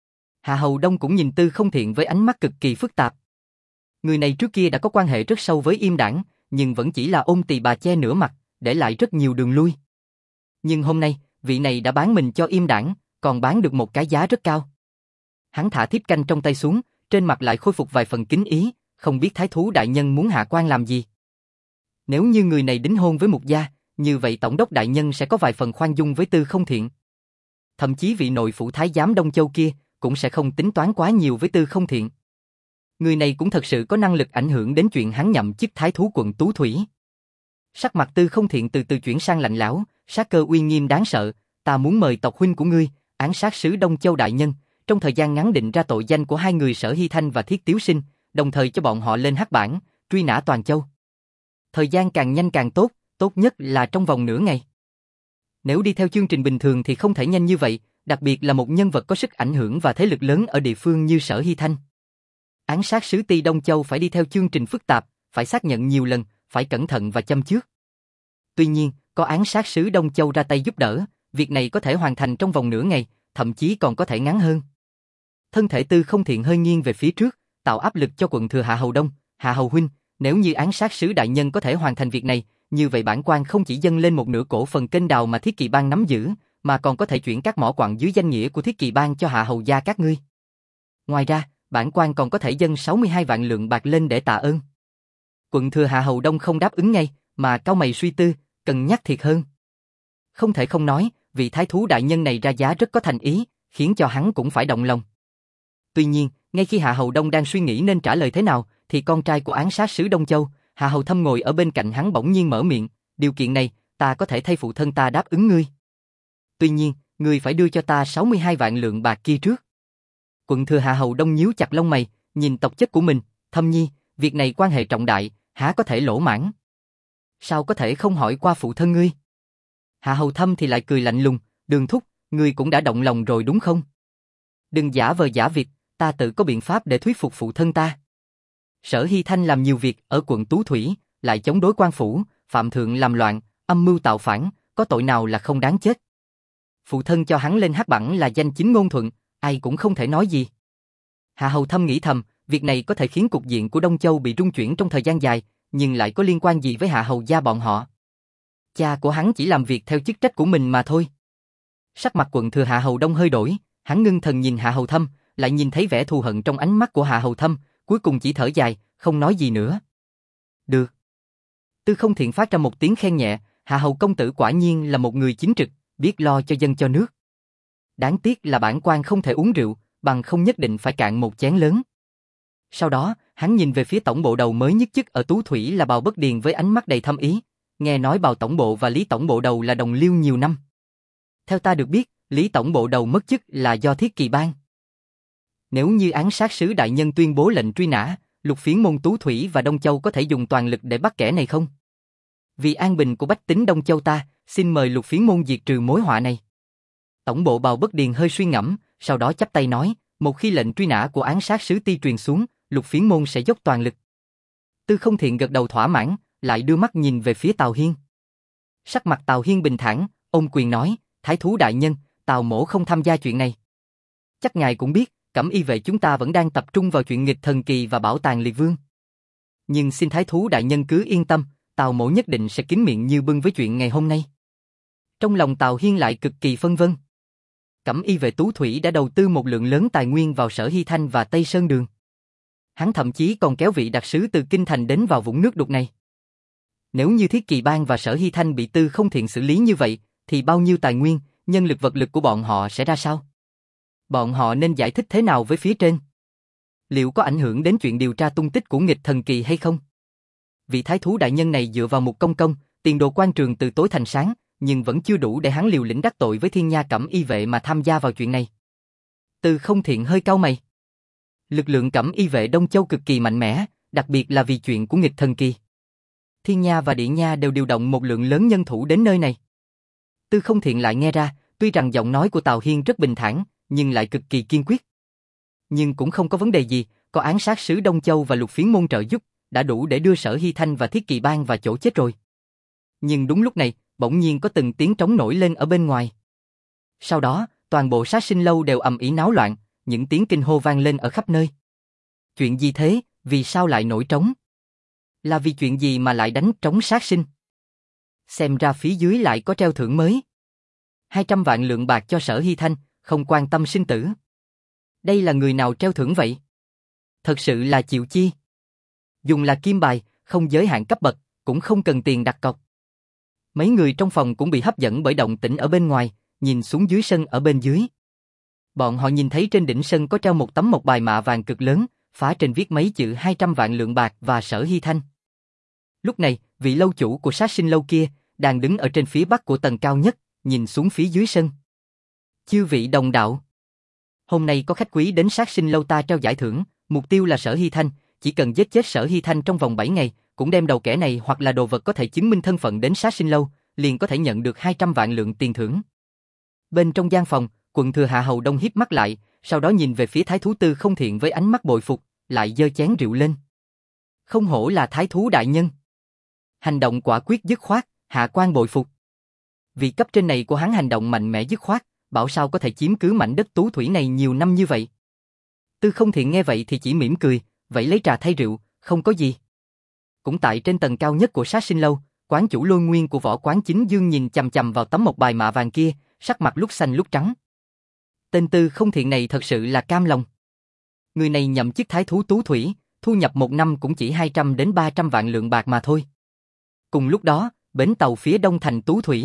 Speaker 1: Hạ Hầu Đông cũng nhìn Tư Không Thiện với ánh mắt cực kỳ phức tạp. Người này trước kia đã có quan hệ rất sâu với Yêm Đảng, nhưng vẫn chỉ là ôm tì bà che nửa mặt, để lại rất nhiều đường lui. Nhưng hôm nay, vị này đã bán mình cho Yêm Đảng, còn bán được một cái giá rất cao. Hắn thả thiếp canh trong tay xuống, trên mặt lại khôi phục vài phần kính ý, không biết thái thú đại nhân muốn hạ quan làm gì. Nếu như người này đính hôn với Mục gia, như vậy tổng đốc đại nhân sẽ có vài phần khoan dung với Tư Không Thiện. Thậm chí vị nội phủ thái giám Đông Châu kia cũng sẽ không tính toán quá nhiều với Tư Không Thiện. Người này cũng thật sự có năng lực ảnh hưởng đến chuyện hắn nhậm chức thái thú quận Tú Thủy. Sắc mặt Tư Không Thiện từ từ chuyển sang lạnh lẽo, sát cơ uy nghiêm đáng sợ, ta muốn mời tộc huynh của ngươi, án sát sứ Đông Châu đại nhân, trong thời gian ngắn định ra tội danh của hai người Sở Hy Thanh và Thiết Tiếu Sinh, đồng thời cho bọn họ lên hắc bảng, truy nã toàn châu. Thời gian càng nhanh càng tốt, tốt nhất là trong vòng nửa ngày. Nếu đi theo chương trình bình thường thì không thể nhanh như vậy, đặc biệt là một nhân vật có sức ảnh hưởng và thế lực lớn ở địa phương như Sở Hy Thanh. Án sát sứ Ti Đông Châu phải đi theo chương trình phức tạp, phải xác nhận nhiều lần, phải cẩn thận và châm chước. Tuy nhiên, có án sát sứ Đông Châu ra tay giúp đỡ, việc này có thể hoàn thành trong vòng nửa ngày, thậm chí còn có thể ngắn hơn. Thân thể Tư Không Thiện hơi nghiêng về phía trước, tạo áp lực cho quận thừa Hạ Hầu Đông. Hạ Hầu huynh, nếu như án sát sứ đại nhân có thể hoàn thành việc này, như vậy bản quan không chỉ dâng lên một nửa cổ phần kênh đào mà Thiết Kỵ Bang nắm giữ, mà còn có thể chuyển các mỏ quặng dưới danh nghĩa của Thiết Kỵ Bang cho Hạ Hầu gia các ngươi. Ngoài ra, bản quan còn có thể dâng sáu mươi hai vạn lượng bạc lên để tạ ơn. Quận thừa Hạ Hầu Đông không đáp ứng ngay, mà cau mày suy tư, cân nhắc thiệt hơn. Không thể không nói, vị thái thú đại nhân này ra giá rất có thành ý, khiến cho hắn cũng phải động lòng. Tuy nhiên, ngay khi Hạ Hầu Đông đang suy nghĩ nên trả lời thế nào, thì con trai của án sát sứ Đông Châu, Hạ Hầu Thâm ngồi ở bên cạnh hắn bỗng nhiên mở miệng, điều kiện này, ta có thể thay phụ thân ta đáp ứng ngươi. Tuy nhiên, ngươi phải đưa cho ta sáu mươi hai vạn lượng bạc kia trước. Quận thừa Hạ Hầu Đông nhíu chặt lông mày, nhìn tộc chất của mình, Thâm nhi, việc này quan hệ trọng đại, há có thể lỗ mãn. Sao có thể không hỏi qua phụ thân ngươi? Hạ Hầu Thâm thì lại cười lạnh lùng, Đường thúc, ngươi cũng đã động lòng rồi đúng không? Đừng giả vờ giả vịt, ta tự có biện pháp để thuyết phục phụ thân ta. Sở Hy Thanh làm nhiều việc ở quận Tú Thủy, lại chống đối quan phủ, phạm thượng làm loạn, âm mưu tạo phản, có tội nào là không đáng chết. Phụ thân cho hắn lên hắc bảng là danh chính ngôn thuận, ai cũng không thể nói gì. Hạ Hầu Thâm nghĩ thầm, việc này có thể khiến cục diện của Đông Châu bị rung chuyển trong thời gian dài, nhưng lại có liên quan gì với Hạ Hầu gia bọn họ? Cha của hắn chỉ làm việc theo chức trách của mình mà thôi. Sắc mặt quận thừa Hạ Hầu Đông hơi đổi, hắn ngưng thần nhìn Hạ Hầu Thâm, lại nhìn thấy vẻ thù hận trong ánh mắt của Hạ Hầu Thâm, cuối cùng chỉ thở dài, không nói gì nữa. Được. Tư Không Thiện phát ra một tiếng khen nhẹ, Hạ Hầu công tử quả nhiên là một người chính trực, biết lo cho dân cho nước. Đáng tiếc là bản quan không thể uống rượu, bằng không nhất định phải cạn một chén lớn. Sau đó, hắn nhìn về phía tổng bộ đầu mới nhất chức ở Tú Thủy là Bào Bất Điền với ánh mắt đầy thâm ý, nghe nói Bào tổng bộ và Lý tổng bộ đầu là đồng liêu nhiều năm. Theo ta được biết, Lý tổng bộ đầu mất chức là do Thiết Kỵ Bang. Nếu như án sát sứ đại nhân tuyên bố lệnh truy nã, Lục Phiến môn Tú Thủy và Đông Châu có thể dùng toàn lực để bắt kẻ này không? Vì an bình của bách tính Đông Châu ta, xin mời Lục Phiến môn diệt trừ mối họa này. Tổng bộ Bào Bất Điền hơi suy ngẫm, sau đó chắp tay nói, một khi lệnh truy nã của án sát sứ Ti truyền xuống, Lục Phiến môn sẽ dốc toàn lực. Tư Không Thiện gật đầu thỏa mãn, lại đưa mắt nhìn về phía Tào Hiên. Sắc mặt Tào Hiên bình thản, ôm quyền nói, Thái thú đại nhân, Tào mỗ không tham gia chuyện này. Chắc ngài cũng biết, Cẩm Y vệ chúng ta vẫn đang tập trung vào chuyện nghịch thần kỳ và bảo tàng liệt vương. Nhưng xin Thái thú đại nhân cứ yên tâm, Tào mỗ nhất định sẽ kín miệng như bưng với chuyện ngày hôm nay. Trong lòng Tào Hiên lại cực kỳ phân vân. Cẩm Y vệ Tú Thủy đã đầu tư một lượng lớn tài nguyên vào Sở Hy Thanh và Tây Sơn Đường. Hắn thậm chí còn kéo vị đặc sứ từ Kinh Thành đến vào vũng nước đục này. Nếu như Thiết Kỳ Bang và Sở Hy Thanh bị Tư Không Thiện xử lý như vậy, thì bao nhiêu tài nguyên, nhân lực vật lực của bọn họ sẽ ra sao? Bọn họ nên giải thích thế nào với phía trên? Liệu có ảnh hưởng đến chuyện điều tra tung tích của nghịch thần kỳ hay không? Vị thái thú đại nhân này dựa vào một công công, tiền đồ quan trường từ tối thành sáng, nhưng vẫn chưa đủ để hắn liều lĩnh đắc tội với Thiên Nha Cẩm Y vệ mà tham gia vào chuyện này. Tư Không Thiện hơi cau mày. Lực lượng Cẩm Y vệ Đông Châu cực kỳ mạnh mẽ, đặc biệt là vì chuyện của nghịch thần kỳ. Thiên Nha và Địa Nha đều điều động một lượng lớn nhân thủ đến nơi này. Tư Không Thiện lại nghe ra, tuy rằng giọng nói của Tào Hiên rất bình thản, nhưng lại cực kỳ kiên quyết. Nhưng cũng không có vấn đề gì, có án sát sứ Đông Châu và Lục Phiến môn trợ giúp, đã đủ để đưa Sở Hy Thanh và Thiết Kỳ Bang vào chỗ chết rồi. Nhưng đúng lúc này, bỗng nhiên có từng tiếng trống nổi lên ở bên ngoài. Sau đó, toàn bộ Sát Sinh lâu đều ầm ĩ náo loạn, những tiếng kinh hô vang lên ở khắp nơi. Chuyện gì thế, vì sao lại nổi trống? Là vì chuyện gì mà lại đánh trống sát sinh? Xem ra phía dưới lại có treo thưởng mới. hai trăm vạn lượng bạc cho Sở Hy Thanh, không quan tâm sinh tử. Đây là người nào treo thưởng vậy? Thật sự là chịu chi. Dùng là kim bài, không giới hạn cấp bậc, cũng không cần tiền đặt cọc. Mấy người trong phòng cũng bị hấp dẫn bởi động tĩnh ở bên ngoài, nhìn xuống dưới sân ở bên dưới. Bọn họ nhìn thấy trên đỉnh sân có treo một tấm mộc bài mạ vàng cực lớn, phá trên viết mấy chữ hai trăm vạn lượng bạc và Sở Hy Thanh. Lúc này, vị lâu chủ của Sát Sinh lâu kia, đang đứng ở trên phía bắc của tầng cao nhất, nhìn xuống phía dưới sân. Chư vị đồng đạo, hôm nay có khách quý đến Sát Sinh lâu ta treo giải thưởng, mục tiêu là Sở Hy Thanh, chỉ cần giết chết Sở Hy Thanh trong vòng bảy ngày, cũng đem đầu kẻ này hoặc là đồ vật có thể chứng minh thân phận đến Sát Sinh lâu, liền có thể nhận được hai trăm vạn lượng tiền thưởng. Bên trong gian phòng, Quận Thừa Hạ Hầu Đông híp mắt lại, sau đó nhìn về phía Thái thú Tư Không Thiện với ánh mắt bội phục, lại giơ chén rượu lên. Không hổ là Thái thú đại nhân. Hành động quả quyết dứt khoát, hạ quan bội phục. Vị cấp trên này của hắn hành động mạnh mẽ dứt khoát, bảo sao có thể chiếm cứ mảnh đất Tú Thủy này nhiều năm như vậy. Tư Không Thiện nghe vậy thì chỉ mỉm cười, vậy lấy trà thay rượu, không có gì. Cũng tại trên tầng cao nhất của Sát Sinh lâu, quán chủ Lôi Nguyên của Võ Quán Chính Dương nhìn chằm chằm vào tấm mộc bài mạ vàng kia, sắc mặt lúc xanh lúc trắng. Tên Tư Không Thiện này thật sự là cam lòng. Người này nhậm chức thái thú Tú Thủy, thu nhập một năm cũng chỉ hai trăm đến ba trăm vạn lượng bạc mà thôi. Cùng lúc đó, bến tàu phía đông thành Tú Thủy.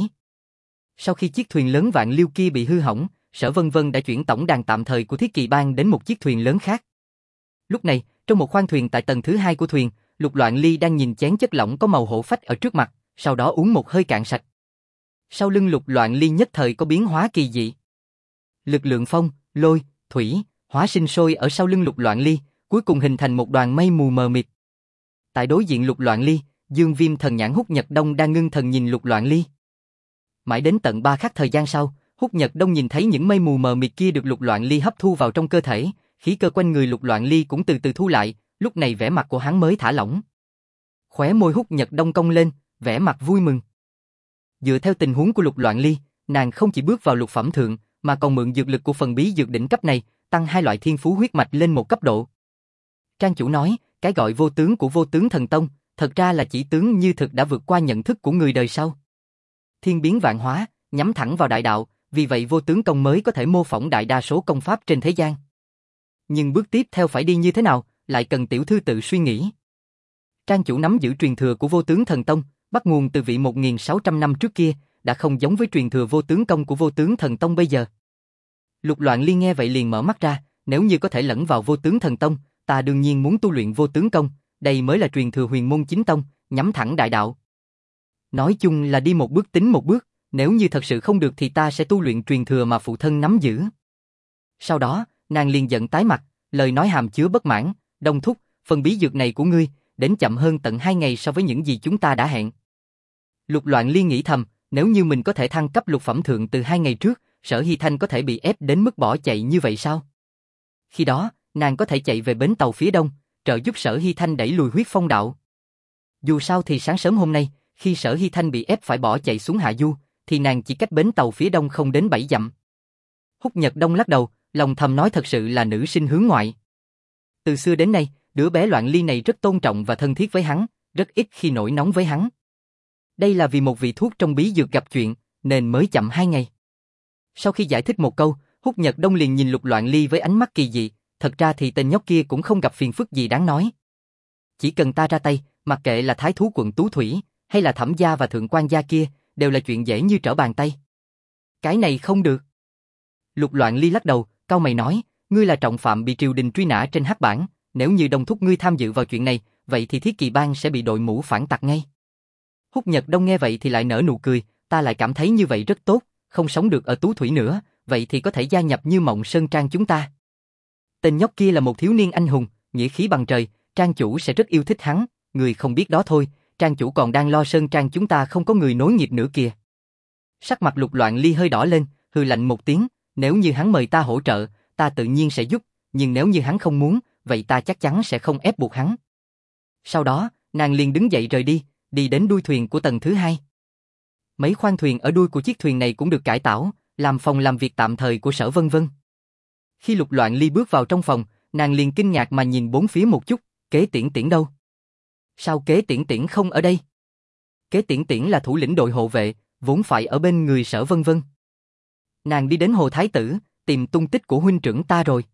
Speaker 1: Sau khi chiếc thuyền lớn Vạn Liêu kia bị hư hỏng, Sở Vân Vân đã chuyển tổng đàn tạm thời của Thiết Kỳ Bang đến một chiếc thuyền lớn khác. Lúc này, trong một khoang thuyền tại tầng thứ hai của thuyền, Lục Loạn Ly đang nhìn chén chất lỏng có màu hổ phách ở trước mặt, sau đó uống một hơi cạn sạch. Sau lưng Lục Loạn Ly nhất thời có biến hóa kỳ dị. Lực lượng phong, lôi, thủy, hóa sinh sôi ở sau lưng Lục Loạn Ly, cuối cùng hình thành một đoàn mây mù mờ mịt. Tại đối diện Lục Loạn Ly, Dương Viêm Thần Nhãn Húc Nhật Đông đang ngưng thần nhìn Lục Loạn Ly. Mãi đến tận ba khắc thời gian sau, Húc Nhật Đông nhìn thấy những mây mù mờ mịt kia được Lục Loạn Ly hấp thu vào trong cơ thể, khí cơ quanh người Lục Loạn Ly cũng từ từ thu lại, lúc này vẻ mặt của hắn mới thả lỏng. Khóe môi Húc Nhật Đông cong lên, vẻ mặt vui mừng. Dựa theo tình huống của Lục Loạn Ly, nàng không chỉ bước vào lục phẩm thượng, mà còn mượn dược lực của phần bí dược đỉnh cấp này, tăng hai loại thiên phú huyết mạch lên một cấp độ. Trang chủ nói, cái gọi vô tướng của Vô Tướng Thần Tông, thật ra là chỉ tướng như thực đã vượt qua nhận thức của người đời sau. Thiên biến vạn hóa, nhắm thẳng vào đại đạo, vì vậy Vô Tướng Công mới có thể mô phỏng đại đa số công pháp trên thế gian. Nhưng bước tiếp theo phải đi như thế nào, lại cần tiểu thư tự suy nghĩ. Trang chủ nắm giữ truyền thừa của Vô Tướng Thần Tông, bắt nguồn từ vị một nghìn sáu trăm năm trước kia, đã không giống với truyền thừa Vô Tướng Công của Vô Tướng Thần Tông bây giờ. Lục Loạn Ly nghe vậy liền mở mắt ra, nếu như có thể lẫn vào Vô Tướng Thần Tông, ta đương nhiên muốn tu luyện Vô Tướng Công, đây mới là truyền thừa Huyền Môn Chính Tông, nhắm thẳng đại đạo. Nói chung là đi một bước tính một bước, nếu như thật sự không được thì ta sẽ tu luyện truyền thừa mà phụ thân nắm giữ. Sau đó, nàng liền giận tái mặt, lời nói hàm chứa bất mãn, Đông thúc, phần bí dược này của ngươi, đến chậm hơn tận hai ngày so với những gì chúng ta đã hẹn. Lục Loạn Ly nghĩ thầm, nếu như mình có thể thăng cấp lục phẩm thượng từ hai ngày trước, Sở Hy Thanh có thể bị ép đến mức bỏ chạy như vậy sao? Khi đó, nàng có thể chạy về bến tàu phía đông, trợ giúp Sở Hy Thanh đẩy lùi huyết phong đạo. Dù sao thì sáng sớm hôm nay, khi Sở Hy Thanh bị ép phải bỏ chạy xuống hạ du, thì nàng chỉ cách bến tàu phía đông không đến bảy dặm. Húc Nhật Đông lắc đầu, lòng thầm nói thật sự là nữ sinh hướng ngoại. Từ xưa đến nay, đứa bé Loạn Ly này rất tôn trọng và thân thiết với hắn, rất ít khi nổi nóng với hắn. Đây là vì một vị thuốc trong bí dược gặp chuyện, nên mới chậm hai ngày. Sau khi giải thích một câu, Húc Nhật Đông liền nhìn Lục Loạn Ly với ánh mắt kỳ dị, thật ra thì tên nhóc kia cũng không gặp phiền phức gì đáng nói. Chỉ cần ta ra tay, mặc kệ là thái thú quận Tú Thủy, hay là thẩm gia và thượng quan gia kia, đều là chuyện dễ như trở bàn tay. Cái này không được. Lục Loạn Ly lắc đầu, cau mày nói, ngươi là trọng phạm bị triều đình truy nã trên hắc bảng, nếu như đồng thúc ngươi tham dự vào chuyện này, vậy thì Thiết Kỳ Bang sẽ bị đội mũ phản tặc ngay. Húc Nhật Đông nghe vậy thì lại nở nụ cười, ta lại cảm thấy như vậy rất tốt, không sống được ở Tú Thủy nữa, vậy thì có thể gia nhập Như Mộng Sơn Trang chúng ta. Tên nhóc kia là một thiếu niên anh hùng, nghĩa khí bằng trời, trang chủ sẽ rất yêu thích hắn, người không biết đó thôi, trang chủ còn đang lo Sơn Trang chúng ta không có người nối nghiệp nữa kìa. Sắc mặt Lục Loạn Ly hơi đỏ lên, hừ lạnh một tiếng, nếu như hắn mời ta hỗ trợ, ta tự nhiên sẽ giúp, nhưng nếu như hắn không muốn, vậy ta chắc chắn sẽ không ép buộc hắn. Sau đó, nàng liền đứng dậy rời đi, đi đến đuôi thuyền của tầng thứ hai. Mấy khoang thuyền ở đuôi của chiếc thuyền này cũng được cải tảo, làm phòng làm việc tạm thời của Sở Vân Vân. Khi Lục Loạn Ly bước vào trong phòng, nàng liền kinh ngạc mà nhìn bốn phía một chút, Kế Tiễn Tiễn đâu? Sao Kế Tiễn Tiễn không ở đây? Kế Tiễn Tiễn là thủ lĩnh đội hộ vệ, vốn phải ở bên người Sở Vân Vân. Nàng đi đến Hồ Thái Tử, tìm tung tích của huynh trưởng ta rồi.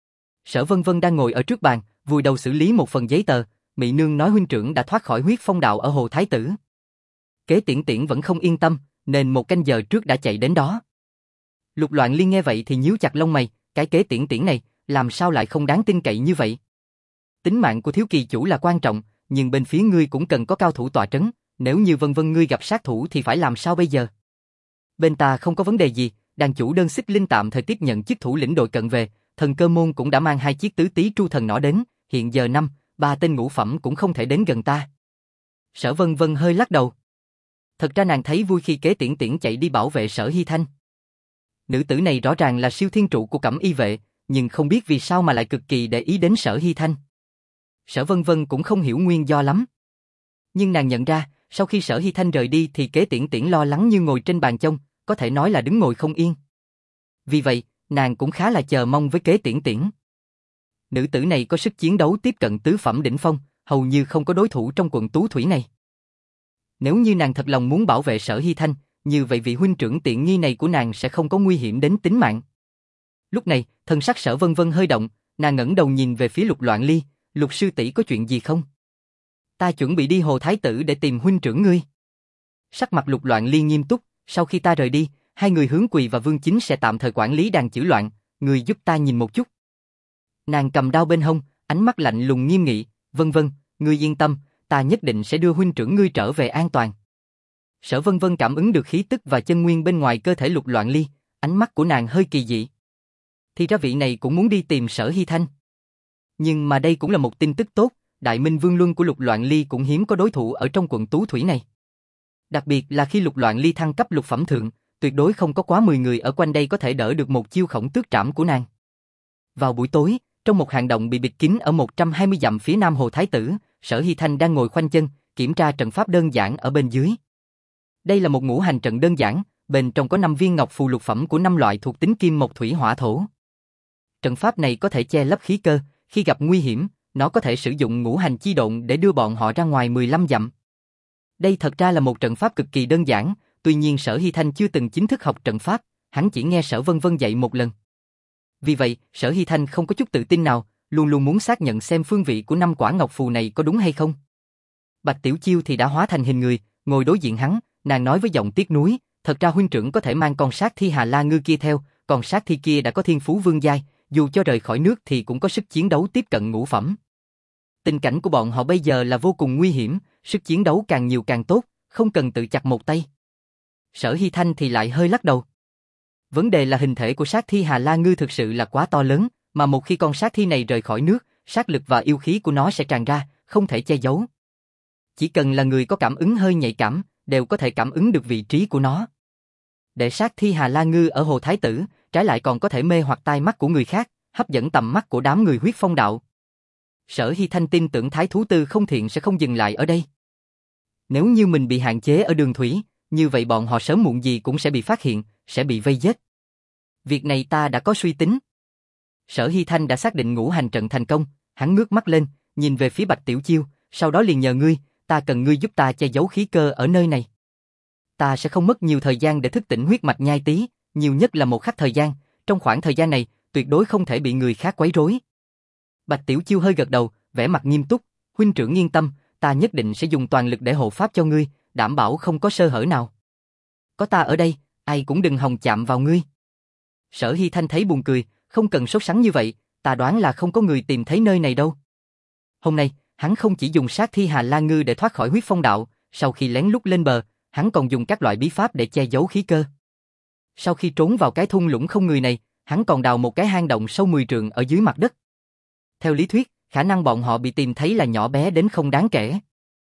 Speaker 1: Sở Vân Vân đang ngồi ở trước bàn, vùi đầu xử lý một phần giấy tờ, Mị Nương nói huynh trưởng đã thoát khỏi huyết phong đạo ở Hồ Thái Tử. Kế Tiễn Tiễn vẫn không yên tâm, nên một canh giờ trước đã chạy đến đó. Lục Loạn Ly nghe vậy thì nhíu chặt lông mày, cái Kế Tiễn Tiễn này, làm sao lại không đáng tin cậy như vậy? Tính mạng của thiếu kỳ chủ là quan trọng, nhưng bên phía ngươi cũng cần có cao thủ tọa trấn, nếu như Vân Vân ngươi gặp sát thủ thì phải làm sao bây giờ? Bên ta không có vấn đề gì, đàn chủ đơn xích linh tạm thời tiếp nhận chức thủ lĩnh đội cận về, Thần Cơ Môn cũng đã mang hai chiếc tứ tý tru thần nỏ đến, hiện giờ năm, ba tên ngũ phẩm cũng không thể đến gần ta. Sở Vân Vân hơi lắc đầu. Thật ra nàng thấy vui khi Kế Tiễn Tiễn chạy đi bảo vệ Sở Hy Thanh. Nữ tử này rõ ràng là siêu thiên trụ của Cẩm Y vệ, nhưng không biết vì sao mà lại cực kỳ để ý đến Sở Hy Thanh. Sở Vân Vân cũng không hiểu nguyên do lắm. Nhưng nàng nhận ra, sau khi Sở Hy Thanh rời đi thì Kế Tiễn Tiễn lo lắng như ngồi trên bàn chông, có thể nói là đứng ngồi không yên. Vì vậy, nàng cũng khá là chờ mong với Kế Tiễn Tiễn. Nữ tử này có sức chiến đấu tiếp cận tứ phẩm đỉnh phong, hầu như không có đối thủ trong quận Tú Thủy này. Nếu như nàng thật lòng muốn bảo vệ Sở Hy Thanh, như vậy vị huynh trưởng tiện nghi này của nàng sẽ không có nguy hiểm đến tính mạng. Lúc này, thân sắc Sở Vân Vân hơi động, nàng ngẩng đầu nhìn về phía Lục Loạn Ly, Lục sư tỷ có chuyện gì không? Ta chuẩn bị đi Hồ Thái Tử để tìm huynh trưởng ngươi. Sắc mặt Lục Loạn Ly nghiêm túc, sau khi ta rời đi, hai người Hướng Quỳ và Vương Chính sẽ tạm thời quản lý đàn chữ loạn, người giúp ta nhìn một chút. Nàng cầm đao bên hông, ánh mắt lạnh lùng nghiêm nghị, Vân Vân, ngươi yên tâm, ta nhất định sẽ đưa huynh trưởng ngươi trở về an toàn. Sở Vân Vân cảm ứng được khí tức và chân nguyên bên ngoài cơ thể Lục Loạn Ly, ánh mắt của nàng hơi kỳ dị. Thì ra vị này cũng muốn đi tìm Sở Hy Thanh. Nhưng mà đây cũng là một tin tức tốt, Đại Minh Vương Luân của Lục Loạn Ly cũng hiếm có đối thủ ở trong quận Tú Thủy này. Đặc biệt là khi Lục Loạn Ly thăng cấp lục phẩm thượng, tuyệt đối không có quá mười người ở quanh đây có thể đỡ được một chiêu Khổng Tước Trảm của nàng. Vào buổi tối, trong một hang động bị bịt kín ở một trăm hai mươi dặm phía nam Hồ Thái Tử, Sở Hy Thanh đang ngồi khoanh chân, kiểm tra trận pháp đơn giản ở bên dưới. Đây là một ngũ hành trận đơn giản, bên trong có năm viên ngọc phù lục phẩm của năm loại thuộc tính kim mộc thủy hỏa thổ. Trận pháp này có thể che lấp khí cơ, khi gặp nguy hiểm, nó có thể sử dụng ngũ hành chi độn để đưa bọn họ ra ngoài mười lăm dặm. Đây thật ra là một trận pháp cực kỳ đơn giản, tuy nhiên Sở Hy Thanh chưa từng chính thức học trận pháp, hắn chỉ nghe Sở Vân Vân dạy một lần. Vì vậy, Sở Hy Thanh không có chút tự tin nào, luôn luôn muốn xác nhận xem phương vị của năm quả ngọc phù này có đúng hay không. Bạch Tiểu Chiêu thì đã hóa thành hình người, ngồi đối diện hắn, nàng nói với giọng tiếc nuối, thật ra huynh trưởng có thể mang con sát thi Hà La Ngư kia theo, còn sát thi kia đã có thiên phú vương giai, dù cho rời khỏi nước thì cũng có sức chiến đấu tiếp cận ngũ phẩm. Tình cảnh của bọn họ bây giờ là vô cùng nguy hiểm, sức chiến đấu càng nhiều càng tốt, không cần tự chặt một tay. Sở Hy Thanh thì lại hơi lắc đầu. Vấn đề là hình thể của sát thi Hà La Ngư thực sự là quá to lớn, mà một khi con sát thi này rời khỏi nước, sát lực và yêu khí của nó sẽ tràn ra, không thể che giấu. Chỉ cần là người có cảm ứng hơi nhạy cảm, đều có thể cảm ứng được vị trí của nó. Để sát thi Hà La Ngư ở Hồ Thái Tử, trái lại còn có thể mê hoặc tai mắt của người khác, hấp dẫn tầm mắt của đám người huyết phong đạo. Sở Hy Thanh tin tưởng Thái Thú Tư không thiện sẽ không dừng lại ở đây. Nếu như mình bị hạn chế ở đường thủy, như vậy bọn họ sớm muộn gì cũng sẽ bị phát hiện, sẽ bị vây giết. Việc này ta đã có suy tính. Sở Hy Thanh đã xác định ngũ hành trận thành công, hắn ngước mắt lên, nhìn về phía Bạch Tiểu Chiêu, sau đó liền nhờ ngươi, ta cần ngươi giúp ta che giấu khí cơ ở nơi này. Ta sẽ không mất nhiều thời gian để thức tỉnh huyết mạch nhai tí, nhiều nhất là một khắc thời gian, trong khoảng thời gian này, tuyệt đối không thể bị người khác quấy rối. Bạch Tiểu Chiêu hơi gật đầu, vẻ mặt nghiêm túc, huynh trưởng yên tâm, ta nhất định sẽ dùng toàn lực để hộ pháp cho ngươi, đảm bảo không có sơ hở nào. Có ta ở đây, ai cũng đừng hòng chạm vào ngươi. Sở Hy Thanh thấy buồn cười, không cần sốt sắng như vậy, ta đoán là không có người tìm thấy nơi này đâu. Hôm nay, hắn không chỉ dùng sát thi Hà La Ngư để thoát khỏi huyết phong đạo, sau khi lén lút lên bờ, hắn còn dùng các loại bí pháp để che giấu khí cơ. Sau khi trốn vào cái thung lũng không người này, hắn còn đào một cái hang động sâu mười trượng ở dưới mặt đất. Theo lý thuyết, khả năng bọn họ bị tìm thấy là nhỏ bé đến không đáng kể.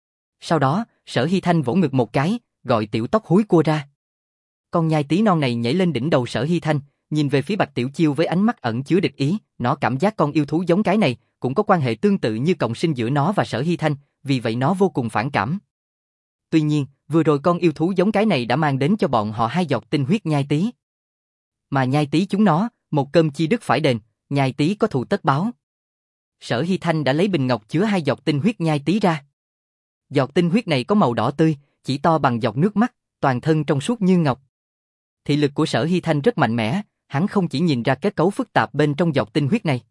Speaker 1: Sau đó, Sở Hy Thanh vỗ ngực một cái, gọi Tiểu Tóc húi cua ra. Con nhai tí non này nhảy lên đỉnh đầu Sở Hy Thanh, nhìn về phía Bạch Tiểu Chiêu với ánh mắt ẩn chứa địch ý, nó cảm giác con yêu thú giống cái này cũng có quan hệ tương tự như cộng sinh giữa nó và Sở Hy Thanh, vì vậy nó vô cùng phản cảm. Tuy nhiên, vừa rồi con yêu thú giống cái này đã mang đến cho bọn họ hai giọt tinh huyết nhai tí. Mà nhai tí chúng nó, một cơm chi đức phải đền, nhai tí có thù tất báo. Sở Hy Thanh đã lấy bình ngọc chứa hai giọt tinh huyết nhai tí ra. Giọt tinh huyết này có màu đỏ tươi, chỉ to bằng giọt nước mắt, toàn thân trong suốt như ngọc. Thị lực của Sở Hy Thanh rất mạnh mẽ, hắn không chỉ nhìn ra kết cấu phức tạp bên trong giọt tinh huyết này,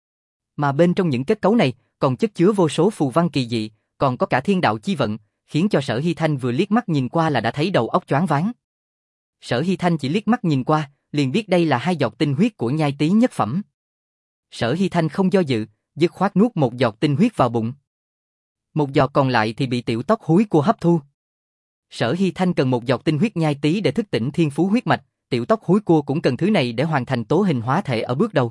Speaker 1: mà bên trong những kết cấu này còn chất chứa vô số phù văn kỳ dị, còn có cả thiên đạo chi vận, khiến cho Sở Hy Thanh vừa liếc mắt nhìn qua là đã thấy đầu óc choáng váng. Sở Hy Thanh chỉ liếc mắt nhìn qua, liền biết đây là hai giọt tinh huyết của nhai tí nhất phẩm. Sở Hy Thanh không do dự, dứt khoát nuốt một giọt tinh huyết vào bụng. Một giọt còn lại thì bị Tiểu Tóc húi cua hấp thu. Sở Hy Thanh cần một giọt tinh huyết nhai tí để thức tỉnh thiên phú huyết mạch, Tiểu Tóc húi cua cũng cần thứ này để hoàn thành tố hình hóa thể ở bước đầu.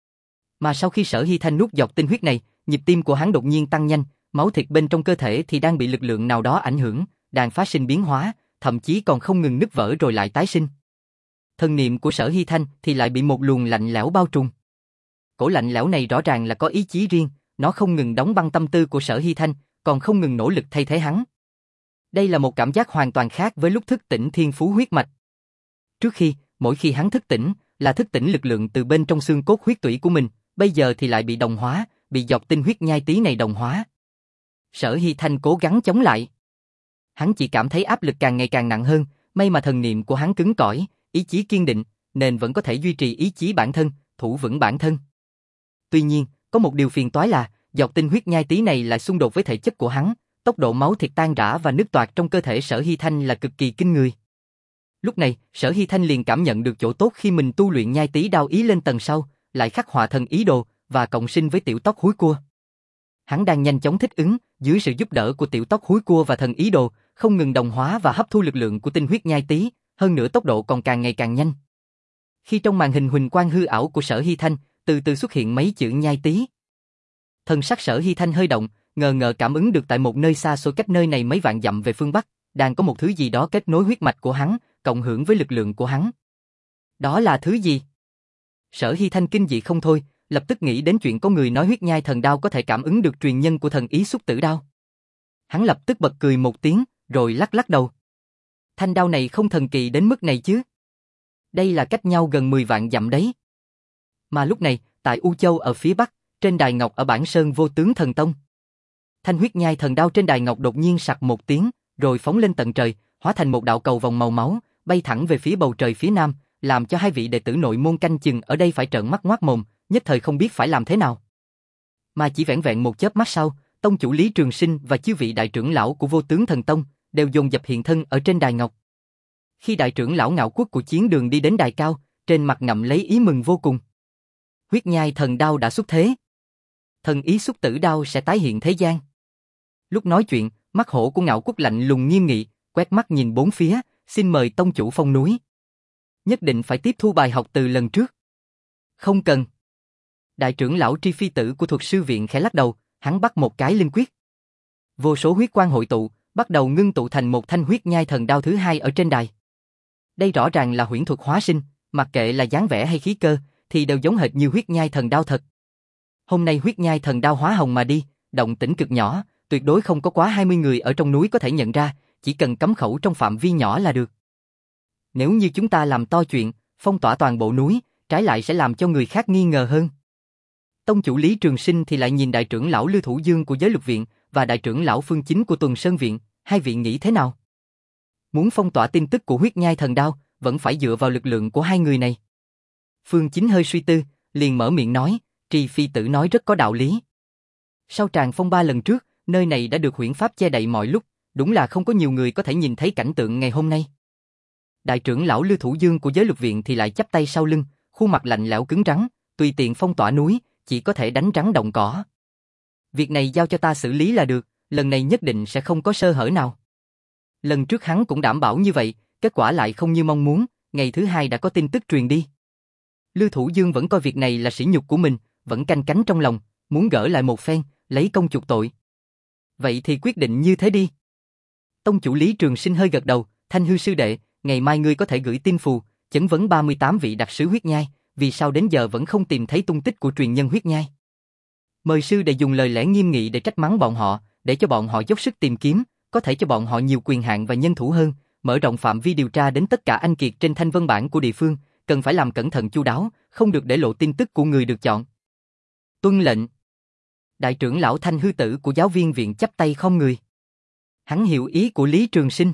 Speaker 1: Mà sau khi Sở Hy Thanh nuốt giọt tinh huyết này, nhịp tim của hắn đột nhiên tăng nhanh, máu thịt bên trong cơ thể thì đang bị lực lượng nào đó ảnh hưởng, đang phát sinh biến hóa, thậm chí còn không ngừng nứt vỡ rồi lại tái sinh. Thân niệm của Sở Hy Thanh thì lại bị một luồng lạnh lẽo bao trùm. Cổ lạnh lẽo này rõ ràng là có ý chí riêng, nó không ngừng đóng băng tâm tư của Sở Hy Thanh, còn không ngừng nỗ lực thay thế hắn. Đây là một cảm giác hoàn toàn khác với lúc thức tỉnh thiên phú huyết mạch. Trước khi, mỗi khi hắn thức tỉnh, là thức tỉnh lực lượng từ bên trong xương cốt huyết tủy của mình, bây giờ thì lại bị đồng hóa, bị giọt tinh huyết nhai tí này đồng hóa. Sở Hy Thanh cố gắng chống lại. Hắn chỉ cảm thấy áp lực càng ngày càng nặng hơn, may mà thần niệm của hắn cứng cỏi, ý chí kiên định, nên vẫn có thể duy trì ý chí bản thân, thủ vững bản thân. Tuy nhiên, có một điều phiền toái là, giọt tinh huyết nhai tí này lại xung đột với thể chất của hắn, tốc độ máu thịt tan rã và nứt toạc trong cơ thể Sở Hy Thanh là cực kỳ kinh người. Lúc này, Sở Hy Thanh liền cảm nhận được chỗ tốt khi mình tu luyện nhai tí đao ý lên tầng sau, lại khắc họa thần ý đồ và cộng sinh với Tiểu Tóc húi cua. Hắn đang nhanh chóng thích ứng, dưới sự giúp đỡ của Tiểu Tóc húi cua và thần ý đồ, không ngừng đồng hóa và hấp thu lực lượng của tinh huyết nhai tí, hơn nữa tốc độ còn càng ngày càng nhanh. Khi trong màn hình huỳnh quang hư ảo của Sở Hy Thanh, từ từ xuất hiện mấy chữ nhai tí. Thân sắc Sở Hy Thanh hơi động, ngờ ngờ cảm ứng được tại một nơi xa xôi cách nơi này mấy vạn dặm về phương Bắc, đang có một thứ gì đó kết nối huyết mạch của hắn, cộng hưởng với lực lượng của hắn. Đó là thứ gì? Sở Hy Thanh kinh dị không thôi, lập tức nghĩ đến chuyện có người nói huyết nhai thần đao có thể cảm ứng được truyền nhân của thần ý xúc tử đao. Hắn lập tức bật cười một tiếng, rồi lắc lắc đầu. Thanh đao này không thần kỳ đến mức này chứ. Đây là cách nhau gần mười vạn dặm đấy. Mà lúc này, tại U Châu ở phía Bắc, trên đài ngọc ở Bản Sơn Vô Tướng Thần Tông. Thanh huyết nhai thần đao trên đài ngọc đột nhiên sặc một tiếng, rồi phóng lên tận trời, hóa thành một đạo cầu vòng màu máu, bay thẳng về phía bầu trời phía nam, làm cho hai vị đệ tử nội môn canh chừng ở đây phải trợn mắt ngoác mồm, nhất thời không biết phải làm thế nào. Mà chỉ vẻn vẹn một chớp mắt sau, tông chủ Lý Trường Sinh và chư vị đại trưởng lão của Vô Tướng Thần Tông đều dồn dập hiện thân ở trên đài ngọc. Khi đại trưởng lão Ngạo Quốc của Chiến Đường đi đến đài cao, trên mặt ngậm lấy ý mừng vô cùng. Huyết nhai thần đao đã xuất thế. Thần ý xúc tử đao sẽ tái hiện thế gian. Lúc nói chuyện, mắt hổ của Ngạo Quốc lạnh lùng nghiêm nghị, quét mắt nhìn bốn phía, xin mời tông chủ phong núi. Nhất định phải tiếp thu bài học từ lần trước. Không cần. Đại trưởng lão Tri Phi Tử của thuật sư viện khẽ lắc đầu, hắn bắt một cái linh quyết. Vô số huyết quang hội tụ, bắt đầu ngưng tụ thành một thanh huyết nhai thần đao thứ hai ở trên đài. Đây rõ ràng là huyễn thuật hóa sinh, mặc kệ là dáng vẻ hay khí cơ, thì đều giống hệt như huyết nhai thần đao thật. Hôm nay huyết nhai thần đao hóa hồng mà đi, động tĩnh cực nhỏ, tuyệt đối không có quá hai mươi người ở trong núi có thể nhận ra, chỉ cần cấm khẩu trong phạm vi nhỏ là được. Nếu như chúng ta làm to chuyện, phong tỏa toàn bộ núi, trái lại sẽ làm cho người khác nghi ngờ hơn. Tông chủ Lý Trường Sinh thì lại nhìn đại trưởng lão Lưu Thủ Dương của Giới Luật Viện và đại trưởng lão Phương Chính của Tuần Sơn Viện, hai vị nghĩ thế nào? Muốn phong tỏa tin tức của huyết nhai thần đao, vẫn phải dựa vào lực lượng của hai người này. Phương Chính hơi suy tư, liền mở miệng nói, Trì Phi Tử nói rất có đạo lý. Sau tràng phong ba lần trước, nơi này đã được huyễn pháp che đậy mọi lúc, đúng là không có nhiều người có thể nhìn thấy cảnh tượng ngày hôm nay. Đại trưởng lão Lưu Thủ Dương của Giới Luật Viện thì lại chắp tay sau lưng, khuôn mặt lạnh lẽo cứng rắn, tùy tiện phong tỏa núi, chỉ có thể đánh rắn động cỏ. Việc này giao cho ta xử lý là được, lần này nhất định sẽ không có sơ hở nào. Lần trước hắn cũng đảm bảo như vậy, kết quả lại không như mong muốn, ngày thứ hai đã có tin tức truyền đi. Lưu Thủ Dương vẫn coi việc này là sỉ nhục của mình, vẫn canh cánh trong lòng, muốn gỡ lại một phen, lấy công chuộc tội. Vậy thì quyết định như thế đi. Tông chủ Lý Trường Sinh hơi gật đầu, Thanh Hư sư đệ, ngày mai ngươi có thể gửi tin phù, chấn vấn ba mươi tám vị đặc sứ huyết nhai, vì sao đến giờ vẫn không tìm thấy tung tích của truyền nhân huyết nhai. Mời sư đệ dùng lời lẽ nghiêm nghị để trách mắng bọn họ, để cho bọn họ dốc sức tìm kiếm, có thể cho bọn họ nhiều quyền hạn và nhân thủ hơn, mở rộng phạm vi điều tra đến tất cả anh kiệt trên thanh vân bản của địa phương, cần phải làm cẩn thận chu đáo, không được để lộ tin tức của người được chọn. Tuân lệnh. Đại trưởng lão Thanh Hư Tử của giáo viên viện chắp tay không người. Hắn hiểu ý của Lý Trường Sinh.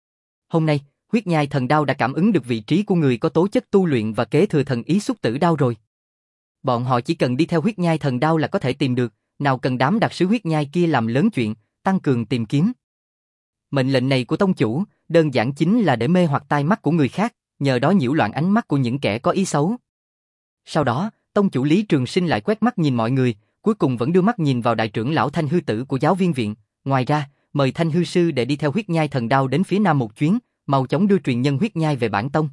Speaker 1: Hôm nay, huyết nhai thần đao đã cảm ứng được vị trí của người có tố chất tu luyện và kế thừa thần ý xúc tử đao rồi. Bọn họ chỉ cần đi theo huyết nhai thần đao là có thể tìm được, nào cần đám đặc sứ huyết nhai kia làm lớn chuyện, tăng cường tìm kiếm. Mệnh lệnh này của tông chủ, đơn giản chính là để mê hoặc tai mắt của người khác, nhờ đó nhiễu loạn ánh mắt của những kẻ có ý xấu. Sau đó, tông chủ Lý Trường Sinh lại quét mắt nhìn mọi người, cuối cùng vẫn đưa mắt nhìn vào đại trưởng lão Thanh Hư Tử của giáo viên viện. Ngoài ra, mời Thanh Hư sư để đi theo huyết nhai thần đao đến phía nam một chuyến, mau chóng đưa truyền nhân huyết nhai về bản tông.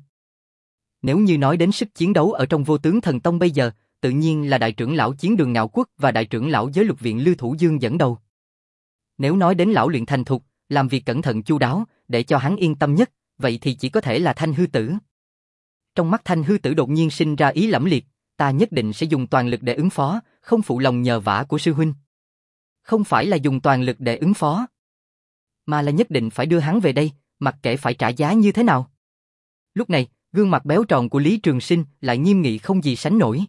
Speaker 1: Nếu như nói đến sức chiến đấu ở trong Vô Tướng Thần Tông bây giờ, tự nhiên là đại trưởng lão Chiến Đường Ngạo Quốc và đại trưởng lão Giới Luật Viện Lưu Thủ Dương dẫn đầu. Nếu nói đến lão luyện thành thục, làm việc cẩn thận chu đáo, để cho hắn yên tâm nhất, vậy thì chỉ có thể là Thanh Hư Tử. Trong mắt Thanh Hư Tử đột nhiên sinh ra ý lẫm liệt, ta nhất định sẽ dùng toàn lực để ứng phó, không phụ lòng nhờ vả của sư huynh. Không phải là dùng toàn lực để ứng phó, mà là nhất định phải đưa hắn về đây, mặc kệ phải trả giá như thế nào. Lúc này, gương mặt béo tròn của Lý Trường Sinh lại nghiêm nghị không gì sánh nổi.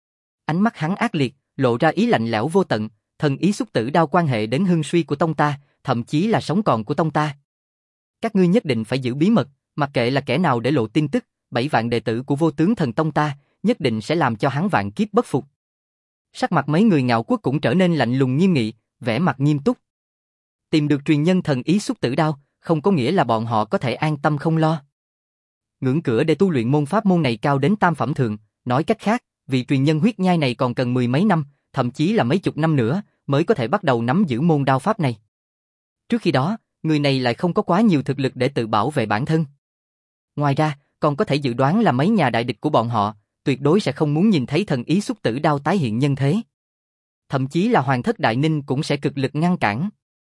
Speaker 1: Ánh mắt hắn ác liệt, lộ ra ý lạnh lẽo vô tận, thần ý xúc tử đao quan hệ đến hưng suy của tông ta, thậm chí là sống còn của tông ta. Các ngươi nhất định phải giữ bí mật, mặc kệ là kẻ nào để lộ tin tức, bảy vạn đệ tử của Vô Tướng Thần Tông ta, nhất định sẽ làm cho hắn vạn kiếp bất phục. Sắc mặt mấy người Ngạo Quốc cũng trở nên lạnh lùng nghiêm nghị, vẻ mặt nghiêm túc. Tìm được truyền nhân thần ý xúc tử đao, không có nghĩa là bọn họ có thể an tâm không lo. Ngưỡng cửa để tu luyện môn pháp môn này cao đến tam phẩm thượng, nói cách khác, vị truyền nhân huyết nhai này còn cần mười mấy năm, thậm chí là mấy chục năm nữa, mới có thể bắt đầu nắm giữ môn đao pháp này. Trước khi đó, người này lại không có quá nhiều thực lực để tự bảo vệ bản thân. Ngoài ra, còn có thể dự đoán là mấy nhà đại địch của bọn họ, tuyệt đối sẽ không muốn nhìn thấy thần ý xúc tử đao tái hiện nhân thế. Thậm chí là Hoàng thất Đại Ninh cũng sẽ cực lực ngăn cản.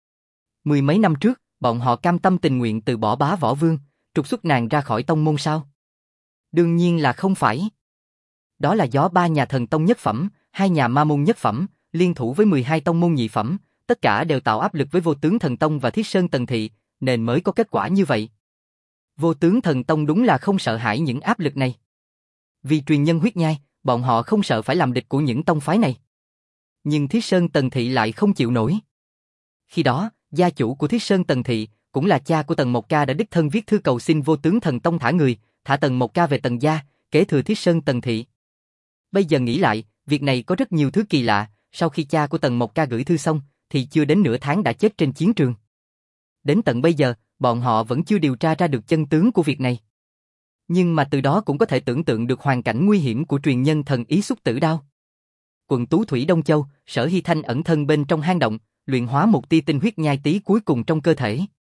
Speaker 1: Mười mấy năm trước, bọn họ cam tâm tình nguyện từ bỏ Bá Võ Vương, trục xuất nàng ra khỏi tông môn sao? Đương nhiên là không phải. Đó là do ba nhà thần tông nhất phẩm, hai nhà ma môn nhất phẩm, liên thủ với mười hai tông môn nhị phẩm, tất cả đều tạo áp lực với Vô Tướng Thần Tông và Thiết Sơn Tần Thị, nên mới có kết quả như vậy. Vô Tướng Thần Tông đúng là không sợ hãi những áp lực này. Vì truyền nhân huyết nhai, bọn họ không sợ phải làm địch của những tông phái này. Nhưng Thiết Sơn Tần Thị lại không chịu nổi. Khi đó, gia chủ của Thiết Sơn Tần Thị, cũng là cha của Tần Mộc Ca đã đích thân viết thư cầu xin Vô Tướng Thần Tông thả người, thả Tần Mộc Ca về Tần gia, kế thừa Thiết Sơn Tần Thị. Bây giờ nghĩ lại, việc này có rất nhiều thứ kỳ lạ, sau khi cha của Tần Mộc Ca gửi thư xong, thì chưa đến nửa tháng đã chết trên chiến trường. Đến tận bây giờ, bọn họ vẫn chưa điều tra ra được chân tướng của việc này. Nhưng mà từ đó cũng có thể tưởng tượng được hoàn cảnh nguy hiểm của truyền nhân thần ý xúc tử đao. Quận Tú Thủy Đông Châu, Sở Hy Thanh ẩn thân bên trong hang động, luyện hóa một tia tinh huyết nhai tí cuối cùng trong cơ thể.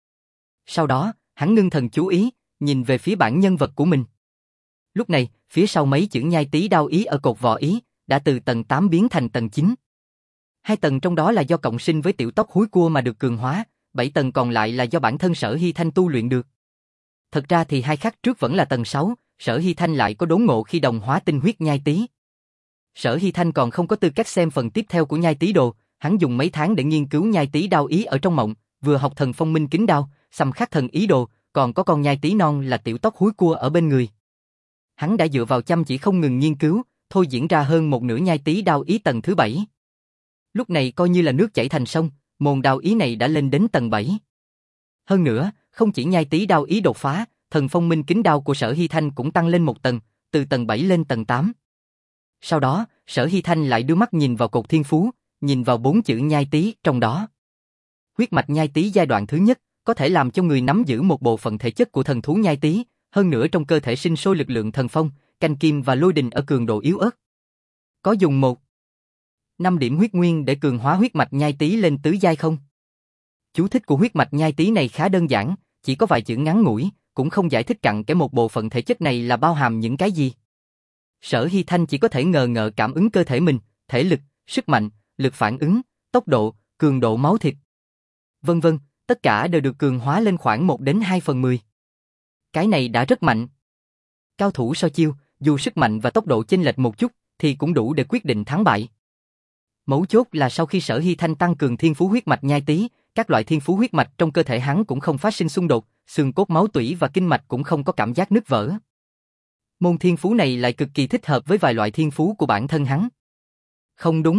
Speaker 1: Sau đó, hắn ngưng thần chú ý, nhìn về phía bản nhân vật của mình. Lúc này, phía sau mấy chữ nhai tí đao ý ở cột vỏ ý, đã từ tầng tám biến thành tầng chín. Hai tầng trong đó là do cộng sinh với tiểu tóc húi cua mà được cường hóa, bảy tầng còn lại là do bản thân Sở Hy Thanh tu luyện được. Thật ra thì hai khắc trước vẫn là tầng sáu, Sở Hy Thanh lại có đốn ngộ khi đồng hóa tinh huyết nhai tí. Sở Hy Thanh còn không có tư cách xem phần tiếp theo của nhai tí đồ, hắn dùng mấy tháng để nghiên cứu nhai tí đao ý ở trong mộng, vừa học thần phong minh kính đao, xăm khắc thần ý đồ, còn có con nhai tí non là tiểu tóc húi cua ở bên người. Hắn đã dựa vào chăm chỉ không ngừng nghiên cứu, thôi diễn ra hơn một nửa nhai tí đao ý tầng thứ bảy. Lúc này coi như là nước chảy thành sông, môn đao ý này đã lên đến tầng bảy. Hơn nữa, không chỉ nhai tí đao ý đột phá, thần phong minh kính đao của Sở Hy Thanh cũng tăng lên một tầng, từ tầng bảy lên tầng tám. Sau đó, Sở Hy Thanh lại đưa mắt nhìn vào cột thiên phú, nhìn vào bốn chữ nhai tí trong đó. Huyết mạch nhai tí giai đoạn thứ nhất, có thể làm cho người nắm giữ một bộ phận thể chất của thần thú nhai tí, hơn nữa trong cơ thể sinh sôi lực lượng thần phong, canh kim và lôi đình ở cường độ yếu ớt. Có dùng một năm điểm huyết nguyên để cường hóa huyết mạch nhai tí lên tứ giai không? Chú thích của huyết mạch nhai tí này khá đơn giản, chỉ có vài chữ ngắn ngủi, cũng không giải thích cặn kẽ một bộ phận thể chất này là bao hàm những cái gì. Sở Hy Thanh chỉ có thể ngờ ngợ cảm ứng cơ thể mình, thể lực, sức mạnh, lực phản ứng, tốc độ, cường độ máu thịt, vân vân, tất cả đều được cường hóa lên khoảng một đến hai phần mười. Cái này đã rất mạnh. Cao thủ so chiêu, dù sức mạnh và tốc độ chênh lệch một chút, thì cũng đủ để quyết định thắng bại. Mấu chốt là sau khi Sở Hy Thanh tăng cường thiên phú huyết mạch nhai tí, các loại thiên phú huyết mạch trong cơ thể hắn cũng không phát sinh xung đột, xương cốt máu tủy và kinh mạch cũng không có cảm giác nứt vỡ. Môn thiên phú này lại cực kỳ thích hợp với vài loại thiên phú của bản thân hắn. Không đúng.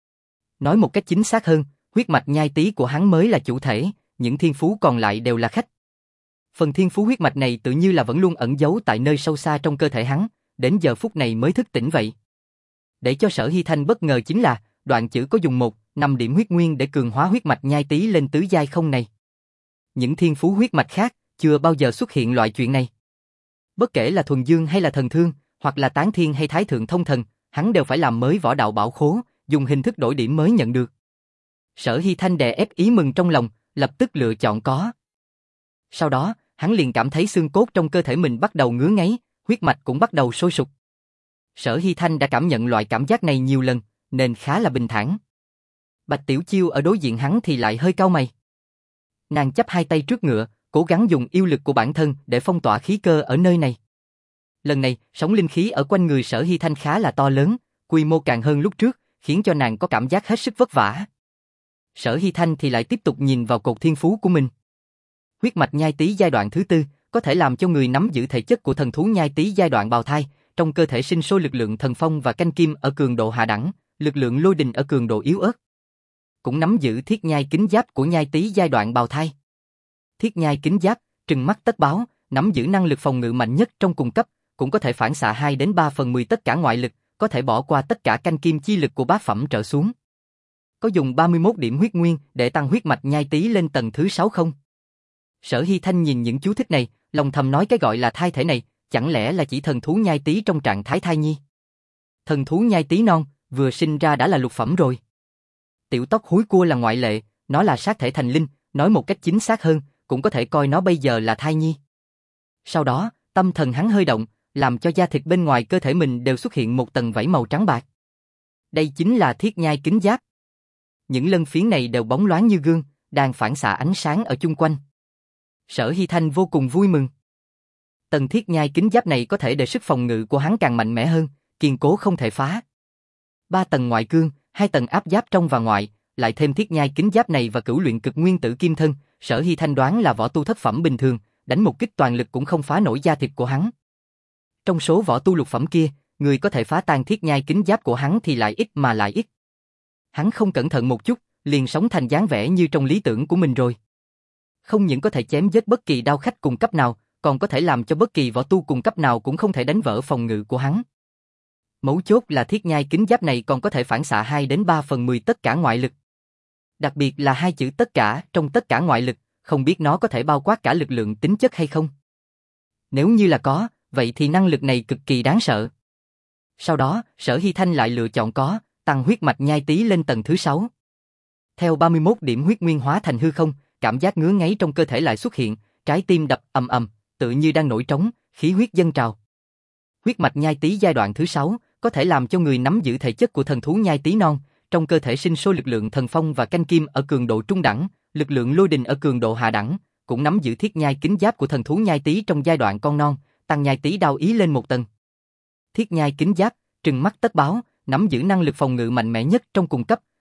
Speaker 1: Nói một cách chính xác hơn, huyết mạch nhai tí của hắn mới là chủ thể, những thiên phú còn lại đều là khách. Phần thiên phú huyết mạch này tự như là vẫn luôn ẩn giấu tại nơi sâu xa trong cơ thể hắn, đến giờ phút này mới thức tỉnh vậy. Để cho Sở Hy Thanh bất ngờ chính là, đoạn chữ có dùng một, năm điểm huyết nguyên để cường hóa huyết mạch nhai tí lên tứ giai không này. Những thiên phú huyết mạch khác, chưa bao giờ xuất hiện loại chuyện này. Bất kể là thuần dương hay là thần thương, hoặc là tán thiên hay thái thượng thông thần, hắn đều phải làm mới võ đạo bảo khố, dùng hình thức đổi điểm mới nhận được. Sở Hy Thanh đè ép ý mừng trong lòng, lập tức lựa chọn có. Sau đó, hắn liền cảm thấy xương cốt trong cơ thể mình bắt đầu ngứa ngáy, huyết mạch cũng bắt đầu sôi sục. Sở Hy Thanh đã cảm nhận loại cảm giác này nhiều lần, nên khá là bình thản. Bạch Tiểu Chiêu ở đối diện hắn thì lại hơi cau mày. Nàng chắp hai tay trước ngựa, cố gắng dùng yêu lực của bản thân để phong tỏa khí cơ ở nơi này. Lần này, sóng linh khí ở quanh người Sở Hy Thanh khá là to lớn, quy mô càng hơn lúc trước, khiến cho nàng có cảm giác hết sức vất vả. Sở Hy Thanh thì lại tiếp tục nhìn vào cột thiên phú của mình. Huyết mạch nhai tí giai đoạn thứ tư, có thể làm cho người nắm giữ thể chất của thần thú nhai tí giai đoạn bào thai, trong cơ thể sinh sôi lực lượng thần phong và canh kim ở cường độ hạ đẳng, lực lượng lôi đình ở cường độ yếu ớt. Cũng nắm giữ thiết nhai kính giáp của nhai tí giai đoạn bào thai. Thiết nhai kính giáp, trừng mắt tất báo, nắm giữ năng lực phòng ngự mạnh nhất trong cùng cấp, cũng có thể phản xạ hai đến ba phần mười tất cả ngoại lực, có thể bỏ qua tất cả canh kim chi lực của bát phẩm trở xuống. Có dùng ba mươi mốt điểm huyết nguyên để tăng huyết mạch nhai tí lên tầng thứ sáu không? Sở Hy Thanh nhìn những chú thích này, lòng thầm nói cái gọi là thai thể này, chẳng lẽ là chỉ thần thú nhai tí trong trạng thái thai nhi? Thần thú nhai tí non, vừa sinh ra đã là lục phẩm rồi. Tiểu tóc húi cua là ngoại lệ, nó là sát thể thành linh, nói một cách chính xác hơn, cũng có thể coi nó bây giờ là thai nhi. Sau đó, tâm thần hắn hơi động, làm cho da thịt bên ngoài cơ thể mình đều xuất hiện một tầng vảy màu trắng bạc. Đây chính là thiết nhai kính giáp. Những lân phiến này đều bóng loáng như gương, đang phản xạ ánh sáng ở chung quanh. Sở Hy Thanh vô cùng vui mừng. Tầng thiết nhai kính giáp này có thể để sức phòng ngự của hắn càng mạnh mẽ hơn, kiên cố không thể phá. Ba tầng ngoại cương, hai tầng áp giáp trong và ngoài, lại thêm thiết nhai kính giáp này và cửu luyện cực nguyên tử kim thân, Sở Hy Thanh đoán là võ tu thất phẩm bình thường, đánh một kích toàn lực cũng không phá nổi da thịt của hắn. Trong số võ tu lục phẩm kia, người có thể phá tan thiết nhai kính giáp của hắn thì lại ít mà lại ít. Hắn không cẩn thận một chút, liền sống thành dáng vẻ như trong lý tưởng của mình rồi. Không những có thể chém giết bất kỳ đao khách cùng cấp nào, còn có thể làm cho bất kỳ võ tu cùng cấp nào cũng không thể đánh vỡ phòng ngự của hắn. Mấu chốt là thiết nhai kính giáp này còn có thể phản xạ hai đến ba phần mười tất cả ngoại lực. Đặc biệt là hai chữ tất cả trong tất cả ngoại lực, không biết nó có thể bao quát cả lực lượng tính chất hay không. Nếu như là có, vậy thì năng lực này cực kỳ đáng sợ. Sau đó, Sở Hy Thanh lại lựa chọn có, tăng huyết mạch nhai tí lên tầng thứ sáu. Theo ba mươi mốt điểm huyết nguyên hóa thành hư không, cảm giác ngứa ngáy trong cơ thể lại xuất hiện, trái tim đập ầm ầm, tự như đang nổi trống, khí huyết dâng trào. Huyết mạch nhai tí giai đoạn thứ sáu, có thể làm cho người nắm giữ thể chất của thần thú nhai tí non, trong cơ thể sinh sôi lực lượng thần phong và canh kim ở cường độ trung đẳng, lực lượng lôi đình ở cường độ hạ đẳng, cũng nắm giữ thiết nhai kính giáp của thần thú nhai tí trong giai đoạn con non, tăng nhai tí đao ý lên một tầng. Thiết nhai kính giáp, trừng mắt tất báo, nắm giữ năng lực phòng ngự mạnh mẽ nhất trong cùng cấp,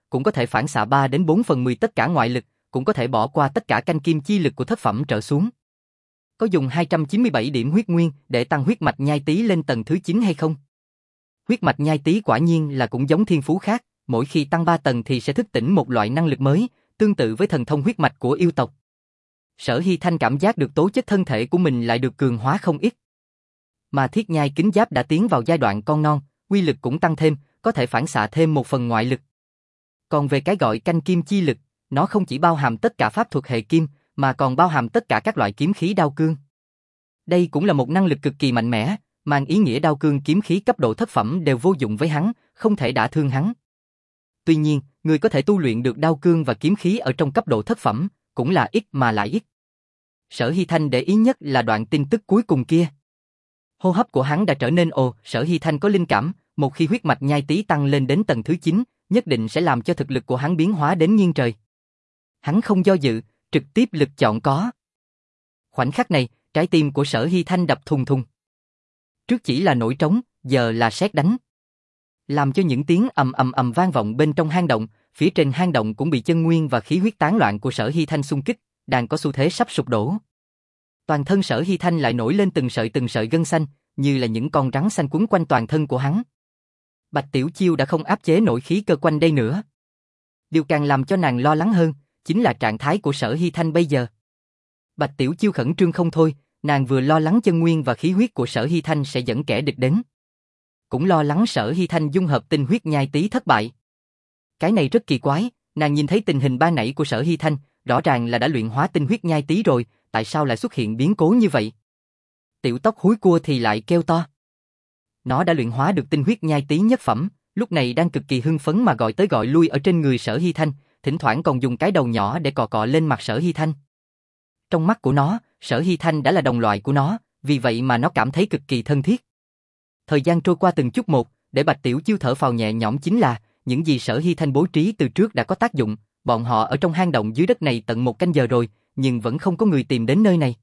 Speaker 1: cũng có thể phản xạ ba đến bốn phần mười tất cả ngoại lực, cũng có thể bỏ qua tất cả canh kim chi lực của thất phẩm trở xuống. Có dùng hai trăm chín mươi bảy điểm huyết nguyên để tăng huyết mạch nhai tí lên tầng thứ chín hay không? Huyết mạch nhai tí quả nhiên là cũng giống thiên phú khác, mỗi khi tăng ba tầng thì sẽ thức tỉnh một loại năng lực mới, tương tự với thần thông huyết mạch của yêu tộc. Sở Hy Thanh cảm giác được tố chất thân thể của mình lại được cường hóa không ít. Mà thiết nhai kính giáp đã tiến vào giai đoạn con non, uy lực cũng tăng thêm, có thể phản xạ thêm một phần ngoại lực. Còn về cái gọi canh kim chi lực, nó không chỉ bao hàm tất cả pháp thuật hệ kim, mà còn bao hàm tất cả các loại kiếm khí đao cương. Đây cũng là một năng lực cực kỳ mạnh mẽ, mang ý nghĩa đao cương kiếm khí cấp độ thất phẩm đều vô dụng với hắn, không thể đả thương hắn. Tuy nhiên, người có thể tu luyện được đao cương và kiếm khí ở trong cấp độ thất phẩm, cũng là ít mà lại ít. Sở Hy Thanh để ý nhất là đoạn tin tức cuối cùng kia. Hô hấp của hắn đã trở nên ồ, Sở Hy Thanh có linh cảm, một khi huyết mạch nhai tí tăng lên đến tầng thứ chín, nhất định sẽ làm cho thực lực của hắn biến hóa đến nghiêng trời. Hắn không do dự, trực tiếp lực chọn có. Khoảnh khắc này, trái tim của Sở Hy Thanh đập thùng thùng. Trước chỉ là nổi trống, giờ là sét đánh. Làm cho những tiếng ầm ầm ầm vang vọng bên trong hang động, phía trên hang động cũng bị chân nguyên và khí huyết tán loạn của Sở Hy Thanh xung kích, đang có xu thế sắp sụp đổ. Toàn thân Sở Hy Thanh lại nổi lên từng sợi từng sợi gân xanh, như là những con rắn xanh quấn quanh toàn thân của hắn. Bạch Tiểu Chiêu đã không áp chế nổi khí cơ quanh đây nữa. Điều càng làm cho nàng lo lắng hơn, chính là trạng thái của Sở Hy Thanh bây giờ. Bạch Tiểu Chiêu khẩn trương không thôi, nàng vừa lo lắng chân nguyên và khí huyết của Sở Hy Thanh sẽ dẫn kẻ địch đến. Cũng lo lắng Sở Hy Thanh dung hợp tinh huyết nhai tí thất bại. Cái này rất kỳ quái, nàng nhìn thấy tình hình ban nãy của Sở Hy Thanh, rõ ràng là đã luyện hóa tinh huyết nhai tí rồi, tại sao lại xuất hiện biến cố như vậy? Tiểu Tóc húi cua thì lại kêu to. Nó đã luyện hóa được tinh huyết nhai tí nhất phẩm, lúc này đang cực kỳ hưng phấn mà gọi tới gọi lui ở trên người Sở Hy Thanh, thỉnh thoảng còn dùng cái đầu nhỏ để cọ cọ lên mặt Sở Hy Thanh. Trong mắt của nó, Sở Hy Thanh đã là đồng loại của nó, vì vậy mà nó cảm thấy cực kỳ thân thiết. Thời gian trôi qua từng chút một, để Bạch Tiểu Chiêu thở phào nhẹ nhõm chính là, những gì Sở Hy Thanh bố trí từ trước đã có tác dụng, bọn họ ở trong hang động dưới đất này tận một canh giờ rồi, nhưng vẫn không có người tìm đến nơi này.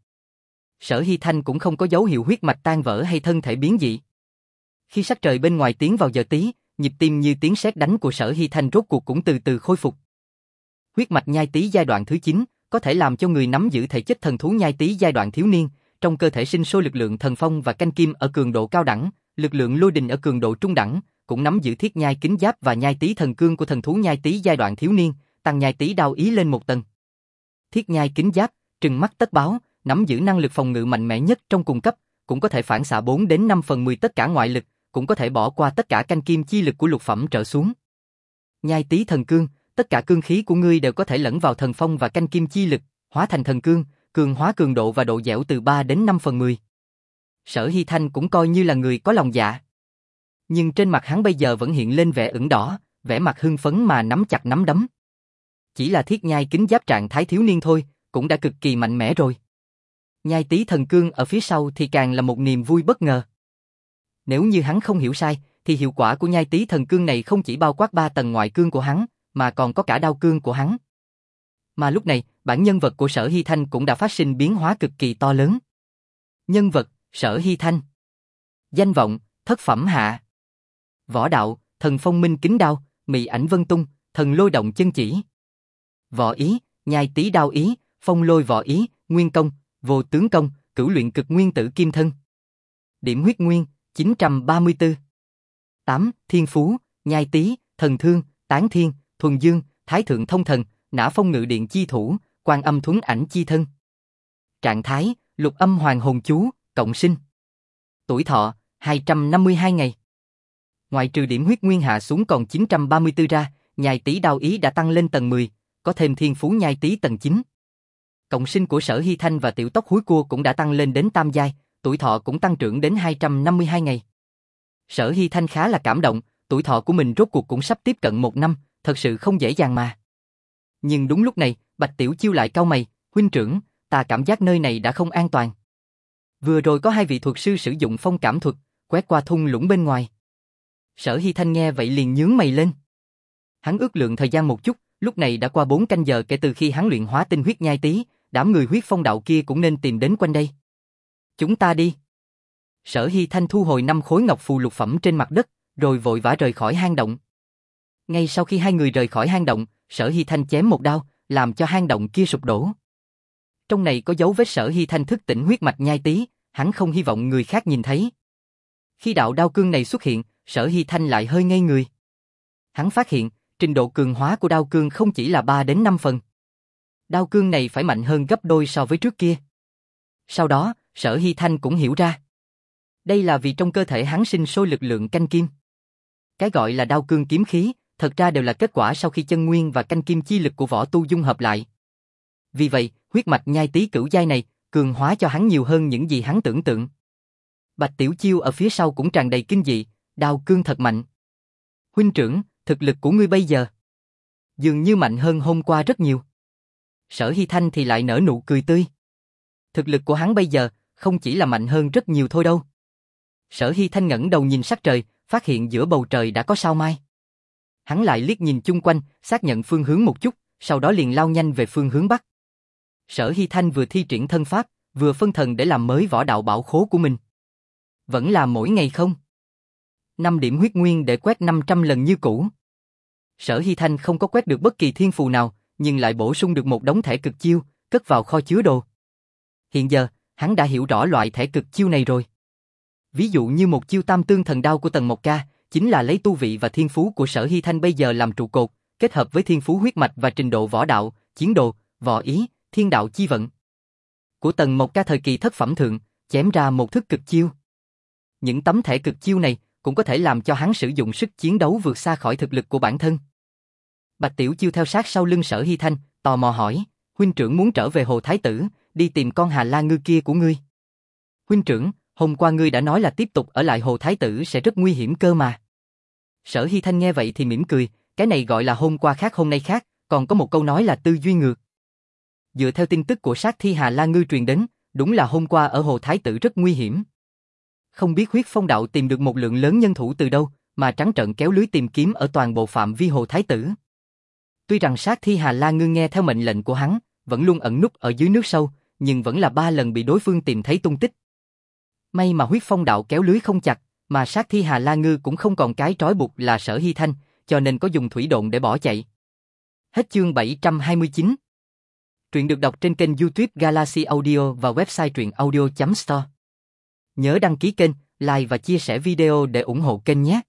Speaker 1: Sở Hy Thanh cũng không có dấu hiệu huyết mạch tan vỡ hay thân thể biến dị. Khi sắc trời bên ngoài tiến vào giờ tí, nhịp tim như tiếng sét đánh của Sở Hy Thanh rốt cuộc cũng từ từ khôi phục. Huyết mạch nhai tí giai đoạn thứ chín, có thể làm cho người nắm giữ thể chất thần thú nhai tí giai đoạn thiếu niên, trong cơ thể sinh sôi lực lượng thần phong và canh kim ở cường độ cao đẳng, lực lượng lôi đình ở cường độ trung đẳng, cũng nắm giữ thiết nhai kính giáp và nhai tí thần cương của thần thú nhai tí giai đoạn thiếu niên, tăng nhai tí đao ý lên một tầng. Thiết nhai kính giáp, trừng mắt tất báo, nắm giữ năng lực phòng ngự mạnh mẽ nhất trong cùng cấp, cũng có thể phản xạ bốn đến năm phần mười tất cả ngoại lực, cũng có thể bỏ qua tất cả canh kim chi lực của lục phẩm trở xuống. Nhai tí thần cương, tất cả cương khí của ngươi đều có thể lẫn vào thần phong và canh kim chi lực, hóa thành thần cương, cường hóa cường độ và độ dẻo từ ba đến năm phần mười. Sở Hy Thanh cũng coi như là người có lòng dạ. Nhưng trên mặt hắn bây giờ vẫn hiện lên vẻ ửng đỏ, vẻ mặt hưng phấn mà nắm chặt nắm đấm. Chỉ là thiết nhai kính giáp trạng thái thiếu niên thôi, cũng đã cực kỳ mạnh mẽ rồi. Nhai tí thần cương ở phía sau thì càng là một niềm vui bất ngờ. Nếu như hắn không hiểu sai, thì hiệu quả của nhai tí thần cương này không chỉ bao quát ba tầng ngoại cương của hắn, mà còn có cả đao cương của hắn. Mà lúc này, bản nhân vật của Sở Hy Thanh cũng đã phát sinh biến hóa cực kỳ to lớn. Nhân vật, Sở Hy Thanh. Danh vọng, thất phẩm hạ. Võ đạo, thần phong minh kính đao, mị ảnh vân tung, thần lôi động chân chỉ. Võ ý, nhai tí đao ý, phong lôi võ ý, nguyên công, vô tướng công, cửu luyện cực nguyên tử kim thân. Điểm huyết nguyên, chín trăm ba mươi tư. tám. Thiên phú, nhai tí, thần thương, tán thiên, thuần dương, thái thượng thông thần, nã phong ngự điện chi thủ, quan âm thuấn ảnh chi thân. Trạng thái, lục âm hoàng hồn chú, cộng sinh. Tuổi thọ, hai trăm năm mươi hai ngày. Ngoài trừ điểm huyết nguyên hạ xuống còn chín trăm ba mươi tư ra, nhai tí đao ý đã tăng lên tầng mười, có thêm thiên phú nhai tí tầng chín. Cộng sinh của Sở Hy Thanh và Tiểu Tóc húi cua cũng đã tăng lên đến tam giai, tuổi thọ cũng tăng trưởng đến hai trăm năm mươi hai ngày. Sở Hy Thanh khá là cảm động, tuổi thọ của mình rốt cuộc cũng sắp tiếp cận một năm, thật sự không dễ dàng mà. Nhưng đúng lúc này, Bạch Tiểu Chiêu lại cau mày, huynh trưởng, ta cảm giác nơi này đã không an toàn. Vừa rồi có hai vị thuật sư sử dụng phong cảm thuật, quét qua thung lũng bên ngoài. Sở Hy Thanh nghe vậy liền nhướng mày lên. Hắn ước lượng thời gian một chút, lúc này đã qua bốn canh giờ kể từ khi hắn luyện hóa tinh huyết nhai tí, đám người huyết phong đạo kia cũng nên tìm đến quanh đây. Chúng ta đi. Sở Hy Thanh thu hồi năm khối ngọc phù lục phẩm trên mặt đất, rồi vội vã rời khỏi hang động. Ngay sau khi hai người rời khỏi hang động, Sở Hy Thanh chém một đao, làm cho hang động kia sụp đổ. Trong này có dấu vết Sở Hy Thanh thức tỉnh huyết mạch nhai tí, hắn không hy vọng người khác nhìn thấy. Khi đạo đao cương này xuất hiện, Sở Hy Thanh lại hơi ngây người. Hắn phát hiện, trình độ cường hóa của đao cương không chỉ là ba đến năm phần. Đao cương này phải mạnh hơn gấp đôi so với trước kia. Sau đó, Sở Hy Thanh cũng hiểu ra. Đây là vì trong cơ thể hắn sinh sôi lực lượng canh kim. Cái gọi là đao cương kiếm khí, thật ra đều là kết quả sau khi chân nguyên và canh kim chi lực của võ tu dung hợp lại. Vì vậy, huyết mạch nhai tí cửu giai này, cường hóa cho hắn nhiều hơn những gì hắn tưởng tượng. Bạch Tiểu Chiêu ở phía sau cũng tràn đầy kinh dị, đao cương thật mạnh. Huynh trưởng, thực lực của ngươi bây giờ dường như mạnh hơn hôm qua rất nhiều. Sở Hy Thanh thì lại nở nụ cười tươi. Thực lực của hắn bây giờ không chỉ là mạnh hơn rất nhiều thôi đâu. Sở Hy Thanh ngẩng đầu nhìn sắc trời, phát hiện giữa bầu trời đã có sao mai. Hắn lại liếc nhìn chung quanh, xác nhận phương hướng một chút, sau đó liền lao nhanh về phương hướng bắc. Sở Hy Thanh vừa thi triển thân pháp, vừa phân thần để làm mới võ đạo bảo khố của mình. Vẫn là mỗi ngày không? năm điểm huyết nguyên để quét năm trăm lần như cũ. Sở Hy Thanh không có quét được bất kỳ thiên phù nào, nhưng lại bổ sung được một đống thẻ cực chiêu, cất vào kho chứa đồ. Hiện giờ, hắn đã hiểu rõ loại thẻ cực chiêu này rồi. Ví dụ như một chiêu tam tương thần đao của Tần Mộc Ca, chính là lấy tu vị và thiên phú của Sở Hy Thanh bây giờ làm trụ cột, kết hợp với thiên phú huyết mạch và trình độ võ đạo, chiến đồ, võ ý, thiên đạo chi vận. Của Tần Mộc Ca thời kỳ thất phẩm thượng, chém ra một thức cực chiêu. Những tấm thẻ cực chiêu này cũng có thể làm cho hắn sử dụng sức chiến đấu vượt xa khỏi thực lực của bản thân. Bạch Tiểu Chiêu theo sát sau lưng Sở Hy Thanh, tò mò hỏi, huynh trưởng muốn trở về Hồ Thái Tử, đi tìm con Hà La Ngư kia của ngươi. Huynh trưởng, hôm qua ngươi đã nói là tiếp tục ở lại Hồ Thái Tử sẽ rất nguy hiểm cơ mà. Sở Hy Thanh nghe vậy thì mỉm cười, cái này gọi là hôm qua khác hôm nay khác, còn có một câu nói là tư duy ngược. Dựa theo tin tức của sát thi Hà La Ngư truyền đến, đúng là hôm qua ở Hồ Thái Tử rất nguy hiểm. Không biết Huyết Phong đạo tìm được một lượng lớn nhân thủ từ đâu, mà trắng trợn kéo lưới tìm kiếm ở toàn bộ phạm vi Hồ Thái Tử. Tuy rằng sát thi Hà La Ngư nghe theo mệnh lệnh của hắn, vẫn luôn ẩn núp ở dưới nước sâu, nhưng vẫn là ba lần bị đối phương tìm thấy tung tích. May mà Huyết Phong đạo kéo lưới không chặt, mà sát thi Hà La Ngư cũng không còn cái trói buộc là Sở Hy Thanh, cho nên có dùng thủy độn để bỏ chạy. Hết chương bảy trăm hai mươi chín. Truyện được đọc trên kênh YouTube Galaxy Audio và website truyện audio chấm store. Nhớ đăng ký kênh, like và chia sẻ video để ủng hộ kênh nhé.